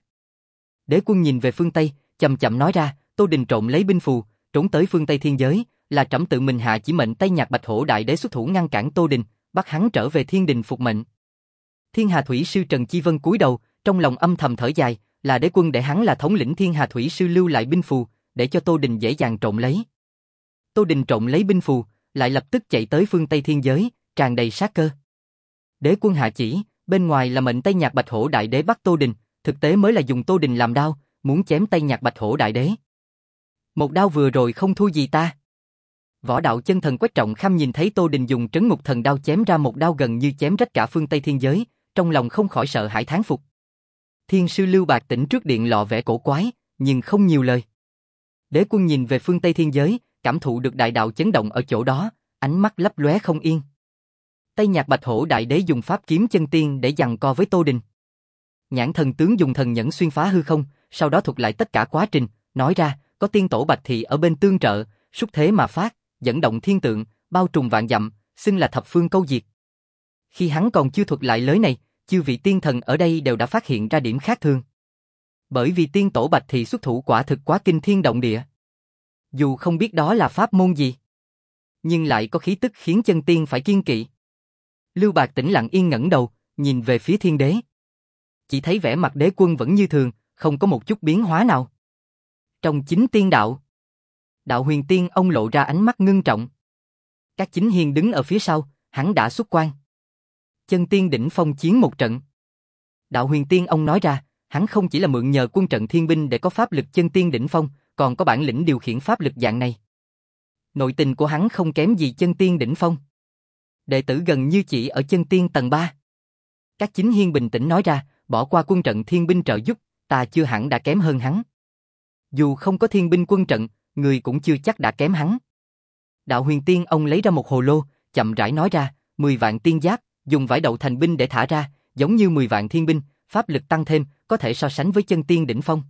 Đế Quân nhìn về phương Tây, chậm chậm nói ra, Tô Đình trộn lấy binh phù, trốn tới phương Tây thiên giới, là trẫm tự mình hạ chỉ mệnh Tây Nhạc Bạch Hổ đại đế xuất thủ ngăn cản Tô Đình, bắt hắn trở về thiên đình phục mệnh. Thiên Hà Thủy sư Trần Chi Vân cúi đầu, trong lòng âm thầm thở dài, là Đế Quân để hắn là thống lĩnh Thiên Hà Thủy sư lưu lại binh phù, để cho Tô Đình dễ dàng trộn lấy. Tô Đình trộn lấy binh phù, lại lập tức chạy tới phương Tây thiên giới, tràn đầy sát cơ. Đế Quân hạ chỉ, bên ngoài là mệnh Tây Nhạc Bạch Hổ đại đế bắt Tô Đình, thực tế mới là dùng Tô Đình làm đao, muốn chém Tây Nhạc Bạch Hổ đại đế. Một đao vừa rồi không thua gì ta. Võ đạo chân thần Quách Trọng Kham nhìn thấy Tô Đình dùng trấn ngục thần đao chém ra một đao gần như chém rách cả phương Tây thiên giới, trong lòng không khỏi sợ hãi thán phục. Thiên sư Lưu Bạc Tỉnh trước điện lọ vẻ cổ quái, nhưng không nhiều lời. Đế Quân nhìn về phương Tây thiên giới, cảm thụ được đại đạo chấn động ở chỗ đó, ánh mắt lấp lóe không yên. Tây Nhạc Bạch Hổ đại đế dùng pháp kiếm chân tiên để giằng co với Tô Đình. Nhãn thần tướng dùng thần nhẫn xuyên phá hư không, sau đó thuật lại tất cả quá trình, nói ra, có tiên tổ Bạch Thị ở bên tương trợ, xúc thế mà phát, dẫn động thiên tượng, bao trùm vạn dặm, xưng là thập phương câu diệt. Khi hắn còn chưa thuật lại lối này, chư vị tiên thần ở đây đều đã phát hiện ra điểm khác thường. Bởi vì tiên tổ Bạch Thị xuất thủ quả thực quá kinh thiên động địa. Dù không biết đó là pháp môn gì, nhưng lại có khí tức khiến chân tiên phải kiêng kỵ. Lưu Bạc Tỉnh lặng yên ngẩng đầu, nhìn về phía thiên đế. Chỉ thấy vẻ mặt Đế Quân vẫn như thường, không có một chút biến hóa nào. Trong chính tiên đạo, Đạo Huyền Tiên ông lộ ra ánh mắt ngưng trọng. Các chính hiền đứng ở phía sau, hắn đã xuất quan. Chân tiên đỉnh phong chiến một trận. Đạo Huyền Tiên ông nói ra, hắn không chỉ là mượn nhờ quân trận thiên binh để có pháp lực chân tiên đỉnh phong, còn có bản lĩnh điều khiển pháp lực dạng này. Nội tình của hắn không kém gì chân tiên đỉnh phong. Đệ tử gần như chỉ ở chân tiên tầng ba. Các chính hiên bình tĩnh nói ra, bỏ qua quân trận thiên binh trợ giúp, ta chưa hẳn đã kém hơn hắn. Dù không có thiên binh quân trận, người cũng chưa chắc đã kém hắn. Đạo Huyền Tiên ông lấy ra một hồ lô, chậm rãi nói ra, mười vạn tiên giáp, dùng vải đậu thành binh để thả ra, giống như mười vạn thiên binh, pháp lực tăng thêm, có thể so sánh với chân tiên đỉnh phong.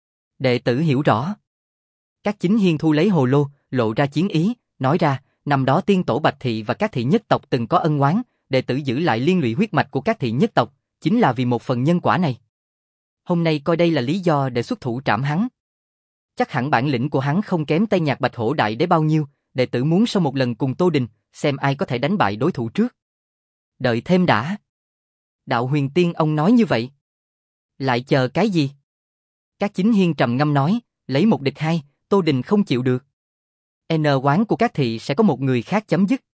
Đệ tử hiểu rõ. Các chính hiên thu lấy hồ lô, lộ ra chiến ý, nói ra, năm đó tiên tổ Bạch Thị và các thị nhất tộc từng có ân oán, đệ tử giữ lại liên lụy huyết mạch của các thị nhất tộc, chính là vì một phần nhân quả này. Hôm nay coi đây là lý do để xuất thủ trảm hắn. Chắc hẳn bản lĩnh của hắn không kém Tây Nhạc Bạch Hổ đại đế bao nhiêu, đệ tử muốn sau một lần cùng Tô Đình, xem ai có thể đánh bại đối thủ trước. Đợi thêm đã. Đạo Huyền Tiên ông nói như vậy. Lại chờ cái gì? Các chính hiên trầm ngâm nói, lấy một địch hai, Tô Đình không chịu được. N oán của các thị sẽ có một người khác chấm dứt.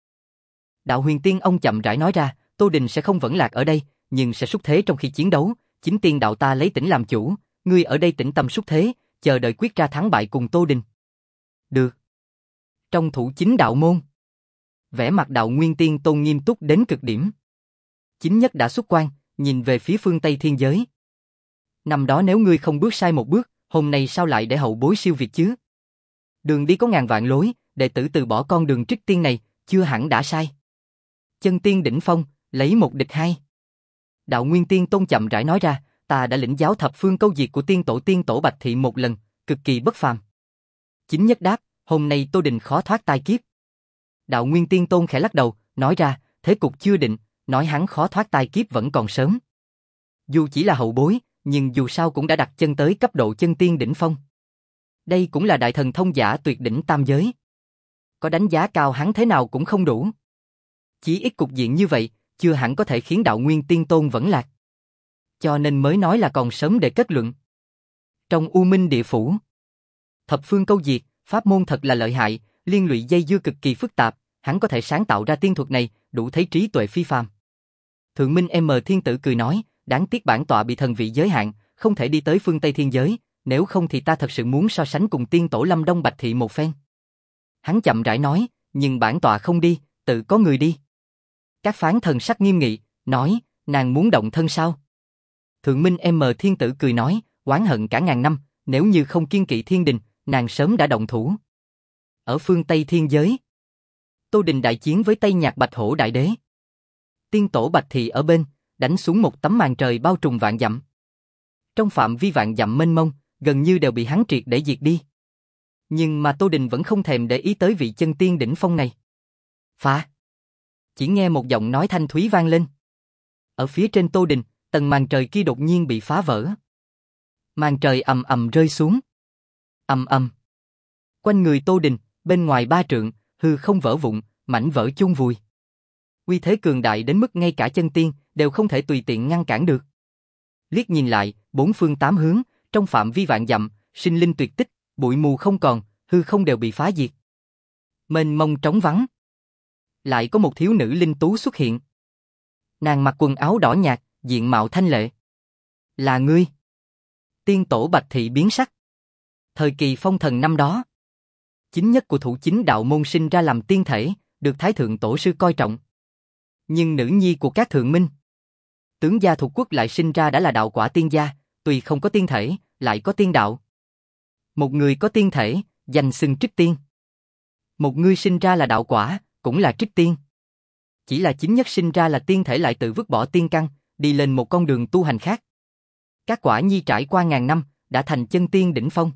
Đạo Huyền Tiên ông chậm rãi nói ra, Tô Đình sẽ không vẫn lạc ở đây, nhưng sẽ xuất thế trong khi chiến đấu, chính tiên đạo ta lấy tĩnh làm chủ, ngươi ở đây tĩnh tâm xuất thế, chờ đợi quyết ra thắng bại cùng Tô Đình. Được. Trong thủ chính đạo môn, vẻ mặt Đạo Nguyên Tiên Tôn nghiêm túc đến cực điểm. Chính nhất đã xuất quan, nhìn về phía phương Tây thiên giới. Năm đó nếu ngươi không bước sai một bước, hôm nay sao lại để hậu bối siêu việt chứ? Đường đi có ngàn vạn lối, đệ tử từ bỏ con đường trích tiên này, chưa hẳn đã sai. Chân tiên đỉnh phong, lấy một địch hai. Đạo Nguyên Tiên Tôn chậm rãi nói ra, ta đã lĩnh giáo thập phương câu diệt của tiên tổ tiên tổ Bạch Thị một lần, cực kỳ bất phàm. Chính nhất đáp, hôm nay Tô Đình khó thoát tai kiếp. Đạo Nguyên Tiên Tôn khẽ lắc đầu, nói ra, thế cục chưa định, nói hắn khó thoát tai kiếp vẫn còn sớm. Dù chỉ là hậu bối, nhưng dù sao cũng đã đặt chân tới cấp độ chân tiên đỉnh phong. Đây cũng là đại thần thông giả tuyệt đỉnh tam giới. Có đánh giá cao hắn thế nào cũng không đủ. Chỉ ít cục diện như vậy, chưa hẳn có thể khiến Đạo Nguyên Tiên Tôn vẫn lạc. Cho nên mới nói là còn sớm để kết luận. Trong U Minh Địa Phủ, thập phương câu diệt, pháp môn thật là lợi hại, liên lụy dây dưa cực kỳ phức tạp, hắn có thể sáng tạo ra tiên thuật này, đủ thấy trí tuệ phi phàm. Thượng Minh M Thiên Tử cười nói, đáng tiếc bản tọa bị thần vị giới hạn, không thể đi tới phương Tây Thiên Giới, nếu không thì ta thật sự muốn so sánh cùng tiên tổ Lâm Đông Bạch Thị một phen. Hắn chậm rãi nói, nhưng bản tọa không đi, tự có người đi. Các phán thần sắc nghiêm nghị, nói, nàng muốn động thân sao? Thượng Minh M Thiên Tử cười nói, oán hận cả ngàn năm, nếu như không kiên kỵ thiên đình, nàng sớm đã động thủ. Ở phương Tây Thiên Giới, Tô Đình đại chiến với Tây Nhạc Bạch Hổ Đại Đế. Tiên tổ Bạch Thị ở bên, đánh xuống một tấm màn trời bao trùm vạn dặm. Trong phạm vi vạn dặm mênh mông, gần như đều bị hắn triệt để diệt đi. Nhưng mà Tô Đình vẫn không thèm để ý tới vị chân tiên đỉnh phong này. Phá! Chỉ nghe một giọng nói thanh thúy vang lên. Ở phía trên Tô Đình, tầng màn trời kia đột nhiên bị phá vỡ. Màn trời ầm ầm rơi xuống. Ầm ầm. Quanh người Tô Đình, bên ngoài ba trượng, hư không vỡ vụn, mảnh vỡ chôn vùi. Uy thế cường đại đến mức ngay cả chân tiên đều không thể tùy tiện ngăn cản được. Liếc nhìn lại, bốn phương tám hướng, trong phạm vi vạn dặm, sinh linh tuyệt tích, bụi mù không còn, hư không đều bị phá diệt. Mênh mông trống vắng. Lại có một thiếu nữ linh tú xuất hiện. Nàng mặc quần áo đỏ nhạt, diện mạo thanh lệ. Là ngươi. Tiên tổ Bạch Thị biến sắc. Thời kỳ phong thần năm đó, chính nhất của thủ chính đạo môn sinh ra làm tiên thể, được Thái Thượng Tổ Sư coi trọng. Nhưng nữ nhi của các thượng minh, tướng gia thuộc quốc lại sinh ra đã là đạo quả tiên gia, tuy không có tiên thể, lại có tiên đạo. Một người có tiên thể, danh xưng trích tiên. Một người sinh ra là đạo quả, cũng là trích tiên. Chỉ là chính nhất sinh ra là tiên thể lại tự vứt bỏ tiên căn, đi lên một con đường tu hành khác. Các quả nhi trải qua ngàn năm, đã thành chân tiên đỉnh phong.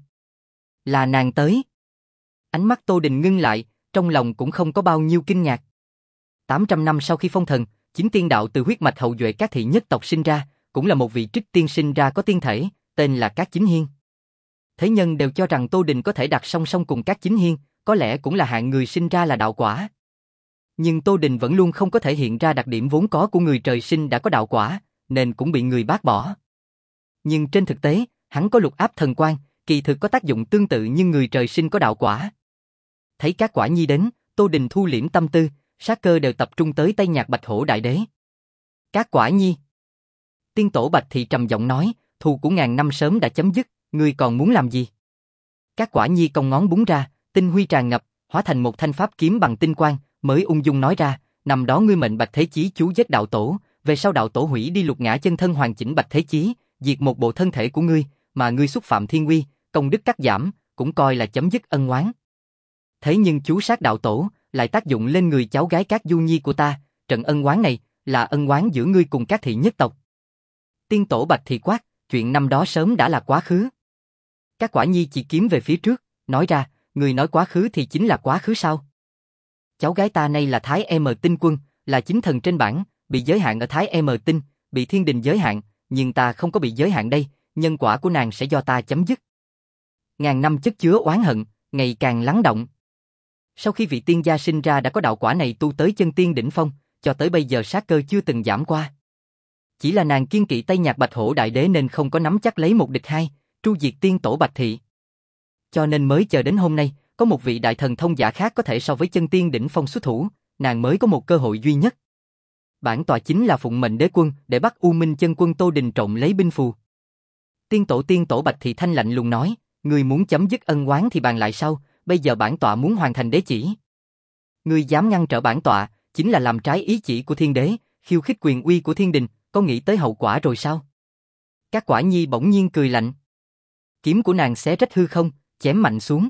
Là nàng tới. Ánh mắt Tô Đình ngưng lại, trong lòng cũng không có bao nhiêu kinh ngạc. tám trăm năm sau khi phong thần, chính tiên đạo từ huyết mạch hậu duệ các thị nhất tộc sinh ra, cũng là một vị trích tiên sinh ra có tiên thể, tên là Cát Chính Hiên. Thế nhân đều cho rằng Tô Đình có thể đặt song song cùng Cát Chính Hiên, có lẽ cũng là hạng người sinh ra là đạo quả. Nhưng Tô Đình vẫn luôn không có thể hiện ra đặc điểm vốn có của người trời sinh đã có đạo quả, nên cũng bị người bác bỏ. Nhưng trên thực tế, hắn có lục áp thần quang, kỳ thực có tác dụng tương tự như người trời sinh có đạo quả. Thấy các quả nhi đến, Tô Đình thu liễm tâm tư, sát cơ đều tập trung tới Tây Nhạc Bạch Hổ Đại Đế. Các quả nhi. Tiên tổ Bạch Thị trầm giọng nói, thù của ngàn năm sớm đã chấm dứt, ngươi còn muốn làm gì? Các quả nhi cong ngón búng ra, tinh huy tràn ngập, hóa thành một thanh pháp kiếm bằng tinh quang, mới ung dung nói ra, năm đó ngươi mệnh Bạch Thế Chí chú giết đạo tổ, về sau đạo tổ hủy đi lục ngã chân thân hoàn chỉnh Bạch Thế Chí, diệt một bộ thân thể của ngươi, mà ngươi xúc phạm thiên uy, công đức cắt giảm, cũng coi là chấm dứt ân oán. Thế nhưng chú sát đạo tổ lại tác dụng lên người cháu gái Cát Du Nhi của ta, trận ân oán này là ân oán giữa ngươi cùng các thị nhất tộc. Tiên tổ Bạch Thị quát, chuyện năm đó sớm đã là quá khứ. Các quả nhi chỉ kiếm về phía trước, nói ra, người nói quá khứ thì chính là quá khứ sao? Cháu gái ta nay là Thái M Tinh Quân, là chính thần trên bảng, bị giới hạn ở Thái M Tinh, bị thiên đình giới hạn, nhưng ta không có bị giới hạn đây, nhân quả của nàng sẽ do ta chấm dứt. Ngàn năm chất chứa oán hận, ngày càng lắng động. Sau khi vị tiên gia sinh ra đã có đạo quả này tu tới chân tiên đỉnh phong, cho tới bây giờ sát cơ chưa từng giảm qua. Chỉ là nàng kiên kỵ Tây Nhạc Bạch Hổ Đại Đế nên không có nắm chắc lấy một địch hai, tru diệt tiên tổ Bạch Thị. Cho nên mới chờ đến hôm nay, có một vị đại thần thông giả khác có thể so với chân tiên đỉnh phong xuất thủ, nàng mới có một cơ hội duy nhất. Bản tọa chính là phụng mệnh đế quân để bắt U Minh chân quân Tô Đình trộm lấy binh phù. Tiên tổ tiên tổ Bạch Thị thanh lạnh lùng nói, người muốn chấm dứt ân oán thì bàn lại sau, bây giờ bản tọa muốn hoàn thành đế chỉ. Người dám ngăn trở bản tọa, chính là làm trái ý chỉ của thiên đế, khiêu khích quyền uy của thiên đình, có nghĩ tới hậu quả rồi sao? Các quả nhi bỗng nhiên cười lạnh. Kiếm của nàng xé rách hư không, chém mạnh xuống.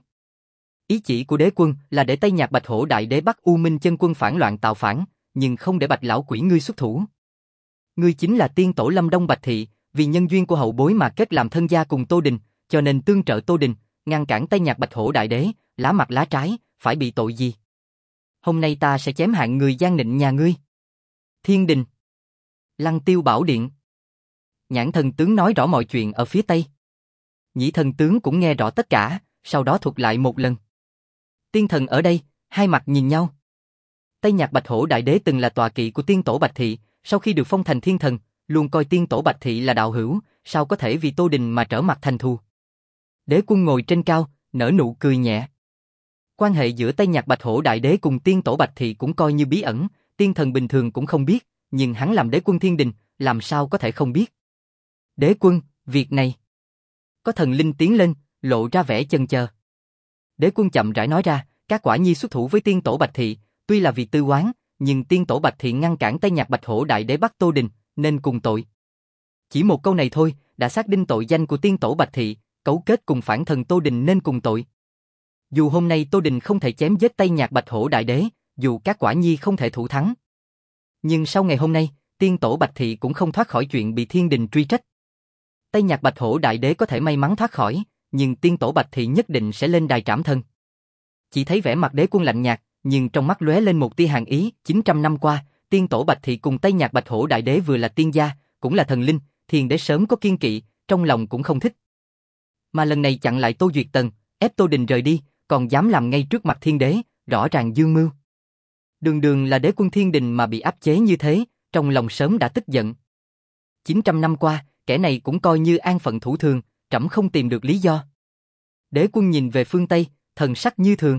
Ý chỉ của đế quân là để Tây Nhạc Bạch Hổ Đại Đế bắt U Minh chân quân phản loạn tạo phản, nhưng không để Bạch lão quỷ ngươi xuất thủ. Ngươi chính là tiên tổ Lâm Đông Bạch Thị, vì nhân duyên của hậu bối mà kết làm thân gia cùng Tô Đình, cho nên tương trợ Tô Đình, ngăn cản Tây Nhạc Bạch Hổ Đại Đế, lá mặt lá trái, phải bị tội gì? Hôm nay ta sẽ chém hạn người gian nịnh nhà ngươi. Thiên Đình, Lăng Tiêu Bảo Điện. Nhãn Thần Tướng nói rõ mọi chuyện ở phía Tây. Nhĩ Thần Tướng cũng nghe rõ tất cả, sau đó thuật lại một lần. Tiên thần ở đây, hai mặt nhìn nhau. Tây Nhạc Bạch Hổ Đại Đế từng là tọa kỵ của tiên tổ Bạch Thị, sau khi được phong thành thiên thần, luôn coi tiên tổ Bạch Thị là đạo hữu, sao có thể vì Tô Đình mà trở mặt thành thù. Đế Quân ngồi trên cao, nở nụ cười nhẹ. Quan hệ giữa Tây Nhạc Bạch Hổ Đại Đế cùng tiên tổ Bạch Thị cũng coi như bí ẩn, tiên thần bình thường cũng không biết, nhưng hắn làm Đế Quân Thiên Đình, làm sao có thể không biết. Đế Quân, việc này. Có thần linh tiến lên, lộ ra vẻ chần chờ. Đế Quân chậm rãi nói ra, các quả nhi xuất thủ với tiên tổ Bạch Thị, tuy là vì tư oán, nhưng tiên tổ Bạch Thị ngăn cản Tây Nhạc Bạch Hổ Đại Đế bắt Tô Đình, nên cùng tội. Chỉ một câu này thôi, đã xác định tội danh của tiên tổ Bạch Thị, cấu kết cùng phản thần Tô Đình nên cùng tội. Dù hôm nay Tô Đình không thể chém giết Tây Nhạc Bạch Hổ Đại Đế, dù các quả nhi không thể thủ thắng, nhưng sau ngày hôm nay, tiên tổ Bạch Thị cũng không thoát khỏi chuyện bị thiên đình truy trách. Tây Nhạc Bạch Hổ Đại Đế có thể may mắn thoát khỏi, nhưng tiên tổ Bạch Thị nhất định sẽ lên đài trảm thân. Chỉ thấy vẻ mặt Đế Quân lạnh nhạt, nhưng trong mắt lóe lên một tia hàn ý. chín trăm năm qua, tiên tổ Bạch Thị cùng Tây Nhạc Bạch Hổ Đại Đế vừa là tiên gia, cũng là thần linh, thiên đế sớm có kiên kỵ, trong lòng cũng không thích. Mà lần này chặn lại Tô Duyệt Tần, ép Tô Đình rời đi, còn dám làm ngay trước mặt thiên đế, rõ ràng dương mưu. Đường đường là Đế Quân Thiên Đình mà bị áp chế như thế, trong lòng sớm đã tức giận. chín trăm năm qua, kẻ này cũng coi như an phận thủ thường, trẫm không tìm được lý do. Đế Quân nhìn về phương Tây, thần sắc như thường.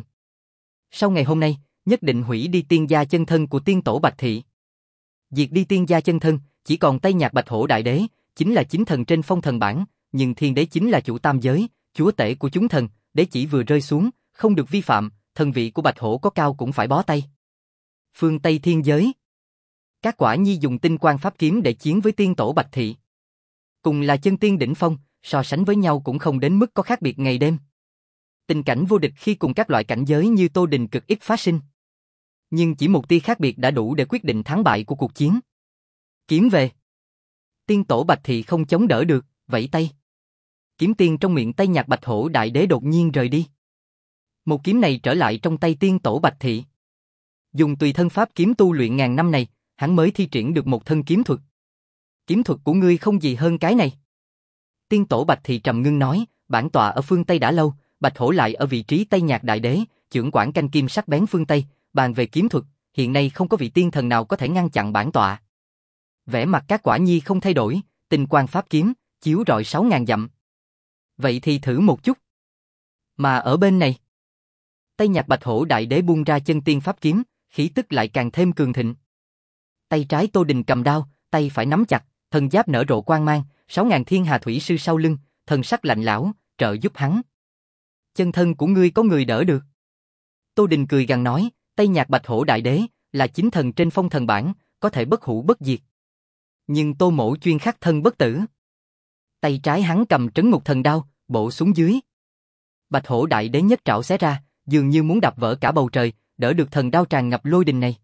Sau ngày hôm nay, nhất định hủy đi tiên gia chân thân của tiên tổ Bạch Thị. Diệt đi tiên gia chân thân, chỉ còn Tây Nhạc Bạch Hổ Đại Đế, chính là chính thần trên phong thần bảng, nhưng thiên đế chính là chủ tam giới, chúa tể của chúng thần, đế chỉ vừa rơi xuống, không được vi phạm, thần vị của Bạch Hổ có cao cũng phải bó tay. Phương Tây thiên giới. Các quả nhi dùng tinh quang pháp kiếm để chiến với tiên tổ Bạch Thị. Cùng là chân tiên đỉnh phong, so sánh với nhau cũng không đến mức có khác biệt ngày đêm. Tình cảnh vô địch khi cùng các loại cảnh giới như Tô Đình cực ít phát sinh. Nhưng chỉ một tia khác biệt đã đủ để quyết định thắng bại của cuộc chiến. Kiếm về. Tiên tổ Bạch Thị không chống đỡ được, vẫy tay. Kiếm tiên trong miệng Tây Nhạc Bạch Hổ Đại Đế đột nhiên rời đi. Một kiếm này trở lại trong tay tiên tổ Bạch Thị. Dùng tùy thân pháp kiếm tu luyện ngàn năm này, hắn mới thi triển được một thân kiếm thuật. Kiếm thuật của ngươi không gì hơn cái này. Tiên tổ Bạch Thị trầm ngưng nói, bản tọa ở phương Tây đã lâu, Bạch Hổ lại ở vị trí Tây Nhạc Đại Đế, chưởng quản canh kim sắc bén phương Tây, bàn về kiếm thuật, hiện nay không có vị tiên thần nào có thể ngăn chặn bản tọa. Vẻ mặt các quả nhi không thay đổi, tinh quang pháp kiếm, chiếu rọi sáu ngàn dặm. Vậy thì thử một chút. Mà ở bên này, Tây Nhạc Bạch Hổ Đại Đế buông ra chân tiên pháp kiếm, khí tức lại càng thêm cường thịnh. Tay trái Tô Đình cầm đao, tay phải nắm chặt, thần giáp nở rộ quang mang, sáu ngàn thiên hà thủy sư sau lưng, thần sắc lạnh lẽo, trợ giúp hắn. Chân thân của ngươi có người đỡ được. Tô Đình cười gằn nói, Tây Nhạc Bạch Hổ Đại Đế là chính thần trên phong thần bảng, có thể bất hủ bất diệt. Nhưng Tô Mỗ chuyên khắc thân bất tử. Tay trái hắn cầm trấn ngục thần đao, bổ xuống dưới. Bạch Hổ Đại Đế nhất trảo xé ra, dường như muốn đập vỡ cả bầu trời, đỡ được thần đao tràn ngập lôi đình này.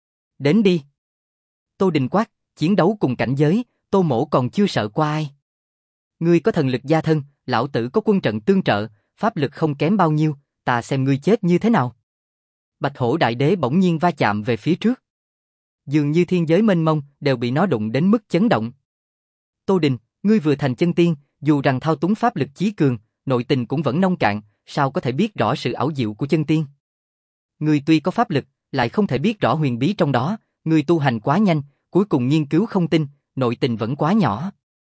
Đến đi. Tô Đình quát, chiến đấu cùng cảnh giới, Tô Mỗ còn chưa sợ qua ai. Ngươi có thần lực gia thân, lão tử có quân trận tương trợ, pháp lực không kém bao nhiêu, ta xem ngươi chết như thế nào. Bạch Hổ Đại Đế bỗng nhiên va chạm về phía trước. Dường như thiên giới mênh mông đều bị nó đụng đến mức chấn động. Tô Đình, ngươi vừa thành chân tiên, dù rằng thao túng pháp lực chí cường, nội tình cũng vẫn nông cạn, sao có thể biết rõ sự ảo diệu của chân tiên? Ngươi tuy có pháp lực, lại không thể biết rõ huyền bí trong đó, ngươi tu hành quá nhanh, cuối cùng nghiên cứu không tinh, nội tình vẫn quá nhỏ.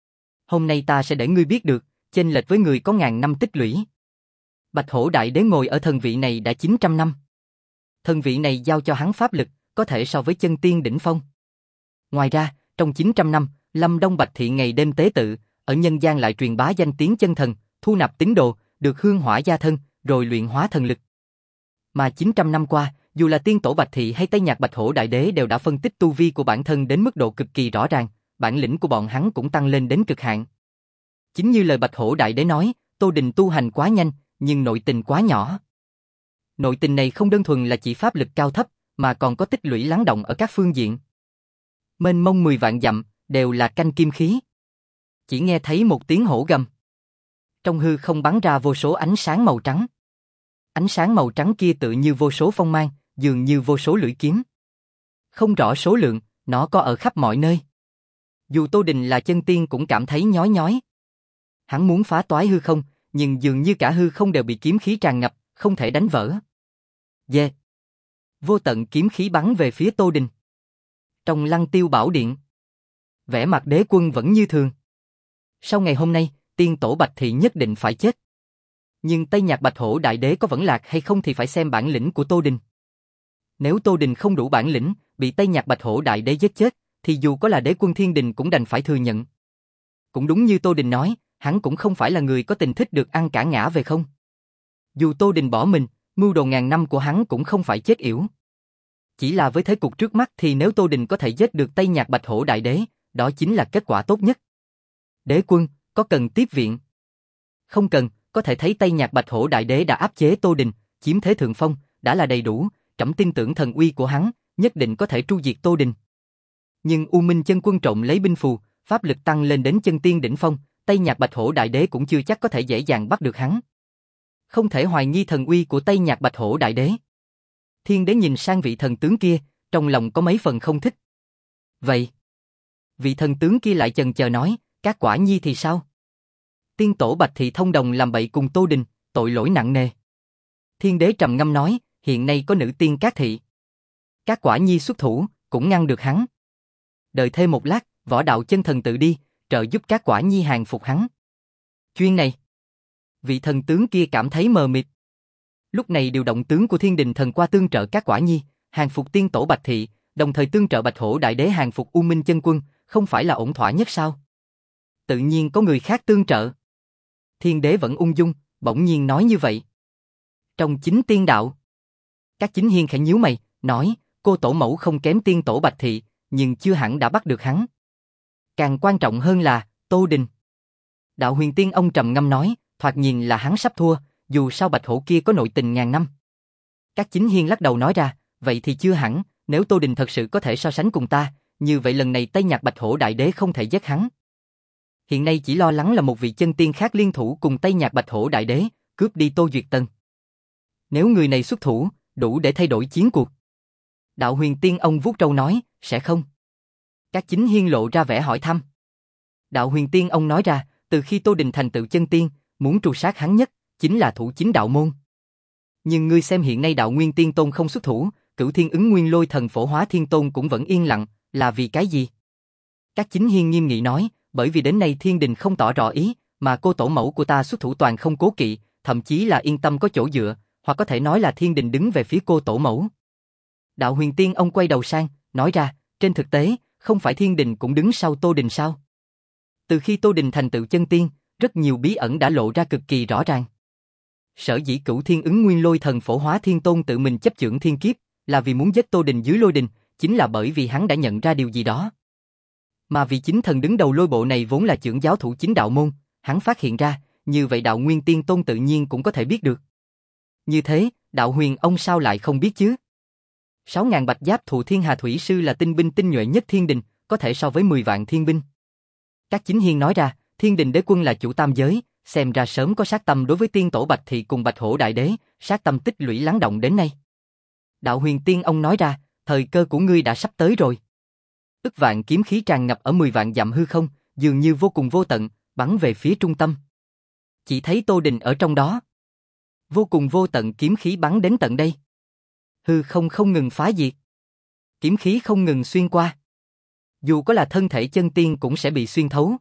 Hôm nay ta sẽ để ngươi biết được, chênh lệch với người có ngàn năm tích lũy. Bạch Hổ Đại Đế ngồi ở thần vị này đã chín trăm năm. Thần vị này giao cho hắn pháp lực, có thể so với chân tiên đỉnh phong. Ngoài ra, trong chín trăm năm, Lâm Đông Bạch Thị ngày đêm tế tự, ở nhân gian lại truyền bá danh tiếng chân thần, thu nạp tín đồ, được hương hỏa gia thân, rồi luyện hóa thần lực. Mà chín trăm năm qua, dù là tiên tổ Bạch Thị hay Tây Nhạc Bạch Hổ Đại Đế đều đã phân tích tu vi của bản thân đến mức độ cực kỳ rõ ràng, bản lĩnh của bọn hắn cũng tăng lên đến cực hạn. Chính như lời Bạch Hổ Đại Đế nói, Tô Đình tu hành quá nhanh, nhưng nội tình quá nhỏ. Nội tình này không đơn thuần là chỉ pháp lực cao thấp, mà còn có tích lũy lắng động ở các phương diện. Mênh mông mười vạn dặm, đều là canh kim khí. Chỉ nghe thấy một tiếng hổ gầm. Trong hư không bắn ra vô số ánh sáng màu trắng. Ánh sáng màu trắng kia tự như vô số phong mang, dường như vô số lưỡi kiếm. Không rõ số lượng, nó có ở khắp mọi nơi. Dù Tô Đình là chân tiên cũng cảm thấy nhói nhói. Hắn muốn phá toái hư không, nhưng dường như cả hư không đều bị kiếm khí tràn ngập, không thể đánh vỡ. Dê! Vô tận kiếm khí bắn về phía Tô Đình. Trong Lăng Tiêu Bảo Điện, vẻ mặt Đế Quân vẫn như thường. Sau ngày hôm nay, tiên tổ Bạch Thị nhất định phải chết. Nhưng Tây Nhạc Bạch Hổ Đại Đế có vẫn lạc hay không thì phải xem bản lĩnh của Tô Đình. Nếu Tô Đình không đủ bản lĩnh, bị Tây Nhạc Bạch Hổ Đại Đế giết chết, thì dù có là Đế Quân Thiên Đình cũng đành phải thừa nhận. Cũng đúng như Tô Đình nói, hắn cũng không phải là người có tình thích được ăn cả ngã về không. Dù Tô Đình bỏ mình, mưu đồ ngàn năm của hắn cũng không phải chết yểu. Chỉ là với thế cục trước mắt thì nếu Tô Đình có thể giết được Tây Nhạc Bạch Hổ Đại Đế, đó chính là kết quả tốt nhất. Đế Quân, có cần tiếp viện? Không cần, có thể thấy Tây Nhạc Bạch Hổ Đại Đế đã áp chế Tô Đình, chiếm thế thượng phong, đã là đầy đủ, trẫm tin tưởng thần uy của hắn, nhất định có thể tru diệt Tô Đình. Nhưng U Minh Chân Quân trộn lấy binh phù, pháp lực tăng lên đến chân tiên đỉnh phong, Tây Nhạc Bạch Hổ Đại Đế cũng chưa chắc có thể dễ dàng bắt được hắn. Không thể hoài nghi thần uy của Tây Nhạc Bạch Hổ Đại Đế. Thiên Đế nhìn sang vị thần tướng kia, trong lòng có mấy phần không thích. Vậy, vị thần tướng kia lại chần chờ nói, các quả nhi thì sao? Tiên tổ Bạch Thị thông đồng làm bậy cùng Tô Đình, tội lỗi nặng nề. Thiên Đế trầm ngâm nói, hiện nay có nữ tiên Cát Thị. Các quả nhi xuất thủ, cũng ngăn được hắn. Đợi thêm một lát, Võ Đạo Chân Thần tự đi, trợ giúp các quả nhi hàng phục hắn. Chuyên này, vị thần tướng kia cảm thấy mờ mịt. Lúc này điều động tướng của Thiên Đình Thần qua tương trợ các quả nhi, hàng phục tiên tổ Bạch Thị, đồng thời tương trợ Bạch Hổ Đại Đế hàng phục U Minh Chân Quân, không phải là ổn thỏa nhất sao? Tự nhiên có người khác tương trợ. Thiên Đế vẫn ung dung, bỗng nhiên nói như vậy. Trong chính tiên đạo, các chính hiên khẽ nhíu mày, nói, cô tổ mẫu không kém tiên tổ Bạch Thị, nhưng chưa hẳn đã bắt được hắn. Càng quan trọng hơn là, Tô Đình. Đạo Huyền Tiên ông trầm ngâm nói, thoạt nhìn là hắn sắp thua, dù sao Bạch Hổ kia có nội tình ngàn năm. Các chính hiên lắc đầu nói ra, vậy thì chưa hẳn, nếu Tô Đình thật sự có thể so sánh cùng ta, như vậy lần này Tây Nhạc Bạch Hổ Đại Đế không thể giết hắn. Hiện nay chỉ lo lắng là một vị chân tiên khác liên thủ cùng Tây Nhạc Bạch Hổ Đại Đế, cướp đi Tô Duyệt Tân. Nếu người này xuất thủ, đủ để thay đổi chiến cuộc. Đạo Huyền Tiên ông vuốt râu nói, sẽ không. Các chính hiên lộ ra vẻ hỏi thăm. Đạo Huyền Tiên ông nói ra, từ khi Tô Đình thành tựu chân tiên, muốn tru sát hắn nhất, chính là thủ chính đạo môn. Nhưng ngươi xem hiện nay Đạo Nguyên Tiên Tôn không xuất thủ, Cửu Thiên Ứng Nguyên Lôi Thần Phổ Hóa Thiên Tôn cũng vẫn yên lặng, là vì cái gì? Các chính hiên nghiêm nghị nói, bởi vì đến nay Thiên Đình không tỏ rõ ý, mà cô tổ mẫu của ta xuất thủ toàn không cố kỵ, thậm chí là yên tâm có chỗ dựa, hoặc có thể nói là Thiên Đình đứng về phía cô tổ mẫu. Đạo Huyền Tiên ông quay đầu sang, nói ra, trên thực tế, không phải Thiên Đình cũng đứng sau Tô Đình sao? Từ khi Tô Đình thành tựu chân tiên, rất nhiều bí ẩn đã lộ ra cực kỳ rõ ràng. Sở dĩ Cửu Thiên Ứng Nguyên Lôi Thần Phổ Hóa Thiên Tôn tự mình chấp chưởng thiên kiếp, là vì muốn giết Tô Đình dưới lôi đình, chính là bởi vì hắn đã nhận ra điều gì đó. Mà vị chính thần đứng đầu lôi bộ này vốn là trưởng giáo thủ chính đạo môn, hắn phát hiện ra, như vậy Đạo Nguyên Tiên Tôn tự nhiên cũng có thể biết được. Như thế, Đạo Huyền ông sao lại không biết chứ? Sáu ngàn bạch giáp Thụ Thiên Hà Thủy Sư là tinh binh tinh nhuệ nhất Thiên Đình, có thể so với mười vạn thiên binh. Các chính hiên nói ra, Thiên Đình Đế Quân là chủ tam giới, xem ra sớm có sát tâm đối với tiên tổ Bạch Thị cùng Bạch Hổ Đại Đế, sát tâm tích lũy lắng động đến nay. Đạo Huyền Tiên ông nói ra, thời cơ của ngươi đã sắp tới rồi. Ức vạn kiếm khí tràn ngập ở mười vạn dặm hư không, dường như vô cùng vô tận, bắn về phía trung tâm. Chỉ thấy Tô Đình ở trong đó. Vô cùng vô tận kiếm khí bắn đến tận đây. Hư không không ngừng phá diệt. Kiếm khí không ngừng xuyên qua. Dù có là thân thể chân tiên cũng sẽ bị xuyên thấu.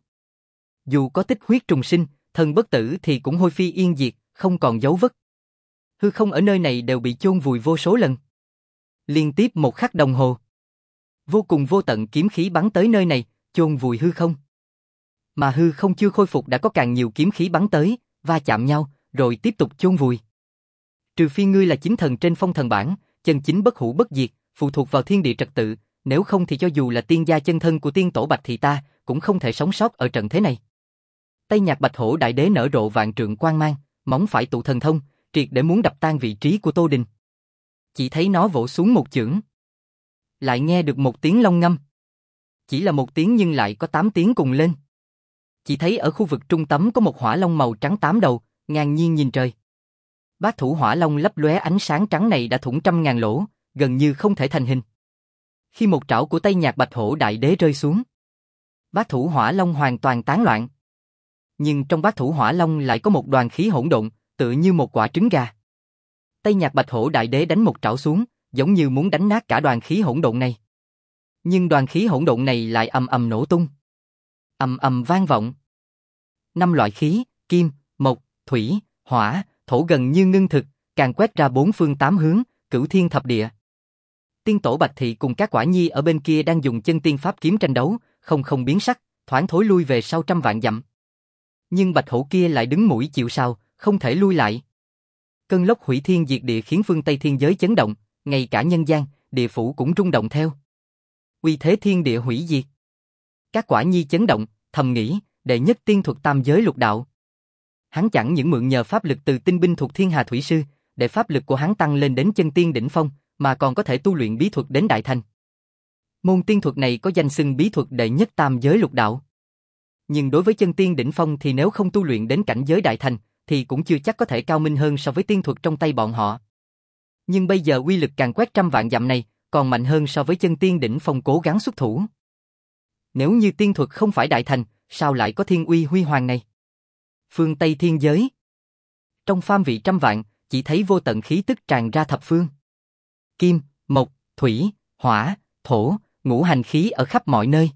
Dù có tích huyết trùng sinh, thân bất tử thì cũng hôi phi yên diệt, không còn dấu vết. Hư không ở nơi này đều bị chôn vùi vô số lần. Liên tiếp một khắc đồng hồ. Vô cùng vô tận kiếm khí bắn tới nơi này, chôn vùi hư không. Mà hư không chưa khôi phục đã có càng nhiều kiếm khí bắn tới, va chạm nhau, rồi tiếp tục chôn vùi. Trừ phi ngươi là chính thần trên phong thần bảng, chân chính bất hủ bất diệt, phụ thuộc vào thiên địa trật tự, nếu không thì cho dù là tiên gia chân thân của tiên tổ Bạch Thị ta, cũng không thể sống sót ở trận thế này. Tây Nhạc Bạch Hổ Đại Đế nở rộ vạn trượng quang mang, móng phải tụ thần thông, triệt để muốn đập tan vị trí của Tô Đình. Chỉ thấy nó vỗ xuống một chưởng. Lại nghe được một tiếng long ngâm. Chỉ là một tiếng nhưng lại có tám tiếng cùng lên. Chỉ thấy ở khu vực trung tâm có một hỏa long màu trắng tám đầu, ngang nhiên nhìn trời. Bát thủ hỏa long lấp lóe ánh sáng trắng này đã thủng trăm ngàn lỗ, gần như không thể thành hình. Khi một trảo của Tây Nhạc Bạch Hổ Đại Đế rơi xuống, bát thủ hỏa long hoàn toàn tán loạn. Nhưng trong bát thủ hỏa long lại có một đoàn khí hỗn độn, tựa như một quả trứng gà. Tây Nhạc Bạch Hổ Đại Đế đánh một trảo xuống, giống như muốn đánh nát cả đoàn khí hỗn độn này. Nhưng đoàn khí hỗn độn này lại ầm ầm nổ tung. Ầm ầm vang vọng. Năm loại khí, kim, mộc, thủy, hỏa, thổ gần như ngưng thực, càng quét ra bốn phương tám hướng, cửu thiên thập địa. Tiên tổ Bạch Thị cùng các quả nhi ở bên kia đang dùng chân tiên pháp kiếm tranh đấu, không không biến sắc, thoáng thối lui về sau trăm vạn dặm. Nhưng Bạch Hổ kia lại đứng mũi chịu sào, không thể lui lại. Cơn lốc hủy thiên diệt địa khiến phương Tây thiên giới chấn động, ngay cả nhân gian, địa phủ cũng rung động theo. Uy thế thiên địa hủy diệt. Các quả nhi chấn động, thầm nghĩ, đệ nhất tiên thuật tam giới lục đạo. Hắn chẳng những mượn nhờ pháp lực từ tinh binh thuộc Thiên Hà Thủy Sư, để pháp lực của hắn tăng lên đến chân tiên đỉnh phong, mà còn có thể tu luyện bí thuật đến đại thành. Môn tiên thuật này có danh xưng bí thuật đệ nhất tam giới lục đạo. Nhưng đối với chân tiên đỉnh phong thì nếu không tu luyện đến cảnh giới đại thành, thì cũng chưa chắc có thể cao minh hơn so với tiên thuật trong tay bọn họ. Nhưng bây giờ uy lực càng quét trăm vạn dặm này, còn mạnh hơn so với chân tiên đỉnh phong cố gắng xuất thủ. Nếu như tiên thuật không phải đại thành, sao lại có thiên uy huy hoàng này? Phương Tây thiên giới. Trong phạm vị trăm vạn, chỉ thấy vô tận khí tức tràn ra thập phương. Kim, mộc, thủy, hỏa, thổ, ngũ hành khí ở khắp mọi nơi.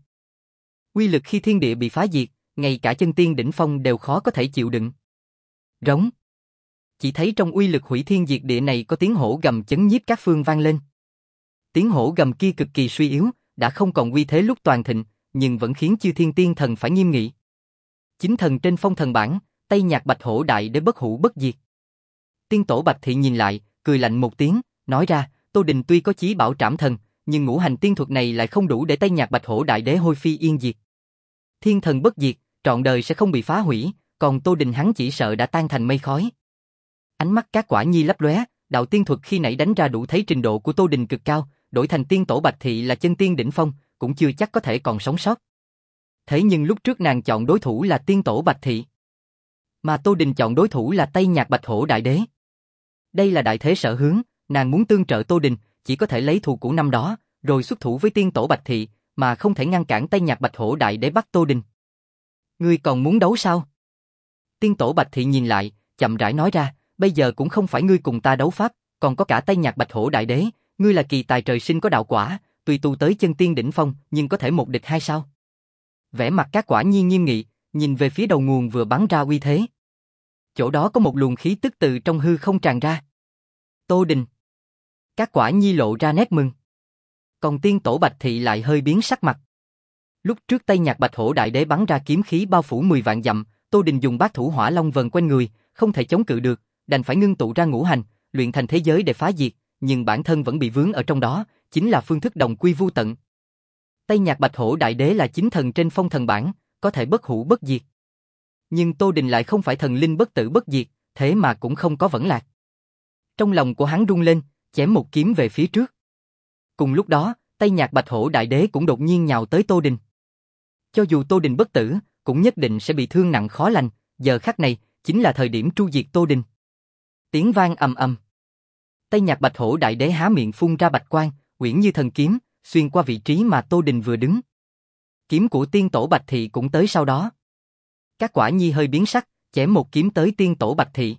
Uy lực khi thiên địa bị phá diệt, ngay cả chân tiên đỉnh phong đều khó có thể chịu đựng. Rống. Chỉ thấy trong uy lực hủy thiên diệt địa này có tiếng hổ gầm chấn nhiếp các phương vang lên. Tiếng hổ gầm kia cực kỳ suy yếu, đã không còn uy thế lúc toàn thịnh, nhưng vẫn khiến chư thiên tiên thần phải nghiêm nghị. Chính thần trên phong thần bảng, Tây Nhạc Bạch Hổ Đại Đế bất hủ bất diệt. Tiên tổ Bạch Thị nhìn lại, cười lạnh một tiếng, nói ra, Tô Đình tuy có chí bảo trảm thần, nhưng ngũ hành tiên thuật này lại không đủ để Tây Nhạc Bạch Hổ Đại Đế hôi phi yên diệt. Thiên thần bất diệt, trọn đời sẽ không bị phá hủy, còn Tô Đình hắn chỉ sợ đã tan thành mây khói. Ánh mắt các quả nhi lấp lóe, đạo tiên thuật khi nãy đánh ra đủ thấy trình độ của Tô Đình cực cao, đổi thành tiên tổ Bạch Thị là chân tiên đỉnh phong, cũng chưa chắc có thể còn sống sót. Thế nhưng lúc trước nàng chọn đối thủ là tiên tổ Bạch Thị, mà Tô Đình chọn đối thủ là Tây Nhạc Bạch Hổ Đại Đế. Đây là đại thế sở hướng, nàng muốn tương trợ Tô Đình, chỉ có thể lấy thù cũ năm đó, rồi xuất thủ với tiên tổ Bạch Thị, mà không thể ngăn cản Tây Nhạc Bạch Hổ Đại Đế bắt Tô Đình. Ngươi còn muốn đấu sao? Tiên tổ Bạch Thị nhìn lại, chậm rãi nói ra, bây giờ cũng không phải ngươi cùng ta đấu pháp, còn có cả Tây Nhạc Bạch Hổ Đại Đế, ngươi là kỳ tài trời sinh có đạo quả, tuy tu tới chân tiên đỉnh phong, nhưng có thể một địch hai sao? Vẻ mặt các quả nhi nghiêm nghị, nhìn về phía đầu nguồn vừa bắn ra uy thế. Chỗ đó có một luồng khí tức từ trong hư không tràn ra. Tô Đình. Các quả nhi lộ ra nét mừng. Còn tiên tổ Bạch Thị lại hơi biến sắc mặt. Lúc trước Tây Nhạc Bạch Hổ Đại Đế bắn ra kiếm khí bao phủ mười vạn dặm, Tô Đình dùng bát thủ hỏa long vần quanh người, không thể chống cự được, đành phải ngưng tụ ra ngũ hành, luyện thành thế giới để phá diệt, nhưng bản thân vẫn bị vướng ở trong đó, chính là phương thức đồng quy vu tận. Tây Nhạc Bạch Hổ Đại Đế là chính thần trên phong thần bảng, có thể bất hủ bất diệt. Nhưng Tô Đình lại không phải thần linh bất tử bất diệt, thế mà cũng không có vẫn lạc. Trong lòng của hắn rung lên, chém một kiếm về phía trước. Cùng lúc đó, Tây Nhạc Bạch Hổ Đại Đế cũng đột nhiên nhào tới Tô Đình. Cho dù Tô Đình bất tử, cũng nhất định sẽ bị thương nặng khó lành, giờ khắc này chính là thời điểm tru diệt Tô Đình. Tiếng vang ầm ầm. Tây Nhạc Bạch Hổ Đại Đế há miệng phun ra bạch quang, uyển như thần kiếm, xuyên qua vị trí mà Tô Đình vừa đứng. Kiếm của tiên tổ Bạch Thị cũng tới sau đó. Các quả nhi hơi biến sắc, chém một kiếm tới tiên tổ Bạch Thị.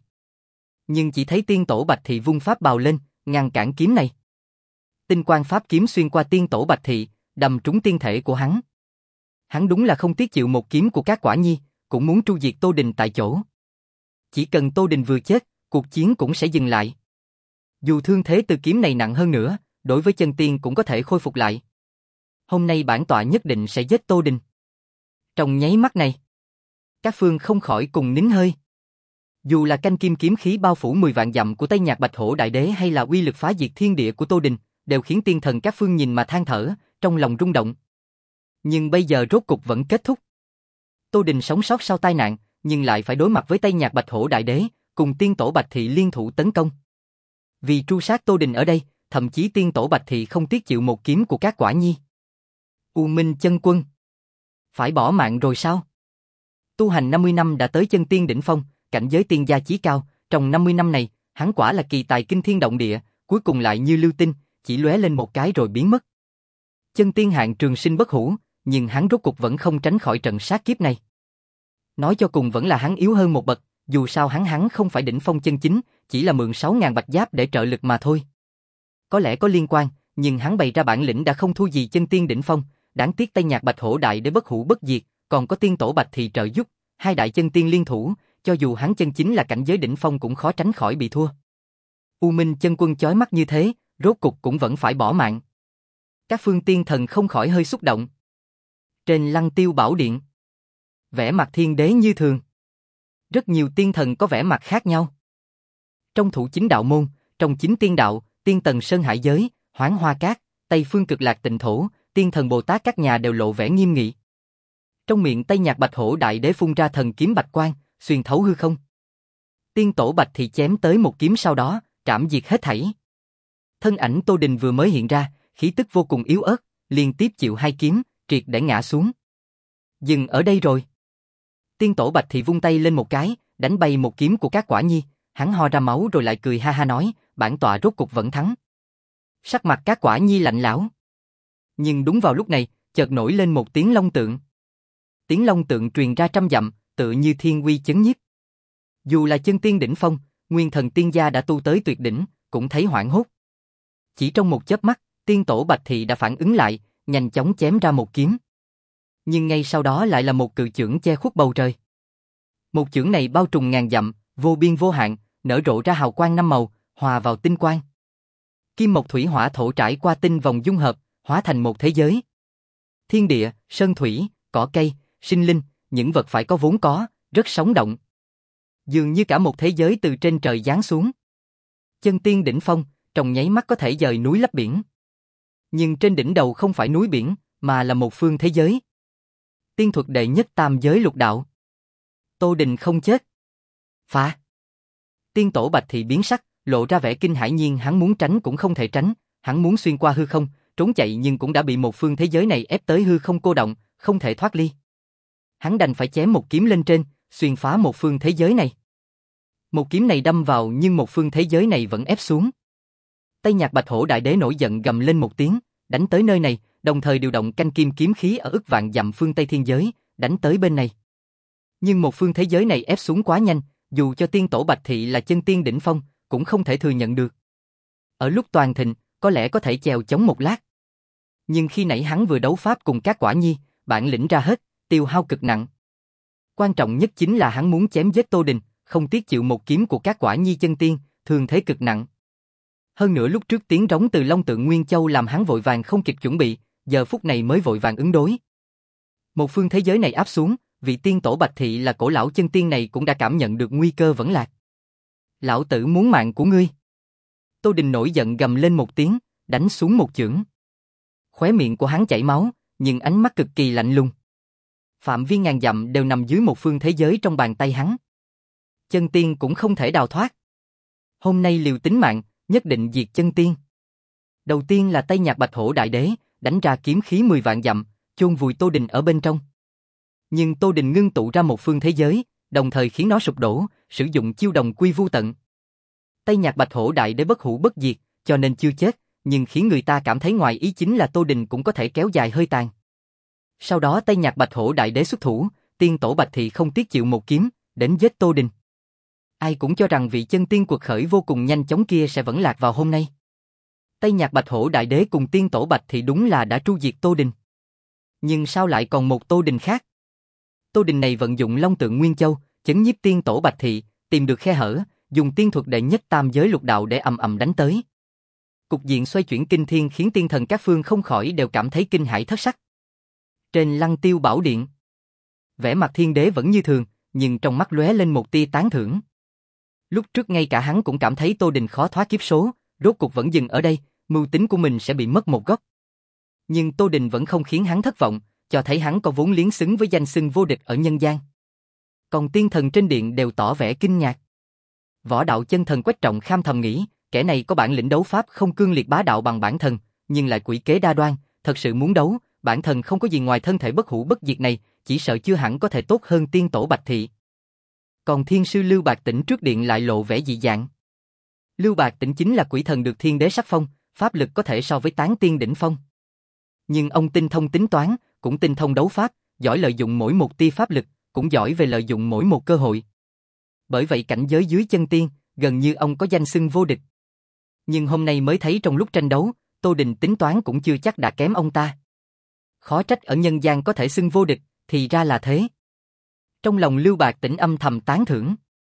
Nhưng chỉ thấy tiên tổ Bạch Thị vung pháp bào lên, ngăn cản kiếm này. Tinh quang pháp kiếm xuyên qua tiên tổ Bạch Thị, đâm trúng tiên thể của hắn. Hắn đúng là không tiếc chịu một kiếm của các quả nhi, cũng muốn tru diệt Tô Đình tại chỗ. Chỉ cần Tô Đình vừa chết, cuộc chiến cũng sẽ dừng lại. Dù thương thế từ kiếm này nặng hơn nữa, đối với chân tiên cũng có thể khôi phục lại. Hôm nay bản tọa nhất định sẽ giết Tô Đình. Trong nháy mắt này, các phương không khỏi cùng nín hơi. Dù là canh kim kiếm khí bao phủ mười vạn dặm của Tây Nhạc Bạch Hổ Đại Đế hay là uy lực phá diệt thiên địa của Tô Đình, đều khiến tiên thần các phương nhìn mà than thở, trong lòng rung động. Nhưng bây giờ rốt cục vẫn kết thúc. Tô Đình sống sót sau tai nạn, nhưng lại phải đối mặt với Tây Nhạc Bạch Hổ Đại Đế, cùng tiên tổ Bạch Thị liên thủ tấn công. Vì tru sát Tô Đình ở đây, thậm chí tiên tổ Bạch Thị không tiếc chịu một kiếm của các quả nhi. U Minh Chân Quân, phải bỏ mạng rồi sao? Tu hành năm mươi năm đã tới chân tiên đỉnh phong, cảnh giới tiên gia chí cao, trong năm mươi năm này, hắn quả là kỳ tài kinh thiên động địa, cuối cùng lại như lưu tinh, chỉ lóe lên một cái rồi biến mất. Chân tiên hạng trường sinh bất hủ, nhưng hắn rốt cục vẫn không tránh khỏi trận sát kiếp này. Nói cho cùng vẫn là hắn yếu hơn một bậc, dù sao hắn hắn không phải đỉnh phong chân chính, chỉ là mượn sáu ngàn bạch giáp để trợ lực mà thôi. Có lẽ có liên quan, nhưng hắn bày ra bản lĩnh đã không thua gì chân tiên đỉnh phong, đáng tiếc Tây Nhạc Bạch Hổ Đại Đế bất hủ bất diệt, còn có tiên tổ Bạch Thị trợ giúp, hai đại chân tiên liên thủ, cho dù hắn chân chính là cảnh giới đỉnh phong cũng khó tránh khỏi bị thua. U Minh chân quân chói mắt như thế, rốt cục cũng vẫn phải bỏ mạng. Các phương tiên thần không khỏi hơi xúc động. Trên Lăng Tiêu Bảo Điện, vẻ mặt Thiên Đế như thường. Rất nhiều tiên thần có vẻ mặt khác nhau. Trong Thủ Chính Đạo Môn, trong Chính Tiên Đạo, Tiên Tần Sơn Hải Giới, Hoáng Hoa Cát, Tây Phương Cực Lạc Tịnh Thổ, tiên thần Bồ Tát các nhà đều lộ vẻ nghiêm nghị. Trong miệng Tây Nhạc Bạch Hổ Đại Đế phun ra thần kiếm bạch quang, xuyên thấu hư không. Tiên tổ Bạch Thị chém tới một kiếm sau đó, trảm diệt hết thảy. Thân ảnh Tô Đình vừa mới hiện ra, khí tức vô cùng yếu ớt, liên tiếp chịu hai kiếm, triệt để ngã xuống. Dừng ở đây rồi. Tiên tổ Bạch Thị vung tay lên một cái, đánh bay một kiếm của Các Quả Nhi, hắn ho ra máu rồi lại cười ha ha nói, bản tọa rốt cục vẫn thắng. Sắc mặt Các Quả Nhi lạnh lẽo. Nhưng đúng vào lúc này, chợt nổi lên một tiếng long tượng. Tiếng long tượng truyền ra trăm dặm, tựa như thiên uy chấn nhiếp. Dù là chân tiên đỉnh phong, nguyên thần tiên gia đã tu tới tuyệt đỉnh, cũng thấy hoảng hốt. Chỉ trong một chớp mắt, tiên tổ Bạch Thị đã phản ứng lại, nhanh chóng chém ra một kiếm. Nhưng ngay sau đó lại là một cự chưởng che khuất bầu trời. Một chưởng này bao trùm ngàn dặm, vô biên vô hạn, nở rộ ra hào quang năm màu, hòa vào tinh quang. Kim mộc thủy hỏa thổ trải qua tinh vòng dung hợp, hóa thành một thế giới. Thiên địa, sơn thủy, cỏ cây, sinh linh, những vật phải có vốn có, rất sống động. Dường như cả một thế giới từ trên trời giáng xuống. Chân tiên đỉnh phong, trong nháy mắt có thể dời núi lấp biển. Nhưng trên đỉnh đầu không phải núi biển, mà là một phương thế giới. Tiên thuật đệ nhất tam giới lục đạo. Tô Đình không chết. Phá. Tiên tổ Bạch Thị biến sắc, lộ ra vẻ kinh hãi, nhiên hắn muốn tránh cũng không thể tránh, hắn muốn xuyên qua hư không, trốn chạy nhưng cũng đã bị một phương thế giới này ép tới hư không cô động, không thể thoát ly. Hắn đành phải chém một kiếm lên trên, xuyên phá một phương thế giới này. Một kiếm này đâm vào nhưng một phương thế giới này vẫn ép xuống. Tây Nhạc Bạch Hổ Đại Đế nổi giận gầm lên một tiếng, đánh tới nơi này, đồng thời điều động canh kim kiếm khí ở ức vạn dặm phương Tây thiên giới, đánh tới bên này. Nhưng một phương thế giới này ép xuống quá nhanh, dù cho tiên tổ Bạch Thị là chân tiên đỉnh phong, cũng không thể thừa nhận được. Ở lúc toàn thịnh, có lẽ có thể chèo chống một lát. Nhưng khi nãy hắn vừa đấu pháp cùng Các Quả Nhi, bản lĩnh ra hết, tiêu hao cực nặng. Quan trọng nhất chính là hắn muốn chém giết Tô Đình, không tiếc chịu một kiếm của Các Quả Nhi chân tiên, thương thế cực nặng. Hơn nữa lúc trước tiếng rống từ Long Tượng Nguyên Châu làm hắn vội vàng không kịp chuẩn bị, giờ phút này mới vội vàng ứng đối. Một phương thế giới này áp xuống, vị tiên tổ Bạch Thị là cổ lão chân tiên này cũng đã cảm nhận được nguy cơ vẫn lạc. Lão tử muốn mạng của ngươi. Tô Đình nổi giận gầm lên một tiếng, đánh xuống một chưởng. Khóe miệng của hắn chảy máu, nhưng ánh mắt cực kỳ lạnh lùng. Phạm vi ngàn dặm đều nằm dưới một phương thế giới trong bàn tay hắn. Chân tiên cũng không thể đào thoát. Hôm nay liều tính mạng, nhất định diệt chân tiên. Đầu tiên là Tây Nhạc Bạch Hổ Đại Đế, đánh ra kiếm khí mười vạn dặm, chôn vùi Tô Đình ở bên trong. Nhưng Tô Đình ngưng tụ ra một phương thế giới, đồng thời khiến nó sụp đổ, sử dụng chiêu đồng quy vu tận. Tây Nhạc Bạch Hổ Đại Đế bất hủ bất diệt, cho nên chưa chết, nhưng khiến người ta cảm thấy ngoài ý chính là Tô Đình cũng có thể kéo dài hơi tàn. Sau đó Tây Nhạc Bạch Hổ Đại Đế xuất thủ, tiên tổ Bạch Thị không tiếc chịu một kiếm, đến giết Tô Đình. Ai cũng cho rằng vị chân tiên quật khởi vô cùng nhanh chóng kia sẽ vẫn lạc vào hôm nay. Tây Nhạc Bạch Hổ Đại Đế cùng tiên tổ Bạch Thị đúng là đã tru diệt Tô Đình. Nhưng sao lại còn một Tô Đình khác? Tô Đình này vận dụng Long Tượng Nguyên Châu, chấn nhiếp tiên tổ Bạch Thị, tìm được khe hở, dùng tiên thuật đệ nhất tam giới lục đạo để ầm ầm đánh tới. Cục diện xoay chuyển kinh thiên khiến tiên thần các phương không khỏi đều cảm thấy kinh hãi thất sắc. Trên Lăng Tiêu Bảo Điện, vẻ mặt Thiên Đế vẫn như thường, nhưng trong mắt lóe lên một tia tán thưởng. Lúc trước ngay cả hắn cũng cảm thấy Tô Đình khó thoát kiếp số, rốt cục vẫn dừng ở đây, mưu tính của mình sẽ bị mất một góc. Nhưng Tô Đình vẫn không khiến hắn thất vọng, cho thấy hắn có vốn liếng xứng với danh xưng vô địch ở nhân gian. Còn tiên thần trên điện đều tỏ vẻ kinh ngạc. Võ đạo chân thần Quách Trọng Kham thầm nghĩ, kẻ này có bản lĩnh đấu pháp không cương liệt bá đạo bằng bản thân, nhưng lại quỷ kế đa đoan, thật sự muốn đấu, bản thân không có gì ngoài thân thể bất hủ bất diệt này, chỉ sợ chưa hẳn có thể tốt hơn tiên tổ Bạch Thị. Còn thiên sư Lưu Bạc Tĩnh trước điện lại lộ vẻ dị dạng. Lưu Bạc Tĩnh chính là quỷ thần được thiên đế sắc phong, pháp lực có thể so với tán tiên đỉnh phong. Nhưng ông tinh thông tính toán, cũng tinh thông đấu pháp, giỏi lợi dụng mỗi một tia pháp lực, cũng giỏi về lợi dụng mỗi một cơ hội. Bởi vậy cảnh giới dưới chân tiên, gần như ông có danh xưng vô địch. Nhưng hôm nay mới thấy trong lúc tranh đấu, Tô Đình tính toán cũng chưa chắc đã kém ông ta. Khó trách ở nhân gian có thể xưng vô địch, thì ra là thế. Trong lòng Lưu Bạc Tĩnh âm thầm tán thưởng.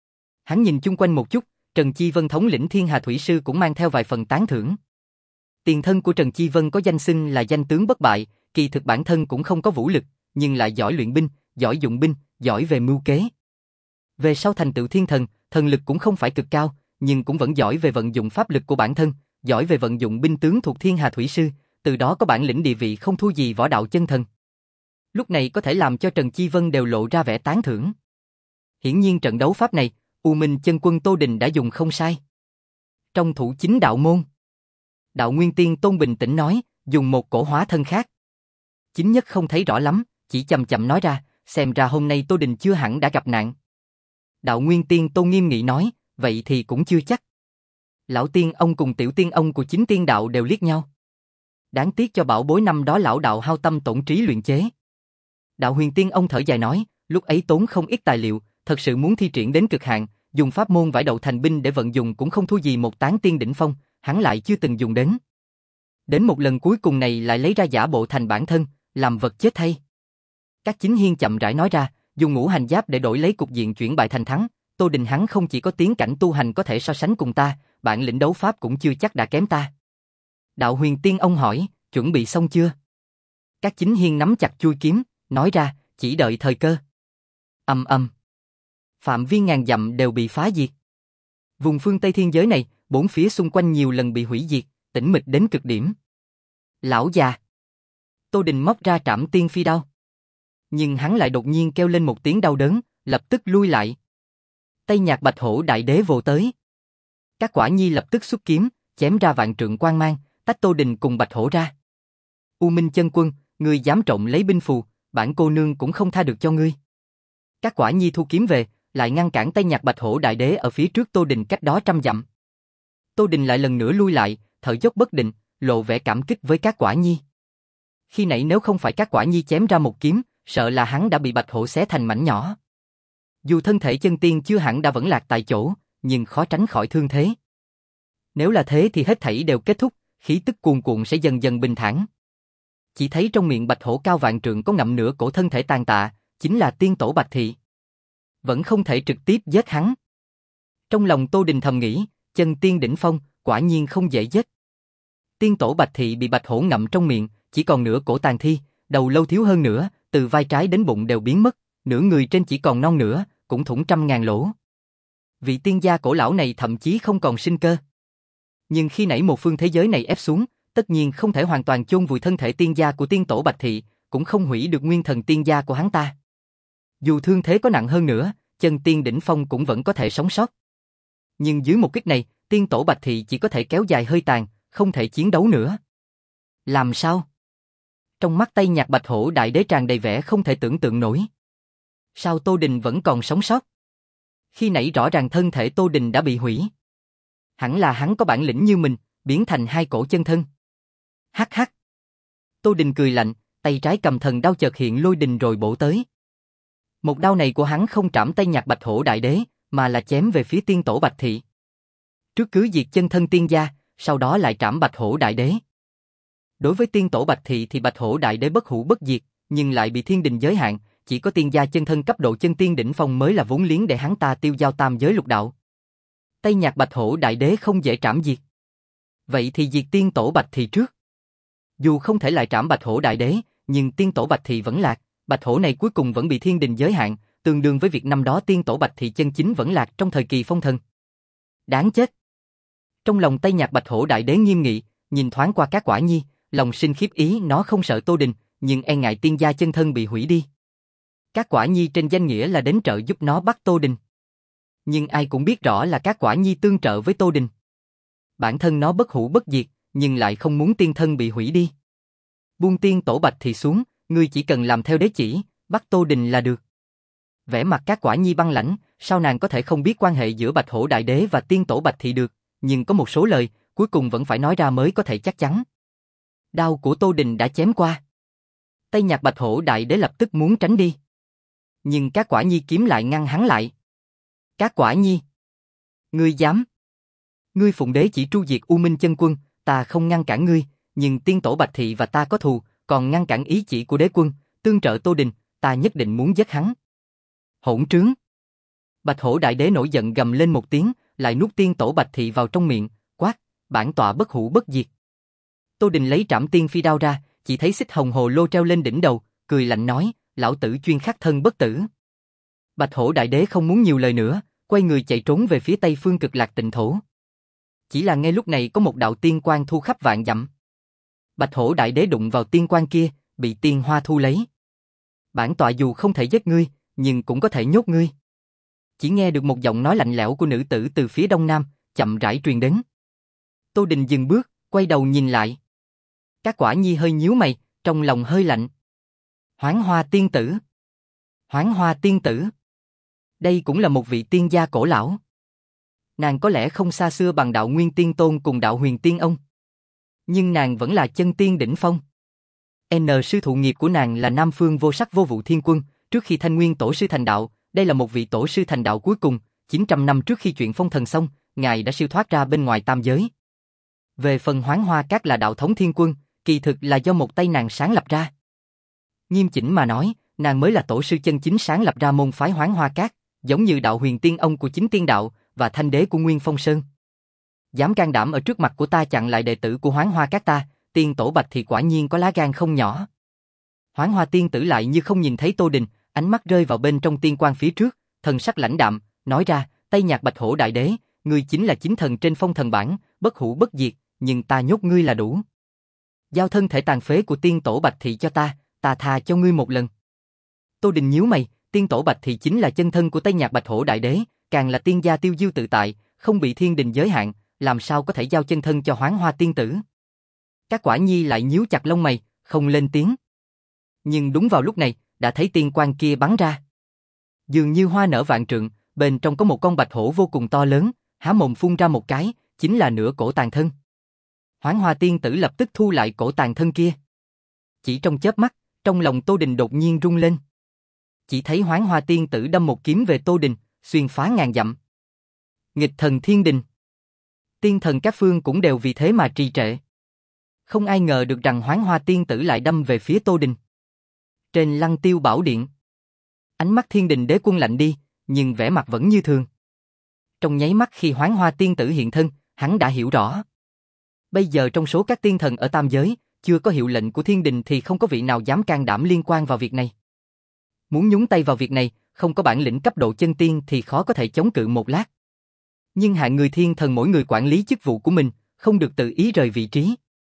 Hắn nhìn chung quanh một chút, Trần Chi Vân thống lĩnh Thiên Hà Thủy Sư cũng mang theo vài phần tán thưởng. Tiền thân của Trần Chi Vân có danh xưng là danh tướng bất bại, kỳ thực bản thân cũng không có vũ lực, nhưng lại giỏi luyện binh, giỏi dụng binh, giỏi về mưu kế. Về sau thành tựu thiên thần, thần lực cũng không phải cực cao, nhưng cũng vẫn giỏi về vận dụng pháp lực của bản thân, giỏi về vận dụng binh tướng thuộc Thiên Hà Thủy Sư, từ đó có bản lĩnh địa vị không thua gì võ đạo chân thần. Lúc này có thể làm cho Trần Chi Vân đều lộ ra vẻ tán thưởng. Hiển nhiên trận đấu pháp này, U Minh chân quân Tô Đình đã dùng không sai. Trong thủ chính đạo môn, Đạo Nguyên Tiên Tôn bình tĩnh nói, dùng một cổ hóa thân khác. Chính nhất không thấy rõ lắm, chỉ chậm chậm nói ra, xem ra hôm nay Tô Đình chưa hẳn đã gặp nạn. Đạo Nguyên Tiên Tôn nghiêm nghị nói, vậy thì cũng chưa chắc. Lão tiên ông cùng tiểu tiên ông của chính tiên đạo đều liếc nhau. Đáng tiếc cho bảo bối năm đó lão đạo hao tâm tổn trí luyện chế. Đạo Huyền Tiên ông thở dài nói, lúc ấy tốn không ít tài liệu, thật sự muốn thi triển đến cực hạn, dùng pháp môn vải đậu thành binh để vận dụng cũng không thua gì một tán tiên đỉnh phong, hắn lại chưa từng dùng đến. Đến một lần cuối cùng này lại lấy ra giả bộ thành bản thân, làm vật chết thay. Các chính hiên chậm rãi nói ra, dùng ngũ hành giáp để đổi lấy cục diện chuyển bại thành thắng, Tô Đình hắn không chỉ có tiến cảnh tu hành có thể so sánh cùng ta, bản lĩnh đấu pháp cũng chưa chắc đã kém ta. Đạo Huyền Tiên ông hỏi, chuẩn bị xong chưa? Các chính hiên nắm chặt chuôi kiếm, nói ra, chỉ đợi thời cơ. Ầm ầm. Phạm vi ngàn dặm đều bị phá diệt. Vùng phương Tây thiên giới này, bốn phía xung quanh nhiều lần bị hủy diệt, tĩnh mịch đến cực điểm. Lão già. Tô Đình móc ra Trảm Tiên Phi đao. Nhưng hắn lại đột nhiên kêu lên một tiếng đau đớn, lập tức lui lại. Tây Nhạc Bạch Hổ Đại Đế vồ tới. Các Quả Nhi lập tức xuất kiếm, chém ra vạn trượng quang mang, tách Tô Đình cùng Bạch Hổ ra. U Minh chân quân, ngươi dám trộm lấy binh phù, bản cô nương cũng không tha được cho ngươi. Các Quả Nhi thu kiếm về, lại ngăn cản Tây Nhạc Bạch Hổ Đại Đế ở phía trước Tô Đình cách đó trăm dặm. Tô Đình lại lần nữa lui lại, thở dốc bất định, lộ vẻ cảm kích với các Quả Nhi. Khi nãy nếu không phải các Quả Nhi chém ra một kiếm, sợ là hắn đã bị Bạch Hổ xé thành mảnh nhỏ. Dù thân thể chân tiên chưa hẳn đã vẫn lạc tại chỗ, nhưng khó tránh khỏi thương thế. Nếu là thế thì hết thảy đều kết thúc, khí tức cuồn cuộn sẽ dần dần bình thản. Chỉ thấy trong miệng Bạch Hổ cao vạn trượng có ngậm nửa cổ thân thể tàn tạ, chính là tiên tổ Bạch Thị. Vẫn không thể trực tiếp giết hắn. Trong lòng Tô Đình thầm nghĩ, chân tiên đỉnh phong, quả nhiên không dễ giết. Tiên tổ Bạch Thị bị Bạch Hổ ngậm trong miệng, chỉ còn nửa cổ tàn thi, đầu lâu thiếu hơn nữa, từ vai trái đến bụng đều biến mất, nửa người trên chỉ còn non nữa, cũng thủng trăm ngàn lỗ. Vị tiên gia cổ lão này thậm chí không còn sinh cơ. Nhưng khi nãy một phương thế giới này ép xuống, tất nhiên không thể hoàn toàn chôn vùi thân thể tiên gia của tiên tổ Bạch Thị, cũng không hủy được nguyên thần tiên gia của hắn ta. Dù thương thế có nặng hơn nữa, chân tiên đỉnh phong cũng vẫn có thể sống sót. Nhưng dưới một kích này, tiên tổ Bạch Thị chỉ có thể kéo dài hơi tàn, không thể chiến đấu nữa. Làm sao? Trong mắt Tây Nhạc Bạch Hổ Đại Đế tràn đầy vẻ không thể tưởng tượng nổi. Sao Tô Đình vẫn còn sống sót? Khi nãy rõ ràng thân thể Tô Đình đã bị hủy. Hẳn là hắn có bản lĩnh như mình, biến thành hai cổ chân thân. Hắc hắc. Tô Đình cười lạnh, tay trái cầm thần đao chợt hiện lôi đình rồi bổ tới. Một đao này của hắn không trảm Tây Nhạc Bạch Hổ Đại Đế, mà là chém về phía tiên tổ Bạch Thị. Trước cứ diệt chân thân tiên gia, sau đó lại trảm Bạch Hổ Đại Đế. Đối với tiên tổ Bạch Thị thì Bạch Hổ Đại Đế bất hủ bất diệt, nhưng lại bị thiên đình giới hạn, chỉ có tiên gia chân thân cấp độ chân tiên đỉnh phong mới là vốn liếng để hắn ta tiêu giao tam giới lục đạo. Tây Nhạc Bạch Hổ Đại Đế không dễ trảm diệt. Vậy thì diệt tiên tổ Bạch Thị trước. Dù không thể lại trảm Bạch Hổ Đại Đế, nhưng tiên tổ Bạch Thị vẫn lạc, Bạch Hổ này cuối cùng vẫn bị thiên đình giới hạn, tương đương với việc năm đó tiên tổ Bạch Thị chân chính vẫn lạc trong thời kỳ phong thần. Đáng chết. Trong lòng Tây Nhạc Bạch Hổ Đại Đế nghiêm nghị, nhìn thoáng qua các Quả Nhi, lòng sinh khiếp ý, nó không sợ Tô Đình, nhưng e ngại tiên gia chân thân bị hủy đi. Các Quả Nhi trên danh nghĩa là đến trợ giúp nó bắt Tô Đình. Nhưng ai cũng biết rõ là các Quả Nhi tương trợ với Tô Đình. Bản thân nó bất hủ bất diệt, nhưng lại không muốn tiên thân bị hủy đi. Buông tiên tổ Bạch Thị xuống, ngươi chỉ cần làm theo đế chỉ, Bắt Tô Đình là được. Vẻ mặt Các Quả Nhi băng lãnh, sao nàng có thể không biết quan hệ giữa Bạch Hổ Đại Đế và tiên tổ Bạch Thị được, nhưng có một số lời, cuối cùng vẫn phải nói ra mới có thể chắc chắn. Đao của Tô Đình đã chém qua. Tay nhạc Bạch Hổ Đại Đế lập tức muốn tránh đi. Nhưng Các Quả Nhi kiếm lại ngăn hắn lại. Các Quả Nhi! Ngươi dám! Ngươi phụng đế chỉ tru diệt U Minh Chân Quân, ta không ngăn cản ngươi, nhưng tiên tổ Bạch Thị và ta có thù, còn ngăn cản ý chỉ của đế quân, tương trợ Tô Đình, ta nhất định muốn giết hắn. Hỗn trướng! Bạch Hổ Đại Đế nổi giận gầm lên một tiếng, lại nuốt tiên tổ Bạch Thị vào trong miệng, quát, bản tọa bất hủ bất diệt. Tô Đình lấy Trảm Tiên Phi đao ra, chỉ thấy xích hồng hồ lô treo lên đỉnh đầu, cười lạnh nói, lão tử chuyên khắc thân bất tử. Bạch Hổ Đại Đế không muốn nhiều lời nữa, quay người chạy trốn về phía tây phương Cực Lạc Tịnh Thổ. Chỉ là ngay lúc này có một đạo tiên quang thu khắp vạn dặm. Bạch Hổ Đại Đế đụng vào tiên quang kia, bị tiên hoa thu lấy. Bản tọa dù không thể giết ngươi, nhưng cũng có thể nhốt ngươi. Chỉ nghe được một giọng nói lạnh lẽo của nữ tử từ phía đông nam, chậm rãi truyền đến. Tô Đình dừng bước, quay đầu nhìn lại. Các Quả Nhi hơi nhíu mày, trong lòng hơi lạnh. Hoán Hoa tiên tử. Hoán Hoa tiên tử. Đây cũng là một vị tiên gia cổ lão. Nàng có lẽ không xa xưa bằng đạo Nguyên Tiên Tôn cùng đạo Huyền Tiên Ông. Nhưng nàng vẫn là chân tiên đỉnh phong. N sư thụ nghiệp của nàng là Nam Phương Vô Sắc Vô Vụ Thiên Quân, trước khi Thanh Nguyên Tổ sư thành đạo, đây là một vị tổ sư thành đạo cuối cùng, chín trăm năm trước khi chuyện phong thần xong, ngài đã siêu thoát ra bên ngoài tam giới. Về phần Hoán Hoa Các là đạo thống thiên quân, kỳ thực là do một tay nàng sáng lập ra. Nghiêm chỉnh mà nói, nàng mới là tổ sư chân chính sáng lập ra môn phái Hoán Hoa Các, giống như đạo Huyền Tiên Ông của chính tiên đạo và Thanh Đế của Nguyên Phong Sơn. Dám can đảm ở trước mặt của ta chặn lại đệ tử của Hoán Hoa Các ta, tiên tổ Bạch thì quả nhiên có lá gan không nhỏ. Hoán Hoa tiên tử lại như không nhìn thấy Tô Đình, ánh mắt rơi vào bên trong tiên quang phía trước, thần sắc lãnh đạm, nói ra, tay nhạc Bạch Hổ Đại Đế, ngươi chính là chính thần trên phong thần bảng, bất hủ bất diệt, nhưng ta nhốt ngươi là đủ. Giao thân thể tàn phế của tiên tổ Bạch Thị cho ta, ta tha cho ngươi một lần. Tô Đình nhíu mày, tiên tổ Bạch Thị chính là chân thân của tay nhạc Bạch Hổ Đại Đế, càng là tiên gia tiêu diêu tự tại, không bị thiên đình giới hạn, làm sao có thể giao chân thân cho Hoán Hoa tiên tử. Các Quả Nhi lại nhíu chặt lông mày, không lên tiếng. Nhưng đúng vào lúc này, đã thấy tiên quang kia bắn ra. Dường như hoa nở vạn trượng, bên trong có một con bạch hổ vô cùng to lớn, há mồm phun ra một cái, chính là nửa cổ tàn thân. Hoán Hoa tiên tử lập tức thu lại cổ tàn thân kia. Chỉ trong chớp mắt, trong lòng Tô Đình đột nhiên rung lên. Chỉ thấy Hoán Hoa tiên tử đâm một kiếm về Tô Đình, xuyên phá ngàn dặm. Nghịch thần thiên đình. Tiên thần các phương cũng đều vì thế mà trì trệ. Không ai ngờ được rằng Hoán Hoa tiên tử lại đâm về phía Tô Đình. Trên Lăng Tiêu Bảo Điện, ánh mắt thiên đình đế quân lạnh đi, nhưng vẻ mặt vẫn như thường. Trong nháy mắt khi Hoán Hoa tiên tử hiện thân, hắn đã hiểu rõ. Bây giờ trong số các tiên thần ở tam giới, chưa có hiệu lệnh của thiên đình thì không có vị nào dám can đảm liên quan vào việc này. Muốn nhúng tay vào việc này, không có bản lĩnh cấp độ chân tiên thì khó có thể chống cự một lát. Nhưng hạng người thiên thần mỗi người quản lý chức vụ của mình, không được tự ý rời vị trí.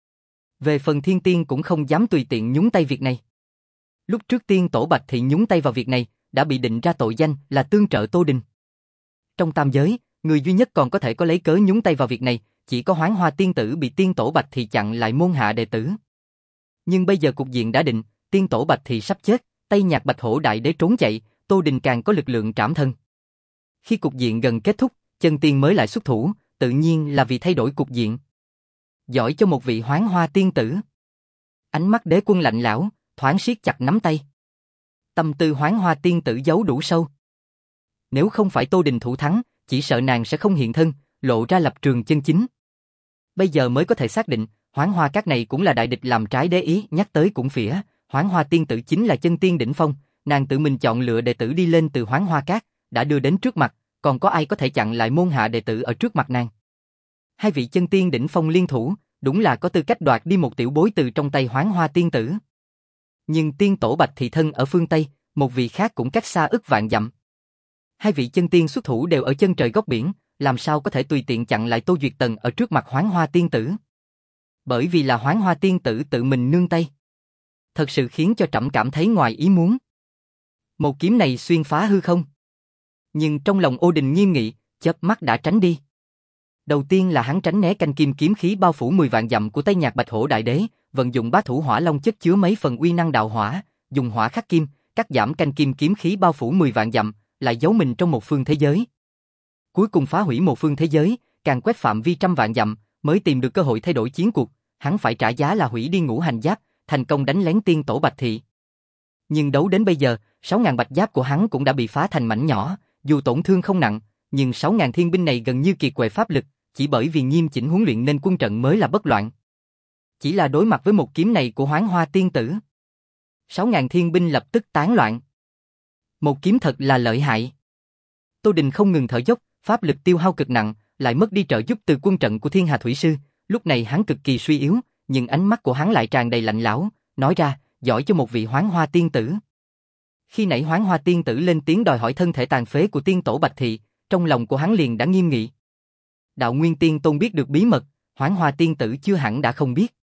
Về phần thiên tiên cũng không dám tùy tiện nhúng tay việc này. Lúc trước tiên tổ Bạch Thị nhúng tay vào việc này, đã bị định ra tội danh là tương trợ Tô Đình. Trong tam giới, người duy nhất còn có thể có lấy cớ nhúng tay vào việc này, chỉ có Hoán Hoa tiên tử bị tiên tổ Bạch Thị chặn lại môn hạ đệ tử. Nhưng bây giờ cục diện đã định, tiên tổ Bạch Thị sắp chết, tay nhạc Bạch Hổ Đại Đế trốn chạy, Tô Đình càng có lực lượng trảm thân. Khi cục diện gần kết thúc, chân tiên mới lại xuất thủ, tự nhiên là vì thay đổi cục diện. Giỏi cho một vị Hoán Hoa tiên tử. Ánh mắt đế quân lạnh lẽo, thoáng siết chặt nắm tay. Tâm tư Hoán Hoa tiên tử giấu đủ sâu. Nếu không phải Tô Đình thủ thắng, chỉ sợ nàng sẽ không hiện thân, lộ ra lập trường chân chính. Bây giờ mới có thể xác định, Hoán Hoa Các này cũng là đại địch làm trái đế ý, nhắc tới cũng phỉa, Hoán Hoa tiên tử chính là chân tiên đỉnh phong, nàng tự mình chọn lựa đệ tử đi lên từ Hoán Hoa Các, đã đưa đến trước mặt, còn có ai có thể chặn lại môn hạ đệ tử ở trước mặt nàng. Hai vị chân tiên đỉnh phong liên thủ, đúng là có tư cách đoạt đi một tiểu bối từ trong tay Hoán Hoa tiên tử. Nhưng tiên tổ Bạch Thị thân ở phương Tây, một vị khác cũng cách xa ức vạn dặm. Hai vị chân tiên xuất thủ đều ở chân trời góc biển, làm sao có thể tùy tiện chặn lại Tô Duyệt Tần ở trước mặt Hoán Hoa tiên tử. Bởi vì là Hoán Hoa tiên tử tự mình nương tay. Thật sự khiến cho trẫm cảm thấy ngoài ý muốn. Một kiếm này xuyên phá hư không. Nhưng trong lòng Ô Đình nghiêm nghị, chớp mắt đã tránh đi. Đầu tiên là hắn tránh né canh kim kiếm khí bao phủ mười vạn dặm của tay nhạc Bạch Hổ Đại Đế, vận dụng bá thủ hỏa long chất chứa mấy phần uy năng đạo hỏa, dùng hỏa khắc kim, cắt giảm canh kim kiếm khí bao phủ mười vạn dặm, lại giấu mình trong một phương thế giới. Cuối cùng phá hủy một phương thế giới, càng quét phạm vi trăm vạn dặm, mới tìm được cơ hội thay đổi chiến cuộc, hắn phải trả giá là hủy đi ngũ hành giáp, thành công đánh lén tiên tổ Bạch Thị. Nhưng đấu đến bây giờ, sáu ngàn bạch giáp của hắn cũng đã bị phá thành mảnh nhỏ, dù tổn thương không nặng, nhưng sáu ngàn thiên binh này gần như kiệt quệ pháp lực, chỉ bởi vì nghiêm chỉnh huấn luyện nên quân trận mới là bất loạn. Chỉ là đối mặt với một kiếm này của Hoán Hoa tiên tử, sáu ngàn thiên binh lập tức tán loạn. Một kiếm thật là lợi hại. Tô Đình không ngừng thở dốc, pháp lực tiêu hao cực nặng, lại mất đi trợ giúp từ quân trận của Thiên Hà Thủy Sư, lúc này hắn cực kỳ suy yếu, nhưng ánh mắt của hắn lại tràn đầy lạnh lẽo, nói ra, giỏi cho một vị Hoán Hoa tiên tử. Khi nãy Hoán Hoa tiên tử lên tiếng đòi hỏi thân thể tàn phế của tiên tổ Bạch Thị, trong lòng của hắn liền đã nghiêm nghị. Đạo Nguyên Tiên Tôn biết được bí mật, Hoán Hoa tiên tử chưa hẳn đã không biết.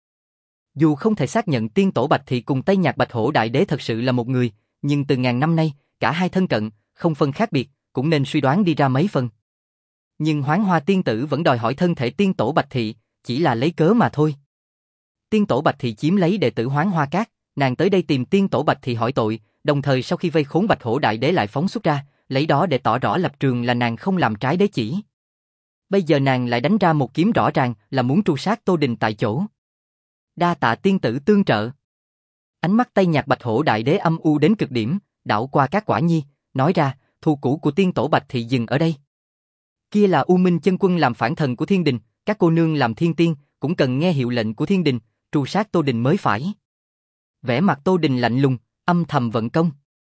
Dù không thể xác nhận tiên tổ Bạch Thị cùng Tây Nhạc Bạch Hổ Đại Đế thật sự là một người, nhưng từ ngàn năm nay, cả hai thân cận, không phân khác biệt, cũng nên suy đoán đi ra mấy phần. Nhưng Hoán Hoa tiên tử vẫn đòi hỏi thân thể tiên tổ Bạch Thị, chỉ là lấy cớ mà thôi. Tiên tổ Bạch Thị chiếm lấy đệ tử Hoán Hoa Các, nàng tới đây tìm tiên tổ Bạch Thị hỏi tội, đồng thời sau khi vây khốn Bạch Hổ Đại Đế lại phóng xuất ra, lấy đó để tỏ rõ lập trường là nàng không làm trái đế chỉ. Bây giờ nàng lại đánh ra một kiếm rõ ràng là muốn tru sát Tô Đình tại chỗ. Đa tạ tiên tử tương trợ. Ánh mắt Tây Nhạc Bạch Hổ Đại Đế âm u đến cực điểm, đảo qua các Quả Nhi, nói ra, thù cũ của tiên tổ Bạch Thị dừng ở đây. Kia là U Minh Chân Quân làm phản thần của Thiên Đình, các cô nương làm thiên tiên, cũng cần nghe hiệu lệnh của Thiên Đình, tru sát Tô Đình mới phải. Vẻ mặt Tô Đình lạnh lùng, âm thầm vận công.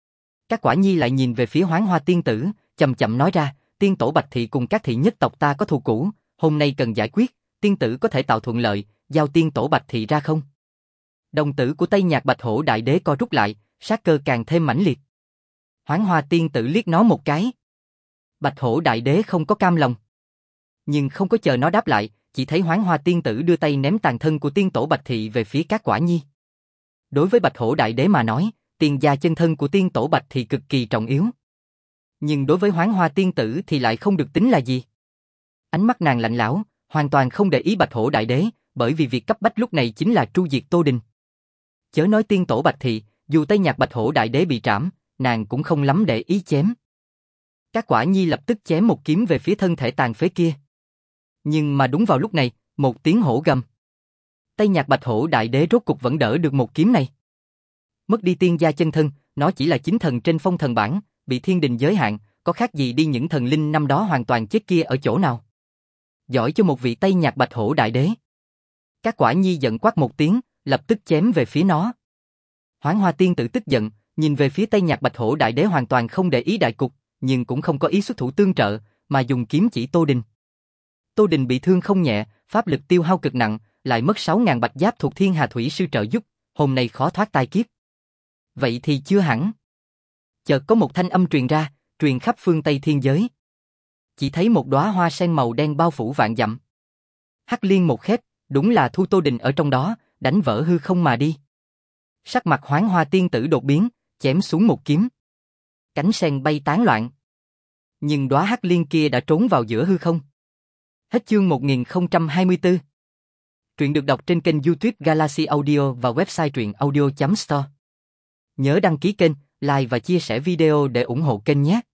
Các Quả Nhi lại nhìn về phía Hoán Hoa tiên tử, chậm chậm nói ra, tiên tổ Bạch Thị cùng các thị nhất tộc ta có thù cũ, hôm nay cần giải quyết, tiên tử có thể tạo thuận lợi, giao tiên tổ Bạch Thị ra không? Đồng tử của Tây Nhạc Bạch Hổ Đại Đế co rút lại, sát cơ càng thêm mãnh liệt. Hoán Hoa tiên tử liếc nó một cái. Bạch Hổ Đại Đế không có cam lòng, nhưng không có chờ nó đáp lại, chỉ thấy Hoán Hoa tiên tử đưa tay ném tàn thân của tiên tổ Bạch Thị về phía các Quả Nhi. Đối với Bạch Hổ Đại Đế mà nói, tiền gia chân thân của tiên tổ Bạch Thị cực kỳ trọng yếu. Nhưng đối với Hoán Hoa tiên tử thì lại không được tính là gì. Ánh mắt nàng lạnh lẽo, hoàn toàn không để ý Bạch Hổ Đại Đế, bởi vì việc cấp bách lúc này chính là tru diệt Tô Đình. Chớ nói tiên tổ Bạch Thị, dù Tây Nhạc Bạch Hổ Đại Đế bị trảm, nàng cũng không lắm để ý chém. Các Quả Nhi lập tức chém một kiếm về phía thân thể tàn phế kia. Nhưng mà đúng vào lúc này, một tiếng hổ gầm. Tây Nhạc Bạch Hổ Đại Đế rốt cục vẫn đỡ được một kiếm này. Mất đi tiên gia chân thân, nó chỉ là chính thần trên phong thần bảng, bị Thiên Đình giới hạn, có khác gì đi những thần linh năm đó hoàn toàn chết kia ở chỗ nào. Giỏi cho một vị Tây Nhạc Bạch Hổ Đại Đế. Các Quả Nhi giận quát một tiếng, lập tức chém về phía nó. Hoán Hoa tiên tử tức giận, nhìn về phía Tây Nhạc Bạch Hổ Đại Đế hoàn toàn không để ý đại cục, nhưng cũng không có ý xuất thủ tương trợ, mà dùng kiếm chỉ Tô Đình. Tô Đình bị thương không nhẹ, pháp lực tiêu hao cực nặng, lại mất sáu ngàn bạch giáp thuộc Thiên Hà Thủy Sư trợ giúp, hôm nay khó thoát tai kiếp. Vậy thì chưa hẳn. Chợt có một thanh âm truyền ra, truyền khắp phương Tây thiên giới. Chỉ thấy một đóa hoa sen màu đen bao phủ vạn dặm. Hắc liên một khép, đúng là thu Tô Đình ở trong đó, đánh vỡ hư không mà đi. Sắc mặt Hoán Hoa tiên tử đột biến, chém xuống một kiếm. Cánh sen bay tán loạn. Nhưng đóa hắc liên kia đã trốn vào giữa hư không. Hết chương một nghìn không trăm hai mươi tư. Truyện được đọc trên kênh YouTube Galaxy Audio và website truyện audio chấm store. Nhớ đăng ký kênh, like và chia sẻ video để ủng hộ kênh nhé.